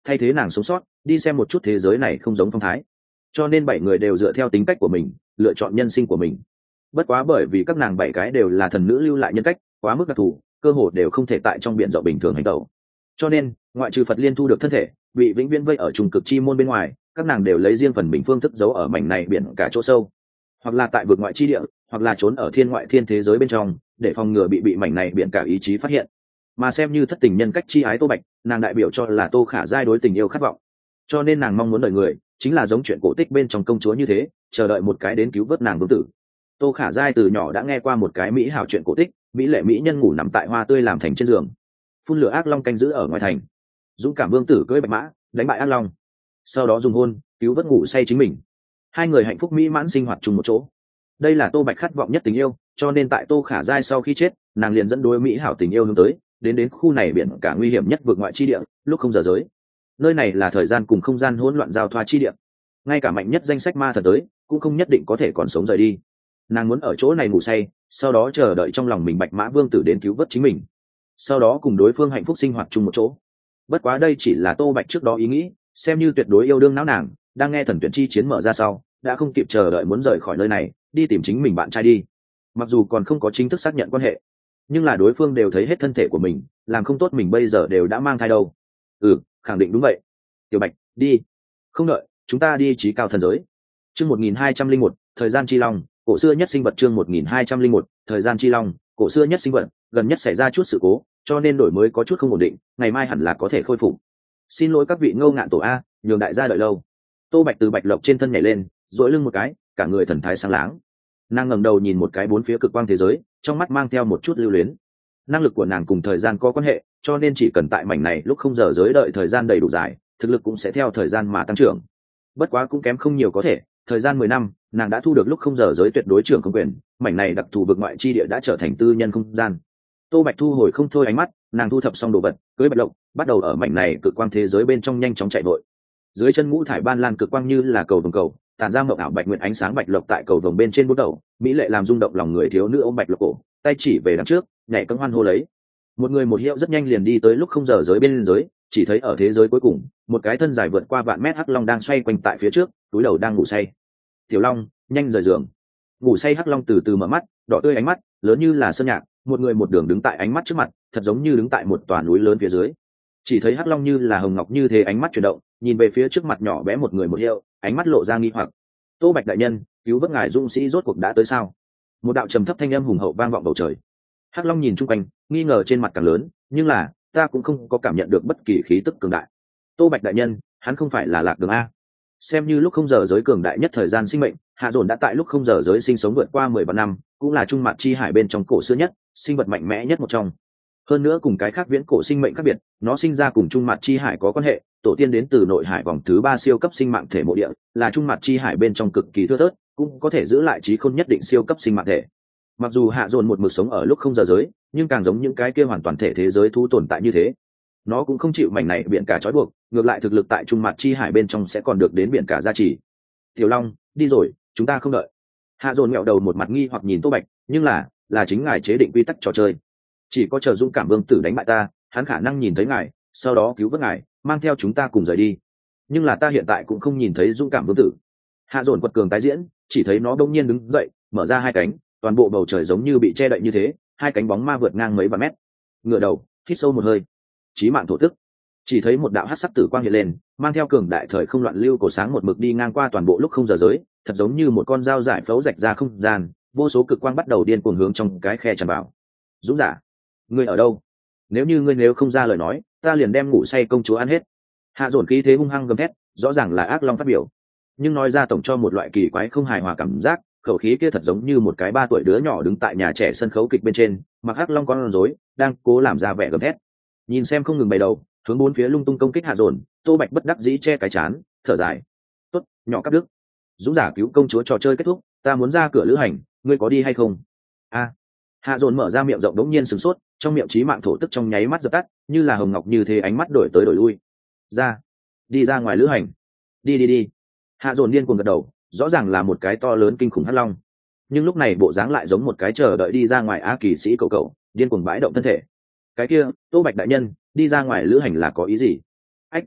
thay thế nàng sống sót, đi xem một chút thế giới này không giống phong thái. Cho nên 7 người đều dựa theo tính cách của mình lựa chọn nhân sinh của mình. Bất quá bởi vì các nàng 7 cái đều là thần nữ lưu lại nhân cách quá mức đặc thù, cơ hồ đều không thể tại trong biển rộng bình thường hành động. Cho nên ngoại trừ Phật Liên thu được thân thể bị vĩnh viễn vây ở trùng cực chi môn bên ngoài, các nàng đều lấy riêng phần mình phương thức giấu ở mảnh này biển cả chỗ sâu, hoặc là tại vực ngoại chi địa, hoặc là trốn ở thiên ngoại thiên thế giới bên trong, để phòng ngừa bị mảnh này biển cả ý chí phát hiện. Mà xem như thất tình nhân cách chi ái Tô Bạch, nàng đại biểu cho là Tô Khả Giai đối tình yêu khát vọng, cho nên nàng mong muốn đời người chính là giống chuyện cổ tích bên trong công chúa như thế, chờ đợi một cái đến cứu vớt nàng vương tử. Tô Khả Giai từ nhỏ đã nghe qua một cái mỹ hảo chuyện cổ tích, mỹ lệ mỹ nhân ngủ nằm tại hoa tươi làm thành trên giường, phun lửa ác long canh giữ ở ngoài thành, dũng cảm vương tử cưỡi bạch mã đánh bại ác long, sau đó dùng hôn cứu vớt ngủ say chính mình. Hai người hạnh phúc mỹ mãn sinh hoạt chung một chỗ. Đây là Tô Bạch khát vọng nhất tình yêu, cho nên tại Tô Khả Giai sau khi chết, nàng liền dẫn đối mỹ hảo tình yêu hướng tới, đến khu này biển cả nguy hiểm nhất vượt ngoại chi địa, lúc không giờ giới. Nơi này là thời gian cùng không gian hỗn loạn giao thoa chi địa, ngay cả mạnh nhất danh sách ma thần tới cũng không nhất định có thể còn sống rời đi. Nàng muốn ở chỗ này ngủ say, sau đó chờ đợi trong lòng mình bạch mã vương tử đến cứu vớt chính mình, sau đó cùng đối phương hạnh phúc sinh hoạt chung một chỗ. Bất quá đây chỉ là Tô Bạch trước đó ý nghĩ, xem như tuyệt đối yêu đương não nàng đang nghe thần tuyển chi chiến mở ra sau, đã không kịp chờ đợi muốn rời khỏi nơi này, đi tìm chính mình bạn trai đi. Mặc dù còn không có chính thức xác nhận quan hệ, nhưng là đối phương đều thấy hết thân thể của mình, làm không tốt mình bây giờ đều đã mang thai đâu. Khẳng định đúng vậy. Tiểu Bạch, đi. Không đợi, chúng ta đi chí cao thần giới. Chương 1201, thời gian chi long, cổ xưa nhất sinh vật. Chương 1201, thời gian chi long, cổ xưa nhất sinh vật. Gần nhất xảy ra chút sự cố, cho nên đổi mới có chút không ổn định, ngày mai hẳn là có thể khôi phục. Xin lỗi các vị Ngâu Ngạn tổ a, nhường đại gia đợi lâu. Tô Bạch từ bạch lộc trên thân nhảy lên, duỗi lưng một cái, cả người thần thái sáng láng. Nàng ngẩng đầu nhìn một cái bốn phía cực quang thế giới, trong mắt mang theo một chút lưu luyến. Năng lực của nàng cùng thời gian có quan hệ, cho nên chỉ cần tại mảnh này lúc không giờ giới đợi thời gian đầy đủ dài, thực lực cũng sẽ theo thời gian mà tăng trưởng. Bất quá cũng kém không nhiều có thể, thời gian 10 năm, nàng đã thu được lúc không giờ giới tuyệt đối trưởng không quyền, mảnh này đặc thù vực ngoại chi địa đã trở thành tư nhân không gian. Tô Bạch thu hồi không thôi ánh mắt, nàng thu thập xong đồ vật, cưỡi bạch lộc, bắt đầu ở mảnh này cực quang thế giới bên trong nhanh chóng chạy vội. Dưới chân ngũ thải ban lan cực quang như là cầu vồng cầu, tản ra mộng ảo bạch nguyện ánh sáng bạch lộc tại cầu vồng bên trên bút đầu, mỹ lệ làm rung động lòng người thiếu nữ ôm bạch lộc cổ, tay chỉ về đằng trước, nhảy cẫng hoan hô lấy. Một người một hiệu rất nhanh liền đi tới lúc không giờ giới bên giới, chỉ thấy ở thế giới cuối cùng, một cái thân dài vượt qua vạn mét hắc long đang xoay quanh tại phía trước, túi đầu đang ngủ say. Tiểu Long, nhanh rời giường. Ngủ say hắc long từ từ mở mắt, đỏ tươi ánh mắt, lớn như là sơn nhạc, một người một đường đứng tại ánh mắt trước mặt, thật giống như đứng tại một tòa núi lớn phía dưới. Chỉ thấy hắc long như là hồng ngọc như thế ánh mắt chuyển động, nhìn về phía trước mặt nhỏ bé một người một hiệu, ánh mắt lộ ra nghi hoặc. Tô Bạch đại nhân, cứu vớt ngài dũng sĩ rốt cuộc đã tới sao? Một đạo trầm thấp thanh âm hùng hậu vang vọng bầu trời. Hắc long nhìn chung quanh, nghi ngờ trên mặt càng lớn, nhưng là ta cũng không có cảm nhận được bất kỳ khí tức cường đại. Tô Bạch đại nhân, hắn không phải là Lạc Đường a? Xem như lúc không giờ giới cường đại nhất thời gian sinh mệnh, Hạ Dồn đã tại lúc không giờ giới sinh sống vượt qua 10 vạn năm, cũng là trung mạt chi hải bên trong cổ xưa nhất, sinh vật mạnh mẽ nhất một trong. Hơn nữa cùng cái khác viễn cổ sinh mệnh khác biệt, nó sinh ra cùng trung mạt chi hải có quan hệ, tổ tiên đến từ nội hải vòng thứ 3 siêu cấp sinh mạng thể mộ địa, là trung mạt chi hải bên trong cực kỳ thưa thớt, cũng có thể giữ lại trí khôn nhất định siêu cấp sinh mạng thể. Mặc dù Hạ Dồn một mực sống ở lúc không giờ giới, nhưng càng giống những cái kia hoàn toàn thể thế giới thú tồn tại như thế. Nó cũng không chịu mảnh này biển cả trói buộc, ngược lại thực lực tại trung mạt chi hải bên trong sẽ còn được đến biển cả gia trì. Tiểu Long, đi rồi, chúng ta không đợi. Hạ Dồn ngẹo đầu một mặt nghi hoặc nhìn Tô Bạch, nhưng là chính ngài chế định quy tắc trò chơi. Chỉ có chờ dũng cảm vương tử đánh bại ta, hắn khả năng nhìn thấy ngài, sau đó cứu vớt ngài, mang theo chúng ta cùng rời đi. Nhưng là ta hiện tại cũng không nhìn thấy dũng cảm vương tử. Hạ Dồn quật cường tái diễn, chỉ thấy nó đông nhiên đứng dậy, mở ra hai cánh, toàn bộ bầu trời giống như bị che đậy như thế, hai cánh bóng ma vượt ngang mấy vạn mét. Ngửa đầu, hít sâu một hơi, chí mạng thổ tức. Chỉ thấy một đạo hắc sắc tử quang hiện lên, mang theo cường đại thời không loạn lưu cổ sáng một mực đi ngang qua toàn bộ lúc không giờ giới, thật giống như một con dao giải phẫu rạch ra không gian, vô số cực quang bắt đầu điên cuồng hướng trong cái khe tràn vào. Dũng giả, ngươi ở đâu? Nếu không ra lời nói, ta liền đem ngủ say công chúa ăn hết. Hạ Dồn khí thế hung hăng gầm thét, rõ ràng là ác long phát biểu, nhưng nói ra tổng cho một loại kỳ quái không hài hòa cảm giác, khẩu khí kia thật giống như một cái 3 tuổi đứa nhỏ đứng tại nhà trẻ sân khấu kịch bên trên, mặc hắc long con rối, đang cố làm ra vẻ gầm thét. Nhìn xem không ngừng bày đầu, hướng bốn phía lung tung công kích Hạ Dồn, Tô Bạch bất đắc dĩ che cái chán, thở dài. Tốt, nhỏ cắp đức. Dũng giả cứu công chúa trò chơi kết thúc, ta muốn ra cửa lữ hành, ngươi có đi hay không? Hạ Dồn mở ra miệng rộng đống nhiên sửng sốt, trong miệng chí mạng thổ tức trong nháy mắt dập tắt, như là hồng ngọc như thế ánh mắt đổi tới đổi lui. Đi ra ngoài lữ hành. Đi. Hạ Dồn điên cuồng gật đầu, rõ ràng là một cái to lớn kinh khủng hắc long, nhưng lúc này bộ dáng lại giống một cái chờ đợi đi ra ngoài a kỳ sĩ cậu, điên cuồng bãi động thân thể. Cái kia, Tô Bạch đại nhân, đi ra ngoài lữ hành là có ý gì?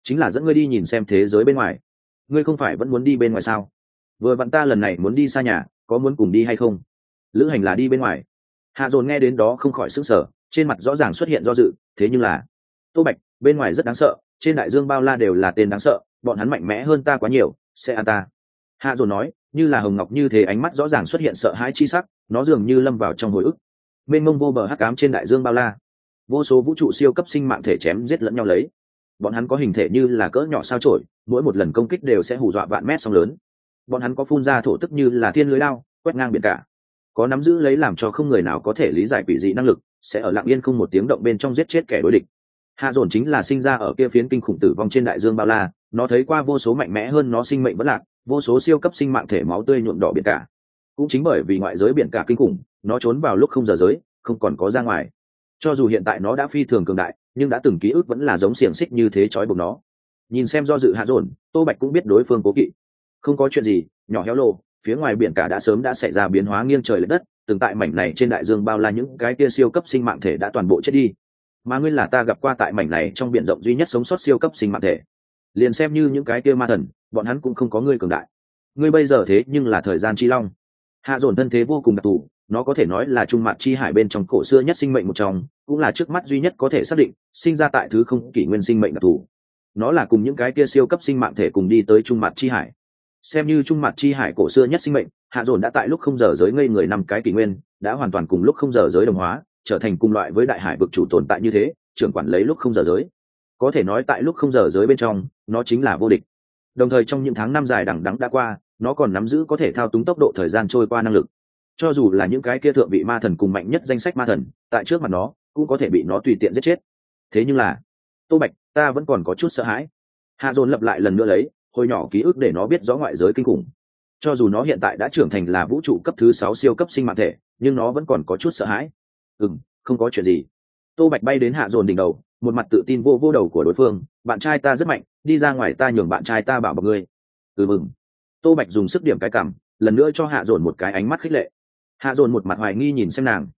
chính là dẫn ngươi đi nhìn xem thế giới bên ngoài. Ngươi không phải vẫn muốn đi bên ngoài sao? Vừa vặn ta lần này muốn đi xa nhà, có muốn cùng đi hay không? Lữ hành là đi bên ngoài. Hạ dồn nghe đến đó không khỏi sững sờ, trên mặt rõ ràng xuất hiện do dự. Thế nhưng là Tô Bạch, bên ngoài rất đáng sợ, trên đại dương bao la đều là tên đáng sợ, bọn hắn mạnh mẽ hơn ta quá nhiều, sẽ ăn ta. Hạ dồn nói, như là hồng ngọc như thế, ánh mắt rõ ràng xuất hiện sợ hãi chi sắc, nó dường như lâm vào trong hồi ức. Mênh mông vô bờ hắc ám trên đại dương bao la, vô số vũ trụ siêu cấp sinh mạng thể chém giết lẫn nhau lấy. Bọn hắn có hình thể như là cỡ nhỏ sao chổi, mỗi một lần công kích đều sẽ hù dọa vạn mét sóng lớn. Bọn hắn có phun ra thổ tức như là thiên lưới lao, quét ngang biển cả. Có nắm giữ lấy làm cho không người nào có thể lý giải quỷ dị năng lực, sẽ ở lặng yên không một tiếng động bên trong giết chết kẻ đối địch. Hạ dồn chính là sinh ra ở kia phiến kinh khủng tử vong trên đại dương bao la, nó thấy qua vô số mạnh mẽ hơn nó sinh mệnh vẫn lạc, vô số siêu cấp sinh mạng thể máu tươi nhuộm đỏ biển cả. Cũng chính bởi vì ngoại giới biển cả kinh khủng, nó trốn vào lúc không giờ giới, không còn có ra ngoài. Cho dù hiện tại nó đã phi thường cường đại, nhưng đã từng ký ức vẫn là giống xiềng xích như thế trói buộc nó. Nhìn xem do dự Hạ dồn, Tô Bạch cũng biết đối phương cố kỵ. Không có chuyện gì, nhỏ héo lồ, phía ngoài biển cả đã sớm đã xảy ra biến hóa nghiêng trời lệch đất, từng tại mảnh này trên đại dương bao la những cái kia siêu cấp sinh mạng thể đã toàn bộ chết đi. Mà ngươi là ta gặp qua tại mảnh này trong biển rộng duy nhất sống sót siêu cấp sinh mạng thể. Liền xem như những cái kia ma thần, bọn hắn cũng không có ngươi cường đại. Ngươi bây giờ thế nhưng là thời gian chi long. Hạ dồn thân thế vô cùng đặc thù, nó có thể nói là trung mặt chi hải bên trong cổ xưa nhất sinh mệnh một trong, cũng là trước mắt duy nhất có thể xác định sinh ra tại thứ không kỷ nguyên sinh mệnh đặc thù. Nó là cùng những cái kia siêu cấp sinh mạng thể cùng đi tới trung mặt chi hải. Xem như trung mặt chi hải cổ xưa nhất sinh mệnh, Hạ dồn đã tại lúc không giờ giới ngây người 5 cái kỷ nguyên, đã hoàn toàn cùng lúc không giờ giới đồng hóa, trở thành cùng loại với đại hải vực chủ tồn tại như thế, trưởng quản lấy lúc không giờ giới. Có thể nói tại lúc không giờ giới bên trong, nó chính là vô địch. Đồng thời trong những tháng năm dài đằng đẵng đã qua, nó còn nắm giữ có thể thao túng tốc độ thời gian trôi qua năng lực. Cho dù là những cái kia thượng vị ma thần cùng mạnh nhất danh sách ma thần, tại trước mặt nó cũng có thể bị nó tùy tiện giết chết. Thế nhưng là, Tô Bạch, ta vẫn còn có chút sợ hãi. Hạ dồn lập lại lần nữa lấy hồi nhỏ ký ức để nó biết rõ ngoại giới kinh khủng. Cho dù nó hiện tại đã trưởng thành là vũ trụ cấp thứ 6 siêu cấp sinh mạng thể, nhưng nó vẫn còn có chút sợ hãi. Không có chuyện gì. Tô Bạch bay đến Hạ dồn đỉnh đầu, một mặt tự tin vô vô đầu của đối phương. Bạn trai ta rất mạnh, đi ra ngoài ta nhường bạn trai ta bảo bọc ngươi. Tô Bạch dùng sức điểm cái cằm, lần nữa cho Hạ dồn một cái ánh mắt khích lệ. Hạ dồn một mặt hoài nghi nhìn xem nàng.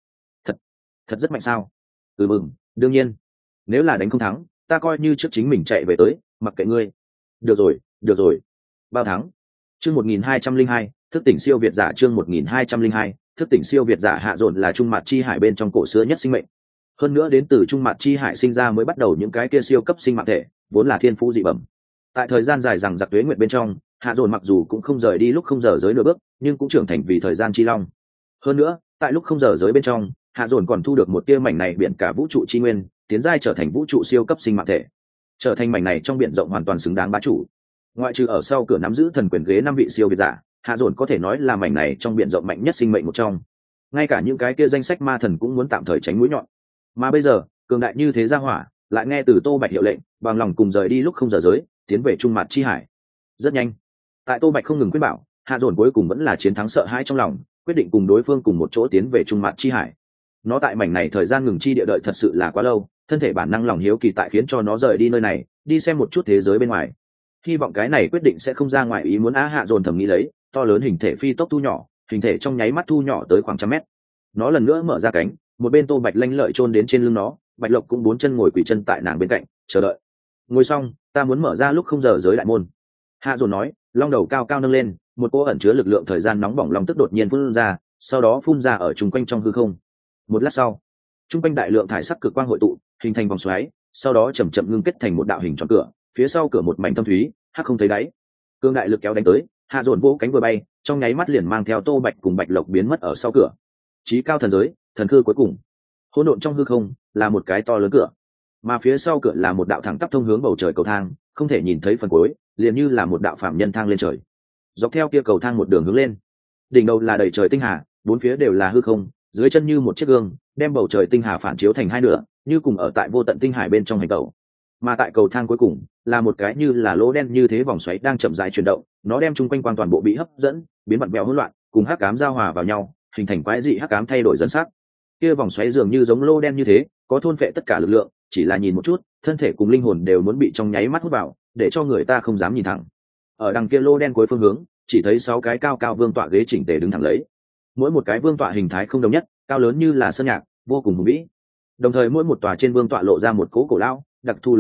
Thật rất mạnh sao? Đương nhiên. Nếu là đánh không thắng, ta coi như trước chính mình chạy về tới, mặc kệ ngươi. Được rồi. Bao thắng? Chương 1202, thức tỉnh siêu việt giả. Chương 1202, thức tỉnh siêu việt giả. Hạ dồn là trung mặt chi hải bên trong cổ xưa nhất sinh mệnh. Hơn nữa đến từ trung mặt chi hải sinh ra mới bắt đầu những cái kia siêu cấp sinh mạng thể, vốn là thiên phú dị bẩm. Tại thời gian dài rằng giặc tuế nguyệt bên trong, Hạ dồn mặc dù cũng không rời đi lúc không giờ giới nửa bước, nhưng cũng trưởng thành vì thời gian chi long. Hơn nữa, tại lúc không giờ giới bên trong, Hạ dồn còn thu được một tia mảnh này biển cả vũ trụ chi nguyên, tiến giai trở thành vũ trụ siêu cấp sinh mạng thể, trở thành mảnh này trong biển rộng hoàn toàn xứng đáng bá chủ. Ngoại trừ ở sau cửa nắm giữ thần quyền ghế 5 vị siêu việt giả, Hạ dồn có thể nói là mảnh này trong biển rộng mạnh nhất sinh mệnh một trong. Ngay cả những cái kia danh sách ma thần cũng muốn tạm thời tránh mũi nhọn. Mà bây giờ, cường đại như thế ra hỏa, lại nghe từ Tô Bạch hiệu lệnh, bằng lòng cùng rời đi lúc không giờ giới, tiến về trung mặt chi hải. Rất nhanh, tại Tô Bạch không ngừng khuyên bảo, Hạ dồn cuối cùng vẫn là chiến thắng sợ hãi trong lòng, quyết định cùng đối phương cùng một chỗ tiến về trung mặt chi hải. Nó tại mảnh này thời gian ngừng chi địa đợi thật sự là quá lâu, thân thể bản năng lòng hiếu kỳ tại khiến cho nó rời đi nơi này, đi xem một chút thế giới bên ngoài. Hy vọng cái này quyết định sẽ không ra ngoài ý muốn. Hạ dồn thầm nghĩ lấy, to lớn hình thể phi tốc thu nhỏ, hình thể trong nháy mắt thu nhỏ tới khoảng 100 mét. Nó lần nữa mở ra cánh, một bên Tô Bạch lanh lợi chôn đến trên lưng nó, Bạch Lộc cũng 4 chân ngồi quỳ chân tại nàng bên cạnh, chờ đợi. Ngồi xong, ta muốn mở ra lúc không giờ giới đại môn. Hạ dồn nói, long đầu cao cao nâng lên, một cỗ ẩn chứa lực lượng thời gian nóng bỏng long tức đột nhiên phun ra, sau đó phun ra ở chung quanh trong hư không. Một lát sau, chung quanh đại lượng thải sắc cực quang hội tụ, hình thành vòng xoáy, sau đó chậm chậm ngưng kết thành một đạo hình tròn cửa, phía sau cửa một mảnh thâm thúy, hắc không thấy đáy. Cương đại lực kéo đánh tới, Hạ dồn vỗ cánh vừa bay, trong nháy mắt liền mang theo Tô Bạch cùng Bạch Lộc biến mất ở sau cửa. Chí cao thần giới, thần cư cuối cùng. Hỗn độn trong hư không là một cái to lớn cửa, mà phía sau cửa là một đạo thẳng tắp thông hướng bầu trời cầu thang, không thể nhìn thấy phần cuối, liền như là một đạo phạm nhân thang lên trời. Dọc theo kia cầu thang một đường hướng lên, đỉnh đầu là đầy trời tinh hà, bốn phía đều là hư không, dưới chân như một chiếc gương, đem bầu trời tinh hà phản chiếu thành hai nửa, như cùng ở tại vô tận tinh hải bên trong hành tẩu. Mà tại cầu thang cuối cùng là một cái như là lỗ đen như thế vòng xoáy đang chậm rãi chuyển động, nó đem chung quanh quang toàn bộ bị hấp dẫn, biến bật bèo hỗn loạn, cùng hắc ám giao hòa vào nhau, hình thành quái dị hắc ám thay đổi dần sắc. Kia vòng xoáy dường như giống lô đen như thế, có thôn phệ tất cả lực lượng, chỉ là nhìn một chút, thân thể cùng linh hồn đều muốn bị trong nháy mắt hút vào, để cho người ta không dám nhìn thẳng. Ở đằng kia lô đen cuối phương hướng, chỉ thấy 6 cái cao cao vương tọa ghế chỉnh tề đứng thẳng lấy. Mỗi một cái vương tọa hình thái không đồng nhất, cao lớn như là sơn nhạc, vô cùng hùng vĩ. Đồng thời mỗi một tòa trên vương tọa lộ ra một cỗ cổ lao, đặc thù lực lượng,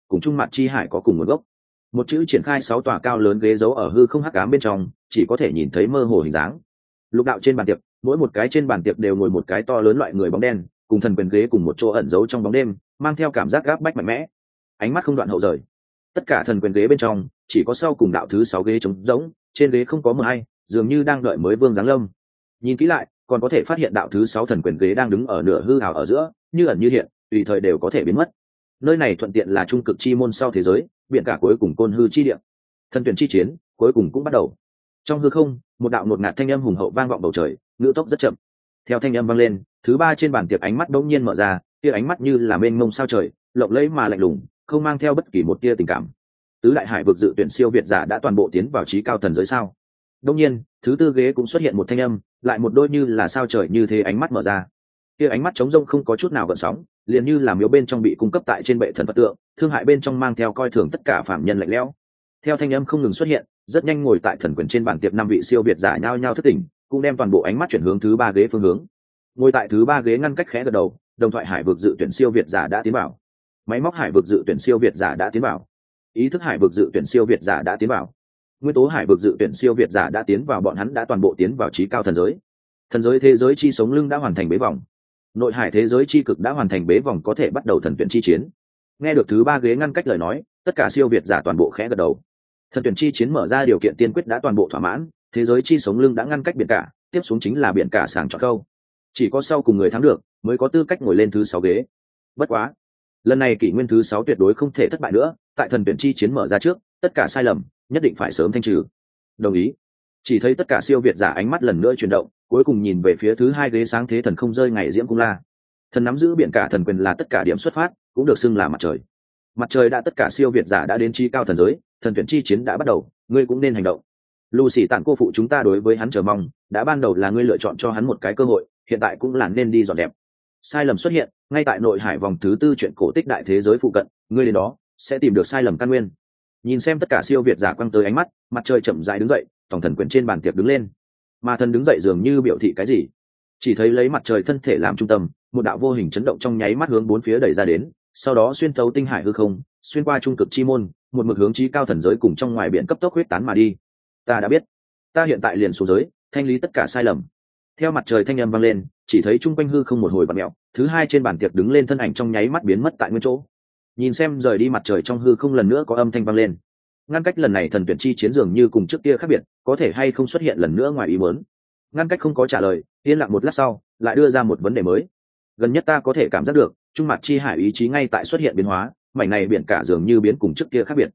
cùng trung mặt chi hải có cùng nguồn gốc. Một chữ triển khai 6 tòa cao lớn ghế giấu ở hư không hắc ám bên trong, chỉ có thể nhìn thấy mơ hồ hình dáng. Lục đạo trên bàn tiệc, mỗi một cái trên bàn tiệc đều ngồi một cái to lớn loại người bóng đen, cùng thần quyền ghế cùng một chỗ ẩn giấu trong bóng đêm, mang theo cảm giác gáp bách mạnh mẽ. Ánh mắt không đoạn hậu rời. Tất cả thần quyền ghế bên trong, chỉ có sau cùng đạo thứ 6 ghế trống rỗng, trên ghế không có mờ hay, dường như đang đợi mới vương giáng lâm. Nhìn kỹ lại, còn có thể phát hiện đạo thứ 6 thần quyền ghế đang đứng ở nửa hư ảo ở giữa, như ẩn như hiện, tùy thời đều có thể biến mất. Nơi này thuận tiện là trung cực chi môn sau thế giới, biển cả cuối cùng côn hư chi địa. Thần tuyển chi chiến cuối cùng cũng bắt đầu. Trong hư không, một đạo ngột ngạt thanh âm hùng hậu vang vọng bầu trời, ngữ tốc rất chậm. Theo thanh âm vang lên, thứ 3 trên bàn tiệc ánh mắt đột nhiên mở ra, tia ánh mắt như là mênh mông sao trời, lộng lẫy mà lạnh lùng, không mang theo bất kỳ một tia tình cảm. Tứ đại hải vực dự tuyển siêu việt giả đã toàn bộ tiến vào trí cao thần giới sao? Đột nhiên, thứ 4 ghế cũng xuất hiện một thanh âm, lại một đôi như là sao trời như thế ánh mắt mở ra. Tia ánh mắt trống rỗng không có chút nào gợn sóng, liền như là miếu bên trong bị cung cấp tại trên bệ thần Phật tượng, thương hại bên trong mang theo coi thường tất cả phạm nhân lạnh lẽo. Theo thanh âm không ngừng xuất hiện, rất nhanh ngồi tại thần quyền trên bàn tiệc 5 vị siêu việt giả nhao nhao thức tỉnh, cũng đem toàn bộ ánh mắt chuyển hướng thứ 3 ghế phương hướng. Ngồi tại thứ 3 ghế ngăn cách khẽ gật đầu, đồng thoại hải vực dự tuyển siêu việt giả đã tiến vào. Máy móc hải vực dự tuyển siêu việt giả đã tiến vào. Ý thức hải vực dự tuyển siêu việt giả đã tiến vào. Nguyên tố hải vực dự tuyển siêu việt giả đã tiến vào, bọn hắn đã toàn bộ tiến vào trí cao thần giới. Thần giới thế giới chi sống lưng đã hoàn thành bế vòng. Nội hải thế giới chi cực đã hoàn thành bế vòng, có thể bắt đầu thần tuyển chi chiến. Nghe được thứ 3 ghế ngăn cách lời nói, tất cả siêu việt giả toàn bộ khẽ gật đầu. Thần tuyển chi chiến mở ra điều kiện tiên quyết đã toàn bộ thỏa mãn, thế giới chi sống lưng đã ngăn cách biển cả, tiếp xuống chính là biển cả sàng chọn câu. Chỉ có sau cùng người thắng được mới có tư cách ngồi lên thứ 6 ghế. Bất quá, lần này kỷ nguyên thứ 6 tuyệt đối không thể thất bại nữa, tại thần tuyển chi chiến mở ra trước, tất cả sai lầm nhất định phải sớm thanh trừ. Đồng ý. Chỉ thấy tất cả siêu việt giả ánh mắt lần nữa chuyển động, cuối cùng nhìn về phía thứ 2 ghế sáng thế thần không rơi ngày diễm cung la. Thần nắm giữ biển cả thần quyền là tất cả điểm xuất phát, cũng được xưng là mặt trời. Mặt trời đã tất cả siêu việt giả đã đến chi cao thần giới, thần tuyển chi chiến đã bắt đầu, ngươi cũng nên hành động. Lucy tặng cô phụ chúng ta đối với hắn chờ mong, đã ban đầu là ngươi lựa chọn cho hắn một cái cơ hội, hiện tại cũng là nên đi dọn đẹp. Sai lầm xuất hiện ngay tại nội hải vòng thứ 4 chuyện cổ tích đại thế giới phụ cận, ngươi đến đó sẽ tìm được sai lầm căn nguyên. Nhìn xem tất cả siêu việt giả quăng tới ánh mắt, mặt trời chậm rãi đứng dậy, tổng thần quyền trên bàn tiệc đứng lên. Mà thần đứng dậy dường như biểu thị cái gì, chỉ thấy lấy mặt trời thân thể làm trung tâm, một đạo vô hình chấn động trong nháy mắt hướng bốn phía đẩy ra đến, sau đó xuyên thấu tinh hải hư không, xuyên qua trung cực chi môn, một mực hướng chí cao thần giới cùng trong ngoài biển cấp tốc huyết tán mà đi. Ta đã biết, ta hiện tại liền xuống giới, thanh lý tất cả sai lầm. Theo mặt trời thanh âm vang lên, chỉ thấy trung quanh hư không một hồi vặn mèo, thứ 2 trên bàn tiệc đứng lên thân ảnh trong nháy mắt biến mất tại nguyên chỗ. Nhìn xem rời đi mặt trời trong hư không lần nữa có âm thanh vang lên. Ngăn cách lần này thần tuyển chi chiến dường như cùng trước kia khác biệt, có thể hay không xuất hiện lần nữa ngoài ý muốn. Ngăn cách không có trả lời, yên lặng một lát sau, lại đưa ra một vấn đề mới. Gần nhất ta có thể cảm giác được, trung mặt chi hải ý chí ngay tại xuất hiện biến hóa, mảnh này biển cả dường như biến cùng trước kia khác biệt.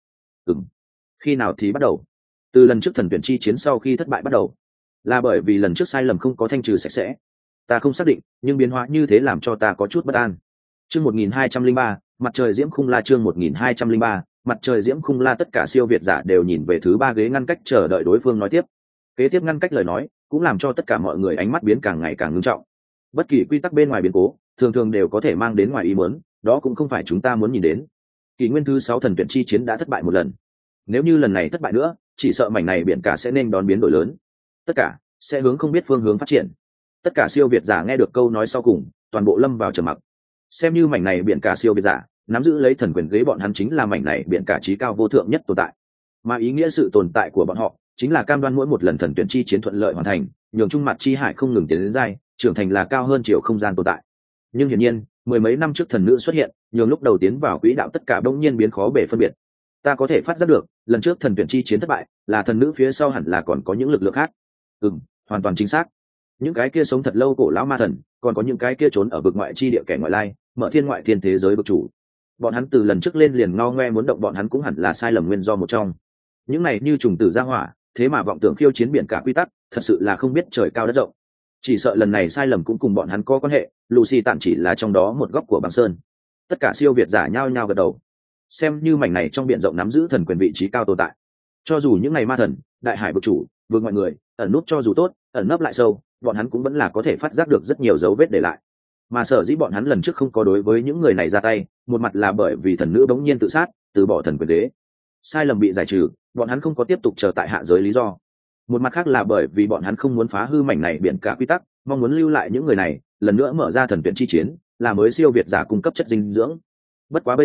Khi nào thì bắt đầu? Từ lần trước thần tuyển chi chiến sau khi thất bại bắt đầu. Là bởi vì lần trước sai lầm không có thanh trừ sạch sẽ. Ta không xác định, nhưng biến hóa như thế làm cho ta có chút bất an. Chương 1203, mặt trời diễm khung la. Chương 1203, mặt trời diễm khung la. Tất cả siêu việt giả đều nhìn về thứ 3 ghế ngăn cách chờ đợi đối phương nói tiếp. Kế tiếp ngăn cách lời nói, cũng làm cho tất cả mọi người ánh mắt biến càng ngày càng ngưng trọng. Bất kỳ quy tắc bên ngoài biến cố, thường thường đều có thể mang đến ngoài ý muốn, đó cũng không phải chúng ta muốn nhìn đến. Kỷ nguyên thứ 6 thần tuyển chi chiến đã thất bại một lần. Nếu như lần này thất bại nữa, chỉ sợ mảnh này biển cả sẽ nên đón biến đổi lớn. Tất cả sẽ hướng không biết phương hướng phát triển. Tất cả siêu việt giả nghe được câu nói sau cùng, toàn bộ lâm vào trầm mặc. Xem như mảnh này biển cả siêu việt giả, nắm giữ lấy thần quyền ghế bọn hắn chính là mảnh này biển cả chí cao vô thượng nhất tồn tại. Mà ý nghĩa sự tồn tại của bọn họ chính là cam đoan mỗi một lần thần tuyển chi chiến thuận lợi hoàn thành, nhường trung mặt chi hải không ngừng tiến đến giai, trưởng thành là cao hơn chiều không gian tồn tại. Nhưng hiển nhiên, mười mấy năm trước thần nữ xuất hiện, nhường lúc đầu tiến vào quỹ đạo tất cả bỗng nhiên biến khó bề phân biệt. Ta có thể phát giác được, lần trước thần tuyển chi chiến thất bại, là thần nữ phía sau hẳn là còn có những lực lượng khác. Hoàn toàn chính xác. Những cái kia sống thật lâu cổ lão ma thần, còn có những cái kia trốn ở vực ngoại chi địa kẻ ngoại lai, mở thiên ngoại thiên thế giới vực chủ. Bọn hắn từ lần trước lên liền ngao ngoe muốn động, bọn hắn cũng hẳn là sai lầm nguyên do một trong. Những này như trùng tử ra hỏa, thế mà vọng tưởng khiêu chiến biển cả quy tắc, thật sự là không biết trời cao đất rộng. Chỉ sợ lần này sai lầm cũng cùng bọn hắn có quan hệ, Lucy tạm chỉ là trong đó một góc của băng sơn. Tất cả siêu việt giả nhao nhao gật đầu. Xem như mảnh này trong biển rộng nắm giữ thần quyền vị trí cao tồn tại. Cho dù những ngày ma thần, đại hải vực chủ, vương mọi người, ẩn nút cho dù tốt, ẩn nấp lại sâu, bọn hắn cũng vẫn là có thể phát giác được rất nhiều dấu vết để lại. Mà sở dĩ bọn hắn lần trước không có đối với những người này ra tay, một mặt là bởi vì thần nữ bỗng nhiên tự sát, từ bỏ thần quyền đế. Sai lầm bị giải trừ, bọn hắn không có tiếp tục chờ tại hạ giới lý do. Một mặt khác là bởi vì bọn hắn không muốn phá hư mảnh này biển cả quy tắc, mong muốn lưu lại những người này, lần nữa mở ra thần tuyển chi chiến, là mới siêu việt giả cung cấp chất dinh dưỡng. Bất quá bây giờ,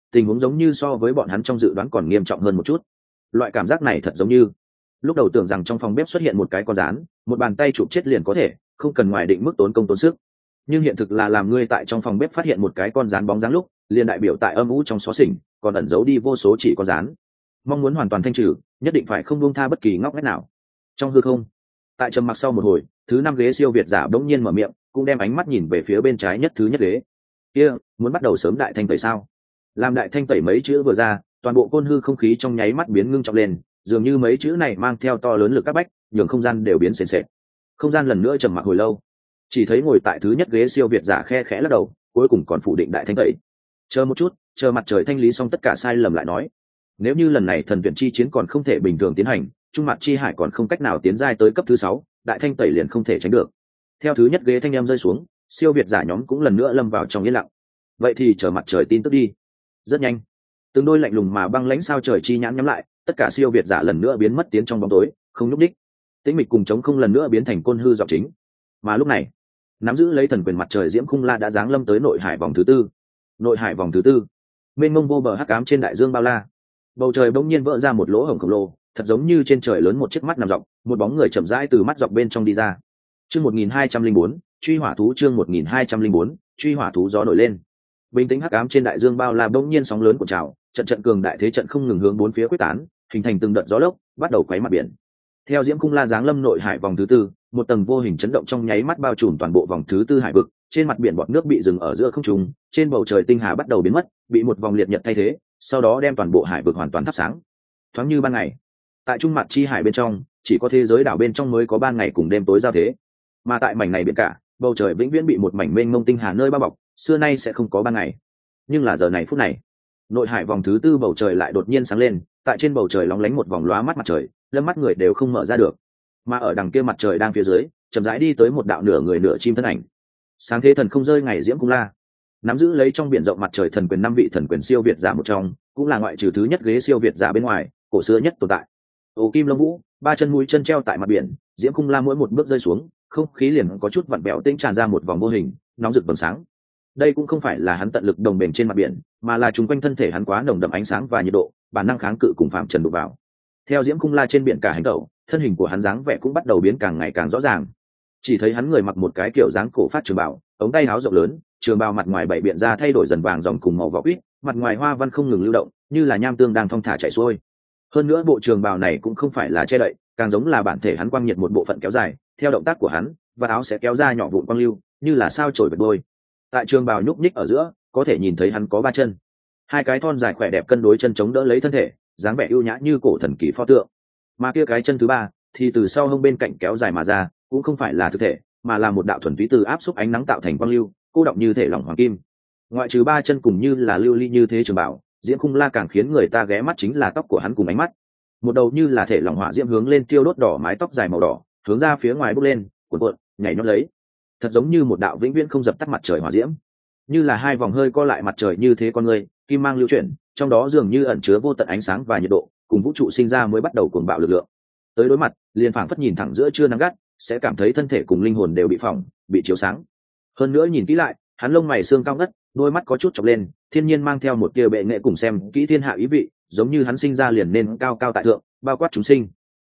tình huống giống như so với bọn hắn trong dự đoán còn nghiêm trọng hơn một chút. Loại cảm giác này thật giống như lúc đầu tưởng rằng trong phòng bếp xuất hiện một cái con rán, một bàn tay chụp chết liền có thể, không cần ngoài định mức tốn công tốn sức. Nhưng hiện thực là làm ngươi tại trong phòng bếp phát hiện một cái con rán bóng dáng lúc, liền đại biểu tại âm u trong xó xỉnh còn ẩn giấu đi vô số chỉ con rán. Mong muốn hoàn toàn thanh trừ, nhất định phải không buông tha bất kỳ ngóc ngách nào. Trong hư không, tại trầm mặc sau một hồi, thứ 5 ghế siêu việt giả bỗng nhiên mở miệng, cũng đem ánh mắt nhìn về phía bên trái nhất thứ nhất ghế. Kia, muốn bắt đầu sớm đại thanh tẩy sao? Làm đại thanh tẩy mấy chữ vừa ra, toàn bộ côn hư không khí trong nháy mắt biến ngưng trọng lên, dường như mấy chữ này mang theo to lớn lực các bách, nhường không gian đều biến sền sệt. Không gian lần nữa trầm mặc hồi lâu, chỉ thấy ngồi tại thứ nhất ghế siêu việt giả khe khẽ lắc đầu, cuối cùng còn phủ định đại thanh tẩy. Chờ một chút, chờ mặt trời thanh lý xong tất cả sai lầm lại nói. Nếu như lần này thần tuyển chi chiến còn không thể bình thường tiến hành, trung mặt chi hải còn không cách nào tiến giai tới cấp thứ 6, đại thanh tẩy liền không thể tránh được. Theo thứ nhất ghế thanh em rơi xuống, siêu việt giả nhóm cũng lần nữa lâm vào trong yên lặng. Vậy thì chờ mặt trời tin tức đi. Rất nhanh, từng đôi lạnh lùng mà băng lãnh sao trời chi nhãn nhắm lại, tất cả siêu việt giả lần nữa biến mất tiến trong bóng tối, không nhúc đích. Tĩnh mịch cùng trống không lần nữa biến thành côn hư dọc chính. Mà lúc này, nắm giữ lấy thần quyền mặt trời diễm khung la đã giáng lâm tới nội hải vòng thứ 4. Nội hải vòng thứ 4, mênh mông vô bờ hắc ám trên đại dương bao la. Bầu trời bỗng nhiên vỡ ra một lỗ hổng khổng lồ, thật giống như trên trời lớn một chiếc mắt nằm dọc, một bóng người chậm rãi từ mắt dọc bên trong đi ra. Chương 1204, truy hỏa thú. Chương 1204, truy hỏa thú. Gió nổi lên. Bình tĩnh hắc ám trên đại dương bao la bỗng nhiên sóng lớn cuộn trào, trận trận cường đại thế trận không ngừng hướng bốn phía quyết tán, hình thành từng đợt gió lốc, bắt đầu quấy mặt biển. Theo diễm khung la giáng lâm nội hải vòng thứ 4, một tầng vô hình chấn động trong nháy mắt bao trùm toàn bộ vòng thứ 4 hải vực, trên mặt biển bọt nước bị dừng ở giữa không trung, trên bầu trời tinh hà bắt đầu biến mất, bị một vòng liệt nhật thay thế, sau đó đem toàn bộ hải vực hoàn toàn thắp sáng. Thoáng như ban ngày. Tại trung mặt chi hải bên trong, chỉ có thế giới đảo bên trong mới có ban ngày cùng đêm tối giao thế. Mà tại mảnh này biển cả, bầu trời vĩnh viễn bị một mảnh mênh mông tinh hà nơi bao bọc, xưa nay sẽ không có ban ngày. Nhưng là giờ này phút này, nội hải vòng thứ 4 bầu trời lại đột nhiên sáng lên, tại trên bầu trời lóng lánh một vòng lóa mắt mặt trời, lâm mắt người đều không mở ra được. Mà ở đằng kia mặt trời đang phía dưới, chậm rãi đi tới một đạo nửa người nửa chim thân ảnh. Sáng thế thần không rơi ngày diễm cung la, nắm giữ lấy trong biển rộng mặt trời thần quyền 5 vị thần quyền siêu việt giả một trong, cũng là ngoại trừ thứ nhất ghế siêu việt giả bên ngoài, cổ xưa nhất tồn tại. Ổ kim lông vũ, 3 chân mũi chân treo tại mặt biển, diễm cung la mỗi một bước rơi xuống, không khí liền có chút vặn vẹo tinh tràn ra một vòng vô hình, nóng rực vầng sáng. Đây cũng không phải là hắn tận lực đồng bền trên mặt biển, mà là chúng quanh thân thể hắn quá nồng đậm ánh sáng và nhiệt độ, bản năng kháng cự cùng phạm trần đụng vào. Theo diễm cung la trên biển cả hành tẩu, thân hình của hắn dáng vẻ cũng bắt đầu biến càng ngày càng rõ ràng. Chỉ thấy hắn người mặc một cái kiểu dáng cổ phát trường bào, ống tay áo rộng lớn, trường bào mặt ngoài bảy biện ra thay đổi dần vàng dòng cùng màu vỏ quýt, mặt ngoài hoa văn không ngừng lưu động, như là nham tương đang thong thả chảy xuôi. Hơn nữa bộ trường bào này cũng không phải là che đậy, càng giống là bản thể hắn quang nhiệt một bộ phận kéo dài, theo động tác của hắn, và áo sẽ kéo ra nhỏ vụn quang lưu, như là sao chổi bật đôi. Tại trường bào nhúc nhích ở giữa, có thể nhìn thấy hắn có 3 chân, 2 cái thon dài khỏe đẹp cân đối chân chống đỡ lấy thân thể, dáng vẻ ưu nhã như cổ thần kỳ pho tượng. Mà kia cái chân thứ 3 thì từ sau hông bên cạnh kéo dài mà ra, cũng không phải là thực thể, mà là một đạo thuần túy từ áp xúc ánh nắng tạo thành quang lưu, cô động như thể lỏng hoàng kim. Ngoại trừ 3 chân cùng như là lưu ly như thế trường bảo, diễm khung la càng khiến người ta ghé mắt chính là tóc của hắn cùng ánh mắt. Một đầu như là thể lỏng hỏa diễm hướng lên tiêu đốt đỏ, mái tóc dài màu đỏ hướng ra phía ngoài bốc lên, cuộn cuộn nhảy nhót lấy, thật giống như một đạo vĩnh viễn không dập tắt mặt trời hỏa diễm, như là 2 vòng hơi co lại mặt trời như thế con người kim mang lưu chuyển, trong đó dường như ẩn chứa vô tận ánh sáng và nhiệt độ, cùng vũ trụ sinh ra mới bắt đầu cuồng bạo lực lượng. Tới đối mặt, liền phảng phất nhìn thẳng giữa trưa nắng gắt, sẽ cảm thấy thân thể cùng linh hồn đều bị phỏng, bị chiếu sáng. Hơn nữa nhìn kỹ lại, hắn lông mày xương cao ngất, đôi mắt có chút chọc lên, thiên nhiên mang theo một tia bệ nghệ cùng xem kỹ thiên hạ ý vị, giống như hắn sinh ra liền nên cao cao tại thượng, bao quát chúng sinh.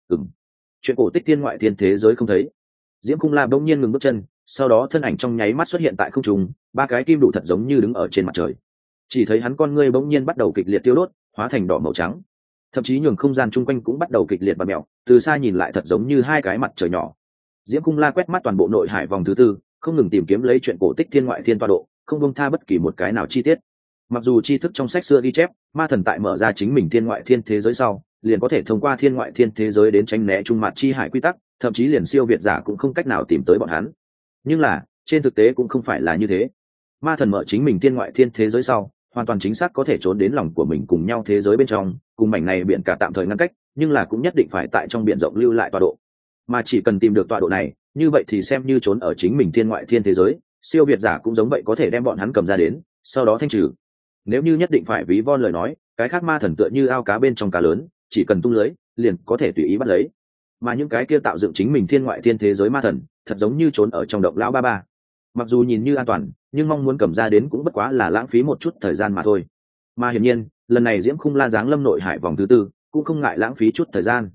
Chuyện cổ tích thiên ngoại thiên thế giới không thấy. Diễm Cung La bỗng nhiên ngừng bước chân, sau đó thân ảnh trong nháy mắt xuất hiện tại không trung, 3 cái kim đủ thật giống như đứng ở trên mặt trời. Chỉ thấy hắn con ngươi bỗng nhiên bắt đầu kịch liệt tiêu đốt, hóa thành đỏ màu trắng, thậm chí nhường không gian chung quanh cũng bắt đầu kịch liệt bặm mèo, từ xa nhìn lại thật giống như 2 cái mặt trời nhỏ. Diễm Cung La quét mắt toàn bộ nội hải vòng thứ 4, không ngừng tìm kiếm lấy chuyện cổ tích thiên ngoại thiên tọa độ, không buông tha bất kỳ một cái nào chi tiết. Mặc dù tri thức trong sách xưa ghi chép, ma thần tại mở ra chính mình thiên ngoại thiên thế giới sau, liền có thể thông qua thiên ngoại thiên thế giới đến tránh né trung mặt chi hải quy tắc, thậm chí liền siêu việt giả cũng không cách nào tìm tới bọn hắn. Nhưng là, trên thực tế cũng không phải là như thế. Ma thần mở chính mình thiên ngoại thiên thế giới sau, hoàn toàn chính xác có thể trốn đến lòng của mình cùng nhau thế giới bên trong, cùng mảnh này biển cả tạm thời ngăn cách, nhưng là cũng nhất định phải tại trong biển rộng lưu lại tọa độ. Mà chỉ cần tìm được tọa độ này, như vậy thì xem như trốn ở chính mình thiên ngoại thiên thế giới, siêu việt giả cũng giống vậy có thể đem bọn hắn cầm ra đến, sau đó thanh trừ. Nếu như nhất định phải ví von lời nói, cái khác ma thần tựa như ao cá bên trong cá lớn, chỉ cần tung lưới, liền có thể tùy ý bắt lấy. Mà những cái kia tạo dựng chính mình thiên ngoại thiên thế giới ma thần, thật giống như trốn ở trong động lão ba ba. Mặc dù nhìn như an toàn, nhưng mong muốn cầm ra đến cũng bất quá là lãng phí một chút thời gian mà thôi. Mà hiển nhiên lần này diễm khung la giáng lâm nội hải vòng thứ tư cũng không ngại lãng phí chút thời gian.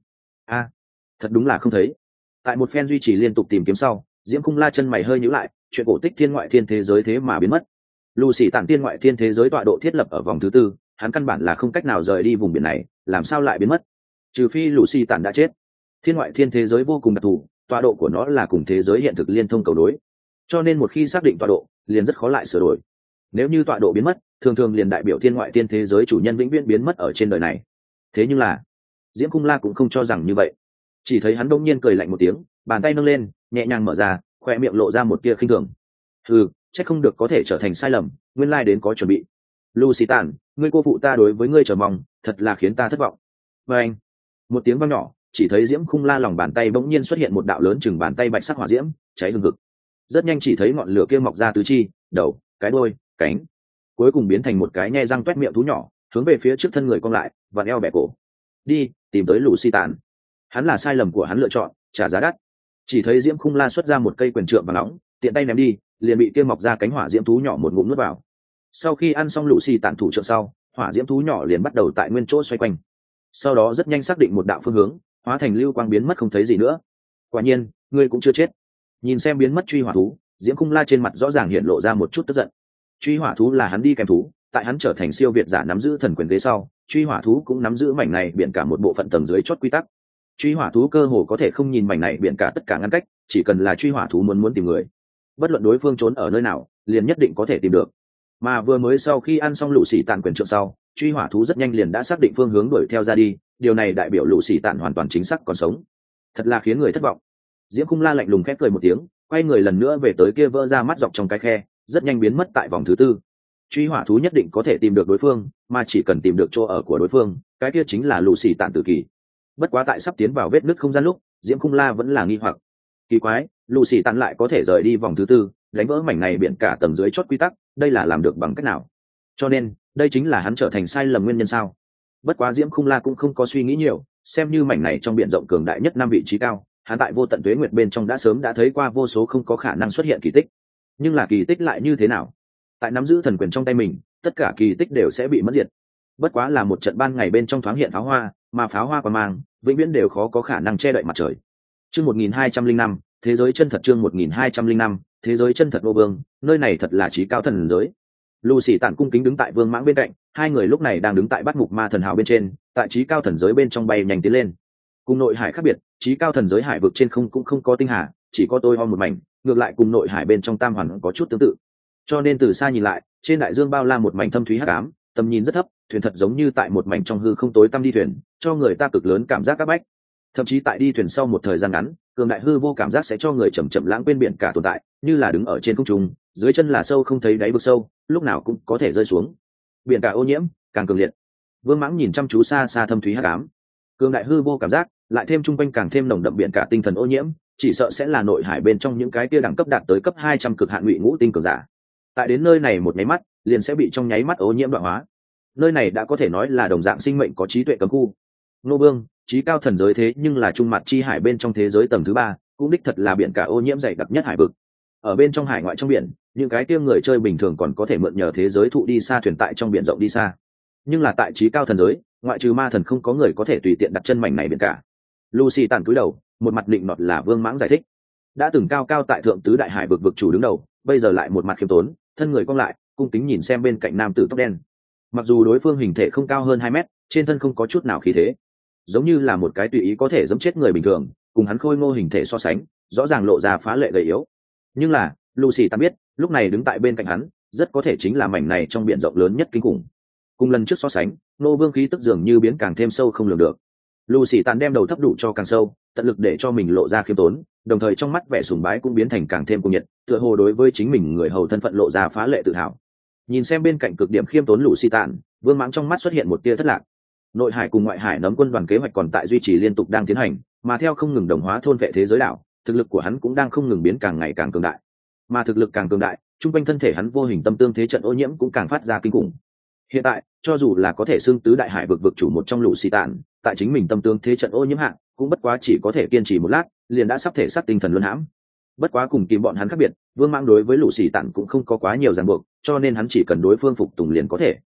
Thật đúng là không thấy. Tại một phen duy trì liên tục tìm kiếm sau, diễm khung la chân mày hơi nhíu lại, chuyện cổ tích thiên ngoại thiên thế giới thế mà biến mất. Lucy tản tiên ngoại thiên thế giới tọa độ thiết lập ở vòng thứ tư, hắn căn bản là không cách nào rời đi vùng biển này, làm sao lại biến mất? Trừ phi Lucy tản đã chết. Thiên ngoại thiên thế giới vô cùng đặc thù, tọa độ của nó là cùng thế giới hiện thực liên thông cầu đối, cho nên một khi xác định tọa độ liền rất khó lại sửa đổi. Nếu như tọa độ biến mất, thường thường liền đại biểu thiên ngoại thiên thế giới chủ nhân vĩnh viễn biến mất ở trên đời này. Thế nhưng là diễm cung la cũng không cho rằng như vậy, chỉ thấy hắn đông nhiên cười lạnh một tiếng, bàn tay nâng lên nhẹ nhàng mở ra, khoe miệng lộ ra một tia khinh thường. Chắc không được có thể trở thành sai lầm, nguyên lai đến có chuẩn bị. Lucy tản, ngươi cô phụ ta đối với ngươi chờ mong, thật là khiến ta thất vọng. Và anh, một tiếng vang nhỏ, chỉ thấy diễm khung la lòng bàn tay bỗng nhiên xuất hiện một đạo lớn chừng bàn tay bạch sắc hỏa diễm, cháy hừng hực. Rất nhanh chỉ thấy ngọn lửa kia mọc ra tứ chi, đầu, cái đuôi, cánh, cuối cùng biến thành một cái nhe răng toét miệng thú nhỏ, hướng về phía trước thân người cong lại, vặn eo bẻ cổ. Đi, tìm tới Lucy tản. Hắn là sai lầm của hắn lựa chọn, trả giá đắt. Chỉ thấy diễm khung la xuất ra một cây quyền trượng vàng nóng, tiện tay ném đi, liền bị kia mọc ra cánh hỏa diễm thú nhỏ một ngụm nuốt vào. Sau khi ăn xong Lucy tản thủ trượng sau, hỏa diễm thú nhỏ liền bắt đầu tại nguyên chỗ xoay quanh, sau đó rất nhanh xác định một đạo phương hướng, hóa thành lưu quang biến mất không thấy gì nữa. Quả nhiên ngươi cũng chưa chết. Nhìn xem biến mất truy hỏa thú, diễm khung la trên mặt rõ ràng hiện lộ ra một chút tức giận. Truy hỏa thú là hắn đi kèm thú, tại hắn trở thành siêu việt giả nắm giữ thần quyền ghế sau, truy hỏa thú cũng nắm giữ mảnh này biển cả một bộ phận tầng dưới chót quy tắc. Truy hỏa thú cơ hồ có thể không nhìn mảnh này biển cả tất cả ngăn cách, chỉ cần là truy hỏa thú muốn tìm người, bất luận đối phương trốn ở nơi nào liền nhất định có thể tìm được. Mà vừa mới sau khi ăn xong lũ xỉ tàn quyền trượng sau, truy hỏa thú rất nhanh liền đã xác định phương hướng đuổi theo ra đi, điều này đại biểu lũ xỉ tàn hoàn toàn chính xác còn sống. Thật là khiến người thất vọng. Diễm Cung La lạnh lùng khép cười một tiếng, quay người lần nữa về tới kia vỡ ra mắt dọc trong cái khe, rất nhanh biến mất tại vòng thứ tư. Truy hỏa thú nhất định có thể tìm được đối phương, mà chỉ cần tìm được chỗ ở của đối phương, cái kia chính là lũ xỉ tàn tử kỳ. Bất quá tại sắp tiến vào vết nứt không gian lúc, Diễm Cung La vẫn là nghi hoặc. Kỳ quái, lũ xỉ tàn lại có thể rời đi vòng thứ tư, đánh vỡ mảnh này biển cả tầng dưới chót quy tắc, đây là làm được bằng cách nào? Cho nên đây chính là hắn trở thành sai lầm nguyên nhân sao? Bất quá Diễm Khung La cũng không có suy nghĩ nhiều, xem như mảnh này trong biển rộng cường đại nhất năm vị trí cao, hắn tại vô tận tuế nguyệt bên trong đã sớm đã thấy qua vô số không có khả năng xuất hiện kỳ tích. Nhưng là kỳ tích lại như thế nào? Tại nắm giữ thần quyền trong tay mình, tất cả kỳ tích đều sẽ bị mất diệt. Bất quá là một trận ban ngày bên trong thoáng hiện pháo hoa, mà pháo hoa qua mang, vĩnh viễn đều khó có khả năng che đậy mặt trời. Chương 1205, thế giới chân thật. Chương 1205, thế giới chân thật. Vô Vương, nơi này thật là trí cao thần giới. Lucy tản cung kính đứng tại Vương Mãng bên cạnh, hai người lúc này đang đứng tại Bát Mục Ma Thần Hào bên trên, tại trí cao thần giới bên trong bay nhanh tiến lên. Cùng nội hải khác biệt, trí cao thần giới hải vực trên không cũng không có tinh hà, chỉ có tôi ho một mảnh, ngược lại cùng nội hải bên trong Tam Hoàn có chút tương tự. Cho nên từ xa nhìn lại, trên đại dương bao la một mảnh thâm thúy hắc ám, tầm nhìn rất thấp, thuyền thật giống như tại một mảnh trong hư không tối tăm đi thuyền, cho người ta cực lớn cảm giác các bách. Thậm chí tại đi thuyền sau một thời gian ngắn, cường đại hư vô cảm giác sẽ cho người chậm chậm lãng quên biển cả tồn tại, như là đứng ở trên không trung, dưới chân là sâu không thấy đáy vực sâu, lúc nào cũng có thể rơi xuống. Biển cả ô nhiễm càng cường liệt. Vương Mãng nhìn chăm chú xa xa thâm thúy hắc ám, cường đại hư vô cảm giác, lại thêm trung quanh càng thêm nồng đậm biển cả tinh thần ô nhiễm, chỉ sợ sẽ là nội hải bên trong những cái kia đẳng cấp đạt tới cấp 200 cực hạn ngụy ngũ tinh cường giả. Tại đến nơi này một nháy mắt, liền sẽ bị trong nháy mắt ô nhiễm đoạn hóa. Nơi này đã có thể nói là đồng dạng sinh mệnh có trí tuệ cấm khu. Nô Vương, trí cao thần giới thế nhưng là trung mặt chi hải bên trong thế giới tầng thứ 3, cũng đích thật là biển cả ô nhiễm dày đặc nhất hải vực. Ở bên trong hải ngoại trong biển, những cái kia người chơi bình thường còn có thể mượn nhờ thế giới thụ đi xa thuyền tại trong biển rộng đi xa. Nhưng là tại trí cao thần giới, ngoại trừ ma thần không có người có thể tùy tiện đặt chân mảnh này biển cả. Lucy tản cúi đầu, một mặt định nọt là Vương Mãng giải thích. Đã từng cao cao tại thượng tứ đại hải vực vực chủ đứng đầu, bây giờ lại một mặt khiêm tốn, thân người cong lại, cung kính nhìn xem bên cạnh nam tử tóc đen. Mặc dù đối phương hình thể không cao hơn 2 mét, trên thân không có chút nào khí thế, giống như là một cái tùy ý có thể giẫm chết người bình thường, cùng hắn khôi ngô hình thể so sánh, rõ ràng lộ ra phá lệ gầy yếu. Nhưng là, Lucy ta biết, lúc này đứng tại bên cạnh hắn, rất có thể chính là mảnh này trong biển rộng lớn nhất kinh khủng. Cùng lần trước so sánh, Nô Vương khí tức dường như biến càng thêm sâu không lường được. Lucy tàn đem đầu thấp đủ cho càng sâu, tận lực để cho mình lộ ra khiêm tốn, đồng thời trong mắt vẻ sùng bái cũng biến thành càng thêm cuồng nhiệt, tựa hồ đối với chính mình người hầu thân phận lộ ra phá lệ tự hào. Nhìn xem bên cạnh cực điểm khiêm tốn Lucy tàn, Vương Mãng trong mắt xuất hiện một tia thất lạc. Nội hải cùng ngoại hải nấm quân đoàn kế hoạch còn tại duy trì liên tục đang tiến hành, mà theo không ngừng đồng hóa thôn vệ thế giới đảo, thực lực của hắn cũng đang không ngừng biến càng ngày càng cường đại. Mà thực lực càng cường đại, trung quanh thân thể hắn vô hình tâm tương thế trận ô nhiễm cũng càng phát ra kinh khủng. Hiện tại, cho dù là có thể xưng tứ đại hải vực vực chủ một trong Lucy tàn, tại chính mình tâm tương thế trận ô nhiễm hạng, cũng bất quá chỉ có thể kiên trì một lát, liền đã sắp thể xác tinh thần luân hãm. Bất quá cùng kìm bọn hắn khác biệt, Vương Mãng đối với Lucy tàn cũng không có quá nhiều ràng buộc, cho nên hắn chỉ cần đối phương phục tùng liền có thể.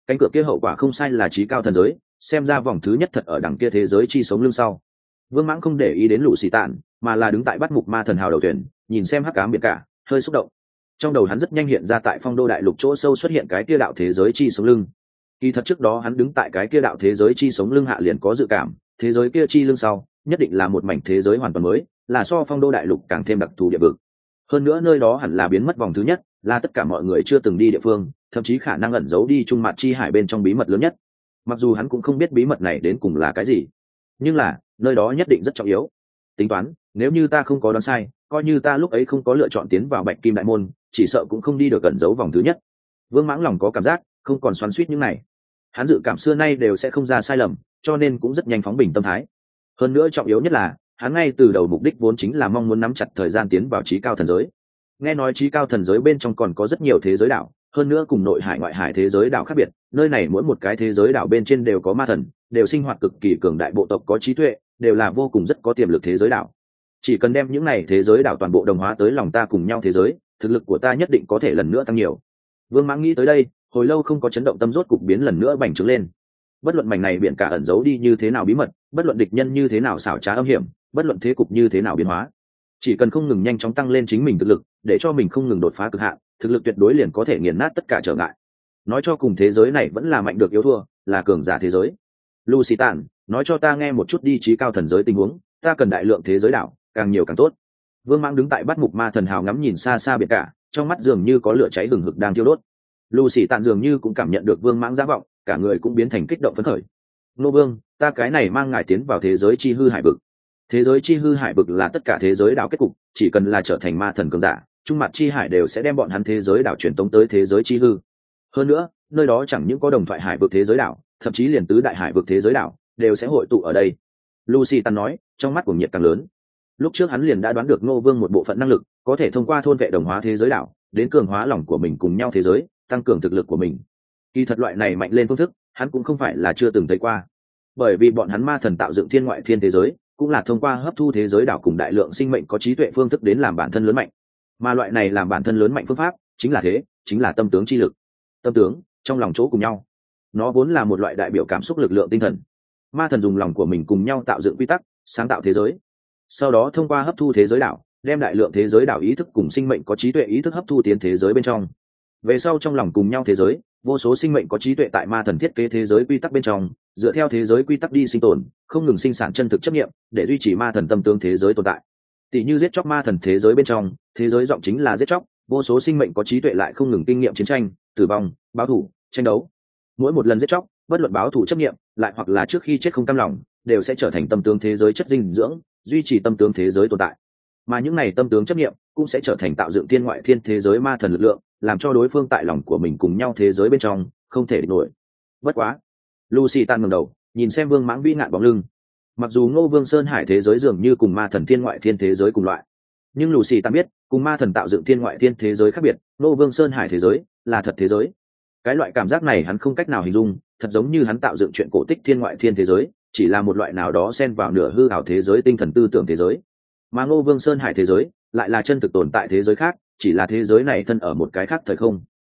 Cánh cửa kia hậu quả không sai là trí cao thần giới, xem ra vòng thứ nhất thật ở đằng kia thế giới chi sống lưng sau. Vương Mãng không để ý đến Lũ Xì Tản, mà là đứng tại bắt mục ma thần hào đầu tuyển, nhìn xem hắc ám biển cả, hơi xúc động. Trong đầu hắn rất nhanh hiện ra tại phong đô đại lục chỗ sâu xuất hiện cái kia đạo thế giới chi sống lưng. Kỳ thật trước đó hắn đứng tại cái kia đạo thế giới chi sống lưng hạ liền có dự cảm, thế giới kia chi lưng sau, nhất định là một mảnh thế giới hoàn toàn mới, là so phong đô đại lục càng thêm đặc thù địa vực. Hơn nữa nơi đó hẳn là biến mất vòng thứ nhất, là tất cả mọi người chưa từng đi địa phương, thậm chí khả năng ẩn giấu đi trung mặt chi hải bên trong bí mật lớn nhất. Mặc dù hắn cũng không biết bí mật này đến cùng là cái gì, nhưng là nơi đó nhất định rất trọng yếu. Tính toán, nếu như ta không có đoán sai, coi như ta lúc ấy không có lựa chọn tiến vào Bạch Kim Đại Môn, chỉ sợ cũng không đi được ẩn giấu vòng thứ nhất. Vương Mãng lòng có cảm giác, không còn xoắn xuýt những này. Hắn dự cảm xưa nay đều sẽ không ra sai lầm, cho nên cũng rất nhanh phóng bình tâm thái. Hơn nữa trọng yếu nhất là, hắn ngay từ đầu mục đích vốn chính là mong muốn nắm chặt thời gian tiến vào trí cao thần giới. Nghe nói trí cao thần giới bên trong còn có rất nhiều thế giới đảo, hơn nữa cùng nội hải ngoại hải thế giới đảo khác biệt, nơi này mỗi một cái thế giới đảo bên trên đều có ma thần, đều sinh hoạt cực kỳ cường đại bộ tộc có trí tuệ, đều là vô cùng rất có tiềm lực thế giới đảo. Chỉ cần đem những này thế giới đảo toàn bộ đồng hóa tới lòng ta cùng nhau thế giới, thực lực của ta nhất định có thể lần nữa tăng nhiều. Vương Mãng nghĩ tới đây, hồi lâu không có chấn động tâm rốt cục biến lần nữa bành trướng lên. Bất luận mảnh này biển cả ẩn giấu đi như thế nào bí mật, bất luận địch nhân như thế nào xảo trá âm hiểm, bất luận thế cục như thế nào biến hóa, chỉ cần không ngừng nhanh chóng tăng lên chính mình thực lực, để cho mình không ngừng đột phá cực hạn, thực lực tuyệt đối liền có thể nghiền nát tất cả trở ngại. Nói cho cùng thế giới này vẫn là mạnh được yếu thua, là cường giả thế giới. Lucy Tản, nói cho ta nghe một chút đi trí cao thần giới tình huống, ta cần đại lượng thế giới đảo, càng nhiều càng tốt. Vương Mãng đứng tại bát mục ma thần hào ngắm nhìn xa xa biển cả, trong mắt dường như có lửa cháy hừng hực đang thiêu đốt. Lucy Tản dường như cũng cảm nhận được Vương Mãng dã vọng, cả người cũng biến thành kích động phấn khởi. Nô Vương, ta cái này mang ngài tiến vào thế giới chi hư hải vực. Thế giới chi hư hải vực là tất cả thế giới đảo kết cục, chỉ cần là trở thành ma thần cường giả, trung mặt chi hải đều sẽ đem bọn hắn thế giới đảo truyền tống tới thế giới chi hư. Hơn nữa, nơi đó chẳng những có đồng thoại hải vực thế giới đảo, thậm chí liền tứ đại hải vực thế giới đảo đều sẽ hội tụ ở đây. Lucy Tản nói, trong mắt cuồng nhiệt càng lớn. Lúc trước hắn liền đã đoán được Ngô Vương một bộ phận năng lực, có thể thông qua thôn vệ đồng hóa thế giới đảo, đến cường hóa lòng của mình cùng nhau thế giới, tăng cường thực lực của mình. Kỳ thật loại này mạnh lên phương thức, hắn cũng không phải là chưa từng thấy qua. Bởi vì bọn hắn ma thần tạo dựng thiên ngoại thiên thế giới, cũng là thông qua hấp thu thế giới đảo cùng đại lượng sinh mệnh có trí tuệ phương thức đến làm bản thân lớn mạnh. Mà loại này làm bản thân lớn mạnh phương pháp, chính là tâm tướng chi lực. Tâm tướng, trong lòng chỗ cùng nhau. Nó vốn là một loại đại biểu cảm xúc lực lượng tinh thần. Ma thần dùng lòng của mình cùng nhau tạo dựng quy tắc, sáng tạo thế giới. Sau đó thông qua hấp thu thế giới đảo, đem đại lượng thế giới đảo ý thức cùng sinh mệnh có trí tuệ ý thức hấp thu tiến thế giới bên trong. Về sau trong lòng cùng nhau thế giới, vô số sinh mệnh có trí tuệ tại ma thần thiết kế thế giới quy tắc bên trong, dựa theo thế giới quy tắc đi sinh tồn, không ngừng sinh sản chân thực chấp nghiệm để duy trì ma thần tâm tướng thế giới tồn tại. Tỷ như giết chóc ma thần thế giới bên trong, thế giới giọng chính là giết chóc, vô số sinh mệnh có trí tuệ lại không ngừng kinh nghiệm chiến tranh, tử vong, báo thù, tranh đấu. Mỗi một lần giết chóc, bất luận báo thù chấp nghiệm, lại hoặc là trước khi chết không cam lòng, đều sẽ trở thành tâm tướng thế giới chất dinh dưỡng, duy trì tâm tướng thế giới tồn tại. Mà những này tâm tướng chấp nghiệm cũng sẽ trở thành tạo dựng thiên ngoại thiên thế giới ma thần lực lượng, làm cho đối phương tại lòng của mình cùng nhau thế giới bên trong không thể địch nổi. Bất quá, Lucy Tản ngẩng đầu, nhìn xem Vương Mãng vĩ ngạn bóng lưng. Mặc dù Ngô Vương Sơn Hải thế giới dường như cùng ma thần thiên ngoại thiên thế giới cùng loại, nhưng Lucy Tản biết, cùng ma thần tạo dựng thiên ngoại thiên thế giới khác biệt, Ngô Vương Sơn Hải thế giới là thật thế giới. Cái loại cảm giác này hắn không cách nào hình dung, thật giống như hắn tạo dựng chuyện cổ tích thiên ngoại thiên thế giới, chỉ là một loại nào đó xen vào nửa hư ảo thế giới tinh thần tư tưởng thế giới. Mà Ngô Vương Sơn Hải thế giới lại là chân thực tồn tại thế giới khác, chỉ là thế giới này thân ở một cái khác thời không.